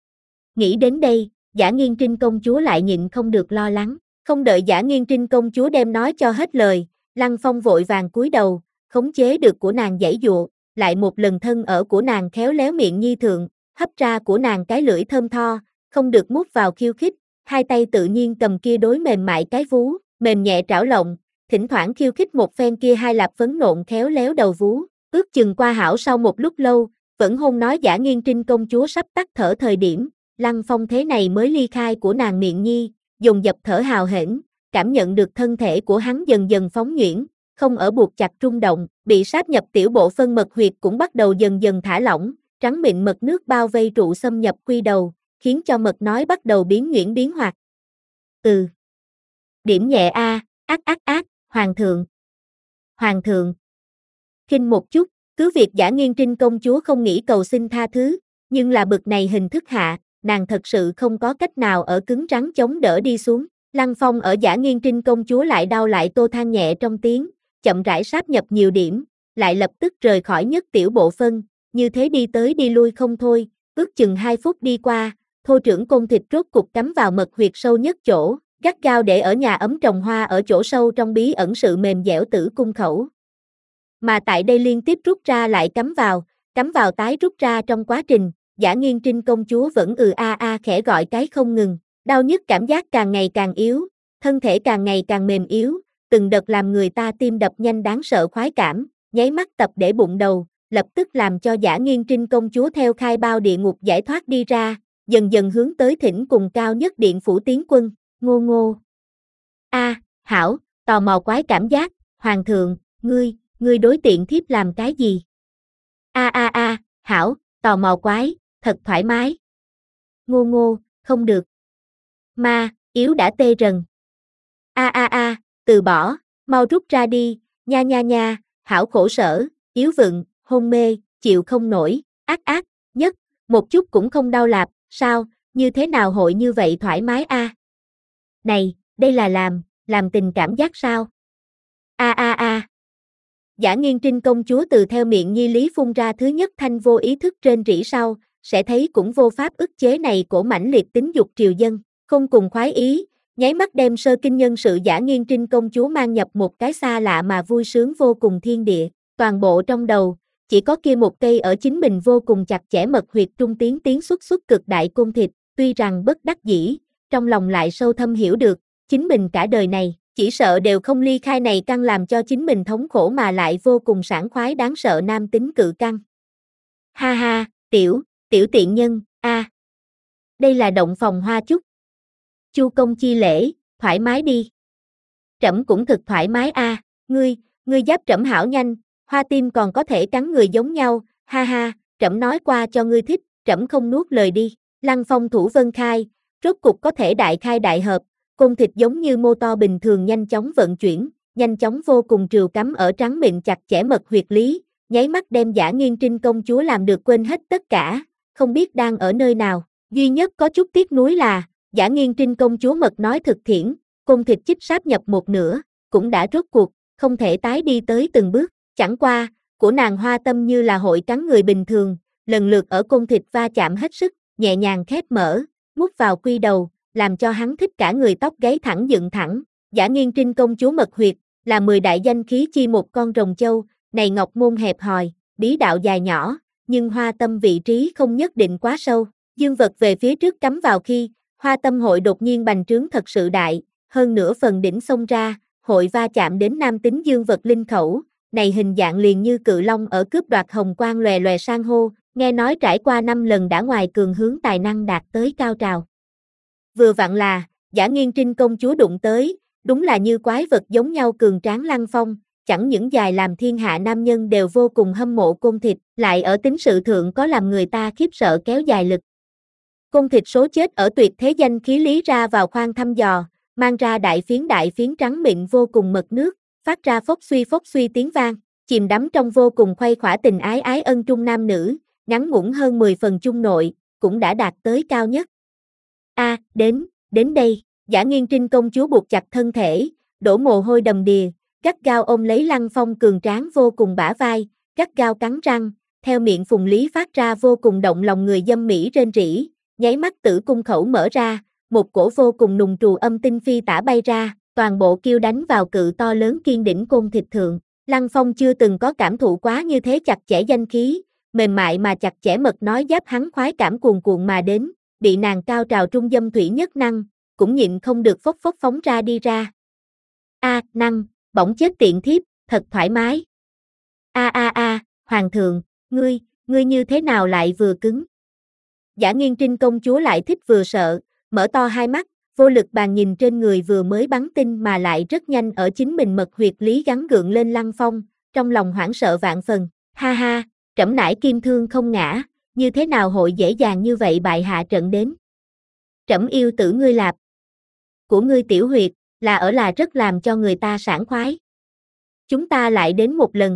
Nghĩ đến đây, Dã Nghiên Trinh công chúa lại nhịn không được lo lắng, không đợi Dã Nghiên Trinh công chúa đem nói cho hết lời, Lăng Phong vội vàng cúi đầu, khống chế được của nàng giãy dụa, lại một lần thân ở của nàng khéo léo miệng nhi thượng, hấp ra của nàng cái lưỡi thơm tho, không được mút vào khiêu khích, hai tay tự nhiên cầm kia đối mềm mại cái vú, mềm nhẹ trảo lộng, thỉnh thoảng khiêu khích một phen kia hai lạp phấn nộn khéo léo đầu vú, ước chừng qua hảo sau một lúc lâu, vẫn hôn nói Dã Nghiên Trinh công chúa sắp tắt thở thời điểm, Lăng Phong thế này mới ly khai của nàng miệng nhi, dồn dập thở hào hển, cảm nhận được thân thể của hắn dần dần phóng nhuyễn, không ở buộc chặt rung động, bị sáp nhập tiểu bộ phân mật huyệt cũng bắt đầu dần dần thả lỏng, trắng mịn mật nước bao vây trụ xâm nhập quy đầu, khiến cho mật nói bắt đầu biến nhuyễn biến hoạt. Ừ. Điểm nhẹ a, ác ác ác, hoàng thượng. Hoàng thượng. Khinh một chút, cứ việc Dã Nghiên Trinh công chúa không nghĩ cầu xin tha thứ, nhưng là bực này hình thức hạ, nàng thật sự không có cách nào ở cứng rắn chống đỡ đi xuống. Lăng Phong ở Dã Nghiên Trinh công chúa lại đau lại tô than nhẹ trong tiếng, chậm rãi sáp nhập nhiều điểm, lại lập tức rời khỏi nhất tiểu bộ phân, như thế đi tới đi lui không thôi, ước chừng hai phút đi qua, thô trưởng côn thịt rốt cục cắm vào mật huyệt sâu nhất chỗ, gắt gao để ở nhà ấm trồng hoa ở chỗ sâu trong bí ẩn sự mềm dẻo tử cung khẩu. Mà tại đây liên tiếp rút ra lại cắm vào, cắm vào tái rút ra trong quá trình, Dã Nghiên Trinh công chúa vẫn ừ a a khẽ gọi cái không ngừng, đau nhức cảm giác càng ngày càng yếu, thân thể càng ngày càng mềm yếu, từng đợt làm người ta tim đập nhanh đáng sợ khoái cảm, nháy mắt tập để bụng đầu, lập tức làm cho Dã Nghiên Trinh công chúa theo khai bao địa ngục giải thoát đi ra, dần dần hướng tới thỉnh cùng cao nhất điện phủ tiến quân, ngô ngô. A, hảo, tò mò quái cảm giác, hoàng thượng, ngươi, ngươi đối tiện thiếp làm cái gì? A a a, hảo, tò mò quái, thật thoải mái. Ngô ngô, không được. Ma, yếu đã tê rần. A a a, từ bỏ, mau rút ra đi, nha nha nha, hảo khổ sở, yếu vựng, hôn mê, chịu không nổi, ác ác, nhất, một chút cũng không đau lạp, sao, như thế nào hội như vậy thoải mái a? Này, đây là làm, làm tình cảm giác sao? A a a. Giả Nghiên Trinh công chúa từ theo miệng Nhi Lý phun ra thứ nhất thanh vô ý thức trên rỉ sau, sẽ thấy cũng vô pháp ức chế này cổ mãnh liệt tính dục triều dân, không cùng khoái ý, nháy mắt đem sơ kinh nhân sự Giả Nghiên Trinh công chúa mang nhập một cái xa lạ mà vui sướng vô cùng thiên địa, toàn bộ trong đầu, chỉ có kia một cây ở chính mình vô cùng chặt chẽ mật huyệt trung tiến tiến xuất xuất cực đại côn thịt, tuy rằng bất đắc dĩ, trong lòng lại sâu thâm hiểu được, chính mình cả đời này, chỉ sợ đều không ly khai này căn làm cho chính mình thống khổ mà lại vô cùng sảng khoái đáng sợ nam tính cự căn. Ha ha, tiểu, tiểu tiện nhân, a. Đây là động phòng hoa chúc. Chu công chi lễ, thoải mái đi. Trẫm cũng thực thoải mái a, ngươi, ngươi giáp trẫm hảo nhanh, hoa tim còn có thể cắn người giống nhau, ha ha, trẫm nói qua cho ngươi thích, trẫm không nuốt lời đi. Lăng Phong thủ vân khai, rốt cục có thể đại khai đại hợp, côn thịt giống như mô to bình thường nhanh chóng vận chuyển, nhanh chóng vô cùng trìu cắm ở trắng mịn chặt chẽ mật huyệt lý, nháy mắt đem Giả Nghiên Trinh công chúa làm được quên hết tất cả, không biết đang ở nơi nào, duy nhất có chút tiếc nuối là, Giả Nghiên Trinh công chúa mật nói thực thiển, côn thịt chích sáp nhập một nửa, cũng đã rốt cuộc, không thể tái đi tới từng bước, chẳng qua, của nàng hoa tâm như là hội cắn người bình thường, lần lượt ở côn thịt va chạm hết sức, nhẹ nhàng khép mở, mút vào quy đầu, làm cho hắn thích cả người tóc gáy thẳng dựng thẳng. Giả Nghiên Trinh công chúa mật huyệt, là mười đại danh khí chi một con rồng châu, này ngọc môn hẹp hòi, bí đạo dài nhỏ, nhưng hoa tâm vị trí không nhất định quá sâu. Dương vật về phía trước cắm vào khi, hoa tâm hội đột nhiên bành trướng thật sự đại, hơn nửa phần đỉnh xông ra, hội va chạm đến nam tính dương vật linh khẩu, này hình dạng liền như cự long ở cướp đoạt hồng quang lòe lòe san hô, nghe nói trải qua năm lần đã ngoài cường hướng tài năng đạt tới cao trào. Vừa vặn là, Giả Nghiên Trinh công chúa đụng tới, đúng là như quái vật giống nhau cường tráng Lăng Phong, chẳng những dài làm thiên hạ nam nhân đều vô cùng hâm mộ côn thịt, lại ở tính sự thượng có làm người ta khiếp sợ kéo dài lực. Côn thịt số chết ở tuyệt thế danh khí lý ra vào khoang thăm dò, mang ra đại phiến đại phiến trắng mịn vô cùng mật nước, phát ra phốc suy phốc suy tiếng vang, chìm đắm trong vô cùng khuây khỏa tình ái ái ân trung nam nữ, ngắn ngủn hơn mười phần chung nội, cũng đã đạt tới cao nhất. A, à, đến, đến đây, Giả Nghiên Trinh công chúa buộc chặt thân thể, đổ mồ hôi đầm đìa, gắt gao ôm lấy Lăng Phong cường tráng vô cùng bả vai, gắt gao cắn răng, theo miệng phùng lý phát ra vô cùng động lòng người dâm mỹ rên rỉ, nháy mắt tử cung khẩu mở ra, một cổ vô cùng nùng trù âm tinh phi tả bay ra, toàn bộ kêu đánh vào cự to lớn kiên đỉnh côn thịt thượng. Lăng Phong chưa từng có cảm thụ quá như thế chặt chẽ danh khí, mềm mại mà chặt chẽ mật nói giáp hắn khoái cảm cuồn cuộn mà đến, bị nàng cao trào trung dâm thủy nhất năng, cũng nhịn không được phốc phốc phóng ra đi ra. A, năng, bỗng chết tiện thiếp, thật thoải mái. A a a, hoàng thượng, ngươi, ngươi như thế nào lại vừa cứng? Giả Nghiên Trinh công chúa lại thích vừa sợ, mở to hai mắt, vô lực bàn nhìn trên người vừa mới bắn tinh mà lại rất nhanh ở chính mình mật huyệt lý gắn gượng lên Lăng Phong, trong lòng hoảng sợ vạn phần, ha ha, trẫm nải kim thương không ngã, như thế nào hội dễ dàng như vậy bại hạ trận đến. Trẫm yêu tử ngươi lạp. Của ngươi tiểu huyệt, là ở là rất làm cho người ta sảng khoái. Chúng ta lại đến một lần.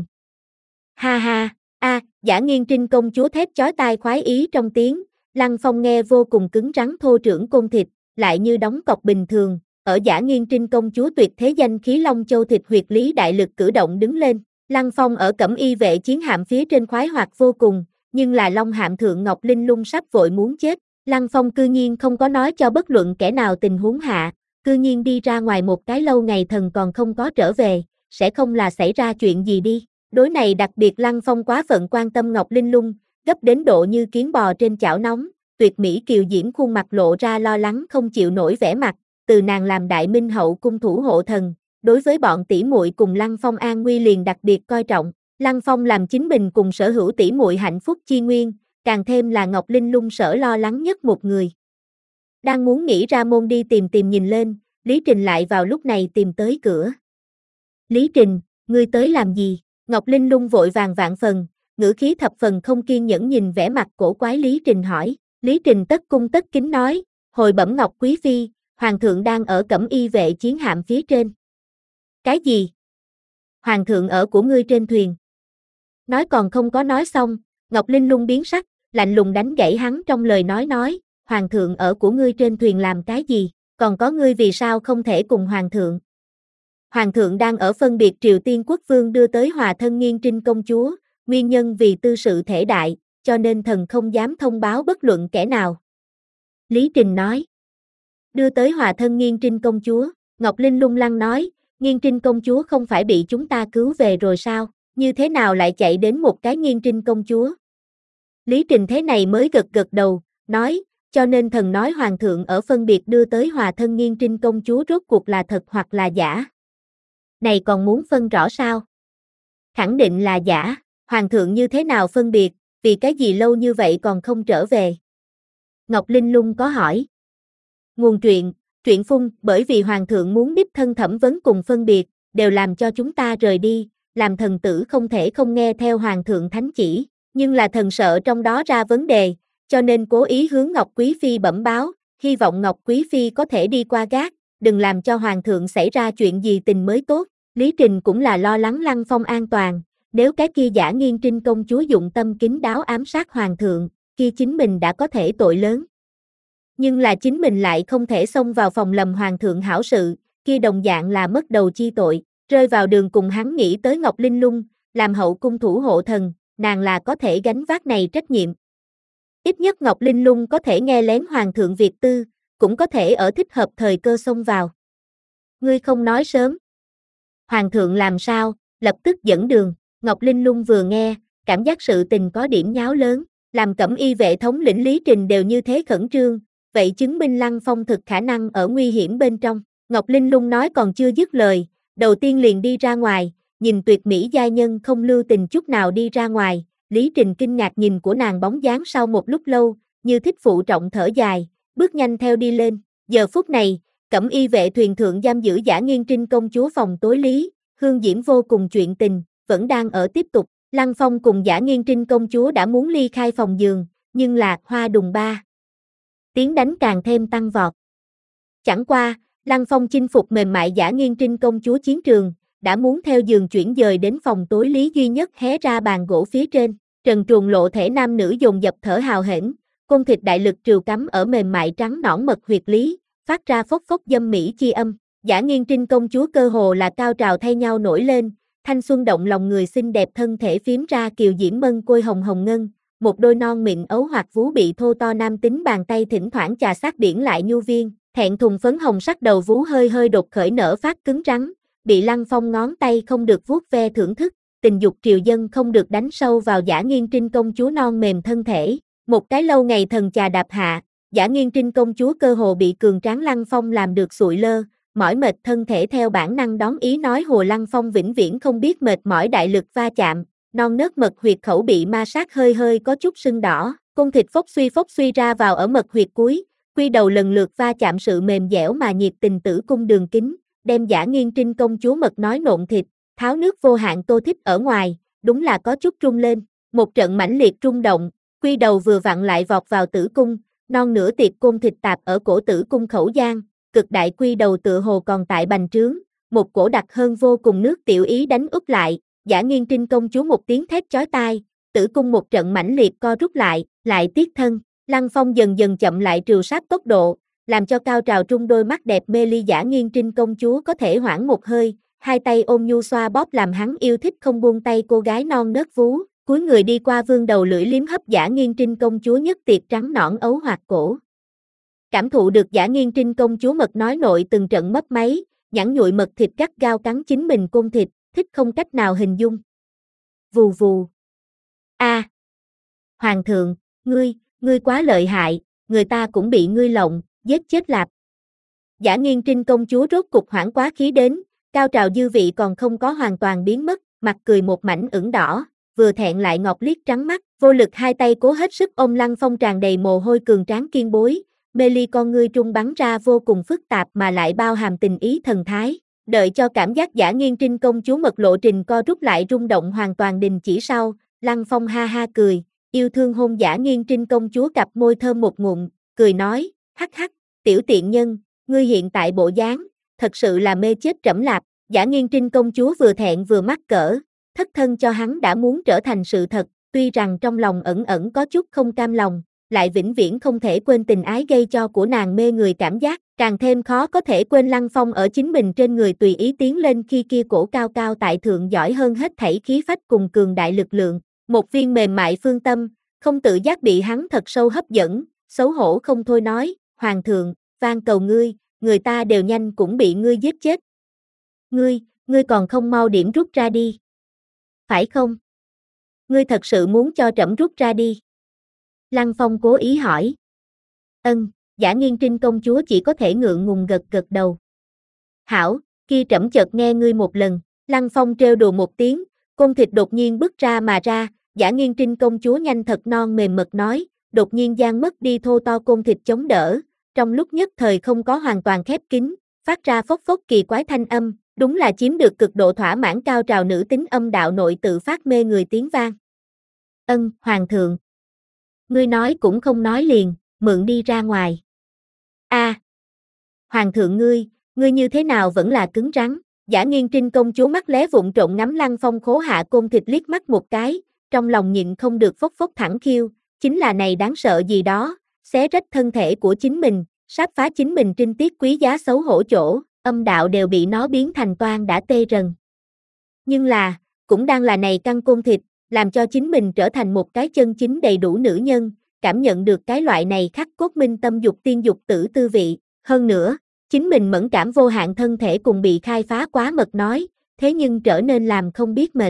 Ha ha, a, Giả Nghiên Trinh công chúa thét chói tai khoái ý trong tiếng, Lăng Phong nghe vô cùng cứng rắn thô trưởng côn thịt, lại như đóng cọc bình thường, ở Giả Nghiên Trinh công chúa tuyệt thế danh khí Long Châu thịt huyệt lý đại lực cử động đứng lên, Lăng Phong ở cẩm y vệ chiến hạm phía trên khoái hoạt vô cùng, nhưng là Long hạm thượng Ngọc Linh Lung sắp vội muốn chết, Lăng Phong cư nhiên không có nói cho bất luận kẻ nào tình huống hạ, cư nhiên đi ra ngoài một cái lâu ngày thần còn không có trở về, sẽ không là xảy ra chuyện gì đi, đối này đặc biệt Lăng Phong quá phận quan tâm Ngọc Linh Lung, gấp đến độ như kiến bò trên chảo nóng, tuyệt mỹ kiều diễm khuôn mặt lộ ra lo lắng không chịu nổi vẻ mặt, từ nàng làm đại minh hậu cung thủ hộ thần, đối với bọn tỷ muội cùng Lăng Phong an nguy liền đặc biệt coi trọng, Lăng Phong làm chính mình cùng sở hữu tỷ muội hạnh phúc chi nguyên, càng thêm là Ngọc Linh Lung sở lo lắng nhất một người. Đang muốn nghĩ ra môn đi tìm tìm nhìn lên, Lý Trình lại vào lúc này tìm tới cửa. Lý Trình, ngươi tới làm gì? Ngọc Linh Lung vội vàng vạn phần, ngữ khí thập phần không kiên nhẫn nhìn vẻ mặt cổ quái Lý Trình hỏi. Lý Trình tất cung tất kính nói, hồi bẩm Ngọc Quý Phi, Hoàng thượng đang ở Cẩm Y vệ chiến hạm phía trên. Cái gì? Hoàng thượng ở của ngươi trên thuyền. Nói còn không có nói xong, Ngọc Linh Lung biến sắc, lạnh lùng đánh gãy hắn trong lời nói nói, Hoàng thượng ở của ngươi trên thuyền làm cái gì, còn có ngươi vì sao không thể cùng Hoàng thượng? Hoàng thượng đang ở phân biệt Triều Tiên quốc vương đưa tới hòa thân Nghiên Trinh công chúa, nguyên nhân vì tư sự thể đại, cho nên thần không dám thông báo bất luận kẻ nào. Lý Trình nói. Đưa tới hòa thân Nghiên Trinh công chúa, Ngọc Linh Lung lăng nói, Nghiên Trinh công chúa không phải bị chúng ta cứu về rồi sao, như thế nào lại chạy đến một cái Nghiên Trinh công chúa? Lý Trình thế này mới gật gật đầu, nói, cho nên thần nói Hoàng thượng ở phân biệt đưa tới hòa thân Nghiên Trinh công chúa rốt cuộc là thật hoặc là giả. Này còn muốn phân rõ sao? Khẳng định là giả, Hoàng thượng như thế nào phân biệt, vì cái gì lâu như vậy còn không trở về? Ngọc Linh Lung có hỏi. Nguồn truyện, truyện phun, bởi vì Hoàng thượng muốn đích thân thẩm vấn cùng phân biệt, đều làm cho chúng ta rời đi, làm thần tử không thể không nghe theo Hoàng thượng thánh chỉ, nhưng là thần sợ trong đó ra vấn đề, cho nên cố ý hướng Ngọc Quý Phi bẩm báo, hy vọng Ngọc Quý Phi có thể đi qua gác, đừng làm cho Hoàng thượng xảy ra chuyện gì tình mới tốt. Lý Trình cũng là lo lắng Lăng Phong an toàn, nếu cái kia giả Nghiên Trinh công chúa dụng tâm kín đáo ám sát Hoàng thượng, kia chính mình đã có thể tội lớn. Nhưng là chính mình lại không thể xông vào phòng lầm Hoàng thượng hảo sự, kia đồng dạng là mất đầu chi tội, rơi vào đường cùng hắn nghĩ tới Ngọc Linh Lung, làm hậu cung thủ hộ thần, nàng là có thể gánh vác này trách nhiệm. Ít nhất Ngọc Linh Lung có thể nghe lén Hoàng thượng việc tư, cũng có thể ở thích hợp thời cơ xông vào. Ngươi không nói sớm. Hoàng thượng làm sao, lập tức dẫn đường, Ngọc Linh Lung vừa nghe, cảm giác sự tình có điểm nháo lớn, làm Cẩm Y vệ thống lĩnh Lý Trình đều như thế khẩn trương, vậy chứng minh Lăng Phong thực khả năng ở nguy hiểm bên trong. Ngọc Linh Lung nói còn chưa dứt lời, đầu tiên liền đi ra ngoài, nhìn tuyệt mỹ giai nhân không lưu tình chút nào đi ra ngoài, Lý Trình kinh ngạc nhìn của nàng bóng dáng sau một lúc lâu, như thích phụ trọng thở dài, bước nhanh theo đi lên, giờ phút này, Cẩm Y vệ thuyền thượng giam giữ giả Nghiên Trinh công chúa phòng tối Lý, hương diễm vô cùng chuyện tình, vẫn đang ở tiếp tục, Lăng Phong cùng giả Nghiên Trinh công chúa đã muốn ly khai phòng giường, nhưng là hoa đùng ba. Tiếng đánh càng thêm tăng vọt. Chẳng qua, Lăng Phong chinh phục mềm mại giả Nghiên Trinh công chúa chiến trường, đã muốn theo giường chuyển dời đến phòng tối Lý duy nhất hé ra bàn gỗ phía trên, trần truồng lộ thể nam nữ dồn dập thở hào hển, côn thịt đại lực triều cắm ở mềm mại trắng nõn mật huyệt Lý, phát ra phốc phốc dâm mỹ chi âm, giả Nghiên Trinh công chúa cơ hồ là cao trào thay nhau nổi lên, thanh xuân động lòng người xinh đẹp thân thể phím ra kiều diễm mân côi hồng hồng ngân, một đôi non mịn ấu hoặc vú bị thô to nam tính bàn tay thỉnh thoảng chà sát biển lại nhu viên, thẹn thùng phấn hồng sắc đầu vú hơi hơi đột khởi nở phát cứng rắn, bị Lăng Phong ngón tay không được vuốt ve thưởng thức, tình dục triều dân không được đánh sâu vào giả Nghiên Trinh công chúa non mềm thân thể, một cái lâu ngày thần trà đạp hạ, giả Nghiên Trinh công chúa cơ hồ bị cường tráng Lăng Phong làm được sụi lơ, mỏi mệt thân thể theo bản năng đón ý nói hùa Lăng Phong vĩnh viễn không biết mệt mỏi đại lực va chạm, non nớt mật huyệt khẩu bị ma sát hơi hơi có chút sưng đỏ, cung thịt phốc suy phốc suy ra vào ở mật huyệt cuối, quy đầu lần lượt va chạm sự mềm dẻo mà nhiệt tình tử cung đường kính, đem giả Nghiên Trinh công chúa mật nói nộn thịt, tháo nước vô hạn tô thích ở ngoài, đúng là có chút rung lên, một trận mãnh liệt rung động, quy đầu vừa vặn lại vọt vào tử cung, non nửa tiệt côn thịt tạp ở cổ tử cung khẩu gian, cực đại quy đầu tựa hồ còn tại bành trướng, một cổ đặc hơn vô cùng nước tiểu ý đánh úp lại, giả Nghiên Trinh công chúa một tiếng thét chói tai, tử cung một trận mãnh liệt co rút lại, lại tiết thân, Lăng Phong dần dần chậm lại trừ sát tốc độ, làm cho cao trào trung đôi mắt đẹp mê ly giả Nghiên Trinh công chúa có thể hoãn một hơi, hai tay ôm nhu xoa bóp làm hắn yêu thích không buông tay cô gái non nớt vú, cúi người đi qua vương đầu lưỡi liếm hấp giả Nghiên Trinh công chúa nhất tiệt trắng nõn ấu hoạt cổ. Cảm thụ được giả Nghiên Trinh công chúa mật nói nội từng trận mấp máy, nhẵn nhụi mật thịt gắt gao cắn chính mình côn thịt, thích không cách nào hình dung. Vù vù. A. À. Hoàng thượng, ngươi, ngươi quá lợi hại, người ta cũng bị ngươi lộng, giết chết lạp. Giả Nghiên Trinh công chúa rốt cục hoảng quá khí đến, cao trào dư vị còn không có hoàn toàn biến mất, mặt cười một mảnh ửng đỏ, vừa thẹn lại ngọc liếc trắng mắt, vô lực hai tay cố hết sức ôm Lăng Phong tràn đầy mồ hôi cường tráng kiên bối, mê ly con ngươi trung bắn ra vô cùng phức tạp mà lại bao hàm tình ý thần thái. Đợi cho cảm giác Dã Nghiên Trinh công chúa mật lộ trình co rút lại rung động hoàn toàn đình chỉ sau, Lăng Phong ha ha cười, yêu thương hôn Dã Nghiên Trinh công chúa cặp môi thơm một ngụm, cười nói, hắc hắc, tiểu tiện nhân, ngươi hiện tại bộ dáng, thật sự là mê chết trẫm lạp. Dã Nghiên Trinh công chúa vừa thẹn vừa mắc cỡ, thất thân cho hắn đã muốn trở thành sự thật, tuy rằng trong lòng ẩn ẩn có chút không cam lòng, lại vĩnh viễn không thể quên tình ái gây cho của nàng mê người cảm giác, càng thêm khó có thể quên Lăng Phong ở chính mình trên người tùy ý tiến lên khi kia cổ cao cao tại thượng giỏi hơn hết thảy khí phách cùng cường đại lực lượng, một viên mềm mại phương tâm, không tự giác bị hắn thật sâu hấp dẫn, xấu hổ không thôi nói, Hoàng thượng, van cầu ngươi, người ta đều nhanh cũng bị ngươi giết chết. Ngươi, ngươi còn không mau điểm rút ra đi. Phải không? Ngươi thật sự muốn cho trẫm rút ra đi? Lăng Phong cố ý hỏi. Ân, Dã Nghiên Trinh công chúa chỉ có thể ngượng ngùng gật gật đầu. Hảo, kia trẫm chợt nghe ngươi một lần, Lăng Phong trêu đùa một tiếng, côn thịt đột nhiên bứt ra mà ra, Dã Nghiên Trinh công chúa nhanh thật non mềm mật nói, đột nhiên gian mất đi thô to côn thịt chống đỡ, trong lúc nhất thời không có hoàn toàn khép kín, phát ra phốc phốc kỳ quái thanh âm, đúng là chiếm được cực độ thỏa mãn cao trào nữ tính âm đạo nội tự phát mê người tiếng vang. Ân, Hoàng thượng. Ngươi nói cũng không nói liền, mượn đi ra ngoài. A, à, Hoàng thượng ngươi, ngươi như thế nào vẫn là cứng rắn. Dã Nghiên Trinh công chúa mắt lé vụng trộn ngắm Lăng Phong khố hạ côn thịt liếc mắt một cái, trong lòng nhịn không được phốc phốc thẳng khiêu, chính là này đáng sợ gì đó, xé rách thân thể của chính mình, sắp phá chính mình trinh tiết quý giá xấu hổ chỗ, âm đạo đều bị nó biến thành toan đã tê rần. Nhưng là, cũng đang là này căng côn thịt, làm cho chính mình trở thành một cái chân chính đầy đủ nữ nhân, cảm nhận được cái loại này khắc cốt minh tâm dục tiên dục tử tư vị, hơn nữa, chính mình mẫn cảm vô hạn thân thể cùng bị khai phá quá mật nói, thế nhưng trở nên làm không biết mệt.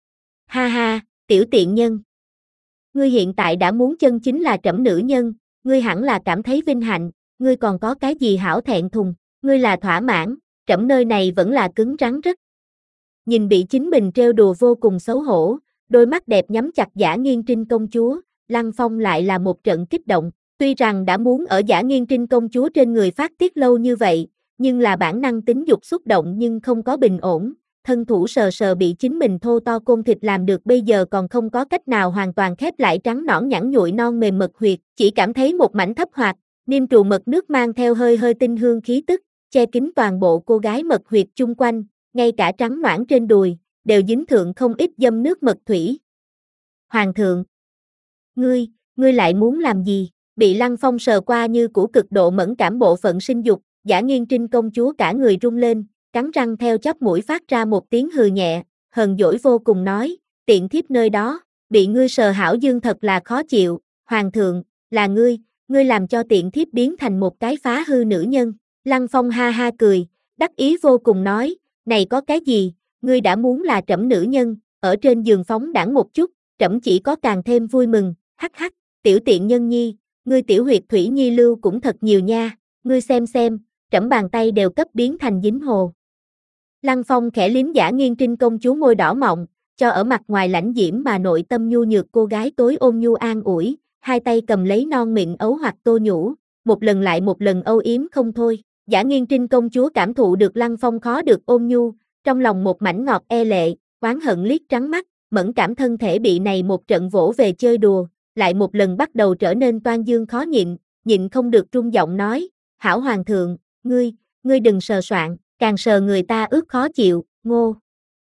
Ha ha, tiểu tiện nhân. Ngươi hiện tại đã muốn chân chính là trẫm nữ nhân, ngươi hẳn là cảm thấy vinh hạnh, ngươi còn có cái gì hảo thẹn thùng, ngươi là thỏa mãn, trẫm nơi này vẫn là cứng rắn rất. Nhìn bị chính mình trêu đùa vô cùng xấu hổ, đôi mắt đẹp nhắm chặt Dã Nghiên Trinh công chúa, Lăng Phong lại là một trận kích động, tuy rằng đã muốn ở Dã Nghiên Trinh công chúa trên người phát tiết lâu như vậy, nhưng là bản năng tính dục xúc động nhưng không có bình ổn, thân thủ sờ sờ bị chính mình thô to côn thịt làm được bây giờ còn không có cách nào hoàn toàn khép lại trắng nõn nhẵn nhụi non mềm mật huyệt, chỉ cảm thấy một mảnh thấp hoạt, niêm trù mật nước mang theo hơi hơi tinh hương khí tức, che kín toàn bộ cô gái mật huyệt chung quanh, ngay cả trắng nõn trên đùi, đều dính thượng không ít dâm nước mật thủy. Hoàng thượng! Ngươi, ngươi lại muốn làm gì? Bị Lăng Phong sờ qua như củ cực độ mẫn cảm bộ phận sinh dục, Dã Nghiên Trinh công chúa cả người rung lên, cắn răng theo chóp mũi phát ra một tiếng hừ nhẹ, hờn dỗi vô cùng nói, tiện thiếp nơi đó, bị ngươi sờ hảo dương thật là khó chịu, Hoàng thượng, là ngươi, ngươi làm cho tiện thiếp biến thành một cái phá hư nữ nhân. Lăng Phong ha ha cười, đắc ý vô cùng nói, này có cái gì, ngươi đã muốn là trẫm nữ nhân, ở trên giường phóng đãng một chút, trẫm chỉ có càng thêm vui mừng, hắc hắc, tiểu tiện nhân nhi, ngươi tiểu huyệt thủy nhi lưu cũng thật nhiều nha, ngươi xem xem, trẫm bàn tay đều cấp biến thành dính hồ. Lăng Phong khẽ liếm Dã Nghiên Trinh công chúa môi đỏ mọng, cho ở mặt ngoài lãnh diễm mà nội tâm nhu nhược cô gái tối ôn nhu an ủi, hai tay cầm lấy non mịn ấu hoặc tô nhũ, một lần lại một lần âu yếm không thôi. Dã Nghiên Trinh công chúa cảm thụ được Lăng Phong khó được ôn nhu, trong lòng một mảnh ngọt e lệ, oán hận liếc trắng mắt, mẫn cảm thân thể bị này một trận vỗ về chơi đùa, lại một lần bắt đầu trở nên toan dương khó nhịn, nhịn không được rung giọng nói, hảo Hoàng thượng, ngươi, ngươi đừng sờ soạn, càng sờ người ta ướt khó chịu, ngô.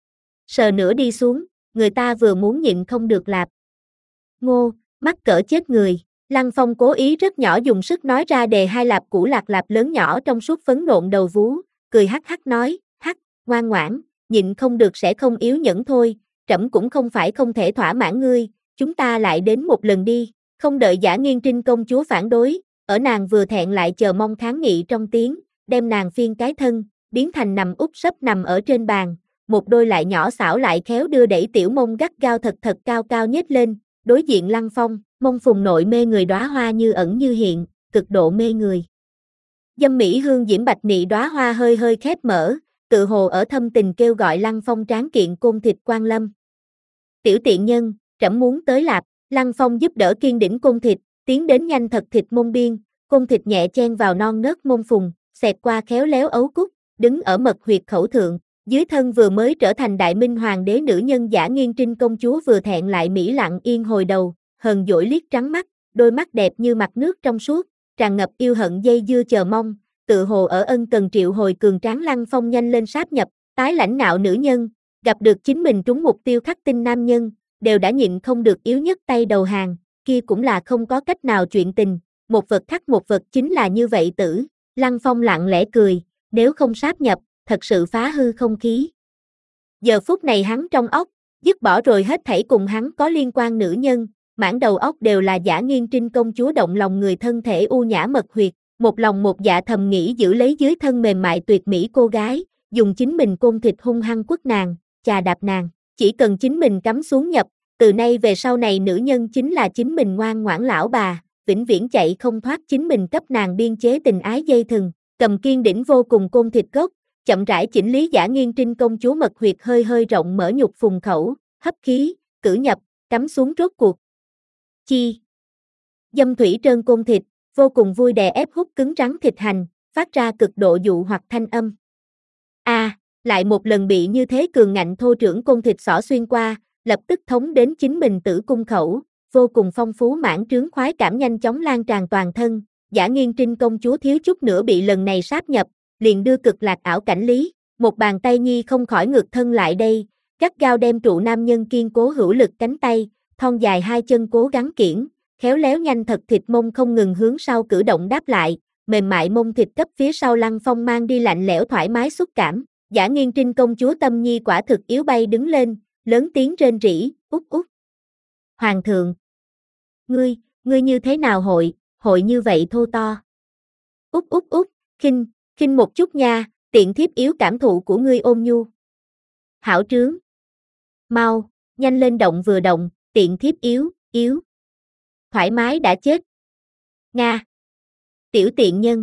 Sờ nữa đi xuống, người ta vừa muốn nhịn không được lạp. Ngô, mắc cỡ chết người. Lăng Phong cố ý rất nhỏ dùng sức nói ra đề hai lạp củ lạc lạp lớn nhỏ trong suốt phấn nộn đầu vú, cười hắc hắc nói, hắc, ngoan ngoãn, nhịn không được sẽ không yếu nhẫn thôi, trẫm cũng không phải không thể thỏa mãn ngươi, chúng ta lại đến một lần đi, không đợi Dã Nghiên Trinh công chúa phản đối, ở nàng vừa thẹn lại chờ mong kháng nghị trong tiếng, đem nàng phiên cái thân, biến thành nằm úp sấp nằm ở trên bàn, một đôi lại nhỏ xảo lại khéo đưa đẩy tiểu mông gắt gao thật thật cao cao nhếch lên, đối diện Lăng Phong, mông phùng nội mê người đóa hoa như ẩn như hiện, cực độ mê người. Dâm mỹ hương diễm bạch nị đóa hoa hơi hơi khép mở, tự hồ ở thâm tình kêu gọi Lăng Phong tráng kiện côn thịt quan lâm. Tiểu tiện nhân, trẫm muốn tới lạp, Lăng Phong giúp đỡ kiên đỉnh côn thịt, tiến đến nhanh thật thịt mông biên, côn thịt nhẹ chen vào non nớt mông phùng, xẹt qua khéo léo ấu cúc, đứng ở mật huyệt khẩu thượng, dưới thân vừa mới trở thành đại minh hoàng đế nữ nhân Dã Nghiên Trinh công chúa vừa thẹn lại mỹ lặng yên hồi đầu, hờn dỗi liếc trắng mắt, đôi mắt đẹp như mặt nước trong suốt, tràn ngập yêu hận dây dưa chờ mong, tự hồ ở ân cần triệu hồi cường tráng Lăng Phong nhanh lên sáp nhập, tái lãnh ngạo nữ nhân, gặp được chính mình trúng mục tiêu khắc tinh nam nhân, đều đã nhịn không được yếu nhất tay đầu hàng, kia cũng là không có cách nào chuyện tình, một vật khắc một vật chính là như vậy tử, Lăng Phong lặng lẽ cười, nếu không sáp nhập, thật sự phá hư không khí. Giờ phút này hắn trong óc, dứt bỏ rồi hết thảy cùng hắn có liên quan nữ nhân, mảng đầu óc đều là Dã Nghiên Trinh công chúa động lòng người thân thể u nhã mật huyệt, một lòng một dạ thầm nghĩ giữ lấy dưới thân mềm mại tuyệt mỹ cô gái, dùng chính mình côn thịt hung hăng quất nàng, chà đạp nàng, chỉ cần chính mình cắm xuống nhập, từ nay về sau này nữ nhân chính là chính mình ngoan ngoãn lão bà, vĩnh viễn chạy không thoát chính mình cấp nàng biên chế tình ái dây thừng, cầm kiên đỉnh vô cùng côn thịt gốc, chậm rãi chỉnh lý Dã Nghiên Trinh công chúa mật huyệt hơi hơi rộng mở nhục phùng khẩu, hấp khí, cử nhập, cắm xuống rốt cuộc. Chi. Dâm thủy trơn côn thịt, vô cùng vui đè ép hút cứng rắn thịt hành, phát ra cực độ dụ hoặc thanh âm. A, à, lại một lần bị như thế cường ngạnh thô trưởng côn thịt xỏ xuyên qua, lập tức thống đến chính mình tử cung khẩu, vô cùng phong phú mãn trướng khoái cảm nhanh chóng lan tràn toàn thân, Dã Nghiên Trinh công chúa thiếu chút nữa bị lần này sáp nhập, liền đưa cực lạc ảo cảnh lý, một bàn tay nhi không khỏi ngược thân lại đây, gắt gao đem trụ nam nhân kiên cố hữu lực cánh tay, thon dài hai chân cố gắng kiễng, khéo léo nhanh thật thịt mông không ngừng hướng sau cử động đáp lại, mềm mại mông thịt cấp phía sau Lăng Phong mang đi lạnh lẽo thoải mái xúc cảm, Dã Nghiên Trinh công chúa tâm nhi quả thực yếu bay đứng lên, lớn tiếng rên rỉ, út út. Hoàng thượng! Ngươi, ngươi như thế nào hội, hội như vậy thô to? Út út út, khinh, khinh một chút nha, tiện thiếp yếu cảm thụ của ngươi ôn nhu. Hảo trướng! Mau, nhanh lên động vừa động, tiện thiếp yếu, yếu. Thoải mái đã chết. Nga! Tiểu tiện nhân!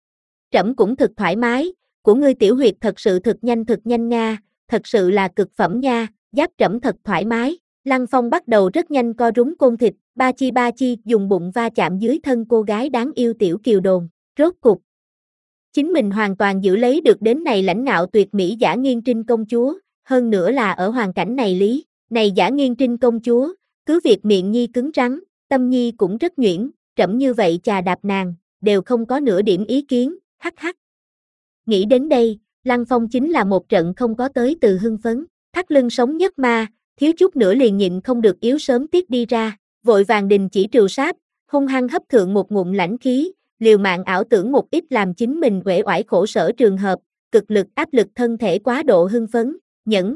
Trẫm cũng thực thoải mái, của ngươi tiểu huyệt thật sự thực nhanh thực nhanh Nga, thật sự là cực phẩm nha, giáp trẫm thật thoải mái. Lăng Phong bắt đầu rất nhanh co rúng côn thịt, ba chi ba chi dùng bụng va chạm dưới thân cô gái đáng yêu tiểu kiều đồn, rốt cục. Chính mình hoàn toàn giữ lấy được đến này lãnh ngạo tuyệt mỹ Dã Nghiên Trinh công chúa, hơn nữa là ở hoàn cảnh này lý, này Dã Nghiên Trinh công chúa, cứ việc miệng nhi cứng rắn, tâm nhi cũng rất nhuyễn, trẫm như vậy chà đạp nàng, đều không có nửa điểm ý kiến, hắc hắc. Nghĩ đến đây, Lăng Phong chính là một trận không có tới từ hưng phấn, thắt lưng sống nhất ma, thiếu chút nữa liền nhịn không được yếu sớm tiết đi ra, vội vàng đình chỉ trừ sáp, hung hăng hấp thượng một ngụm lãnh khí, liều mạng ảo tưởng một ít làm chính mình uể oải khổ sở trường hợp, cực lực áp lực thân thể quá độ hưng phấn, nhẫn.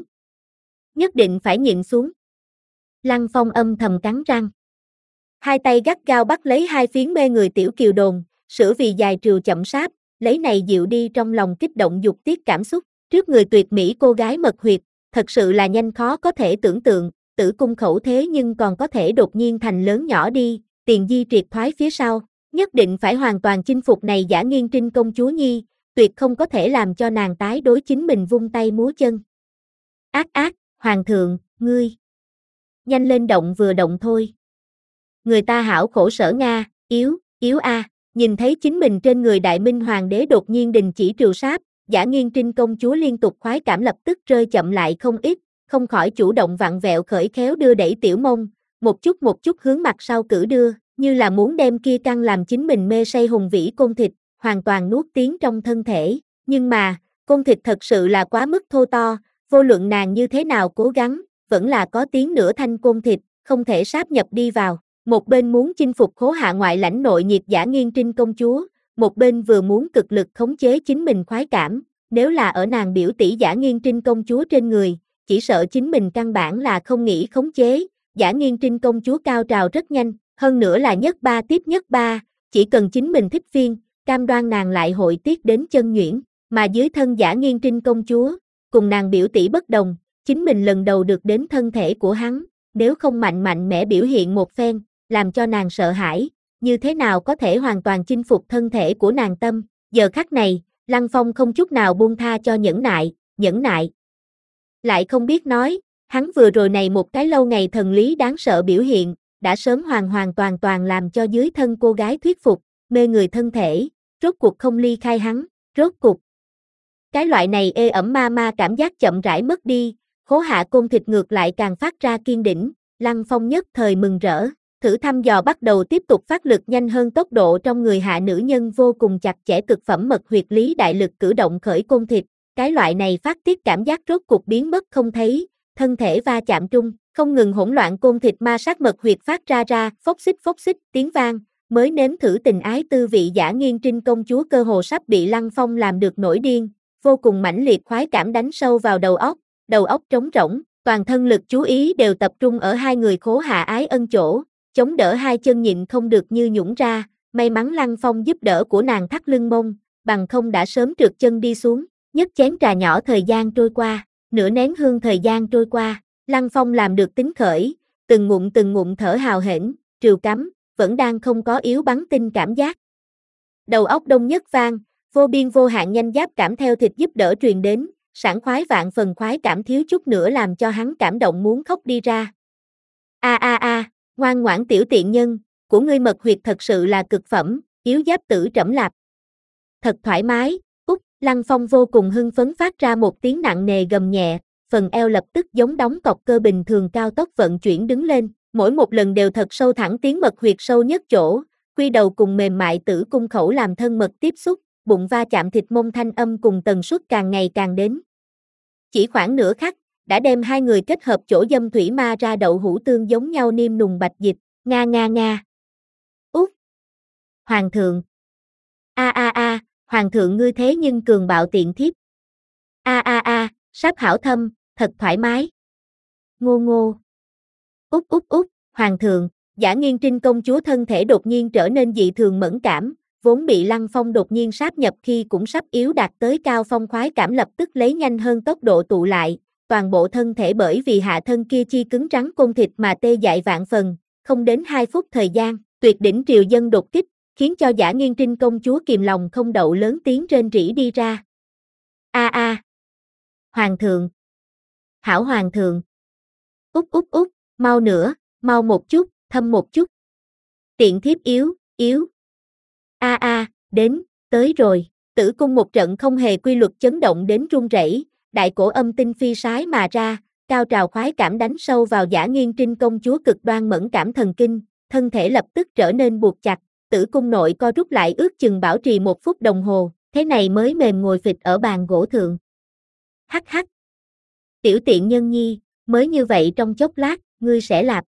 Nhất định phải nhịn xuống. Lăng Phong âm thầm cắn răng. Hai tay gắt gao bắt lấy hai phiến mê người tiểu kiều đồn, sửa vì dài trừ chậm sáp, lấy này dịu đi trong lòng kích động dục tiết cảm xúc, trước người tuyệt mỹ cô gái mật huyệt, thật sự là nhanh khó có thể tưởng tượng, tử cung khẩu thế nhưng còn có thể đột nhiên thành lớn nhỏ đi, tiền di triệt thoái phía sau, nhất định phải hoàn toàn chinh phục này Dã Nghiên Trinh công chúa nhi, tuyệt không có thể làm cho nàng tái đối chính mình vung tay múa chân. Ác ác, hoàng thượng, ngươi. Nhanh lên động vừa động thôi. Người ta hảo khổ sở Nga, yếu, yếu a. À. Nhìn thấy chính mình trên người đại minh hoàng đế đột nhiên đình chỉ trừ sáp, Dã Nghiên Trinh công chúa liên tục khoái cảm lập tức rơi chậm lại không ít, không khỏi chủ động vặn vẹo khởi khéo đưa đẩy tiểu mông, một chút một chút hướng mặt sau cử đưa, như là muốn đem kia căng làm chính mình mê say hùng vĩ côn thịt, hoàn toàn nuốt tiến trong thân thể, nhưng mà, côn thịt thật sự là quá mức thô to, vô luận nàng như thế nào cố gắng, vẫn là có tiếng nửa thanh côn thịt, không thể sáp nhập đi vào. Một bên muốn chinh phục khố hạ ngoại lãnh nội nhiệt Dã Nghiên Trinh công chúa, một bên vừa muốn cực lực khống chế chính mình khoái cảm, nếu là ở nàng biểu tỷ Dã Nghiên Trinh công chúa trên người, chỉ sợ chính mình căn bản là không nghĩ khống chế, Dã Nghiên Trinh công chúa cao trào rất nhanh, hơn nữa là nhất ba tiếp nhất ba, chỉ cần chính mình thích phiên, cam đoan nàng lại hội tiết đến chân nhuyễn, mà dưới thân Dã Nghiên Trinh công chúa, cùng nàng biểu tỷ bất đồng, chính mình lần đầu được đến thân thể của hắn, nếu không mạnh mạnh mẽ biểu hiện một phen, làm cho nàng sợ hãi, như thế nào có thể hoàn toàn chinh phục thân thể của nàng tâm, giờ khắc này, Lăng Phong không chút nào buông tha cho nhẫn nại, nhẫn nại. Lại không biết nói, hắn vừa rồi này một cái lâu ngày thần lý đáng sợ biểu hiện, đã sớm hoàn hoàn toàn toàn làm cho dưới thân cô gái thuyết phục, mê người thân thể, rốt cuộc không ly khai hắn, rốt cuộc. Cái loại này ê ẩm ma ma cảm giác chậm rãi mất đi, Khố Hạ Côn thịt ngược lại càng phát ra kiên đỉnh, Lăng Phong nhất thời mừng rỡ, thử thăm dò bắt đầu tiếp tục phát lực nhanh hơn tốc độ trong người hạ nữ nhân vô cùng chặt chẽ cực phẩm mật huyệt lý đại lực cử động khởi côn thịt, cái loại này phát tiết cảm giác rốt cuộc biến mất không thấy, thân thể va chạm trung, không ngừng hỗn loạn côn thịt ma sát mật huyệt phát ra ra, phốc xích phốc xích tiếng vang, mới nếm thử tình ái tư vị Dã Nghiên Trinh công chúa cơ hồ sắp bị Lăng Phong làm được nổi điên, vô cùng mãnh liệt khoái cảm đánh sâu vào đầu óc, đầu óc trống rỗng, toàn thân lực chú ý đều tập trung ở hai người Khố Hạ ái ân chỗ, chống đỡ hai chân nhịn không được như nhũng ra, may mắn Lăng Phong giúp đỡ của nàng thắt lưng mông, bằng không đã sớm trượt chân đi xuống, nhấp chén trà nhỏ thời gian trôi qua, nửa nén hương thời gian trôi qua, Lăng Phong làm được tính khởi, từng ngụm từng ngụm thở hào hển, trìu cắm, vẫn đang không có yếu bắn tinh cảm giác. Đầu óc đông nhất vang, vô biên vô hạn nhanh giáp cảm theo thịt giúp đỡ truyền đến, sảng khoái vạn phần khoái cảm thiếu chút nữa làm cho hắn cảm động muốn khóc đi ra. A a a, ngoan ngoãn tiểu tiện nhân, của ngươi mật huyệt thật sự là cực phẩm, yếu giáp tử trẫm lạp. Thật thoải mái, út, Lăng Phong vô cùng hưng phấn phát ra một tiếng nặng nề gầm nhẹ, phần eo lập tức giống đóng cọc cơ bình thường cao tốc vận chuyển đứng lên, mỗi một lần đều thật sâu thẳng tiến mật huyệt sâu nhất chỗ, quy đầu cùng mềm mại tử cung khẩu làm thân mật tiếp xúc, bụng va chạm thịt mông thanh âm cùng tần suất càng ngày càng đến. Chỉ khoảng nửa khắc, đã đem hai người kết hợp chỗ dâm thủy ma ra đậu hũ tương giống nhau niêm nùng bạch dịch, nga nga nga. Út! Hoàng thượng! A a a, hoàng thượng ngươi thế nhưng cường bạo tiện thiếp. A a a, sáp hảo thâm, thật thoải mái. Ngô ngô. Út út út, hoàng thượng, Dã Nghiên Trinh công chúa thân thể đột nhiên trở nên dị thường mẫn cảm, vốn bị Lăng Phong đột nhiên sáp nhập khi cũng sắp yếu đạt tới cao phong khoái cảm lập tức lấy nhanh hơn tốc độ tụ lại, toàn bộ thân thể bởi vì hạ thân kia chi cứng rắn côn thịt mà tê dại vạn phần, không đến hai phút thời gian, tuyệt đỉnh triều dân đột kích, khiến cho Dã Nghiên Trinh công chúa kìm lòng không đậu lớn tiếng rên rỉ đi ra. A a, hoàng thượng, hảo hoàng thượng, út út út, mau nữa, mau một chút, thâm một chút. Tiện thiếp yếu, yếu. A a, đến, tới rồi, tử cung một trận không hề quy luật chấn động đến run rẩy, đại cổ âm tinh phi sái mà ra, cao trào khoái cảm đánh sâu vào Dã Nghiên Trinh công chúa cực đoan mẫn cảm thần kinh, thân thể lập tức trở nên buộc chặt, tử cung nội co rút lại ước chừng bảo trì một phút đồng hồ, thế này mới mềm ngồi phịch ở bàn gỗ thượng. Hắc hắc. Tiểu tiện nhân nhi, mới như vậy trong chốc lát, ngươi sẽ lạp.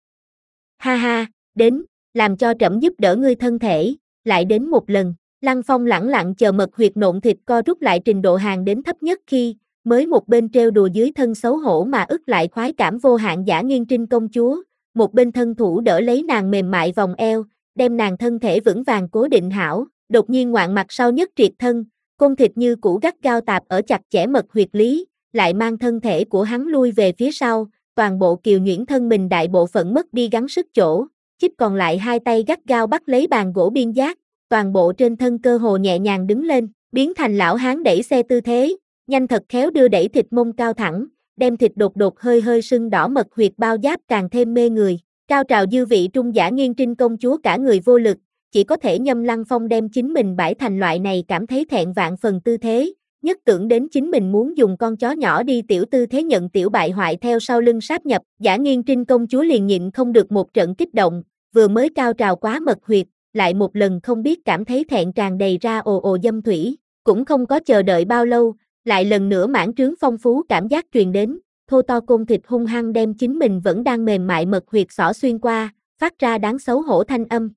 Ha ha, đến, làm cho trẫm giúp đỡ ngươi thân thể, lại đến một lần, Lăng Phong lẳng lặng chờ mật huyệt nộn thịt co rút lại trình độ hàng đến thấp nhất khi, mới một bên trêu đùa dưới thân xấu hổ mà ức lại khoái cảm vô hạn Dã Nghiên Trinh công chúa, một bên thân thủ đỡ lấy nàng mềm mại vòng eo, đem nàng thân thể vững vàng cố định hảo, đột nhiên ngoạn mặt sau nhất triệt thân, côn thịt như cũ gắt gao tạp ở chặt chẽ mật huyệt lý, lại mang thân thể của hắn lui về phía sau, toàn bộ kiều nhuyễn thân mình đại bộ phận mất đi gắng sức chỗ, chích còn lại hai tay gắt gao bắt lấy bàn gỗ biên giác, toàn bộ trên thân cơ hồ nhẹ nhàng đứng lên, biến thành lão hán đẩy xe tư thế, nhanh thật khéo đưa đẩy thịt mông cao thẳng, đem thịt đột đột hơi hơi sưng đỏ mật huyệt bao giáp càng thêm mê người, cao trào dư vị trung Dã Nghiên Trinh công chúa cả người vô lực, chỉ có thể nhâm Lăng Phong đem chính mình bãi thành loại này cảm thấy thẹn vạn phần tư thế, nhất tưởng đến chính mình muốn dùng con chó nhỏ đi tiểu tư thế nhận tiểu bại hoại theo sau lưng sáp nhập, Dã Nghiên Trinh công chúa liền nhịn không được một trận kích động, vừa mới cao trào quá mật huyệt, lại một lần không biết cảm thấy thẹn tràn đầy ra ồ ồ dâm thủy, cũng không có chờ đợi bao lâu, lại lần nữa mãn trướng phong phú cảm giác truyền đến, thô to côn thịt hung hăng đem chính mình vẫn đang mềm mại mật huyệt xỏ xuyên qua, phát ra đáng xấu hổ thanh âm.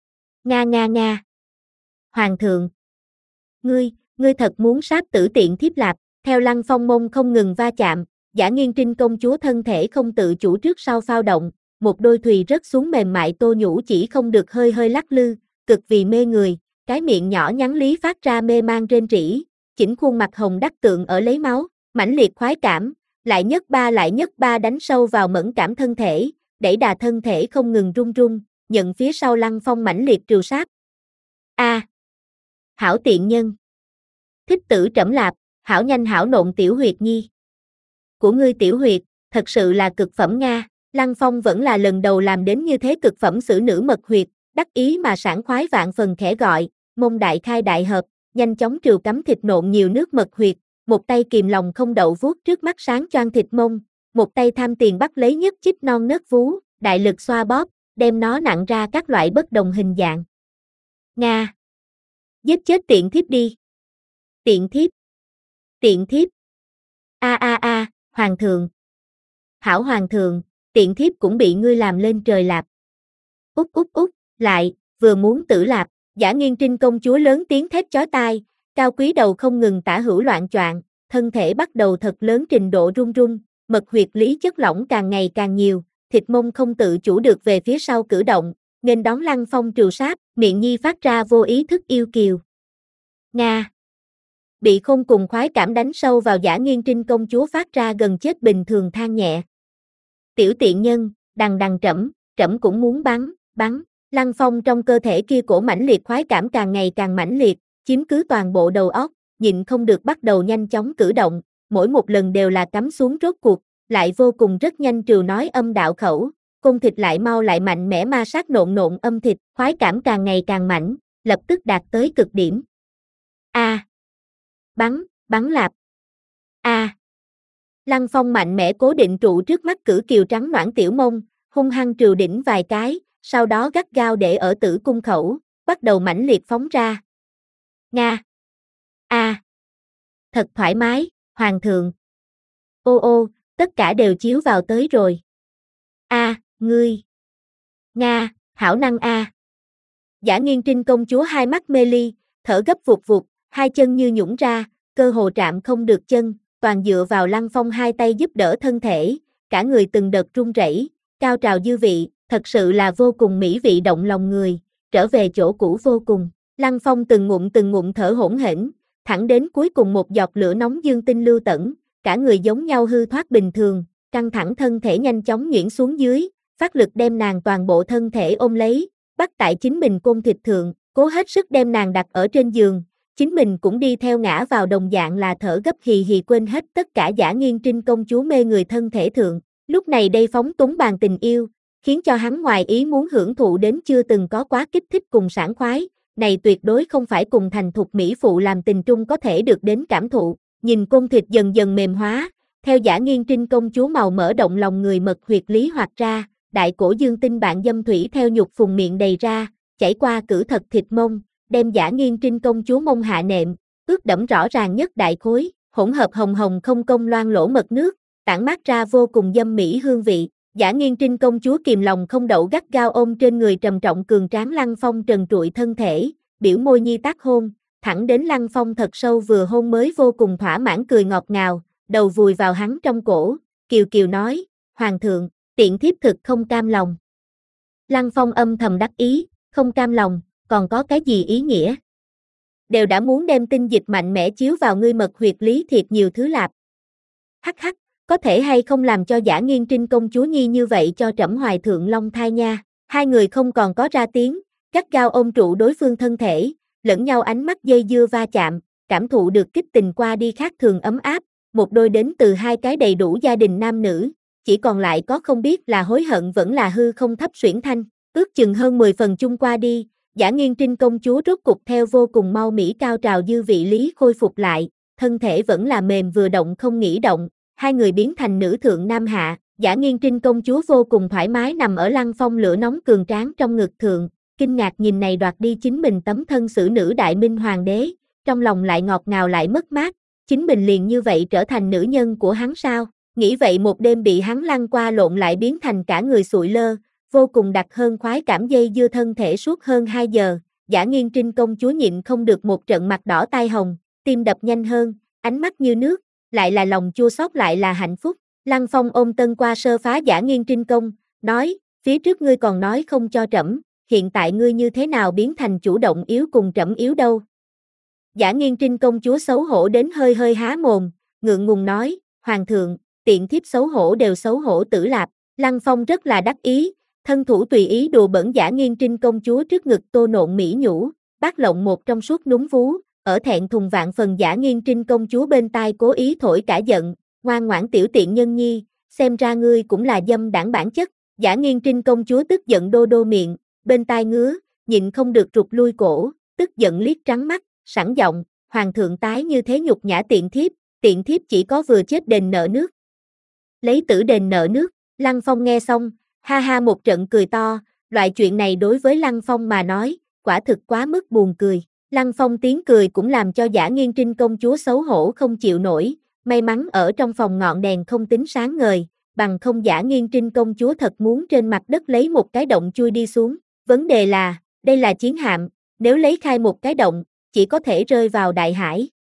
Nga nga nga. Hoàng thượng. Ngươi, ngươi thật muốn sát tử tiện thiếp lạp, theo Lăng Phong mông không ngừng va chạm, Dã Nghiên Trinh công chúa thân thể không tự chủ trước sau phao động, một đôi thùy rớt xuống mềm mại tô nhũ chỉ không được hơi hơi lắc lư, cực vì mê người, cái miệng nhỏ nhắn lý phát ra mê man rên rỉ, chỉnh khuôn mặt hồng đắc tượng ở lấy máu, mãnh liệt khoái cảm, lại nhất ba lại nhất ba đánh sâu vào mẫn cảm thân thể, đẩy đà thân thể không ngừng run run, nhận phía sau Lăng Phong mãnh liệt trừ sát. A, à, hảo tiện nhân, thích tử trẫm lạp, hảo nhanh hảo nộn tiểu huyệt nhi. Của ngươi tiểu huyệt, thật sự là cực phẩm Nga, Lăng Phong vẫn là lần đầu làm đến như thế cực phẩm xử nữ mật huyệt, đắc ý mà sảng khoái vạn phần khẽ gọi, mông đại khai đại hợp, nhanh chóng trừ cắm thịt nộn nhiều nước mật huyệt, một tay kìm lòng không đậu vuốt trước mắt sáng choang thịt mông, một tay tham tiền bắt lấy nhất chích non nớt vú, đại lực xoa bóp, đem nó nặn ra các loại bất đồng hình dạng. Nga! Giết chết tiện thiếp đi! Tiện thiếp! Tiện thiếp! A a a, hoàng thượng! Hảo hoàng thượng, tiện thiếp cũng bị ngươi làm lên trời lạp. Út út út, lại, vừa muốn tử lạp, Giả Nghiên Trinh công chúa lớn tiếng thét chói tai, cao quý đầu không ngừng tả hữu loạn choạng, thân thể bắt đầu thật lớn trình độ run run, mật huyệt lý chất lỏng càng ngày càng nhiều, thịt mông không tự chủ được về phía sau cử động, nghênh đón Lăng Phong trừ sáp, miệng nhi phát ra vô ý thức yêu kiều. Nga! Bị khôn cùng khoái cảm đánh sâu vào Giả Nghiên Trinh công chúa phát ra gần chết bình thường than nhẹ. Tiểu tiện nhân, đằng đằng trẫm, trẫm cũng muốn bắn, bắn. Lăng Phong trong cơ thể kia cổ mãnh liệt khoái cảm càng ngày càng mãnh liệt, chiếm cứ toàn bộ đầu óc, nhịn không được bắt đầu nhanh chóng cử động, mỗi một lần đều là cắm xuống rốt cuộc, lại vô cùng rất nhanh trừ nói âm đạo khẩu, cung thịt lại mau lại mạnh mẽ ma sát nộn nộn âm thịt, khoái cảm càng ngày càng mãnh, lập tức đạt tới cực điểm. A! À. Bắn, bắn lạp. A! À. Lăng Phong mạnh mẽ cố định trụ trước mắt cử kiều trắng noãn tiểu mông, hung hăng trừ đỉnh vài cái, sau đó gắt gao để ở tử cung khẩu, bắt đầu mãnh liệt phóng ra. Nga! A! À. Thật thoải mái, hoàng thượng. Ô ô, tất cả đều chiếu vào tới rồi. A, à, ngươi. Nga, hảo năng a. À. Giả Nghiên Trinh công chúa hai mắt mê ly, thở gấp vụt vụt, hai chân như nhũn ra, cơ hồ chạm không được chân, toàn dựa vào Lăng Phong hai tay giúp đỡ thân thể, cả người từng đợt run rẩy, cao trào dư vị, thật sự là vô cùng mỹ vị động lòng người, trở về chỗ cũ vô cùng. Lăng Phong từng ngụm từng ngụm thở hỗn hển, thẳng đến cuối cùng một giọt lửa nóng dương tinh lưu tẩn, cả người giống nhau hư thoát bình thường, căng thẳng thân thể nhanh chóng nhuyễn xuống dưới, phát lực đem nàng toàn bộ thân thể ôm lấy, bắt tại chính mình côn thịt thượng, cố hết sức đem nàng đặt ở trên giường, chính mình cũng đi theo ngã vào đồng dạng là thở gấp hì hì quên hết tất cả Giả Nghiên Trinh công chúa mê người thân thể thượng. Lúc này đây phóng túng bàn tình yêu, khiến cho hắn ngoài ý muốn hưởng thụ đến chưa từng có quá kích thích cùng sảng khoái, này tuyệt đối không phải cùng thành thục mỹ phụ làm tình trung có thể được đến cảm thụ. Nhìn côn thịt dần dần mềm hóa, theo Giả Nghiên Trinh công chúa màu mỡ động lòng người mật huyệt lý hoạt ra, đại cổ dương tinh bạn dâm thủy theo nhục phùng miệng đầy ra, chảy qua cử thật thịt mông, đem Giả Nghiên Trinh công chúa mông hạ nệm, ướt đẫm rõ ràng nhất đại khối, hỗn hợp hồng hồng không công loang lỗ mật nước, tản mát ra vô cùng dâm mỹ hương vị. Giả Nghiên Trinh công chúa kìm lòng không đậu gắt gao ôm trên người trầm trọng cường tráng Lăng Phong trần trụi thân thể, biểu môi nhi tác hôn, thẳng đến Lăng Phong thật sâu vừa hôn mới vô cùng thỏa mãn cười ngọt ngào, đầu vùi vào hắn trong cổ, kiều kiều nói, hoàng thượng, tiện thiếp thực không cam lòng. Lăng Phong âm thầm đắc ý, không cam lòng, còn có cái gì ý nghĩa? Đều đã muốn đem tinh dịch mạnh mẽ chiếu vào ngươi mật huyệt lý thiệt nhiều thứ lạp. Hắc hắc, có thể hay không làm cho Giả Nghiên Trinh công chúa nhi như vậy cho trẫm hoài thượng long thai nha. Hai người không còn có ra tiếng, gắt gao ôm trụ đối phương thân thể, lẫn nhau ánh mắt dây dưa va chạm, cảm thụ được kích tình qua đi khác thường ấm áp, một đôi đến từ hai cái đầy đủ gia đình nam nữ, chỉ còn lại có không biết là hối hận vẫn là hư không thấp xuyển thanh, ước chừng hơn mười phần chung qua đi, Giả Nghiên Trinh công chúa rốt cục theo vô cùng mau mỹ cao trào dư vị lý khôi phục lại, thân thể vẫn là mềm vừa động không nghĩ động, hai người biến thành nữ thượng nam hạ, Giả Nghiên Trinh công chúa vô cùng thoải mái nằm ở Lăng Phong lửa nóng cường tráng trong ngực thượng, kinh ngạc nhìn này đoạt đi chính mình tấm thân xử nữ đại minh hoàng đế, trong lòng lại ngọt ngào lại mất mát, chính mình liền như vậy trở thành nữ nhân của hắn sao, nghĩ vậy một đêm bị hắn lăn qua lộn lại biến thành cả người sụi lơ, vô cùng đặc hơn khoái cảm dây dưa thân thể suốt hơn hai giờ, Giả Nghiên Trinh công chúa nhịn không được một trận mặt đỏ tai hồng, tim đập nhanh hơn, ánh mắt như nước, lại là lòng chua xót lại là hạnh phúc. Lăng Phong ôm tân qua sơ phá Giả Nghiên Trinh công, nói, phía trước ngươi còn nói không cho trẫm, hiện tại ngươi như thế nào biến thành chủ động yếu cùng trẫm yếu đâu. Giả Nghiên Trinh công chúa xấu hổ đến hơi hơi há mồm, ngượng ngùng nói, hoàng thượng, tiện thiếp xấu hổ đều xấu hổ tử lạp. Lăng Phong rất là đắc ý, thân thủ tùy ý đùa bẩn Giả Nghiên Trinh công chúa trước ngực tô nộn mỹ nhũ, bát lộng một trong suốt núm vú, ở thẹn thùng vạn phần Giả Nghiên Trinh công chúa bên tai cố ý thổi cả giận, ngoan ngoãn tiểu tiện nhân nhi, xem ra ngươi cũng là dâm đảng bản chất. Giả Nghiên Trinh công chúa tức giận đô đô miệng, bên tai ngứa, nhịn không được rụt lui cổ, tức giận liếc trắng mắt, sẵn giọng, hoàng thượng tái như thế nhục nhã tiện thiếp, tiện thiếp chỉ có vừa chết đền nợ nước. Lấy tử đền nợ nước, Lăng Phong nghe xong, ha ha một trận cười to, loại chuyện này đối với Lăng Phong mà nói, quả thực quá mức buồn cười. Lăng Phong tiếng cười cũng làm cho Dã Nghiên Trinh công chúa xấu hổ không chịu nổi, may mắn ở trong phòng ngọn đèn không tính sáng ngời, bằng không Dã Nghiên Trinh công chúa thật muốn trên mặt đất lấy một cái động chui đi xuống. Vấn đề là, đây là chiến hạm, nếu lấy khai một cái động, chỉ có thể rơi vào đại hải.